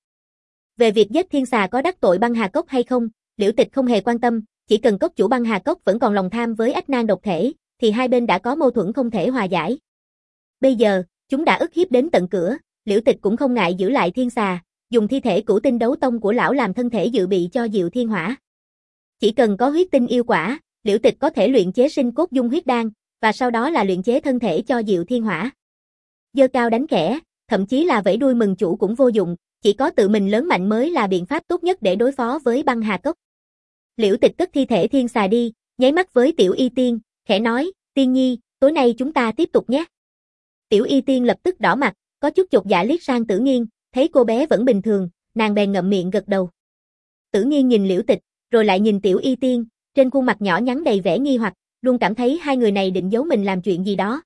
Về việc giết thiên xà có đắc tội băng hà cốc hay không, Liễu Tịch không hề quan tâm, chỉ cần cốc chủ băng hà cốc vẫn còn lòng tham với ách nan độc thể, thì hai bên đã có mâu thuẫn không thể hòa giải. Bây giờ, chúng đã ức hiếp đến tận cửa, Liễu Tịch cũng không ngại giữ lại thiên xà, dùng thi thể cửu tinh đấu tông của lão làm thân thể dự bị cho Diệu Thiên Hỏa. Chỉ cần có huyết tinh yêu quả, Liễu Tịch có thể luyện chế sinh cốt dung huyết đan, và sau đó là luyện chế thân thể cho Diệu Thiên Hỏa. Giơ cao đánh khẽ, thậm chí là vẫy đuôi mừng chủ cũng vô dụng, chỉ có tự mình lớn mạnh mới là biện pháp tốt nhất để đối phó với băng hà cốc. Liễu Tịch cất thi thể thiên xà đi, nháy mắt với Tiểu Y Tiên, khẽ nói, Tiên nhi, tối nay chúng ta tiếp tục nhé. Tiểu Y Tiên lập tức đỏ mặt, có chút chột dạ liếc sang Tử Nghiên, thấy cô bé vẫn bình thường, nàng bèn ngậm miệng gật đầu. Tử Nghiên nhìn Liễu Tịch, rồi lại nhìn Tiểu Y Tiên, trên khuôn mặt nhỏ nhắn đầy vẻ nghi hoặc, luôn cảm thấy hai người này định giấu mình làm chuyện gì đó.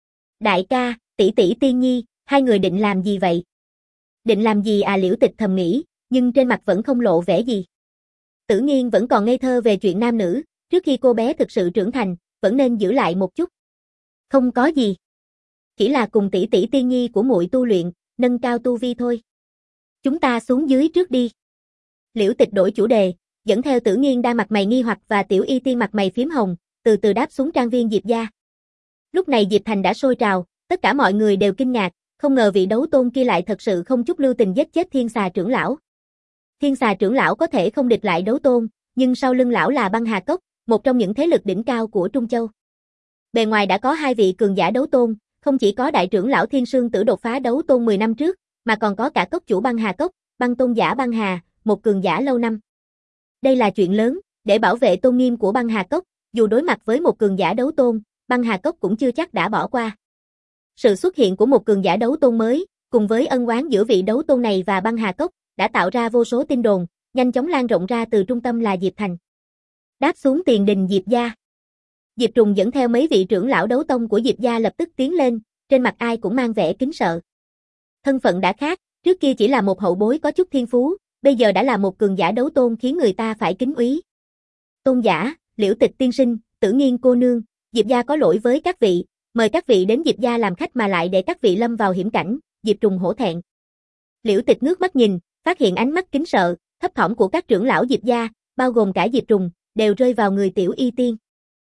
Đại ca, tỷ tỷ Tiên nhi, hai người định làm gì vậy? Định làm gì à? Liễu Tịch thầm nghĩ, nhưng trên mặt vẫn không lộ vẻ gì. Tử Nghiên vẫn còn ngây thơ về chuyện nam nữ, trước khi cô bé thực sự trưởng thành, vẫn nên giữ lại một chút. Không có gì. Chỉ là cùng tỷ tỷ Tiên Nhi của muội tu luyện, nâng cao tu vi thôi. Chúng ta xuống dưới trước đi. Liễu Tịch đổi chủ đề, dẫn theo Tử Nghiên đang mặt mày nghi hoặc và Tiểu Y Tiên mặt mày phím hồng, từ từ đáp xuống trang viên Diệp gia. Lúc này Diệp Thành đã sôi trào, tất cả mọi người đều kinh ngạc, không ngờ vị đấu tôn kia lại thật sự không chút lưu tình giết chết Thiên Xà trưởng lão. Thiên Xà trưởng lão có thể không địch lại đấu tôn, nhưng sau lưng lão là Băng Hà Cốc, một trong những thế lực đỉnh cao của Trung Châu. Bề ngoài đã có hai vị cường giả đấu tôn, không chỉ có đại trưởng lão Thiên Sương Tử đột phá đấu tôn mười năm trước, mà còn có cả cốc chủ Băng Hà Cốc, Băng tôn giả Băng Hà, một cường giả lâu năm. Đây là chuyện lớn, để bảo vệ tôn nghiêm của Băng Hà Cốc, dù đối mặt với một cường giả đấu tôn, Băng Hà Cốc cũng chưa chắc đã bỏ qua. Sự xuất hiện của một cường giả đấu tôn mới, cùng với ân oán giữa vị đấu tôn này và Băng Hà Cốc, đã tạo ra vô số tin đồn, nhanh chóng lan rộng ra từ trung tâm là Diệp Thành. Đáp xuống tiền đình Diệp gia. Diệp Trùng dẫn theo mấy vị trưởng lão đấu tông của Diệp gia lập tức tiến lên, trên mặt ai cũng mang vẻ kính sợ. Thân phận đã khác, trước kia chỉ là một hậu bối có chút thiên phú, bây giờ đã là một cường giả đấu tôn khiến người ta phải kính úy. Tôn giả, Liễu Tịch tiên sinh, Tử Nghiên cô nương, Diệp gia có lỗi với các vị, mời các vị đến Diệp gia làm khách mà lại để các vị lâm vào hiểm cảnh, Diệp Trùng hổ thẹn. Liễu Tịch ngước mắt nhìn, phát hiện ánh mắt kính sợ, thấp thỏm của các trưởng lão Diệp gia, bao gồm cả Diệp Trùng, đều rơi vào người Tiểu Y Tiên.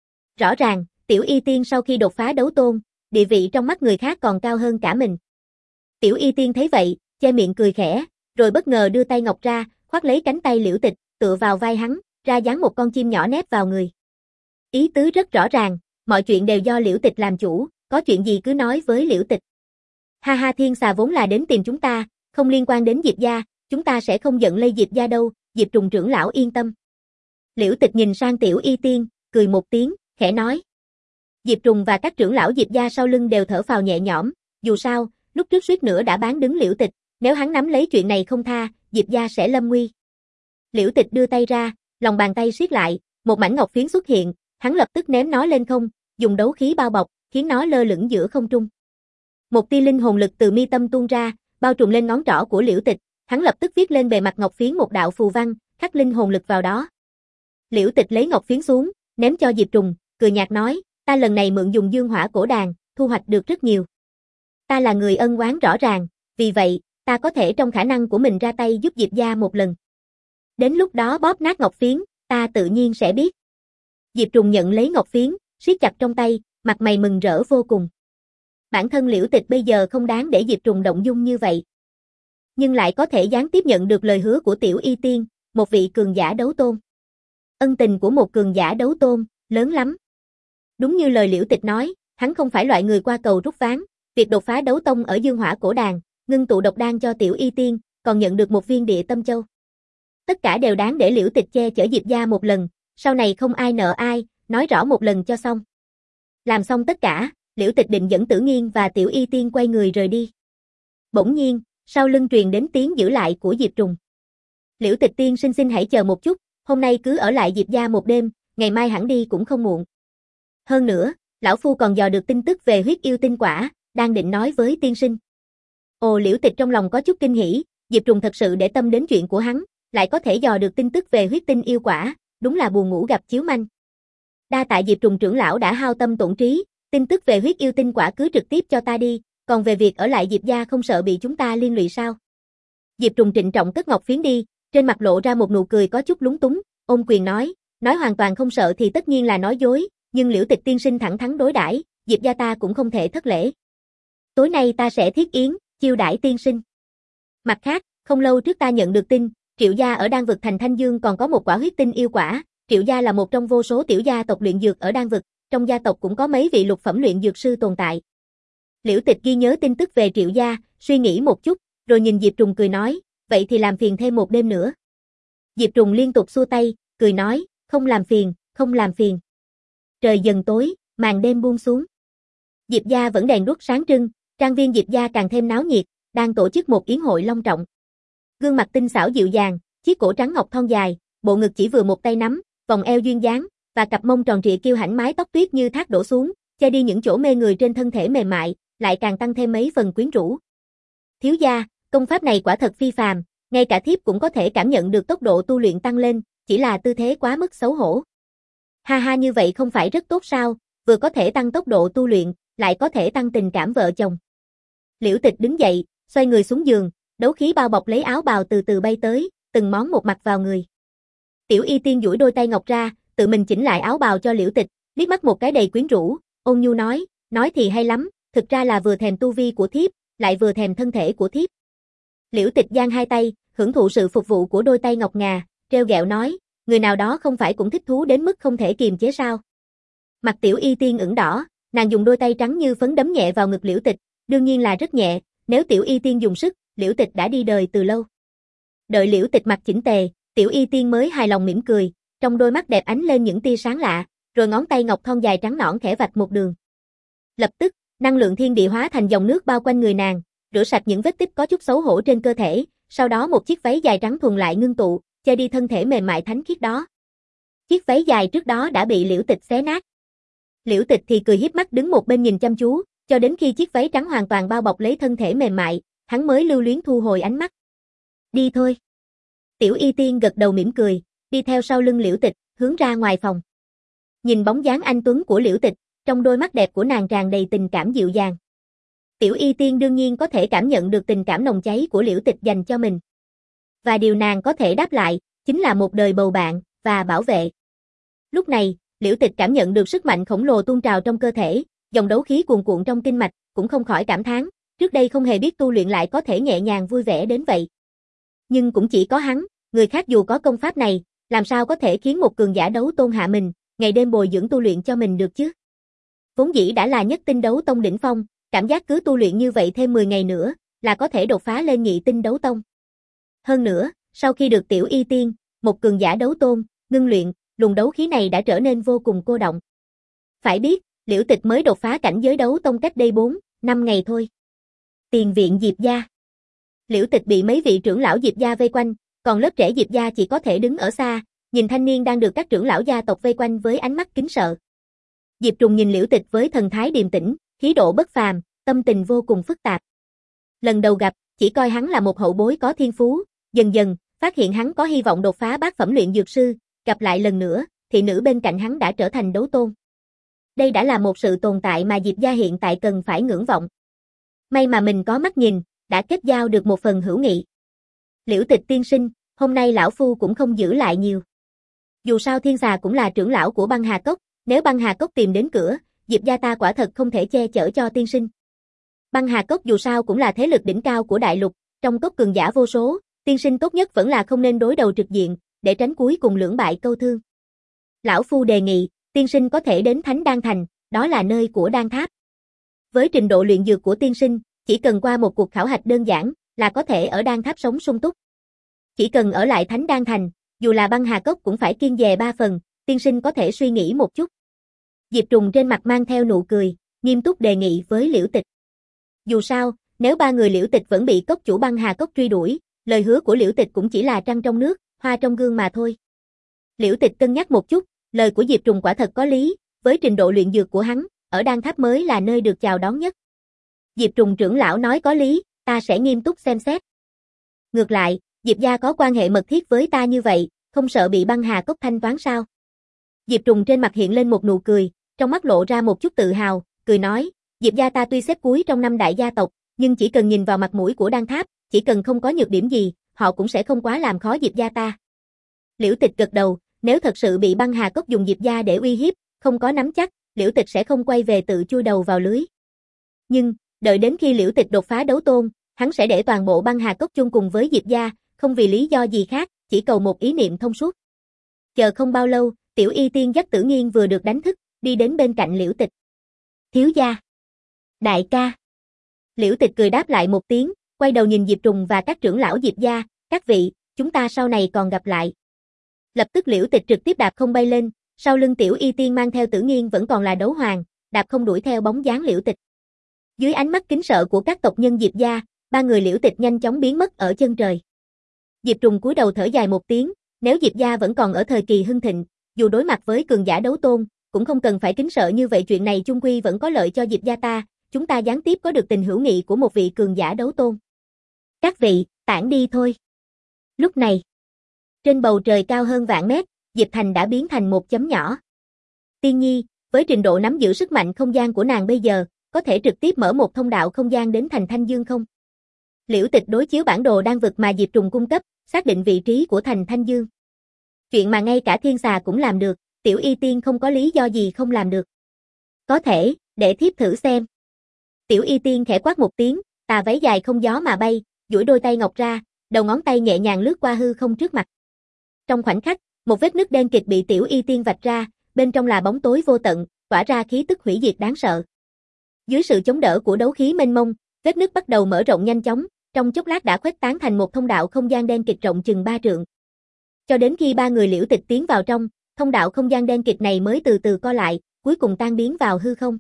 Rõ ràng, Tiểu Y Tiên sau khi đột phá đấu tôn, địa vị trong mắt người khác còn cao hơn cả mình. Tiểu Y Tiên thấy vậy, che miệng cười khẽ, rồi bất ngờ đưa tay ngọc ra, khoác lấy cánh tay Liễu Tịch, tựa vào vai hắn, ra dáng một con chim nhỏ nép vào người. Ý tứ rất rõ ràng, mọi chuyện đều do Liễu Tịch làm chủ, có chuyện gì cứ nói với Liễu Tịch. Ha ha, Thiên Xà vốn là đến tìm chúng ta, không liên quan đến Diệp gia, chúng ta sẽ không giận lây Diệp gia đâu, Diệp Trùng trưởng lão yên tâm. Liễu Tịch nhìn sang Tiểu Y Tiên, cười một tiếng, khẽ nói. Diệp Trùng và các trưởng lão Diệp gia sau lưng đều thở phào nhẹ nhõm, dù sao, lúc trước suýt nữa đã bán đứng Liễu Tịch, nếu hắn nắm lấy chuyện này không tha, Diệp gia sẽ lâm nguy. Liễu Tịch đưa tay ra, lòng bàn tay siết lại, một mảnh ngọc phiến xuất hiện, hắn lập tức ném nó lên không, dùng đấu khí bao bọc, khiến nó lơ lửng giữa không trung. Một tia linh hồn lực từ mi tâm tuôn ra, bao trùm lên ngón trỏ của Liễu Tịch, hắn lập tức viết lên bề mặt ngọc phiến một đạo phù văn, khắc linh hồn lực vào đó. Liễu Tịch lấy ngọc phiến xuống, ném cho Diệp Trùng, cười nhạt nói, ta lần này mượn dùng dương hỏa cổ đàn, thu hoạch được rất nhiều. Ta là người ân oán rõ ràng, vì vậy, ta có thể trong khả năng của mình ra tay giúp Diệp gia một lần. Đến lúc đó bóp nát ngọc phiến, ta tự nhiên sẽ biết. Diệp Trùng nhận lấy ngọc phiến, siết chặt trong tay, mặt mày mừng rỡ vô cùng. Bản thân Liễu Tịch bây giờ không đáng để Diệp Trùng động dung như vậy. Nhưng lại có thể gián tiếp nhận được lời hứa của Tiểu Y Tiên, một vị cường giả đấu tôn. Ân tình của một cường giả đấu tôn, lớn lắm. Đúng như lời Liễu Tịch nói, hắn không phải loại người qua cầu rút ván, việc đột phá đấu tông ở dương hỏa cổ đàn, ngưng tụ độc đan cho Tiểu Y Tiên, còn nhận được một viên địa tâm châu. Tất cả đều đáng để Liễu Tịch che chở Diệp gia một lần, sau này không ai nợ ai, nói rõ một lần cho xong. Làm xong tất cả, Liễu Tịch định dẫn Tử Nghiên và Tiểu Y Tiên quay người rời đi. Bỗng nhiên, sau lưng truyền đến tiếng giữ lại của Diệp Trùng. Liễu Tịch tiên sinh xin hãy chờ một chút, hôm nay cứ ở lại Diệp gia một đêm, ngày mai hẳn đi cũng không muộn. Hơn nữa, lão phu còn dò được tin tức về huyết yêu tinh quả, đang định nói với tiên sinh. Ồ, Liễu Tịch trong lòng có chút kinh hỉ, Diệp Trùng thật sự để tâm đến chuyện của hắn, lại có thể dò được tin tức về huyết tinh yêu quả, đúng là buồn ngủ gặp chiếu manh. Đa tạ Diệp Trùng trưởng lão đã hao tâm tổn trí, tin tức về huyết yêu tinh quả cứ trực tiếp cho ta đi, còn về việc ở lại Diệp gia không sợ bị chúng ta liên lụy sao? Diệp Trùng trịnh trọng cất ngọc phiến đi, trên mặt lộ ra một nụ cười có chút lúng túng, ôm quyền nói, nói hoàn toàn không sợ thì tất nhiên là nói dối, nhưng Liễu Tịch tiên sinh thẳng thắn đối đãi, Diệp gia ta cũng không thể thất lễ. Tối nay ta sẽ thiết yến, chiêu đãi tiên sinh. Mặt khác, không lâu trước ta nhận được tin, Triệu gia ở Đan vực thành Thanh Dương còn có một quả huyết tinh yêu quả, Triệu gia là một trong vô số tiểu gia tộc luyện dược ở Đan vực, trong gia tộc cũng có mấy vị lục phẩm luyện dược sư tồn tại. Liễu Tịch ghi nhớ tin tức về Triệu gia, suy nghĩ một chút, rồi nhìn Diệp Trùng cười nói, vậy thì làm phiền thêm một đêm nữa. Diệp Trùng liên tục xua tay, cười nói, không làm phiền, không làm phiền. Trời dần tối, màn đêm buông xuống. Diệp gia vẫn đèn đuốc sáng trưng, trang viên Diệp gia càng thêm náo nhiệt, đang tổ chức một yến hội long trọng. Gương mặt tinh xảo dịu dàng, chiếc cổ trắng ngọc thon dài, bộ ngực chỉ vừa một tay nắm, vòng eo duyên dáng, và cặp mông tròn trịa kiêu hãnh mái tóc tuyết như thác đổ xuống, che đi những chỗ mê người trên thân thể mềm mại, lại càng tăng thêm mấy phần quyến rũ. Thiếu gia, công pháp này quả thật phi phàm, ngay cả thiếp cũng có thể cảm nhận được tốc độ tu luyện tăng lên, chỉ là tư thế quá mức xấu hổ. Ha ha, như vậy không phải rất tốt sao, vừa có thể tăng tốc độ tu luyện, lại có thể tăng tình cảm vợ chồng. Liễu Tịch đứng dậy, xoay người xuống giường, đấu khí bao bọc lấy áo bào từ từ bay tới, từng món một mặc vào người. Tiểu Y Tiên duỗi đôi tay ngọc ra, tự mình chỉnh lại áo bào cho Liễu Tịch, liếc mắt một cái đầy quyến rũ, ôn nhu nói, nói thì hay lắm, thực ra là vừa thèm tu vi của thiếp, lại vừa thèm thân thể của thiếp. Liễu Tịch giang hai tay, hưởng thụ sự phục vụ của đôi tay ngọc ngà, trêu ghẹo nói, người nào đó không phải cũng thích thú đến mức không thể kiềm chế sao? Mặt Tiểu Y Tiên ửng đỏ, nàng dùng đôi tay trắng như phấn đấm nhẹ vào ngực Liễu Tịch, đương nhiên là rất nhẹ, nếu Tiểu Y Tiên dùng sức, Liễu Tịch đã đi đời từ lâu. Đợi Liễu Tịch mặc chỉnh tề, Tiểu Y Tiên mới hài lòng mỉm cười, trong đôi mắt đẹp ánh lên những tia sáng lạ, rồi ngón tay ngọc thon dài trắng nõn khẽ vạch một đường. Lập tức, năng lượng thiên địa hóa thành dòng nước bao quanh người nàng, rửa sạch những vết tích có chút xấu hổ trên cơ thể, sau đó một chiếc váy dài trắng thuần lại ngưng tụ, che đi thân thể mềm mại thánh khiết đó. Chiếc váy dài trước đó đã bị Liễu Tịch xé nát. Liễu Tịch thì cười híp mắt đứng một bên nhìn chăm chú, cho đến khi chiếc váy trắng hoàn toàn bao bọc lấy thân thể mềm mại, hắn mới lưu luyến thu hồi ánh mắt. Đi thôi. Tiểu Y Tiên gật đầu mỉm cười, đi theo sau lưng Liễu Tịch, hướng ra ngoài phòng. Nhìn bóng dáng anh tuấn của Liễu Tịch, trong đôi mắt đẹp của nàng tràn đầy tình cảm dịu dàng. Tiểu Y Tiên đương nhiên có thể cảm nhận được tình cảm nồng cháy của Liễu Tịch dành cho mình. Và điều nàng có thể đáp lại, chính là một đời bầu bạn, và bảo vệ. Lúc này, Liễu Tịch cảm nhận được sức mạnh khổng lồ tuôn trào trong cơ thể, dòng đấu khí cuồn cuộn trong kinh mạch, cũng không khỏi cảm thán, trước đây không hề biết tu luyện lại có thể nhẹ nhàng vui vẻ đến vậy. Nhưng cũng chỉ có hắn, người khác dù có công pháp này, làm sao có thể khiến một cường giả đấu tôn hạ mình, ngày đêm bồi dưỡng tu luyện cho mình được chứ? Vốn dĩ đã là nhất tinh đấu tông đỉnh phong, cảm giác cứ tu luyện như vậy thêm mười ngày nữa, là có thể đột phá lên nhị tinh đấu tông. Hơn nữa, sau khi được Tiểu Y Tiên, một cường giả đấu tôn, ngưng luyện, luồng đấu khí này đã trở nên vô cùng cô động. Phải biết, Liễu Tịch mới đột phá cảnh giới đấu tông cách đây bốn, năm ngày thôi. Tiền viện Diệp gia. Liễu Tịch bị mấy vị trưởng lão Diệp gia vây quanh, còn lớp trẻ Diệp gia chỉ có thể đứng ở xa, nhìn thanh niên đang được các trưởng lão gia tộc vây quanh với ánh mắt kính sợ. Diệp Trùng nhìn Liễu Tịch với thần thái điềm tĩnh, khí độ bất phàm, tâm tình vô cùng phức tạp. Lần đầu gặp, chỉ coi hắn là một hậu bối có thiên phú, dần dần, phát hiện hắn có hy vọng đột phá bát phẩm luyện dược sư, gặp lại lần nữa, thị nữ bên cạnh hắn đã trở thành đấu tôn. Đây đã là một sự tồn tại mà Diệp gia hiện tại cần phải ngưỡng vọng. May mà mình có mắt nhìn, đã kết giao được một phần hữu nghị. Liễu Tịch tiên sinh, hôm nay lão phu cũng không giữ lại nhiều. Dù sao Thiên Xà cũng là trưởng lão của Băng Hà Cốc, nếu Băng Hà Cốc tìm đến cửa, Diệp gia ta quả thật không thể che chở cho tiên sinh. Băng Hà Cốc dù sao cũng là thế lực đỉnh cao của đại lục, trong cốc cường giả vô số, tiên sinh tốt nhất vẫn là không nên đối đầu trực diện, để tránh cuối cùng lưỡng bại câu thương. Lão phu đề nghị, tiên sinh có thể đến Thánh Đan Thành, đó là nơi của đan tháp. Với trình độ luyện dược của tiên sinh, chỉ cần qua một cuộc khảo hạch đơn giản, là có thể ở đan tháp sống sung túc. Chỉ cần ở lại Thánh Đan Thành, dù là Băng Hà Cốc cũng phải kiêng dè ba phần, tiên sinh có thể suy nghĩ một chút. Diệp Trùng trên mặt mang theo nụ cười, nghiêm túc đề nghị với Liễu Tịch. Dù sao, nếu ba người Liễu Tịch vẫn bị cốc chủ Băng Hà Cốc truy đuổi, lời hứa của Liễu Tịch cũng chỉ là trăng trong nước, hoa trong gương mà thôi. Liễu Tịch cân nhắc một chút, lời của Diệp Trùng quả thật có lý, với trình độ luyện dược của hắn, ở đan tháp mới là nơi được chào đón nhất. Diệp Trùng trưởng lão nói có lý, ta sẽ nghiêm túc xem xét. Ngược lại, Diệp gia có quan hệ mật thiết với ta như vậy, không sợ bị Băng Hà Cốc thanh toán sao? Diệp Trùng trên mặt hiện lên một nụ cười, trong mắt lộ ra một chút tự hào, cười nói, Diệp gia ta tuy xếp cuối trong năm đại gia tộc, nhưng chỉ cần nhìn vào mặt mũi của đan tháp, chỉ cần không có nhược điểm gì, họ cũng sẽ không quá làm khó Diệp gia ta. Liễu Tịch gật đầu, nếu thật sự bị Băng Hà Cốc dùng Diệp gia để uy hiếp, không có nắm chắc, Liễu Tịch sẽ không quay về tự chui đầu vào lưới. Nhưng, đợi đến khi Liễu Tịch đột phá đấu tôn, hắn sẽ để toàn bộ Băng Hà Cốc chung cùng với Diệp gia, không vì lý do gì khác, chỉ cầu một ý niệm thông suốt. Chờ không bao lâu, Tiểu Y Tiên dắt Tử Nghiên vừa được đánh thức, đi đến bên cạnh Liễu Tịch. Thiếu gia. Đại ca. Liễu Tịch cười đáp lại một tiếng, quay đầu nhìn Diệp Trùng và các trưởng lão Diệp gia, các vị, chúng ta sau này còn gặp lại. Lập tức Liễu Tịch trực tiếp đạp không bay lên, sau lưng Tiểu Y Tiên mang theo Tử Nghiên vẫn còn là đấu hoàng, đạp không đuổi theo bóng dáng Liễu Tịch. Dưới ánh mắt kính sợ của các tộc nhân Diệp gia, ba người Liễu Tịch nhanh chóng biến mất ở chân trời. Diệp Trùng cúi đầu thở dài một tiếng, nếu Diệp gia vẫn còn ở thời kỳ hưng thịnh, dù đối mặt với cường giả đấu tôn, cũng không cần phải kính sợ như vậy, chuyện này chung quy vẫn có lợi cho Diệp gia ta, chúng ta gián tiếp có được tình hữu nghị của một vị cường giả đấu tôn. Các vị, tản đi thôi. Lúc này, trên bầu trời cao hơn vạn mét, Diệp Thành đã biến thành một chấm nhỏ. Tiên Nhi, với trình độ nắm giữ sức mạnh không gian của nàng bây giờ, có thể trực tiếp mở một thông đạo không gian đến thành Thanh Dương không? Liễu Tịch đối chiếu bản đồ đan vực mà Diệp Trùng cung cấp, xác định vị trí của thành Thanh Dương. Chuyện mà ngay cả thiên xà cũng làm được, Tiểu Y Tiên không có lý do gì không làm được. Có thể, để thiếp thử xem. Tiểu Y Tiên khẽ quát một tiếng, tà váy dài không gió mà bay, duỗi đôi tay ngọc ra, đầu ngón tay nhẹ nhàng lướt qua hư không trước mặt. Trong khoảnh khắc, một vết nứt đen kịt bị Tiểu Y Tiên vạch ra, bên trong là bóng tối vô tận, tỏa ra khí tức hủy diệt đáng sợ. Dưới sự chống đỡ của đấu khí mênh mông, vết nứt bắt đầu mở rộng nhanh chóng, trong chốc lát đã khuếch tán thành một thông đạo không gian đen kịt rộng chừng ba trượng. Cho đến khi ba người Liễu Tịch tiến vào trong, thông đạo không gian đen kịt này mới từ từ co lại, cuối cùng tan biến vào hư không.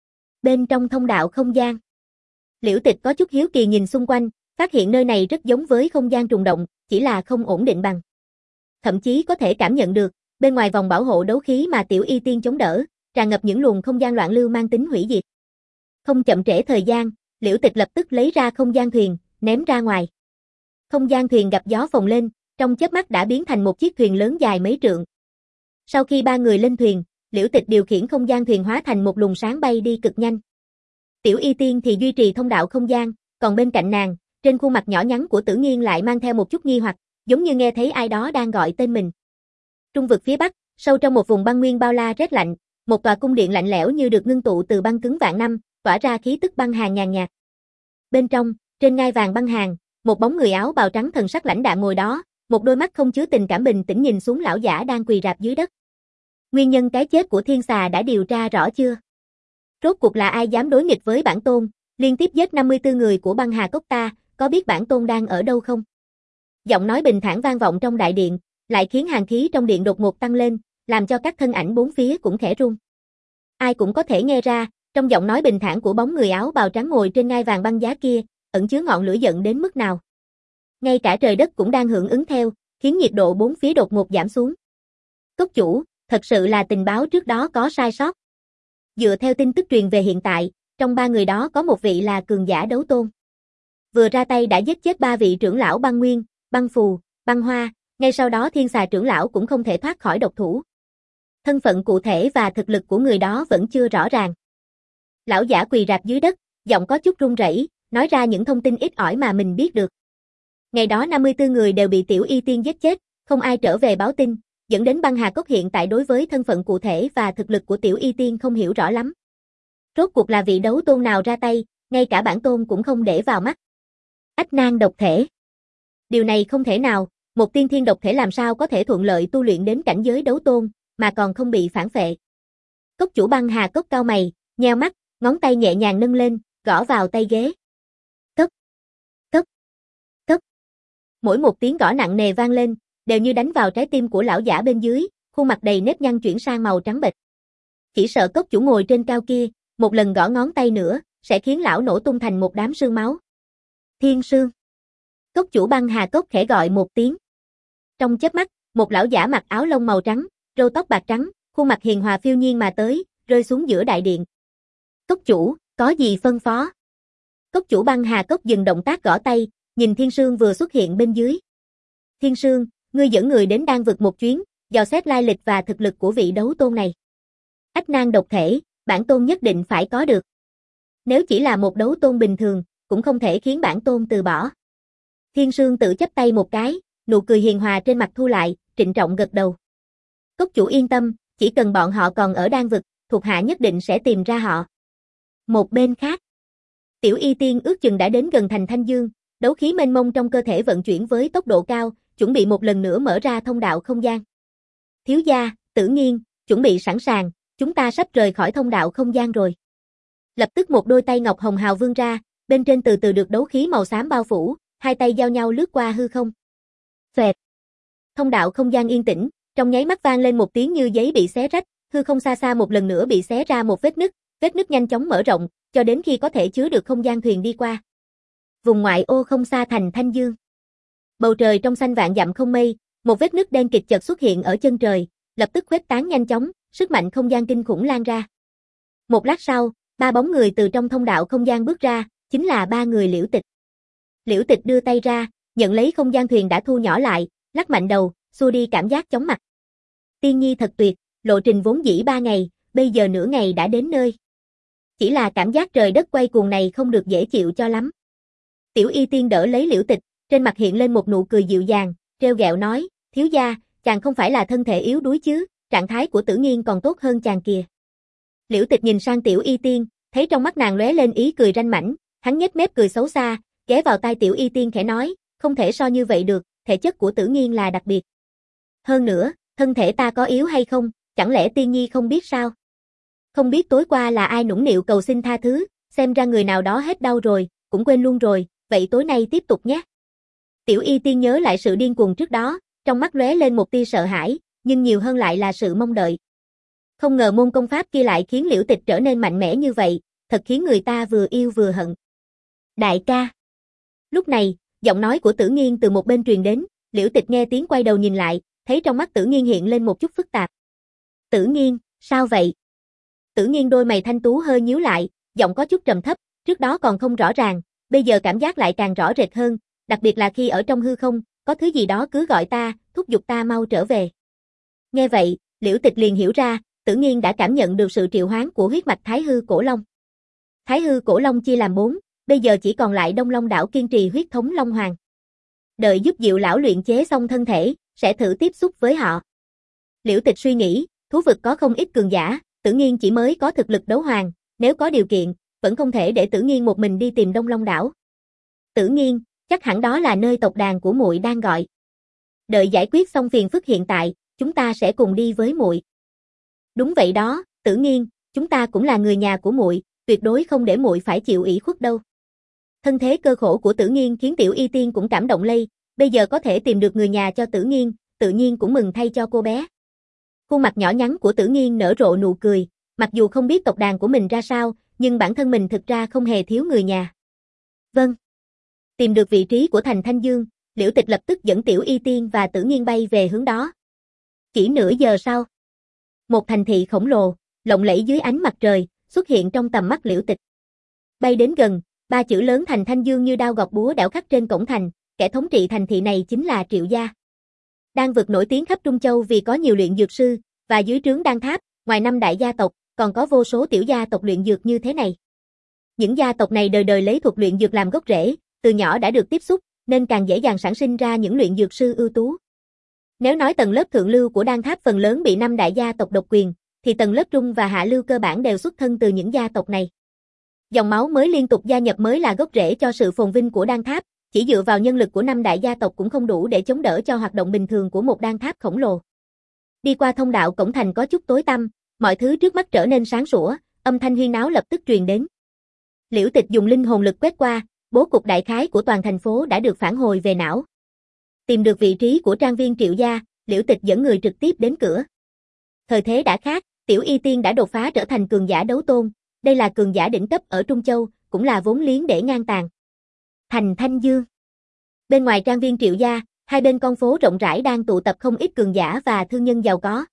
Bên trong thông đạo không gian, Liễu Tịch có chút hiếu kỳ nhìn xung quanh, phát hiện nơi này rất giống với không gian trùng động, chỉ là không ổn định bằng. Thậm chí có thể cảm nhận được, bên ngoài vòng bảo hộ đấu khí mà Tiểu Y Tiên chống đỡ, tràn ngập những luồng không gian loạn lưu mang tính hủy diệt. Không chậm trễ thời gian, Liễu Tịch lập tức lấy ra không gian thuyền, ném ra ngoài. Không gian thuyền gặp gió phồng lên, trong chớp mắt đã biến thành một chiếc thuyền lớn dài mấy trượng. Sau khi ba người lên thuyền, Liễu Tịch điều khiển không gian thuyền hóa thành một luồng sáng bay đi cực nhanh. Tiểu Y Tiên thì duy trì thông đạo không gian, còn bên cạnh nàng, trên khuôn mặt nhỏ nhắn của Tử Nghiên lại mang theo một chút nghi hoặc, giống như nghe thấy ai đó đang gọi tên mình. Trung vực phía bắc, sâu trong một vùng băng nguyên bao la rét lạnh, một tòa cung điện lạnh lẽo như được ngưng tụ từ băng cứng vạn năm, tỏa ra khí tức băng hàn nhàn nhạt. Bên trong, trên ngai vàng băng hàn, một bóng người áo bào trắng thần sắc lãnh đạm ngồi đó, một đôi mắt không chứa tình cảm bình tĩnh nhìn xuống lão giả đang quỳ rạp dưới đất. Nguyên nhân cái chết của thiên xà đã điều tra rõ chưa? Rốt cuộc là ai dám đối nghịch với bản tôn, liên tiếp giết năm mươi tư người của băng hà cốc ta, có biết bản tôn đang ở đâu không? Giọng nói bình thản vang vọng trong đại điện, lại khiến hàn khí trong điện đột ngột tăng lên, làm cho các thân ảnh bốn phía cũng khẽ run. Ai cũng có thể nghe ra, trong giọng nói bình thản của bóng người áo bào trắng ngồi trên ngai vàng băng giá kia, ẩn chứa ngọn lửa giận đến mức nào. Ngay cả trời đất cũng đang hưởng ứng theo, khiến nhiệt độ bốn phía đột ngột giảm xuống. Cốc chủ, thật sự là tình báo trước đó có sai sót. Dựa theo tin tức truyền về hiện tại, trong ba người đó có một vị là cường giả đấu tôn. Vừa ra tay đã giết chết ba vị trưởng lão băng nguyên, băng phù, băng hoa, ngay sau đó thiên xà trưởng lão cũng không thể thoát khỏi độc thủ. Thân phận cụ thể và thực lực của người đó vẫn chưa rõ ràng. Lão giả quỳ rạp dưới đất, giọng có chút run rẩy, nói ra những thông tin ít ỏi mà mình biết được. Ngày đó năm mươi tư người đều bị Tiểu Y Tiên giết chết, không ai trở về báo tin, dẫn đến băng hà cốc hiện tại đối với thân phận cụ thể và thực lực của Tiểu Y Tiên không hiểu rõ lắm. Rốt cuộc là vị đấu tôn nào ra tay, ngay cả bản tôn cũng không để vào mắt. Ách nan độc thể. Điều này không thể nào, một tiên thiên độc thể làm sao có thể thuận lợi tu luyện đến cảnh giới đấu tôn, mà còn không bị phản phệ. Cốc chủ băng hà cốc cao mày, nheo mắt, ngón tay nhẹ nhàng nâng lên, gõ vào tay ghế. Cốc, cốc, cốc. Mỗi một tiếng gõ nặng nề vang lên, đều như đánh vào trái tim của lão giả bên dưới, khuôn mặt đầy nếp nhăn chuyển sang màu trắng bệch. Chỉ sợ cốc chủ ngồi trên cao kia, một lần gõ ngón tay nữa, sẽ khiến lão nổ tung thành một đám sương máu. Thiên sương. Cốc chủ băng hà cốc khẽ gọi một tiếng. Trong chớp mắt, một lão giả mặc áo lông màu trắng, râu tóc bạc trắng, khuôn mặt hiền hòa phiêu nhiên mà tới, rơi xuống giữa đại điện. Cốc chủ, có gì phân phó? Cốc chủ băng hà cốc dừng động tác gõ tay, nhìn Thiên Sương vừa xuất hiện bên dưới. Thiên Sương, ngươi dẫn người đến đan vực một chuyến, dò xét lai lịch và thực lực của vị đấu tôn này. Ách nan độc thể, bản tôn nhất định phải có được. Nếu chỉ là một đấu tôn bình thường, cũng không thể khiến bản tôn từ bỏ. Thiên Sương tự chắp tay một cái, nụ cười hiền hòa trên mặt thu lại, trịnh trọng gật đầu. Cốc chủ yên tâm, chỉ cần bọn họ còn ở đan vực, thuộc hạ nhất định sẽ tìm ra họ. Một bên khác, Tiểu Y Tiên ước chừng đã đến gần thành Thanh Dương, đấu khí mênh mông trong cơ thể vận chuyển với tốc độ cao, chuẩn bị một lần nữa mở ra thông đạo không gian. Thiếu gia, Tử Nghiên, chuẩn bị sẵn sàng, chúng ta sắp rời khỏi thông đạo không gian rồi. Lập tức một đôi tay ngọc hồng hào vươn ra, bên trên từ từ được đấu khí màu xám bao phủ, hai tay giao nhau lướt qua hư không. Phệt. Thông đạo không gian yên tĩnh, trong nháy mắt vang lên một tiếng như giấy bị xé rách, hư không xa xa một lần nữa bị xé ra một vết nứt, vết nứt nhanh chóng mở rộng, cho đến khi có thể chứa được không gian thuyền đi qua. Vùng ngoại ô không xa thành Thanh Dương. Bầu trời trong xanh vạn dặm không mây, một vết nứt đen kịt chợt xuất hiện ở chân trời, lập tức khuếch tán nhanh chóng, sức mạnh không gian kinh khủng lan ra. Một lát sau, ba bóng người từ trong thông đạo không gian bước ra, chính là ba người Liễu Tịch. Liễu Tịch đưa tay ra, nhận lấy không gian thuyền đã thu nhỏ lại, lắc mạnh đầu, xua đi cảm giác chóng mặt. Tiên nhi thật tuyệt, lộ trình vốn dĩ ba ngày, bây giờ nửa ngày đã đến nơi. chỉ là cảm giác trời đất quay cuồng này không được dễ chịu cho lắm. Tiểu Y Tiên đỡ lấy Liễu Tịch, trên mặt hiện lên một nụ cười dịu dàng, trêu ghẹo nói, thiếu gia, chàng không phải là thân thể yếu đuối chứ, trạng thái của Tử Nghiên còn tốt hơn chàng kìa. Liễu Tịch nhìn sang Tiểu Y Tiên, thấy trong mắt nàng lóe lên ý cười ranh mãnh, hắn nhếch mép cười xấu xa, ghé vào tai Tiểu Y Tiên khẽ nói, không thể so như vậy được, thể chất của Tử Nghiên là đặc biệt. Hơn nữa, thân thể ta có yếu hay không, chẳng lẽ Tiên Nhi không biết sao? Không biết tối qua là ai nũng nịu cầu xin tha thứ, xem ra người nào đó hết đau rồi, cũng quên luôn rồi, vậy tối nay tiếp tục nhé. Tiểu Y Tiên nhớ lại sự điên cuồng trước đó, trong mắt lóe lên một tia sợ hãi, nhưng nhiều hơn lại là sự mong đợi. Không ngờ môn công pháp kia lại khiến Liễu Tịch trở nên mạnh mẽ như vậy, thật khiến người ta vừa yêu vừa hận. Đại ca. Lúc này, giọng nói của Tử Nghiên từ một bên truyền đến, Liễu Tịch nghe tiếng quay đầu nhìn lại, thấy trong mắt Tử Nghiên hiện lên một chút phức tạp. Tử Nghiên, sao vậy? Tử Nghiên đôi mày thanh tú hơi nhíu lại, giọng có chút trầm thấp, trước đó còn không rõ ràng, bây giờ cảm giác lại càng rõ rệt hơn, đặc biệt là khi ở trong hư không, có thứ gì đó cứ gọi ta, thúc giục ta mau trở về. Nghe vậy, Liễu Tịch liền hiểu ra, Tử Nghiên đã cảm nhận được sự triệu hoán của huyết mạch Thái Hư Cổ Long. Thái Hư Cổ Long chia làm bốn, bây giờ chỉ còn lại Đông Long đảo kiên trì huyết thống Long Hoàng. Đợi giúp Diệu lão luyện chế xong thân thể, sẽ thử tiếp xúc với họ. Liễu Tịch suy nghĩ, thú vực có không ít cường giả, Tử Nghiên chỉ mới có thực lực đấu hoàng, nếu có điều kiện, vẫn không thể để Tử Nghiên một mình đi tìm Đông Long đảo. Tử Nghiên, chắc hẳn đó là nơi tộc đàn của muội đang gọi. Đợi giải quyết xong phiền phức hiện tại, chúng ta sẽ cùng đi với muội. Đúng vậy đó, Tử Nghiên, chúng ta cũng là người nhà của muội, tuyệt đối không để muội phải chịu ủy khuất đâu. Thân thế cơ khổ của Tử Nghiên khiến Tiểu Y Tiên cũng cảm động lây, bây giờ có thể tìm được người nhà cho Tử Nghiên, tự nhiên cũng mừng thay cho cô bé. Khuôn mặt nhỏ nhắn của Tử Nghiên nở rộ nụ cười, mặc dù không biết tộc đàn của mình ra sao, nhưng bản thân mình thực ra không hề thiếu người nhà. Vâng. Tìm được vị trí của thành Thanh Dương, Liễu Tịch lập tức dẫn Tiểu Y Tiên và Tử Nghiên bay về hướng đó. Chỉ nửa giờ sau, một thành thị khổng lồ, lộng lẫy dưới ánh mặt trời, xuất hiện trong tầm mắt Liễu Tịch. Bay đến gần, ba chữ lớn thành Thanh Dương như đao gọt búa đẽo khắc trên cổng thành, kẻ thống trị thành thị này chính là Triệu gia. Đan vực nổi tiếng khắp Trung Châu vì có nhiều luyện dược sư, và dưới trướng Đan Tháp, ngoài năm đại gia tộc, còn có vô số tiểu gia tộc luyện dược như thế này. Những gia tộc này đời đời lấy thuật luyện dược làm gốc rễ, từ nhỏ đã được tiếp xúc, nên càng dễ dàng sản sinh ra những luyện dược sư ưu tú. Nếu nói tầng lớp thượng lưu của Đan Tháp phần lớn bị năm đại gia tộc độc quyền, thì tầng lớp trung và hạ lưu cơ bản đều xuất thân từ những gia tộc này. Dòng máu mới liên tục gia nhập mới là gốc rễ cho sự phồn vinh của Đan Tháp, chỉ dựa vào nhân lực của năm đại gia tộc cũng không đủ để chống đỡ cho hoạt động bình thường của một Đan Tháp khổng lồ. Đi qua thông đạo cổng thành có chút tối tăm, mọi thứ trước mắt trở nên sáng sủa, âm thanh huyên náo lập tức truyền đến. Liễu Tịch dùng linh hồn lực quét qua, bố cục đại khái của toàn thành phố đã được phản hồi về não. Tìm được vị trí của trang viên Triệu gia, Liễu Tịch dẫn người trực tiếp đến cửa. Thời thế đã khác, Tiểu Y Tiên đã đột phá trở thành cường giả đấu tôn, đây là cường giả đỉnh cấp ở Trung Châu, cũng là vốn liếng để ngang tàn. Thành Thanh Dương. Bên ngoài trang viên Triệu gia, hai bên con phố rộng rãi đang tụ tập không ít cường giả và thương nhân giàu có.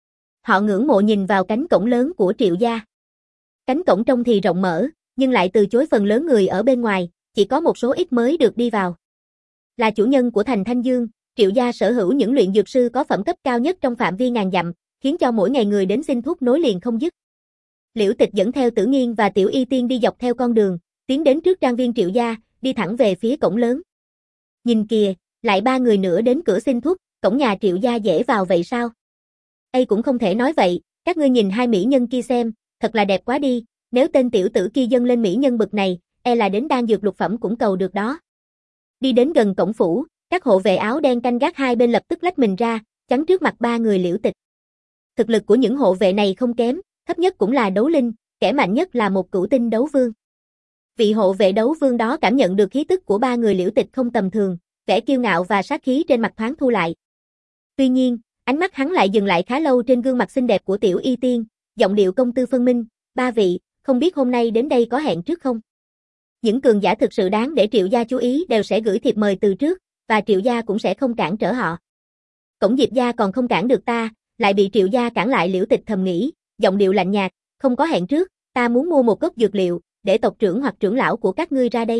Họ ngưỡng mộ nhìn vào cánh cổng lớn của Triệu gia. Cánh cổng trông thì rộng mở, nhưng lại từ chối phần lớn người ở bên ngoài, chỉ có một số ít mới được đi vào. Là chủ nhân của thành Thanh Dương, Triệu gia sở hữu những luyện dược sư có phẩm cấp cao nhất trong phạm vi ngàn dặm, khiến cho mỗi ngày người đến xin thuốc nối liền không dứt. Liễu Tịch dẫn theo Tử Nghiên và Tiểu Y Tiên đi dọc theo con đường, tiến đến trước trang viên Triệu gia, đi thẳng về phía cổng lớn. Nhìn kìa, lại ba người nữa đến cửa xin thuốc, cổng nhà Triệu gia dễ vào vậy sao? Ây cũng không thể nói vậy, các ngươi nhìn hai mỹ nhân kia xem, thật là đẹp quá đi, nếu tên tiểu tử kia dâng lên mỹ nhân bực này, e là đến đan dược lục phẩm cũng cầu được đó. Đi đến gần cổng phủ, các hộ vệ áo đen canh gác hai bên lập tức lách mình ra, chắn trước mặt ba người Liễu Tịch. Thực lực của những hộ vệ này không kém, thấp nhất cũng là đấu linh, kẻ mạnh nhất là một cửu tinh đấu vương. Vị hộ vệ đấu vương đó cảm nhận được khí tức của ba người Liễu Tịch không tầm thường, vẻ kiêu ngạo và sát khí trên mặt thoáng thu lại. Tuy nhiên, ánh mắt hắn lại dừng lại khá lâu trên gương mặt xinh đẹp của Tiểu Y Tiên, giọng điệu công tư phân minh, ba vị, không biết hôm nay đến đây có hẹn trước không? Những cường giả thực sự đáng để Triệu gia chú ý đều sẽ gửi thiệp mời từ trước, và Triệu gia cũng sẽ không cản trở họ. Cổng Diệp gia còn không cản được ta, lại bị Triệu gia cản lại. Liễu Tịch thầm nghĩ, giọng điệu lạnh nhạt, không có hẹn trước, ta muốn mua một gốc dược liệu, để tộc trưởng hoặc trưởng lão của các ngươi ra đây.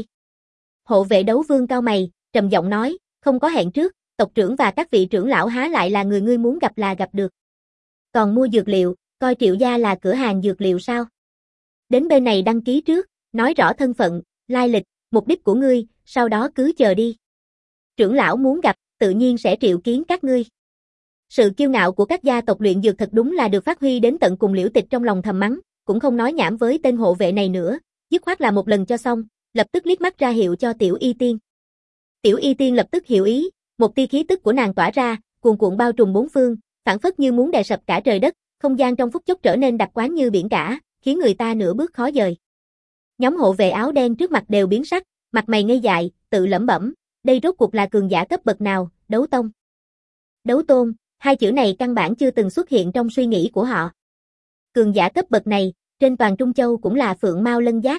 Hộ vệ đấu vương cao mày, trầm giọng nói, không có hẹn trước, tộc trưởng và các vị trưởng lão há lại là người ngươi muốn gặp là gặp được. Còn mua dược liệu, coi Triệu gia là cửa hàng dược liệu sao? Đến bên này đăng ký trước, nói rõ thân phận, lai lịch, mục đích của ngươi, sau đó cứ chờ đi. Trưởng lão muốn gặp, tự nhiên sẽ triệu kiến các ngươi. Sự kiêu ngạo của các gia tộc luyện dược thật đúng là được phát huy đến tận cùng. Liễu Tịch trong lòng thầm mắng, cũng không nói nhảm với tên hộ vệ này nữa, dứt khoát là một lần cho xong, lập tức liếc mắt ra hiệu cho Tiểu Y Tiên. Tiểu Y Tiên lập tức hiểu ý, một tia khí tức của nàng tỏa ra, cuồn cuộn bao trùm bốn phương, phảng phất như muốn đè sập cả trời đất, không gian trong phút chốc trở nên đặc quán như biển cả, khiến người ta nửa bước khó dời. Nhóm hộ vệ áo đen trước mặt đều biến sắc, mặt mày ngây dại, tự lẩm bẩm, đây rốt cuộc là cường giả cấp bậc nào, đấu tông, đấu tôn, hai chữ này căn bản chưa từng xuất hiện trong suy nghĩ của họ. Cường giả cấp bậc này, trên toàn Trung Châu cũng là phượng mao lân giác.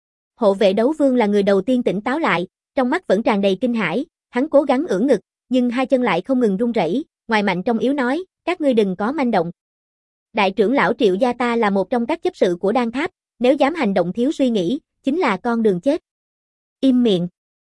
Hộ vệ đấu vương là người đầu tiên tỉnh táo lại, trong mắt vẫn tràn đầy kinh hãi, hắn cố gắng ưỡn ngực, nhưng hai chân lại không ngừng run rẩy, ngoài mạnh trong yếu nói, các ngươi đừng có manh động. Đại trưởng lão Triệu gia ta là một trong các chấp sự của Đan Tháp, nếu dám hành động thiếu suy nghĩ, chính là con đường chết. Im miệng.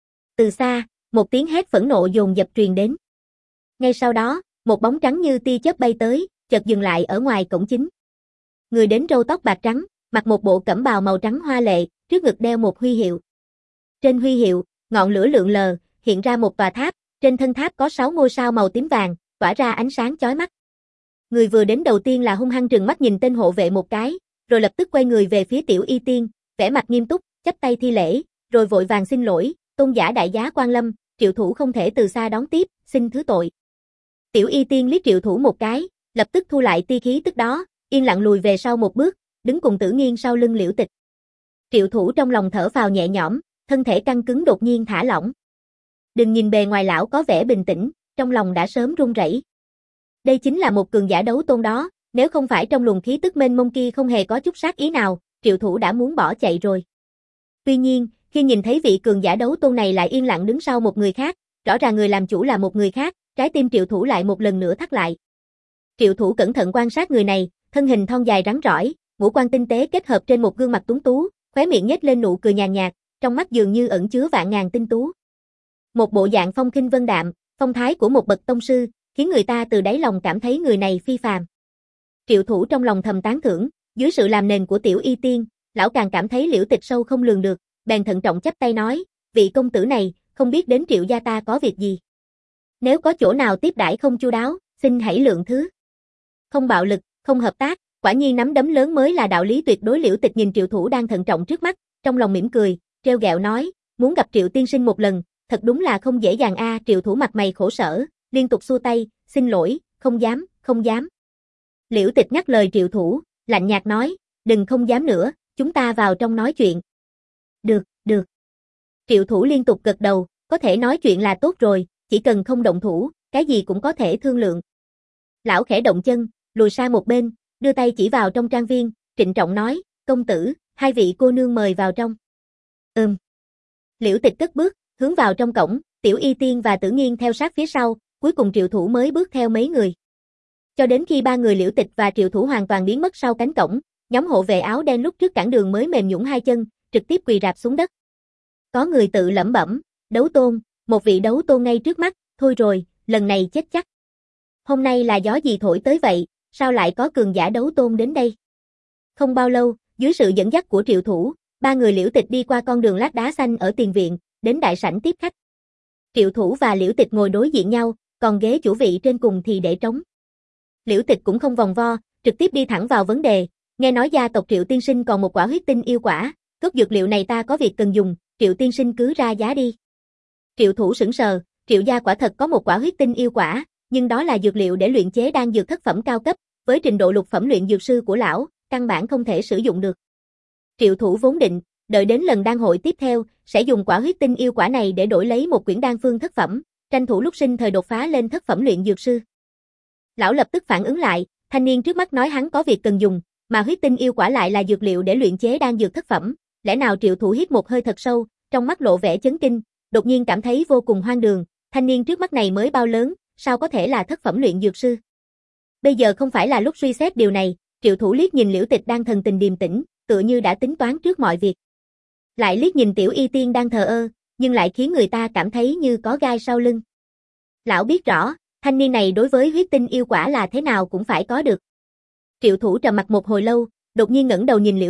Từ xa, một tiếng hét phẫn nộ dồn dập truyền đến. Ngay sau đó, một bóng trắng như tia chớp bay tới, chợt dừng lại ở ngoài cổng chính. Người đến râu tóc bạc trắng, mặc một bộ cẩm bào màu trắng hoa lệ, trước ngực đeo một huy hiệu. Trên huy hiệu, ngọn lửa lượn lờ, hiện ra một tòa tháp, trên thân tháp có sáu ngôi sao màu tím vàng, tỏa ra ánh sáng chói mắt. Người vừa đến đầu tiên là hung hăng trừng mắt nhìn tên hộ vệ một cái, rồi lập tức quay người về phía Tiểu Y Tiên, vẻ mặt nghiêm túc, chắp tay thi lễ, rồi vội vàng xin lỗi, tôn giả đại giá quan lâm, Triệu thủ không thể từ xa đón tiếp, xin thứ tội. Tiểu Y Tiên liếc Triệu thủ một cái, lập tức thu lại tia khí tức đó, yên lặng lùi về sau một bước, đứng cùng Tử Nghiên sau lưng Liễu Tịch. Triệu thủ trong lòng thở phào nhẹ nhõm, thân thể căng cứng đột nhiên thả lỏng. Đừng nhìn bề ngoài lão có vẻ bình tĩnh, trong lòng đã sớm run rẩy. Đây chính là một cường giả đấu tôn đó, nếu không phải trong luồng khí tức mênh mông kia không hề có chút sát ý nào, Triệu thủ đã muốn bỏ chạy rồi. Tuy nhiên, khi nhìn thấy vị cường giả đấu tôn này lại yên lặng đứng sau một người khác, rõ ràng người làm chủ là một người khác, trái tim Triệu thủ lại một lần nữa thắt lại. Triệu thủ cẩn thận quan sát người này, thân hình thon dài rắn rỏi, ngũ quan tinh tế kết hợp trên một gương mặt tuấn tú, khóe miệng nhếch lên nụ cười nhàn nhạt, trong mắt dường như ẩn chứa vạn ngàn tinh tú. Một bộ dạng phong khinh vân đạm, phong thái của một bậc tông sư, khiến người ta từ đáy lòng cảm thấy người này phi phàm. Triệu thủ trong lòng thầm tán thưởng, dưới sự làm nền của Tiểu Y Tiên, lão càng cảm thấy Liễu Tịch sâu không lường được, bèn thận trọng chắp tay nói, vị công tử này, không biết đến Triệu gia ta có việc gì. Nếu có chỗ nào tiếp đãi không chu đáo, xin hãy lượng thứ. Không bạo lực, không hợp tác, quả nhiên nắm đấm lớn mới là đạo lý tuyệt đối. Liễu Tịch nhìn Triệu thủ đang thận trọng trước mắt, trong lòng mỉm cười, trêu ghẹo nói, muốn gặp Triệu tiên sinh một lần, thật đúng là không dễ dàng a. À, Triệu thủ mặt mày khổ sở, liên tục xua tay, xin lỗi, không dám, không dám. Liễu Tịch nhắc lời Triệu thủ, lạnh nhạt nói, đừng không dám nữa, chúng ta vào trong nói chuyện. Được, được. Triệu thủ liên tục gật đầu, có thể nói chuyện là tốt rồi, chỉ cần không động thủ, cái gì cũng có thể thương lượng. Lão khẽ động chân, lùi sang một bên, đưa tay chỉ vào trong trang viên, trịnh trọng nói, công tử, hai vị cô nương mời vào trong. Ừm. Liễu Tịch cất bước, hướng vào trong cổng, Tiểu Y Tiên và Tử Nghiên theo sát phía sau, cuối cùng Triệu thủ mới bước theo mấy người. Cho đến khi ba người Liễu Tịch và Triệu thủ hoàn toàn biến mất sau cánh cổng, nhóm hộ vệ áo đen lúc trước cản đường mới mềm nhũn hai chân, trực tiếp quỳ rạp xuống đất. Có người tự lẩm bẩm, đấu tôn, một vị đấu tôn ngay trước mắt, thôi rồi, lần này chết chắc. Hôm nay là gió gì thổi tới vậy, sao lại có cường giả đấu tôn đến đây? Không bao lâu, dưới sự dẫn dắt của Triệu thủ, ba người Liễu Tịch đi qua con đường lát đá xanh ở tiền viện, đến đại sảnh tiếp khách. Triệu thủ và Liễu Tịch ngồi đối diện nhau, còn ghế chủ vị trên cùng thì để trống. Liễu Tịch cũng không vòng vo, trực tiếp đi thẳng vào vấn đề, nghe nói gia tộc Triệu tiên sinh còn một quả huyết tinh yêu quả, cốt dược liệu này ta có việc cần dùng, Triệu tiên sinh cứ ra giá đi. Triệu thủ sững sờ, Triệu gia quả thật có một quả huyết tinh yêu quả, nhưng đó là dược liệu để luyện chế đan dược thất phẩm cao cấp, với trình độ lục phẩm luyện dược sư của lão, căn bản không thể sử dụng được. Triệu thủ vốn định, đợi đến lần đan hội tiếp theo, sẽ dùng quả huyết tinh yêu quả này để đổi lấy một quyển đan phương thất phẩm, tranh thủ lúc sinh thời đột phá lên thất phẩm luyện dược sư. Lão lập tức phản ứng lại, thanh niên trước mắt nói hắn có việc cần dùng, mà huyết tinh yêu quả lại là dược liệu để luyện chế đan dược thất phẩm, lẽ nào? Triệu thủ hít một hơi thật sâu, trong mắt lộ vẻ chấn kinh, đột nhiên cảm thấy vô cùng hoang đường, thanh niên trước mắt này mới bao lớn, sao có thể là thất phẩm luyện dược sư? Bây giờ không phải là lúc suy xét điều này, Triệu thủ liếc nhìn Liễu Tịch đang thần tình điềm tĩnh, tựa như đã tính toán trước mọi việc. Lại liếc nhìn Tiểu Y Tiên đang thờ ơ, nhưng lại khiến người ta cảm thấy như có gai sau lưng. Lão biết rõ, thanh niên này đối với huyết tinh yêu quả là thế nào cũng phải có được. Triệu thủ trầm mặt một hồi lâu, đột nhiên ngẩng đầu nhìn Liễu Tịch,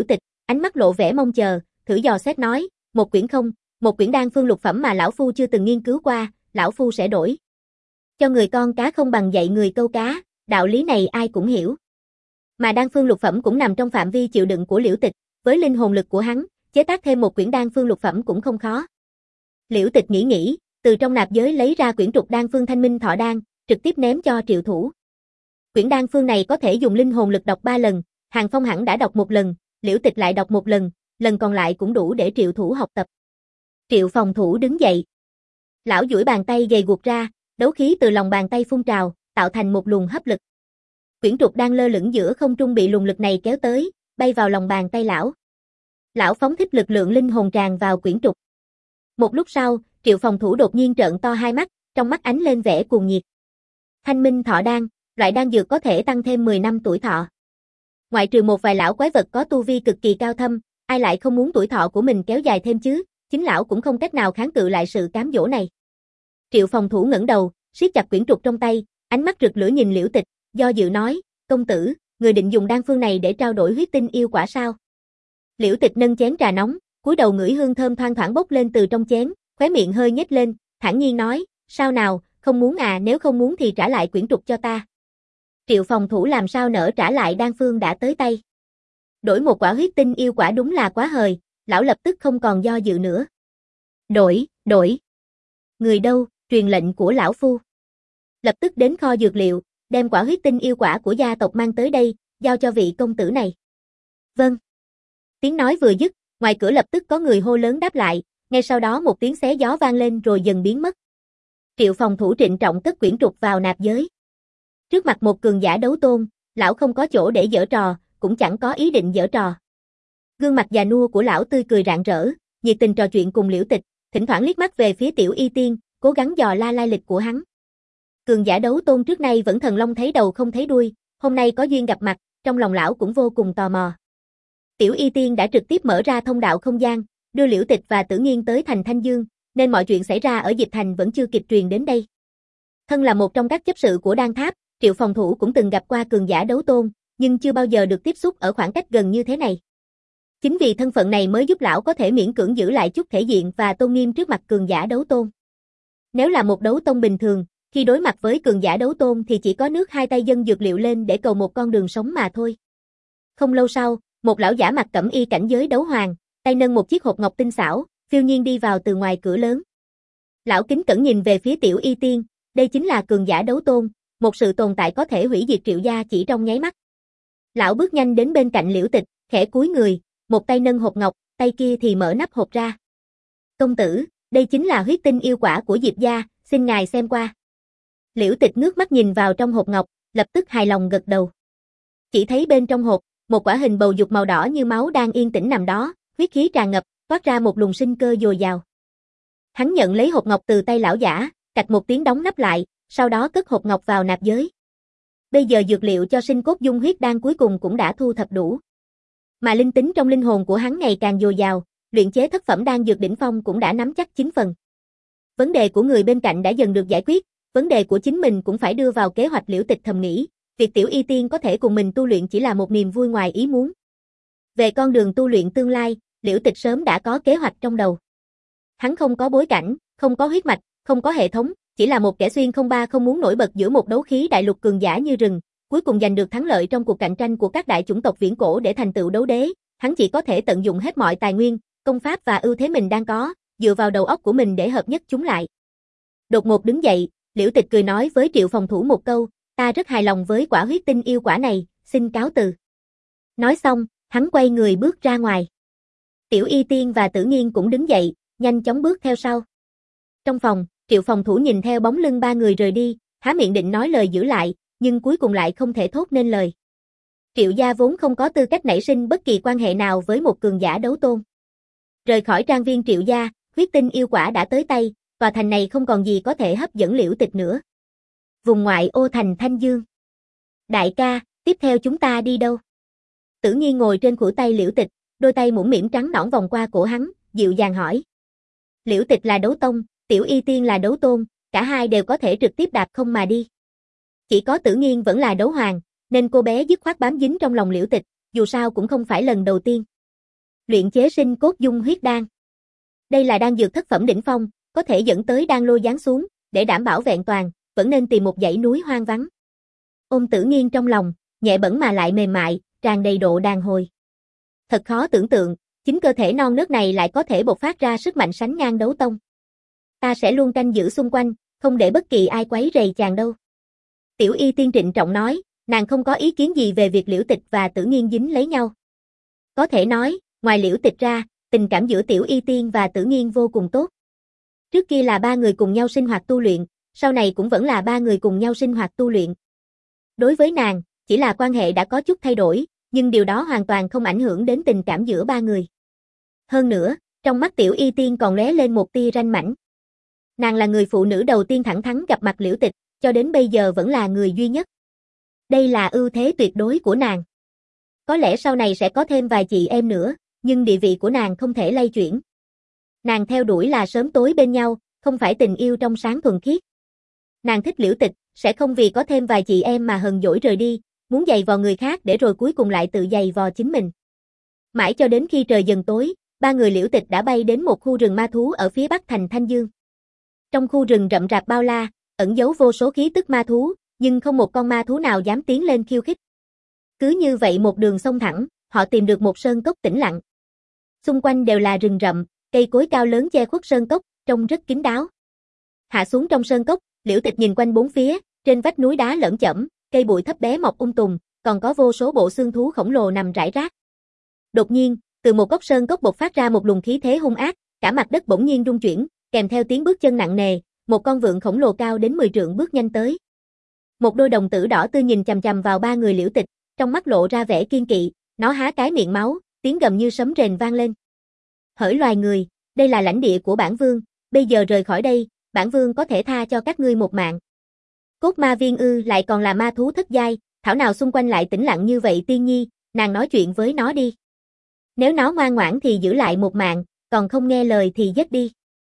ánh mắt lộ vẻ mong chờ, thử dò xét nói, một quyển không, một quyển đan phương lục phẩm mà lão phu chưa từng nghiên cứu qua, lão phu sẽ đổi. Cho người con cá không bằng dạy người câu cá, đạo lý này ai cũng hiểu. Mà đan phương lục phẩm cũng nằm trong phạm vi chịu đựng của Liễu Tịch, với linh hồn lực của hắn, chế tác thêm một quyển đan phương lục phẩm cũng không khó. Liễu Tịch nghĩ nghĩ, từ trong nạp giới lấy ra quyển trục đan phương Thanh Minh Thọ Đan, trực tiếp ném cho Triệu Thủ. Quyển đan phương này có thể dùng linh hồn lực đọc ba lần, Hàng Phong hẳn đã đọc một lần, Liễu Tịch lại đọc một lần, lần còn lại cũng đủ để Triệu Thủ học tập. Triệu Phòng Thủ đứng dậy. Lão duỗi bàn tay gầy guộc ra, đấu khí từ lòng bàn tay phun trào, tạo thành một luồng hấp lực. Quyển trục đang lơ lửng giữa không trung bị luồng lực này kéo tới, bay vào lòng bàn tay lão. Lão phóng thích lực lượng linh hồn tràn vào quyển trục. Một lúc sau, Triệu Phòng Thủ đột nhiên trợn to hai mắt, trong mắt ánh lên vẻ cuồng nhiệt. Thanh Minh Thọ Đan, loại đan dược có thể tăng thêm mười năm tuổi thọ. Ngoại trừ một vài lão quái vật có tu vi cực kỳ cao thâm, ai lại không muốn tuổi thọ của mình kéo dài thêm chứ, chính lão cũng không cách nào kháng cự lại sự cám dỗ này. Triệu Phòng Thủ ngẩng đầu, siết chặt quyển trục trong tay, ánh mắt rực lửa nhìn Liễu Tịch, do dự nói, công tử, người định dùng đan phương này để trao đổi huyết tinh yêu quả sao? Liễu Tịch nâng chén trà nóng, cúi đầu ngửi hương thơm thoang thoảng bốc lên từ trong chén, khóe miệng hơi nhếch lên, thản nhiên nói, sao nào, không muốn à, nếu không muốn thì trả lại quyển trục cho ta. Triệu Phòng Thủ làm sao nỡ trả lại đan phương đã tới tay. Đổi một quả huyết tinh yêu quả đúng là quá hời, lão lập tức không còn do dự nữa. Đổi, đổi. Người đâu, truyền lệnh của lão phu. Lập tức đến kho dược liệu, đem quả huyết tinh yêu quả của gia tộc mang tới đây, giao cho vị công tử này. Vâng. Tiếng nói vừa dứt, ngoài cửa lập tức có người hô lớn đáp lại, ngay sau đó một tiếng xé gió vang lên rồi dần biến mất. Triệu Phòng Thủ trịnh trọng cất quyển trục vào nạp giới. Trước mặt một cường giả đấu tôn, lão không có chỗ để giở trò, cũng chẳng có ý định giở trò. Gương mặt già nua của lão tươi cười rạng rỡ, nhiệt tình trò chuyện cùng Liễu Tịch, thỉnh thoảng liếc mắt về phía Tiểu Y Tiên, cố gắng dò la lai lịch của hắn. Cường giả đấu tôn trước nay vẫn thần long thấy đầu không thấy đuôi, hôm nay có duyên gặp mặt, trong lòng lão cũng vô cùng tò mò. Tiểu Y Tiên đã trực tiếp mở ra thông đạo không gian, đưa Liễu Tịch và Tử Nghiên tới thành Thanh Dương, nên mọi chuyện xảy ra ở Diệp Thành vẫn chưa kịp truyền đến đây. Thân là một trong các chấp sự của Đan Tháp, Triệu Phòng Thủ cũng từng gặp qua cường giả đấu tôn, nhưng chưa bao giờ được tiếp xúc ở khoảng cách gần như thế này. Chính vì thân phận này mới giúp lão có thể miễn cưỡng giữ lại chút thể diện và tôn nghiêm trước mặt cường giả đấu tôn. Nếu là một đấu tông bình thường, khi đối mặt với cường giả đấu tôn thì chỉ có nước hai tay dâng dược liệu lên để cầu một con đường sống mà thôi. Không lâu sau, một lão giả mặc cẩm y cảnh giới đấu hoàng, tay nâng một chiếc hộp ngọc tinh xảo, phiêu nhiên đi vào từ ngoài cửa lớn. Lão kính cẩn nhìn về phía Tiểu Y Tiên, đây chính là cường giả đấu tôn, một sự tồn tại có thể hủy diệt Triệu gia chỉ trong nháy mắt. Lão bước nhanh đến bên cạnh Liễu Tịch, khẽ cúi người, một tay nâng hộp ngọc, tay kia thì mở nắp hộp ra. Công tử, đây chính là huyết tinh yêu quả của Diệp gia, xin ngài xem qua. Liễu Tịch ngước mắt nhìn vào trong hộp ngọc, lập tức hài lòng gật đầu. Chỉ thấy bên trong hộp, một quả hình bầu dục màu đỏ như máu đang yên tĩnh nằm đó, huyết khí tràn ngập, toát ra một luồng sinh cơ dồi dào. Hắn nhận lấy hộp ngọc từ tay lão giả, cạch một tiếng đóng nắp lại, sau đó cất hộp ngọc vào nạp giới. Bây giờ dược liệu cho sinh cốt dung huyết đan cuối cùng cũng đã thu thập đủ. Mà linh tính trong linh hồn của hắn ngày càng dồi dào, luyện chế thất phẩm đan dược đỉnh phong cũng đã nắm chắc chín phần. Vấn đề của người bên cạnh đã dần được giải quyết, vấn đề của chính mình cũng phải đưa vào kế hoạch. Liễu Tịch thầm nghĩ, việc Tiểu Y Tiên có thể cùng mình tu luyện chỉ là một niềm vui ngoài ý muốn. Về con đường tu luyện tương lai, Liễu Tịch sớm đã có kế hoạch trong đầu. Hắn không có bối cảnh, không có huyết mạch, không có hệ thống, chỉ là một kẻ xuyên không ba không muốn nổi bật giữa một đấu khí đại lục cường giả như rừng, cuối cùng giành được thắng lợi trong cuộc cạnh tranh của các đại chủng tộc viễn cổ để thành tựu đấu đế, hắn chỉ có thể tận dụng hết mọi tài nguyên, công pháp và ưu thế mình đang có, dựa vào đầu óc của mình để hợp nhất chúng lại. Đột ngột đứng dậy, Liễu Tịch cười nói với Triệu Phòng Thủ một câu, ta rất hài lòng với quả huyết tinh yêu quả này, xin cáo từ. Nói xong, hắn quay người bước ra ngoài. Tiểu Y Tiên và Tử Nghiên cũng đứng dậy, nhanh chóng bước theo sau. Trong phòng, Triệu Phòng Thủ nhìn theo bóng lưng ba người rời đi, há miệng định nói lời giữ lại, nhưng cuối cùng lại không thể thốt nên lời. Triệu gia vốn không có tư cách nảy sinh bất kỳ quan hệ nào với một cường giả đấu tôn. Rời khỏi trang viên Triệu gia, huyết tinh yêu quả đã tới tay, tòa thành này không còn gì có thể hấp dẫn Liễu Tịch nữa. Vùng ngoại ô thành Thanh Dương. Đại ca, tiếp theo chúng ta đi đâu? Tử Nghiên ngồi trên khuỷu tay Liễu Tịch, đôi tay mũm mĩm trắng nõn vòng qua cổ hắn, dịu dàng hỏi. Liễu Tịch là đấu tông, Tiểu Y Tiên là đấu tôn, cả hai đều có thể trực tiếp đạp không mà đi. Chỉ có Tử Nghiên vẫn là đấu hoàng, nên cô bé dứt khoát bám dính trong lòng Liễu Tịch, dù sao cũng không phải lần đầu tiên. Luyện chế sinh cốt dung huyết đan. Đây là đan dược thất phẩm đỉnh phong, có thể dẫn tới đan lôi giáng xuống, để đảm bảo vẹn toàn, vẫn nên tìm một dãy núi hoang vắng. Ôm Tử Nghiên trong lòng, nhẹ bẫng mà lại mềm mại, tràn đầy độ đàn hồi. Thật khó tưởng tượng, chính cơ thể non nớt này lại có thể bộc phát ra sức mạnh sánh ngang đấu tông. Ta sẽ luôn canh giữ xung quanh, không để bất kỳ ai quấy rầy chàng đâu. Tiểu Y Tiên trịnh trọng nói, nàng không có ý kiến gì về việc Liễu Tịch và Tử Nghiên dính lấy nhau. Có thể nói, ngoài Liễu Tịch ra, tình cảm giữa Tiểu Y Tiên và Tử Nghiên vô cùng tốt. Trước kia là ba người cùng nhau sinh hoạt tu luyện, sau này cũng vẫn là ba người cùng nhau sinh hoạt tu luyện. Đối với nàng, chỉ là quan hệ đã có chút thay đổi, nhưng điều đó hoàn toàn không ảnh hưởng đến tình cảm giữa ba người. Hơn nữa, trong mắt Tiểu Y Tiên còn lóe lên một tia ranh mãnh. Nàng là người phụ nữ đầu tiên thẳng thắn gặp mặt Liễu Tịch, cho đến bây giờ vẫn là người duy nhất. Đây là ưu thế tuyệt đối của nàng. Có lẽ sau này sẽ có thêm vài chị em nữa, nhưng địa vị của nàng không thể lay chuyển. Nàng theo đuổi là sớm tối bên nhau, không phải tình yêu trong sáng thuần khiết. Nàng thích Liễu Tịch, sẽ không vì có thêm vài chị em mà hờn dỗi rời đi, muốn giày vò người khác để rồi cuối cùng lại tự giày vò chính mình. Mãi cho đến khi trời dần tối, ba người Liễu Tịch đã bay đến một khu rừng ma thú ở phía bắc thành Thanh Dương. Trong khu rừng rậm rạp bao la, ẩn giấu vô số khí tức ma thú, nhưng không một con ma thú nào dám tiến lên khiêu khích. Cứ như vậy một đường sông thẳng, họ tìm được một sơn cốc tĩnh lặng. Xung quanh đều là rừng rậm, cây cối cao lớn che khuất sơn cốc, trông rất kín đáo. Hạ xuống trong sơn cốc, Liễu Tịch nhìn quanh bốn phía, trên vách núi đá lởm chởm, cây bụi thấp bé mọc um tùm, còn có vô số bộ xương thú khổng lồ nằm rải rác. Đột nhiên, từ một góc sơn cốc bộc phát ra một luồng khí thế hung ác, cả mặt đất bỗng nhiên rung chuyển, kèm theo tiếng bước chân nặng nề, một con vượn khổng lồ cao đến mười trượng bước nhanh tới. Một đôi đồng tử đỏ tươi nhìn chằm chằm vào ba người Liễu Tịch, trong mắt lộ ra vẻ kiên kỵ, nó há cái miệng máu, tiếng gầm như sấm rền vang lên. Hỡi loài người, đây là lãnh địa của bản vương, bây giờ rời khỏi đây, bản vương có thể tha cho các ngươi một mạng. Cốt ma viên ư lại còn là ma thú thất giai, thảo nào xung quanh lại tĩnh lặng như vậy Tiên Nhi, nàng nói chuyện với nó đi. Nếu nó ngoan ngoãn thì giữ lại một mạng, còn không nghe lời thì giết đi.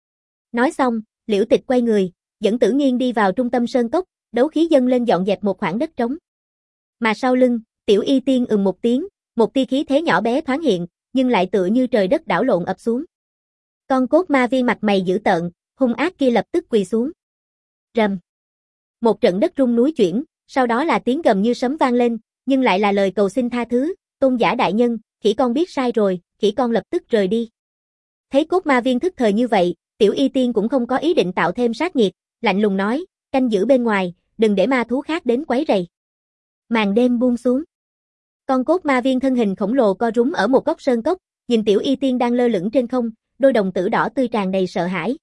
Nói xong, Liễu Tịch quay người, dẫn Tử Nghiên đi vào trung tâm sơn cốc, đấu khí dâng lên dọn dẹp một khoảng đất trống. Mà sau lưng, Tiểu Y Tiên ừm một tiếng, một tia khí thế nhỏ bé thoáng hiện, nhưng lại tựa như trời đất đảo lộn ập xuống. Con cốt ma viên mặt mày dữ tợn, hung ác kia lập tức quỳ xuống. Rầm. Một trận đất rung núi chuyển, sau đó là tiếng gầm như sấm vang lên, nhưng lại là lời cầu xin tha thứ, tôn giả đại nhân, khỉ con biết sai rồi, khỉ con lập tức rời đi. Thấy cốt ma viên thức thời như vậy, Tiểu Y Tiên cũng không có ý định tạo thêm sát nghiệt, lạnh lùng nói, canh giữ bên ngoài, đừng để ma thú khác đến quấy rầy. Màn đêm buông xuống. Con cốt ma viên thân hình khổng lồ co rúm ở một góc sơn cốc, nhìn Tiểu Y Tiên đang lơ lửng trên không, đôi đồng tử đỏ tươi tràn đầy sợ hãi.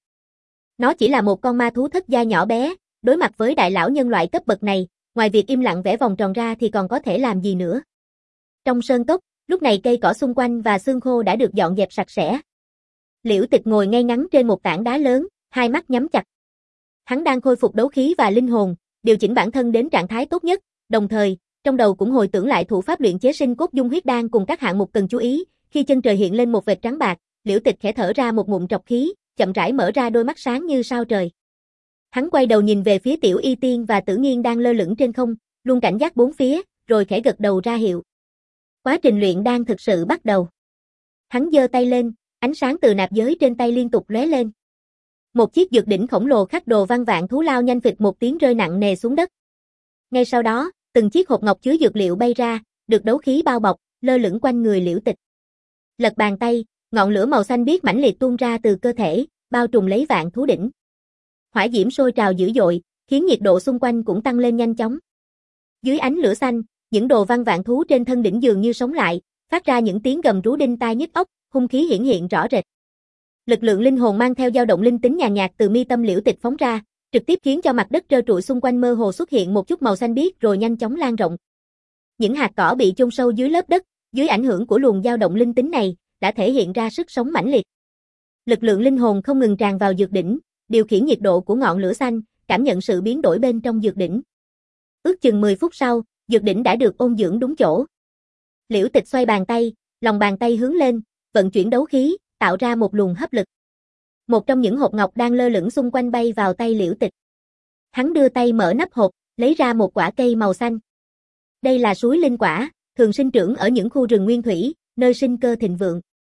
Nó chỉ là một con ma thú thất giai nhỏ bé, đối mặt với đại lão nhân loại cấp bậc này, ngoài việc im lặng vẽ vòng tròn ra thì còn có thể làm gì nữa. Trong sơn cốc, lúc này cây cỏ xung quanh và xương khô đã được dọn dẹp sạch sẽ. Liễu Tịch ngồi ngay ngắn trên một tảng đá lớn, hai mắt nhắm chặt. Hắn đang khôi phục đấu khí và linh hồn, điều chỉnh bản thân đến trạng thái tốt nhất, đồng thời, trong đầu cũng hồi tưởng lại thủ pháp luyện chế sinh cốt dung huyết đan cùng các hạng mục cần chú ý, khi chân trời hiện lên một vệt trắng bạc, Liễu Tịch khẽ thở ra một ngụm trọc khí, chậm rãi mở ra đôi mắt sáng như sao trời. Hắn quay đầu nhìn về phía Tiểu Y Tiên và Tử Nghiên đang lơ lửng trên không, luôn cảnh giác bốn phía, rồi khẽ gật đầu ra hiệu. Quá trình luyện đan thực sự bắt đầu. Hắn giơ tay lên, ánh sáng từ nạp giới trên tay liên tục lóe lên. Một chiếc dược đỉnh khổng lồ khắc đồ văn vạn thú lao nhanh phịch một tiếng rơi nặng nề xuống đất. Ngay sau đó, từng chiếc hộp ngọc chứa dược liệu bay ra, được đấu khí bao bọc, lơ lửng quanh người Liễu Tịch. Lật bàn tay, ngọn lửa màu xanh biếc mãnh liệt tuôn ra từ cơ thể, bao trùm lấy vạn thú đỉnh. Hỏa diễm sôi trào dữ dội, khiến nhiệt độ xung quanh cũng tăng lên nhanh chóng. Dưới ánh lửa xanh, những đồ văn vạn thú trên thân đỉnh dường như sống lại, phát ra những tiếng gầm rú đinh tai nhức óc, hung khí hiển hiện rõ rệt. Lực lượng linh hồn mang theo dao động linh tính nhàn nhạt từ mi tâm Liễu Tịch phóng ra, trực tiếp khiến cho mặt đất trơ trụi xung quanh mơ hồ xuất hiện một chút màu xanh biếc rồi nhanh chóng lan rộng. Những hạt cỏ bị chôn sâu dưới lớp đất, dưới ảnh hưởng của luồng dao động linh tính này, đã thể hiện ra sức sống mãnh liệt. Lực lượng linh hồn không ngừng tràn vào dược đỉnh, điều khiển nhiệt độ của ngọn lửa xanh, cảm nhận sự biến đổi bên trong dược đỉnh. Ước chừng mười phút sau, dược đỉnh đã được ôn dưỡng đúng chỗ. Liễu Tịch xoay bàn tay, lòng bàn tay hướng lên, vận chuyển đấu khí, tạo ra một luồng hấp lực. Một trong những hộp ngọc đang lơ lửng xung quanh bay vào tay Liễu Tịch. Hắn đưa tay mở nắp hộp, lấy ra một quả cây màu xanh. Đây là suối linh quả, thường sinh trưởng ở những khu rừng nguyên thủy, nơi sinh cơ thịnh vượng.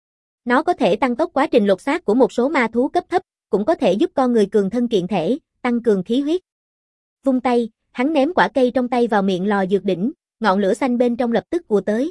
Nó có thể tăng tốc quá trình lột xác của một số ma thú cấp thấp, cũng có thể giúp con người cường thân kiện thể, tăng cường khí huyết. Vung tay, hắn ném quả cây trong tay vào miệng lò dược đỉnh, ngọn lửa xanh bên trong lập tức ùa tới.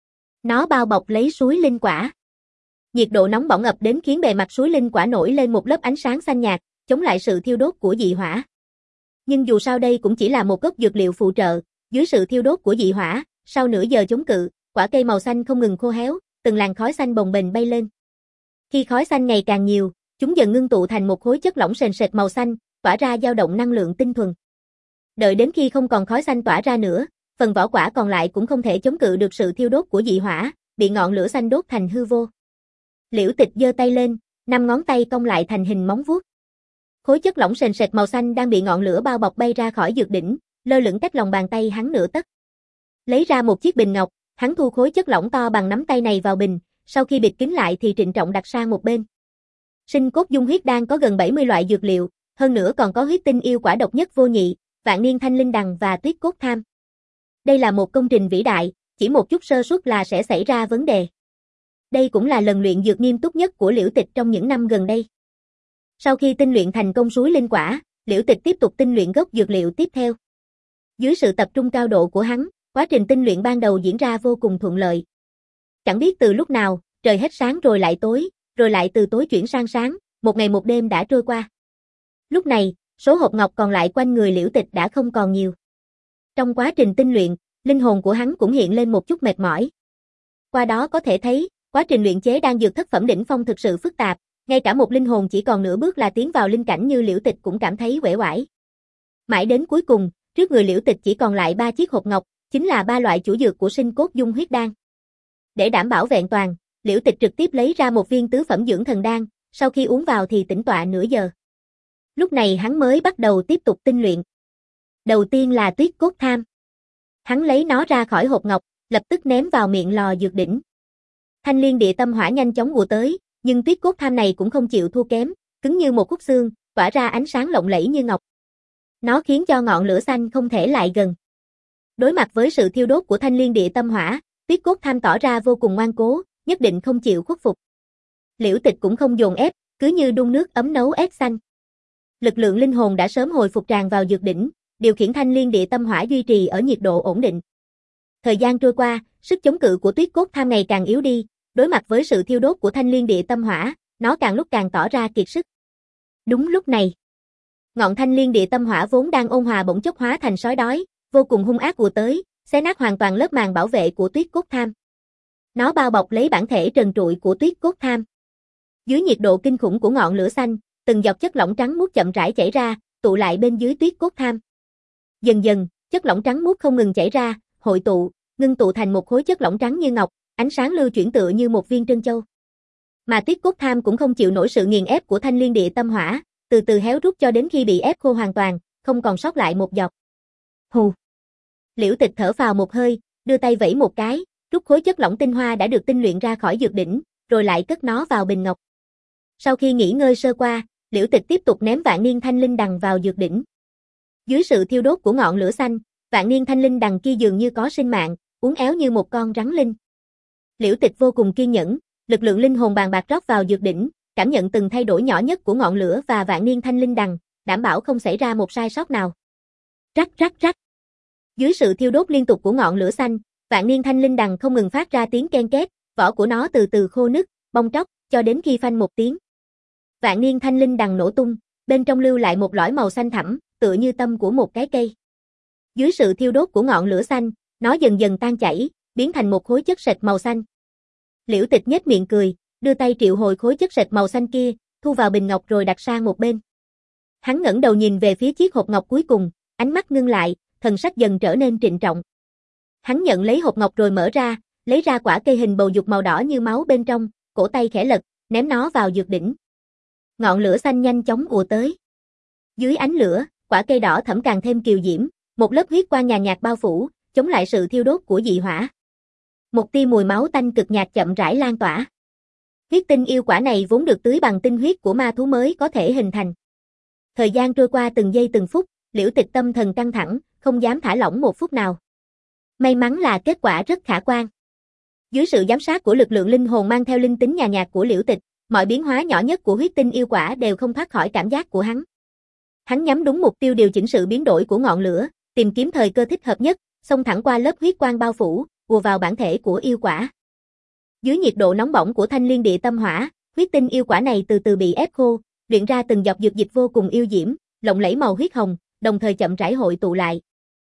Nó bao bọc lấy suối linh quả. Nhiệt độ nóng bỏng ập đến khiến bề mặt suối linh quả nổi lên một lớp ánh sáng xanh nhạt, chống lại sự thiêu đốt của dị hỏa. Nhưng dù sao đây cũng chỉ là một gốc dược liệu phụ trợ, dưới sự thiêu đốt của dị hỏa, sau nửa giờ chống cự, quả cây màu xanh không ngừng khô héo, từng làn khói xanh bồng bềnh bay lên. Khi khói xanh ngày càng nhiều, chúng dần ngưng tụ thành một khối chất lỏng sền sệt màu xanh, tỏa ra dao động năng lượng tinh thuần. Đợi đến khi không còn khói xanh tỏa ra nữa, phần vỏ quả còn lại cũng không thể chống cự được sự thiêu đốt của dị hỏa, bị ngọn lửa xanh đốt thành hư vô. Liễu Tịch giơ tay lên, năm ngón tay cong lại thành hình móng vuốt. Khối chất lỏng sền sệt màu xanh đang bị ngọn lửa bao bọc bay ra khỏi dược đỉnh, lơ lửng cách lòng bàn tay hắn nửa tấc. Lấy ra một chiếc bình ngọc, hắn thu khối chất lỏng to bằng nắm tay này vào bình, sau khi bịt kín lại thì trịnh trọng đặt sang một bên. Sinh cốt dung huyết đan có gần bảy mươi loại dược liệu, hơn nữa còn có huyết tinh yêu quả độc nhất vô nhị, vạn niên thanh linh đằng và tuyết cốt tham. Đây là một công trình vĩ đại, chỉ một chút sơ suất là sẽ xảy ra vấn đề. Đây cũng là lần luyện dược nghiêm túc nhất của Liễu Tịch trong những năm gần đây. Sau khi tinh luyện thành công suối linh quả, Liễu Tịch tiếp tục tinh luyện gốc dược liệu tiếp theo. Dưới sự tập trung cao độ của hắn, quá trình tinh luyện ban đầu diễn ra vô cùng thuận lợi. Chẳng biết từ lúc nào, trời hết sáng rồi lại tối, rồi lại từ tối chuyển sang sáng, một ngày một đêm đã trôi qua. Lúc này, số hộp ngọc còn lại quanh người Liễu Tịch đã không còn nhiều. Trong quá trình tinh luyện, linh hồn của hắn cũng hiện lên một chút mệt mỏi. Qua đó có thể thấy, quá trình luyện chế đan dược thất phẩm đỉnh phong thực sự phức tạp, ngay cả một linh hồn chỉ còn nửa bước là tiến vào linh cảnh như Liễu Tịch cũng cảm thấy uể oải. Mãi đến cuối cùng, trước người Liễu Tịch chỉ còn lại ba chiếc hộp ngọc, chính là ba loại chủ dược của sinh cốt dung huyết đan. Để đảm bảo vẹn toàn, Liễu Tịch trực tiếp lấy ra một viên tứ phẩm dưỡng thần đan, sau khi uống vào thì tĩnh tọa nửa giờ. Lúc này hắn mới bắt đầu tiếp tục tinh luyện. Đầu tiên là tuyết cốt tham. Hắn lấy nó ra khỏi hộp ngọc, lập tức ném vào miệng lò dược đỉnh. Thanh liên địa tâm hỏa nhanh chóng ùa tới, nhưng tuyết cốt tham này cũng không chịu thua kém, cứng như một khúc xương, tỏa ra ánh sáng lộng lẫy như ngọc. Nó khiến cho ngọn lửa xanh không thể lại gần. Đối mặt với sự thiêu đốt của thanh liên địa tâm hỏa, tuyết cốt tham tỏ ra vô cùng ngoan cố, nhất định không chịu khuất phục. Liễu Tịch cũng không dồn ép, cứ như đun nước ấm nấu ếch xanh. Lực lượng linh hồn đã sớm hồi phục tràn vào dược đỉnh, điều khiển thanh liên địa tâm hỏa duy trì ở nhiệt độ ổn định. Thời gian trôi qua, sức chống cự của tuyết cốt tham ngày càng yếu đi, đối mặt với sự thiêu đốt của thanh liên địa tâm hỏa, nó càng lúc càng tỏ ra kiệt sức. Đúng lúc này, ngọn thanh liên địa tâm hỏa vốn đang ôn hòa bỗng chốc hóa thành sói đói, vô cùng hung ác ùa tới, xé nát hoàn toàn lớp màng bảo vệ của tuyết cốt tham. Nó bao bọc lấy bản thể trần trụi của tuyết cốt tham. Dưới nhiệt độ kinh khủng của ngọn lửa xanh, từng giọt chất lỏng trắng muốt chậm rãi chảy ra, tụ lại bên dưới tuyết cốt tham. Dần dần, chất lỏng trắng muốt không ngừng chảy ra, hội tụ, ngưng tụ thành một khối chất lỏng trắng như ngọc, ánh sáng lưu chuyển tựa như một viên trân châu. Mà tuyết cốt tham cũng không chịu nổi sự nghiền ép của thanh liên địa tâm hỏa, từ từ héo rút cho đến khi bị ép khô hoàn toàn, không còn sót lại một giọt. Hù. Liễu Tịch thở phào một hơi, đưa tay vẫy một cái, rút khối chất lỏng tinh hoa đã được tinh luyện ra khỏi dược đỉnh, rồi lại cất nó vào bình ngọc. Sau khi nghỉ ngơi sơ qua, Liễu Tịch tiếp tục ném vạn niên thanh linh đằng vào dược đỉnh. Dưới sự thiêu đốt của ngọn lửa xanh, vạn niên thanh linh đằng kia dường như có sinh mạng, uốn éo như một con rắn linh. Liễu Tịch vô cùng kiên nhẫn, lực lượng linh hồn bàn bạc rót vào dược đỉnh, cảm nhận từng thay đổi nhỏ nhất của ngọn lửa và vạn niên thanh linh đằng, đảm bảo không xảy ra một sai sót nào. Rắc rắc rắc. Dưới sự thiêu đốt liên tục của ngọn lửa xanh, vạn niên thanh linh đằng không ngừng phát ra tiếng ken két, vỏ của nó từ từ khô nứt, bong tróc, cho đến khi phanh một tiếng. Vạn niên thanh linh đằng nổ tung, bên trong lưu lại một lõi màu xanh thẳm, tựa như tâm của một cái cây. Dưới sự thiêu đốt của ngọn lửa xanh, nó dần dần tan chảy, biến thành một khối chất sệt màu xanh. Liễu Tịch nhếch miệng cười, đưa tay triệu hồi khối chất sệt màu xanh kia, thu vào bình ngọc rồi đặt sang một bên. Hắn ngẩng đầu nhìn về phía chiếc hộp ngọc cuối cùng, ánh mắt ngưng lại, thần sắc dần trở nên trịnh trọng. Hắn nhận lấy hộp ngọc rồi mở ra, lấy ra quả cây hình bầu dục màu đỏ như máu bên trong, cổ tay khẽ lật, ném nó vào dược đỉnh. Ngọn lửa xanh nhanh chóng ùa tới. Dưới ánh lửa, quả cây đỏ thẫm càng thêm kiều diễm, một lớp huyết quang nhàn nhạt bao phủ, chống lại sự thiêu đốt của dị hỏa. Một tia mùi máu tanh cực nhạt chậm rãi lan tỏa. Huyết tinh yêu quả này vốn được tưới bằng tinh huyết của ma thú mới có thể hình thành. Thời gian trôi qua từng giây từng phút, Liễu Tịch tâm thần căng thẳng, không dám thả lỏng một phút nào. May mắn là kết quả rất khả quan. Dưới sự giám sát của lực lượng linh hồn mang theo linh tính nhà nhạt của Liễu Tịch, mọi biến hóa nhỏ nhất của huyết tinh yêu quả đều không thoát khỏi cảm giác của hắn. Hắn nhắm đúng mục tiêu điều chỉnh sự biến đổi của ngọn lửa, tìm kiếm thời cơ thích hợp nhất, xông thẳng qua lớp huyết quang bao phủ, ùa vào bản thể của yêu quả. Dưới nhiệt độ nóng bỏng của thanh liên địa tâm hỏa, huyết tinh yêu quả này từ từ bị ép khô, luyện ra từng giọt dược dịch vô cùng yêu diễm, lộng lẫy màu huyết hồng, đồng thời chậm rãi hội tụ lại.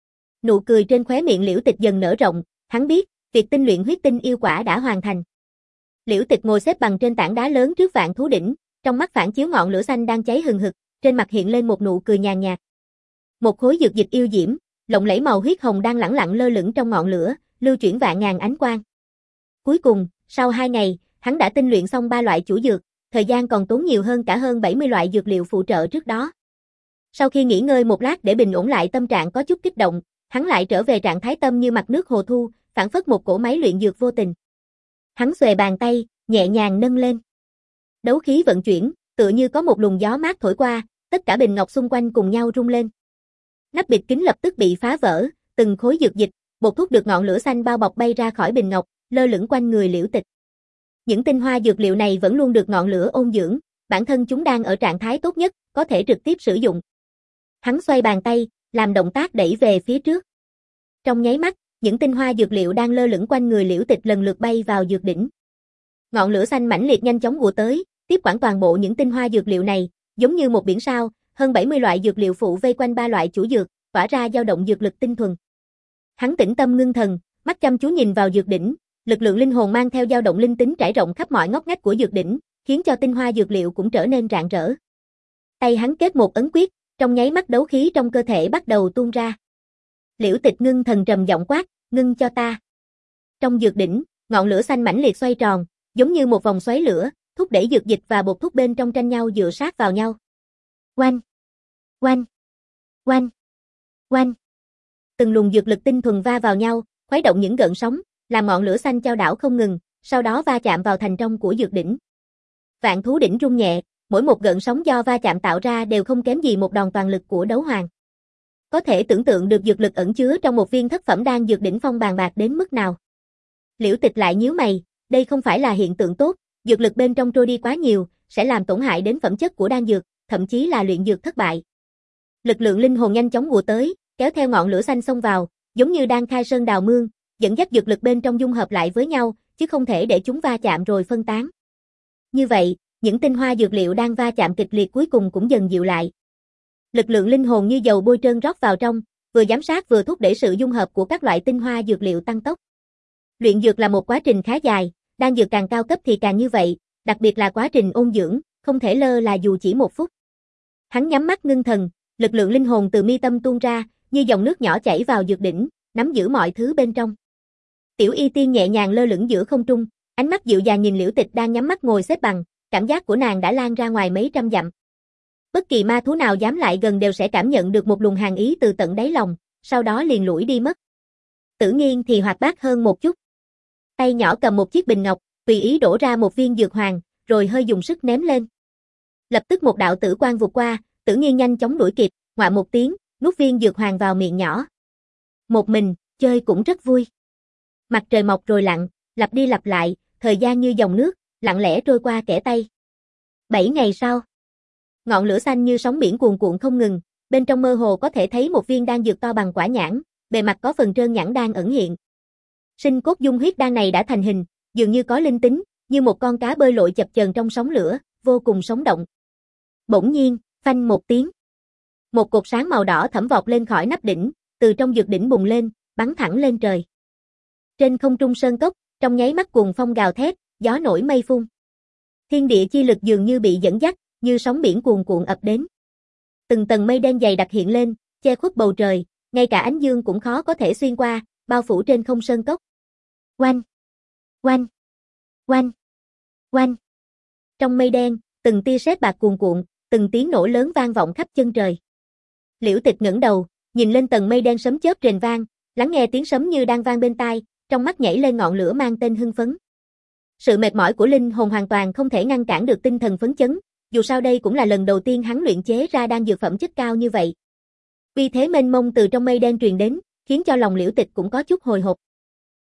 Nụ cười trên khóe miệng Liễu Tịch dần nở rộng, hắn biết, việc tinh luyện huyết tinh yêu quả đã hoàn thành. Liễu Tịch ngồi xếp bằng trên tảng đá lớn trước vạn thú đỉnh, trong mắt phản chiếu ngọn lửa xanh đang cháy hừng hực, trên mặt hiện lên một nụ cười nhàn nhạt. Một khối dược dịch yêu diễm, lộng lẫy màu huyết hồng đang lẳng lặng lơ lửng trong ngọn lửa, lưu chuyển vạn ngàn ánh quang. Cuối cùng, sau hai ngày, hắn đã tinh luyện xong ba loại chủ dược, thời gian còn tốn nhiều hơn cả hơn bảy mươi loại dược liệu phụ trợ trước đó. Sau khi nghỉ ngơi một lát để bình ổn lại tâm trạng có chút kích động, hắn lại trở về trạng thái tâm như mặt nước hồ thu, phảng phất một cỗ máy luyện dược vô tình. Hắn xuề bàn tay, nhẹ nhàng nâng lên. Đấu khí vận chuyển, tựa như có một luồng gió mát thổi qua, tất cả bình ngọc xung quanh cùng nhau rung lên. Nắp bịt kính lập tức bị phá vỡ, từng khối dược dịch, bột thuốc được ngọn lửa xanh bao bọc bay ra khỏi bình ngọc, lơ lửng quanh người Liễu Tịch. Những tinh hoa dược liệu này vẫn luôn được ngọn lửa ôn dưỡng, bản thân chúng đang ở trạng thái tốt nhất, có thể trực tiếp sử dụng. Hắn xoay bàn tay, làm động tác đẩy về phía trước. Trong nháy mắt, những tinh hoa dược liệu đang lơ lửng quanh người Liễu Tịch lần lượt bay vào dược đỉnh. Ngọn lửa xanh mãnh liệt nhanh chóng ùa tới, tiếp quản toàn bộ những tinh hoa dược liệu này, giống như một biển sao, hơn bảy mươi loại dược liệu phụ vây quanh ba loại chủ dược, tỏa ra dao động dược lực tinh thuần. Hắn tĩnh tâm ngưng thần, mắt chăm chú nhìn vào dược đỉnh, lực lượng linh hồn mang theo dao động linh tính trải rộng khắp mọi ngóc ngách của dược đỉnh, khiến cho tinh hoa dược liệu cũng trở nên rạng rỡ. Tay hắn kết một ấn quyết, trong nháy mắt đấu khí trong cơ thể bắt đầu tuôn ra. Liễu Tịch ngưng thần trầm giọng quát, ngưng cho ta. Trong dược đỉnh, ngọn lửa xanh mãnh liệt xoay tròn, giống như một vòng xoáy lửa, thúc đẩy dược dịch và bột thuốc bên trong tranh nhau dựa sát vào nhau. Oanh, oanh, oanh, oanh. Từng luồng dược lực tinh thuần va vào nhau, khuấy động những gợn sóng, làm ngọn lửa xanh chao đảo không ngừng, sau đó va chạm vào thành trong của dược đỉnh. Vạn thú đỉnh rung nhẹ, mỗi một gợn sóng do va chạm tạo ra đều không kém gì một đòn toàn lực của đấu hoàng. Có thể tưởng tượng được dược lực ẩn chứa trong một viên thất phẩm đan dược đỉnh phong bàn bạc đến mức nào. Liễu Tịch lại nhíu mày, đây không phải là hiện tượng tốt, dược lực bên trong trôi đi quá nhiều, sẽ làm tổn hại đến phẩm chất của đan dược, thậm chí là luyện dược thất bại. Lực lượng linh hồn nhanh chóng ùa tới, kéo theo ngọn lửa xanh xông vào, giống như đang khai sơn đào mương, dẫn dắt dược lực bên trong dung hợp lại với nhau, chứ không thể để chúng va chạm rồi phân tán. Như vậy, những tinh hoa dược liệu đang va chạm kịch liệt cuối cùng cũng dần dịu lại. Lực lượng linh hồn như dầu bôi trơn rót vào trong, vừa giám sát vừa thúc đẩy sự dung hợp của các loại tinh hoa dược liệu tăng tốc. Luyện dược là một quá trình khá dài, đan dược càng cao cấp thì càng như vậy, đặc biệt là quá trình ôn dưỡng, không thể lơ là dù chỉ một phút. Hắn nhắm mắt ngưng thần, lực lượng linh hồn từ mi tâm tuôn ra, như dòng nước nhỏ chảy vào dược đỉnh, nắm giữ mọi thứ bên trong. Tiểu Y Tiên nhẹ nhàng lơ lửng giữa không trung, ánh mắt dịu dàng nhìn Liễu Tịch đang nhắm mắt ngồi xếp bằng, cảm giác của nàng đã lan ra ngoài mấy trăm dặm. Bất kỳ ma thú nào dám lại gần đều sẽ cảm nhận được một luồng hàn ý từ tận đáy lòng, sau đó liền lủi đi mất. Tử Nghiên thì hoạt bát hơn một chút. Tay nhỏ cầm một chiếc bình ngọc, tùy ý đổ ra một viên dược hoàng, rồi hơi dùng sức ném lên. Lập tức một đạo tử quang vụt qua, Tử Nghiên nhanh chóng đuổi kịp, ngoạ một tiếng, nuốt viên dược hoàng vào miệng nhỏ. Một mình, chơi cũng rất vui. Mặt trời mọc rồi lặn, lặp đi lặp lại, thời gian như dòng nước, lặng lẽ trôi qua kẻ tay. Bảy ngày sau, ngọn lửa xanh như sóng biển cuồn cuộn không ngừng, bên trong mơ hồ có thể thấy một viên đan dược to bằng quả nhãn, bề mặt có phần trơn nhẵn đang ẩn hiện. Sinh cốt dung huyết đan này đã thành hình, dường như có linh tính, như một con cá bơi lội chập chờn trong sóng lửa, vô cùng sống động. Bỗng nhiên, phanh một tiếng. Một cột sáng màu đỏ thẫm vọt lên khỏi nắp đỉnh, từ trong dược đỉnh bùng lên, bắn thẳng lên trời. Trên không trung sơn cốc, trong nháy mắt cuồng phong gào thét, gió nổi mây phun. Thiên địa chi lực dường như bị dẫn dắt, như sóng biển cuồn cuộn ập đến. Từng tầng mây đen dày đặc hiện lên, che khuất bầu trời, ngay cả ánh dương cũng khó có thể xuyên qua, bao phủ trên không sơn cốc. Oanh, oanh, oanh, oanh. Trong mây đen, từng tia sét bạc cuồn cuộn, từng tiếng nổ lớn vang vọng khắp chân trời. Liễu Tịch ngẩng đầu, nhìn lên tầng mây đen sấm chớp rền vang, lắng nghe tiếng sấm như đang vang bên tai, trong mắt nhảy lên ngọn lửa mang tên hưng phấn. Sự mệt mỏi của linh hồn hoàn toàn không thể ngăn cản được tinh thần phấn chấn, dù sao đây cũng là lần đầu tiên hắn luyện chế ra đan dược phẩm chất cao như vậy. Uy thế mênh mông từ trong mây đen truyền đến, khiến cho lòng Liễu Tịch cũng có chút hồi hộp.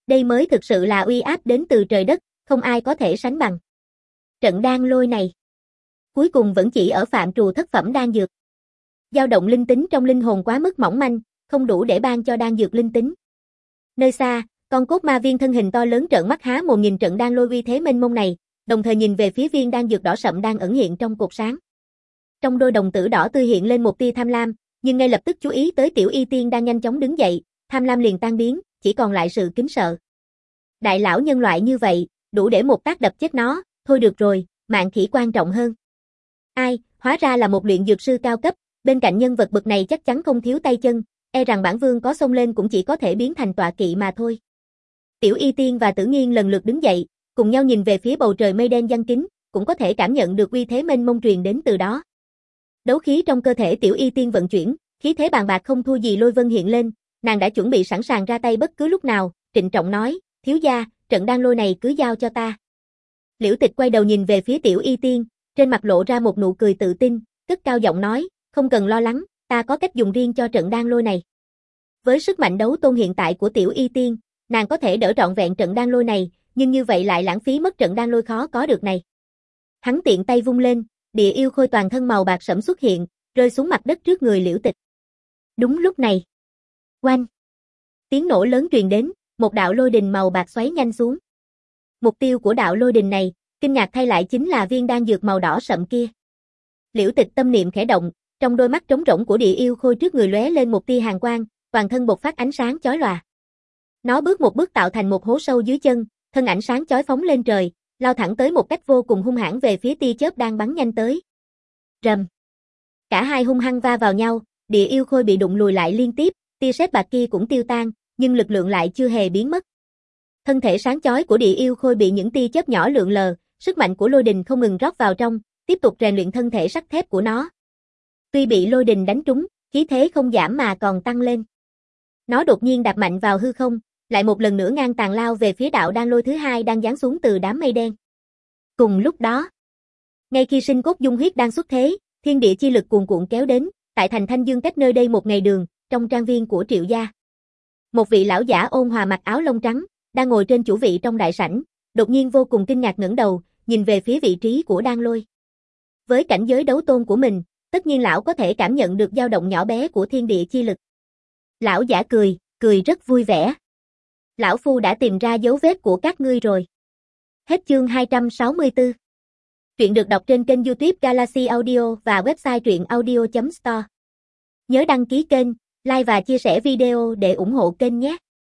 Đây mới thực sự là uy áp đến từ trời đất, không ai có thể sánh bằng. Trận đan lôi này, cuối cùng vẫn chỉ ở phạm trù thất phẩm đan dược. Dao động linh tính trong linh hồn quá mức mỏng manh, không đủ để ban cho đan dược linh tính. Nơi xa, con cốt ma viên thân hình to lớn trợn mắt há mồm nhìn trận đan lôi uy thế mênh mông này, đồng thời nhìn về phía viên đan dược đỏ sậm đang ẩn hiện trong cột sáng. Trong đôi đồng tử đỏ tươi hiện lên một tia tham lam, nhưng ngay lập tức chú ý tới Tiểu Y Tiên đang nhanh chóng đứng dậy, tham lam liền tan biến, chỉ còn lại sự kính sợ. Đại lão nhân loại như vậy, đủ để một tác đập chết nó, thôi được rồi, mạng khỉ quan trọng hơn. Ai, hóa ra là một luyện dược sư cao cấp, bên cạnh nhân vật bậc này chắc chắn không thiếu tay chân, e rằng bản vương có xông lên cũng chỉ có thể biến thành tọa kỵ mà thôi. Tiểu Y Tiên và Tử Nghiên lần lượt đứng dậy, cùng nhau nhìn về phía bầu trời mây đen giăng kín, cũng có thể cảm nhận được uy thế mênh mông truyền đến từ đó. Đấu khí trong cơ thể Tiểu Y Tiên vận chuyển, khí thế bàn bạc không thua gì lôi vân hiện lên, nàng đã chuẩn bị sẵn sàng ra tay bất cứ lúc nào, trịnh trọng nói, thiếu gia, trận đan lôi này cứ giao cho ta. Liễu Tịch quay đầu nhìn về phía Tiểu Y Tiên, trên mặt lộ ra một nụ cười tự tin, cất cao giọng nói, không cần lo lắng, ta có cách dùng riêng cho trận đan lôi này. Với sức mạnh đấu tôn hiện tại của Tiểu Y Tiên, nàng có thể đỡ trọn vẹn trận đan lôi này, nhưng như vậy lại lãng phí mất trận đan lôi khó có được này. Hắn tiện tay vung lên, địa yêu khôi toàn thân màu bạc sẫm xuất hiện, rơi xuống mặt đất trước người Liễu Tịch. Đúng lúc này, oanh! Tiếng nổ lớn truyền đến, một đạo lôi đình màu bạc xoáy nhanh xuống. Mục tiêu của đạo lôi đình này, kinh ngạc thay lại chính là viên đan dược màu đỏ sậm kia. Liễu Tịch tâm niệm khẽ động, trong đôi mắt trống rỗng của địa yêu khôi trước người lóe lên một tia hàn quang, toàn thân bộc phát ánh sáng chói lòa. Nó bước một bước tạo thành một hố sâu dưới chân, thân ảnh sáng chói phóng lên trời, lao thẳng tới một cách vô cùng hung hãn về phía tia chớp đang bắn nhanh tới. Rầm. Cả hai hung hăng va vào nhau, địa yêu khôi bị đụng lùi lại liên tiếp, tia sét bạc kia cũng tiêu tan, nhưng lực lượng lại chưa hề biến mất. Thân thể sáng chói của địa yêu khôi bị những tia chớp nhỏ lượn lờ, sức mạnh của lôi đình không ngừng rót vào trong, tiếp tục rèn luyện thân thể sắt thép của nó. Tuy bị lôi đình đánh trúng, khí thế không giảm mà còn tăng lên. Nó đột nhiên đạp mạnh vào hư không, lại một lần nữa ngang tàn lao về phía đạo đan lôi thứ hai đang giáng xuống từ đám mây đen. Cùng lúc đó, ngay khi sinh cốt dung huyết đang xuất thế, thiên địa chi lực cuồn cuộn kéo đến, tại thành Thanh Dương cách nơi đây một ngày đường, trong trang viên của Triệu gia. Một vị lão giả ôn hòa mặc áo lông trắng, đang ngồi trên chủ vị trong đại sảnh, đột nhiên vô cùng kinh ngạc ngẩng đầu, nhìn về phía vị trí của đan lôi. Với cảnh giới đấu tôn của mình, tất nhiên lão có thể cảm nhận được dao động nhỏ bé của thiên địa chi lực. Lão giả cười, cười rất vui vẻ. Lão phu đã tìm ra dấu vết của các ngươi rồi. Hết chương hai trăm sáu mươi tư. Truyện được đọc trên kênh YouTube Galaxy Audio và website truyện audio chấm store. Nhớ đăng ký kênh, like và chia sẻ video để ủng hộ kênh nhé.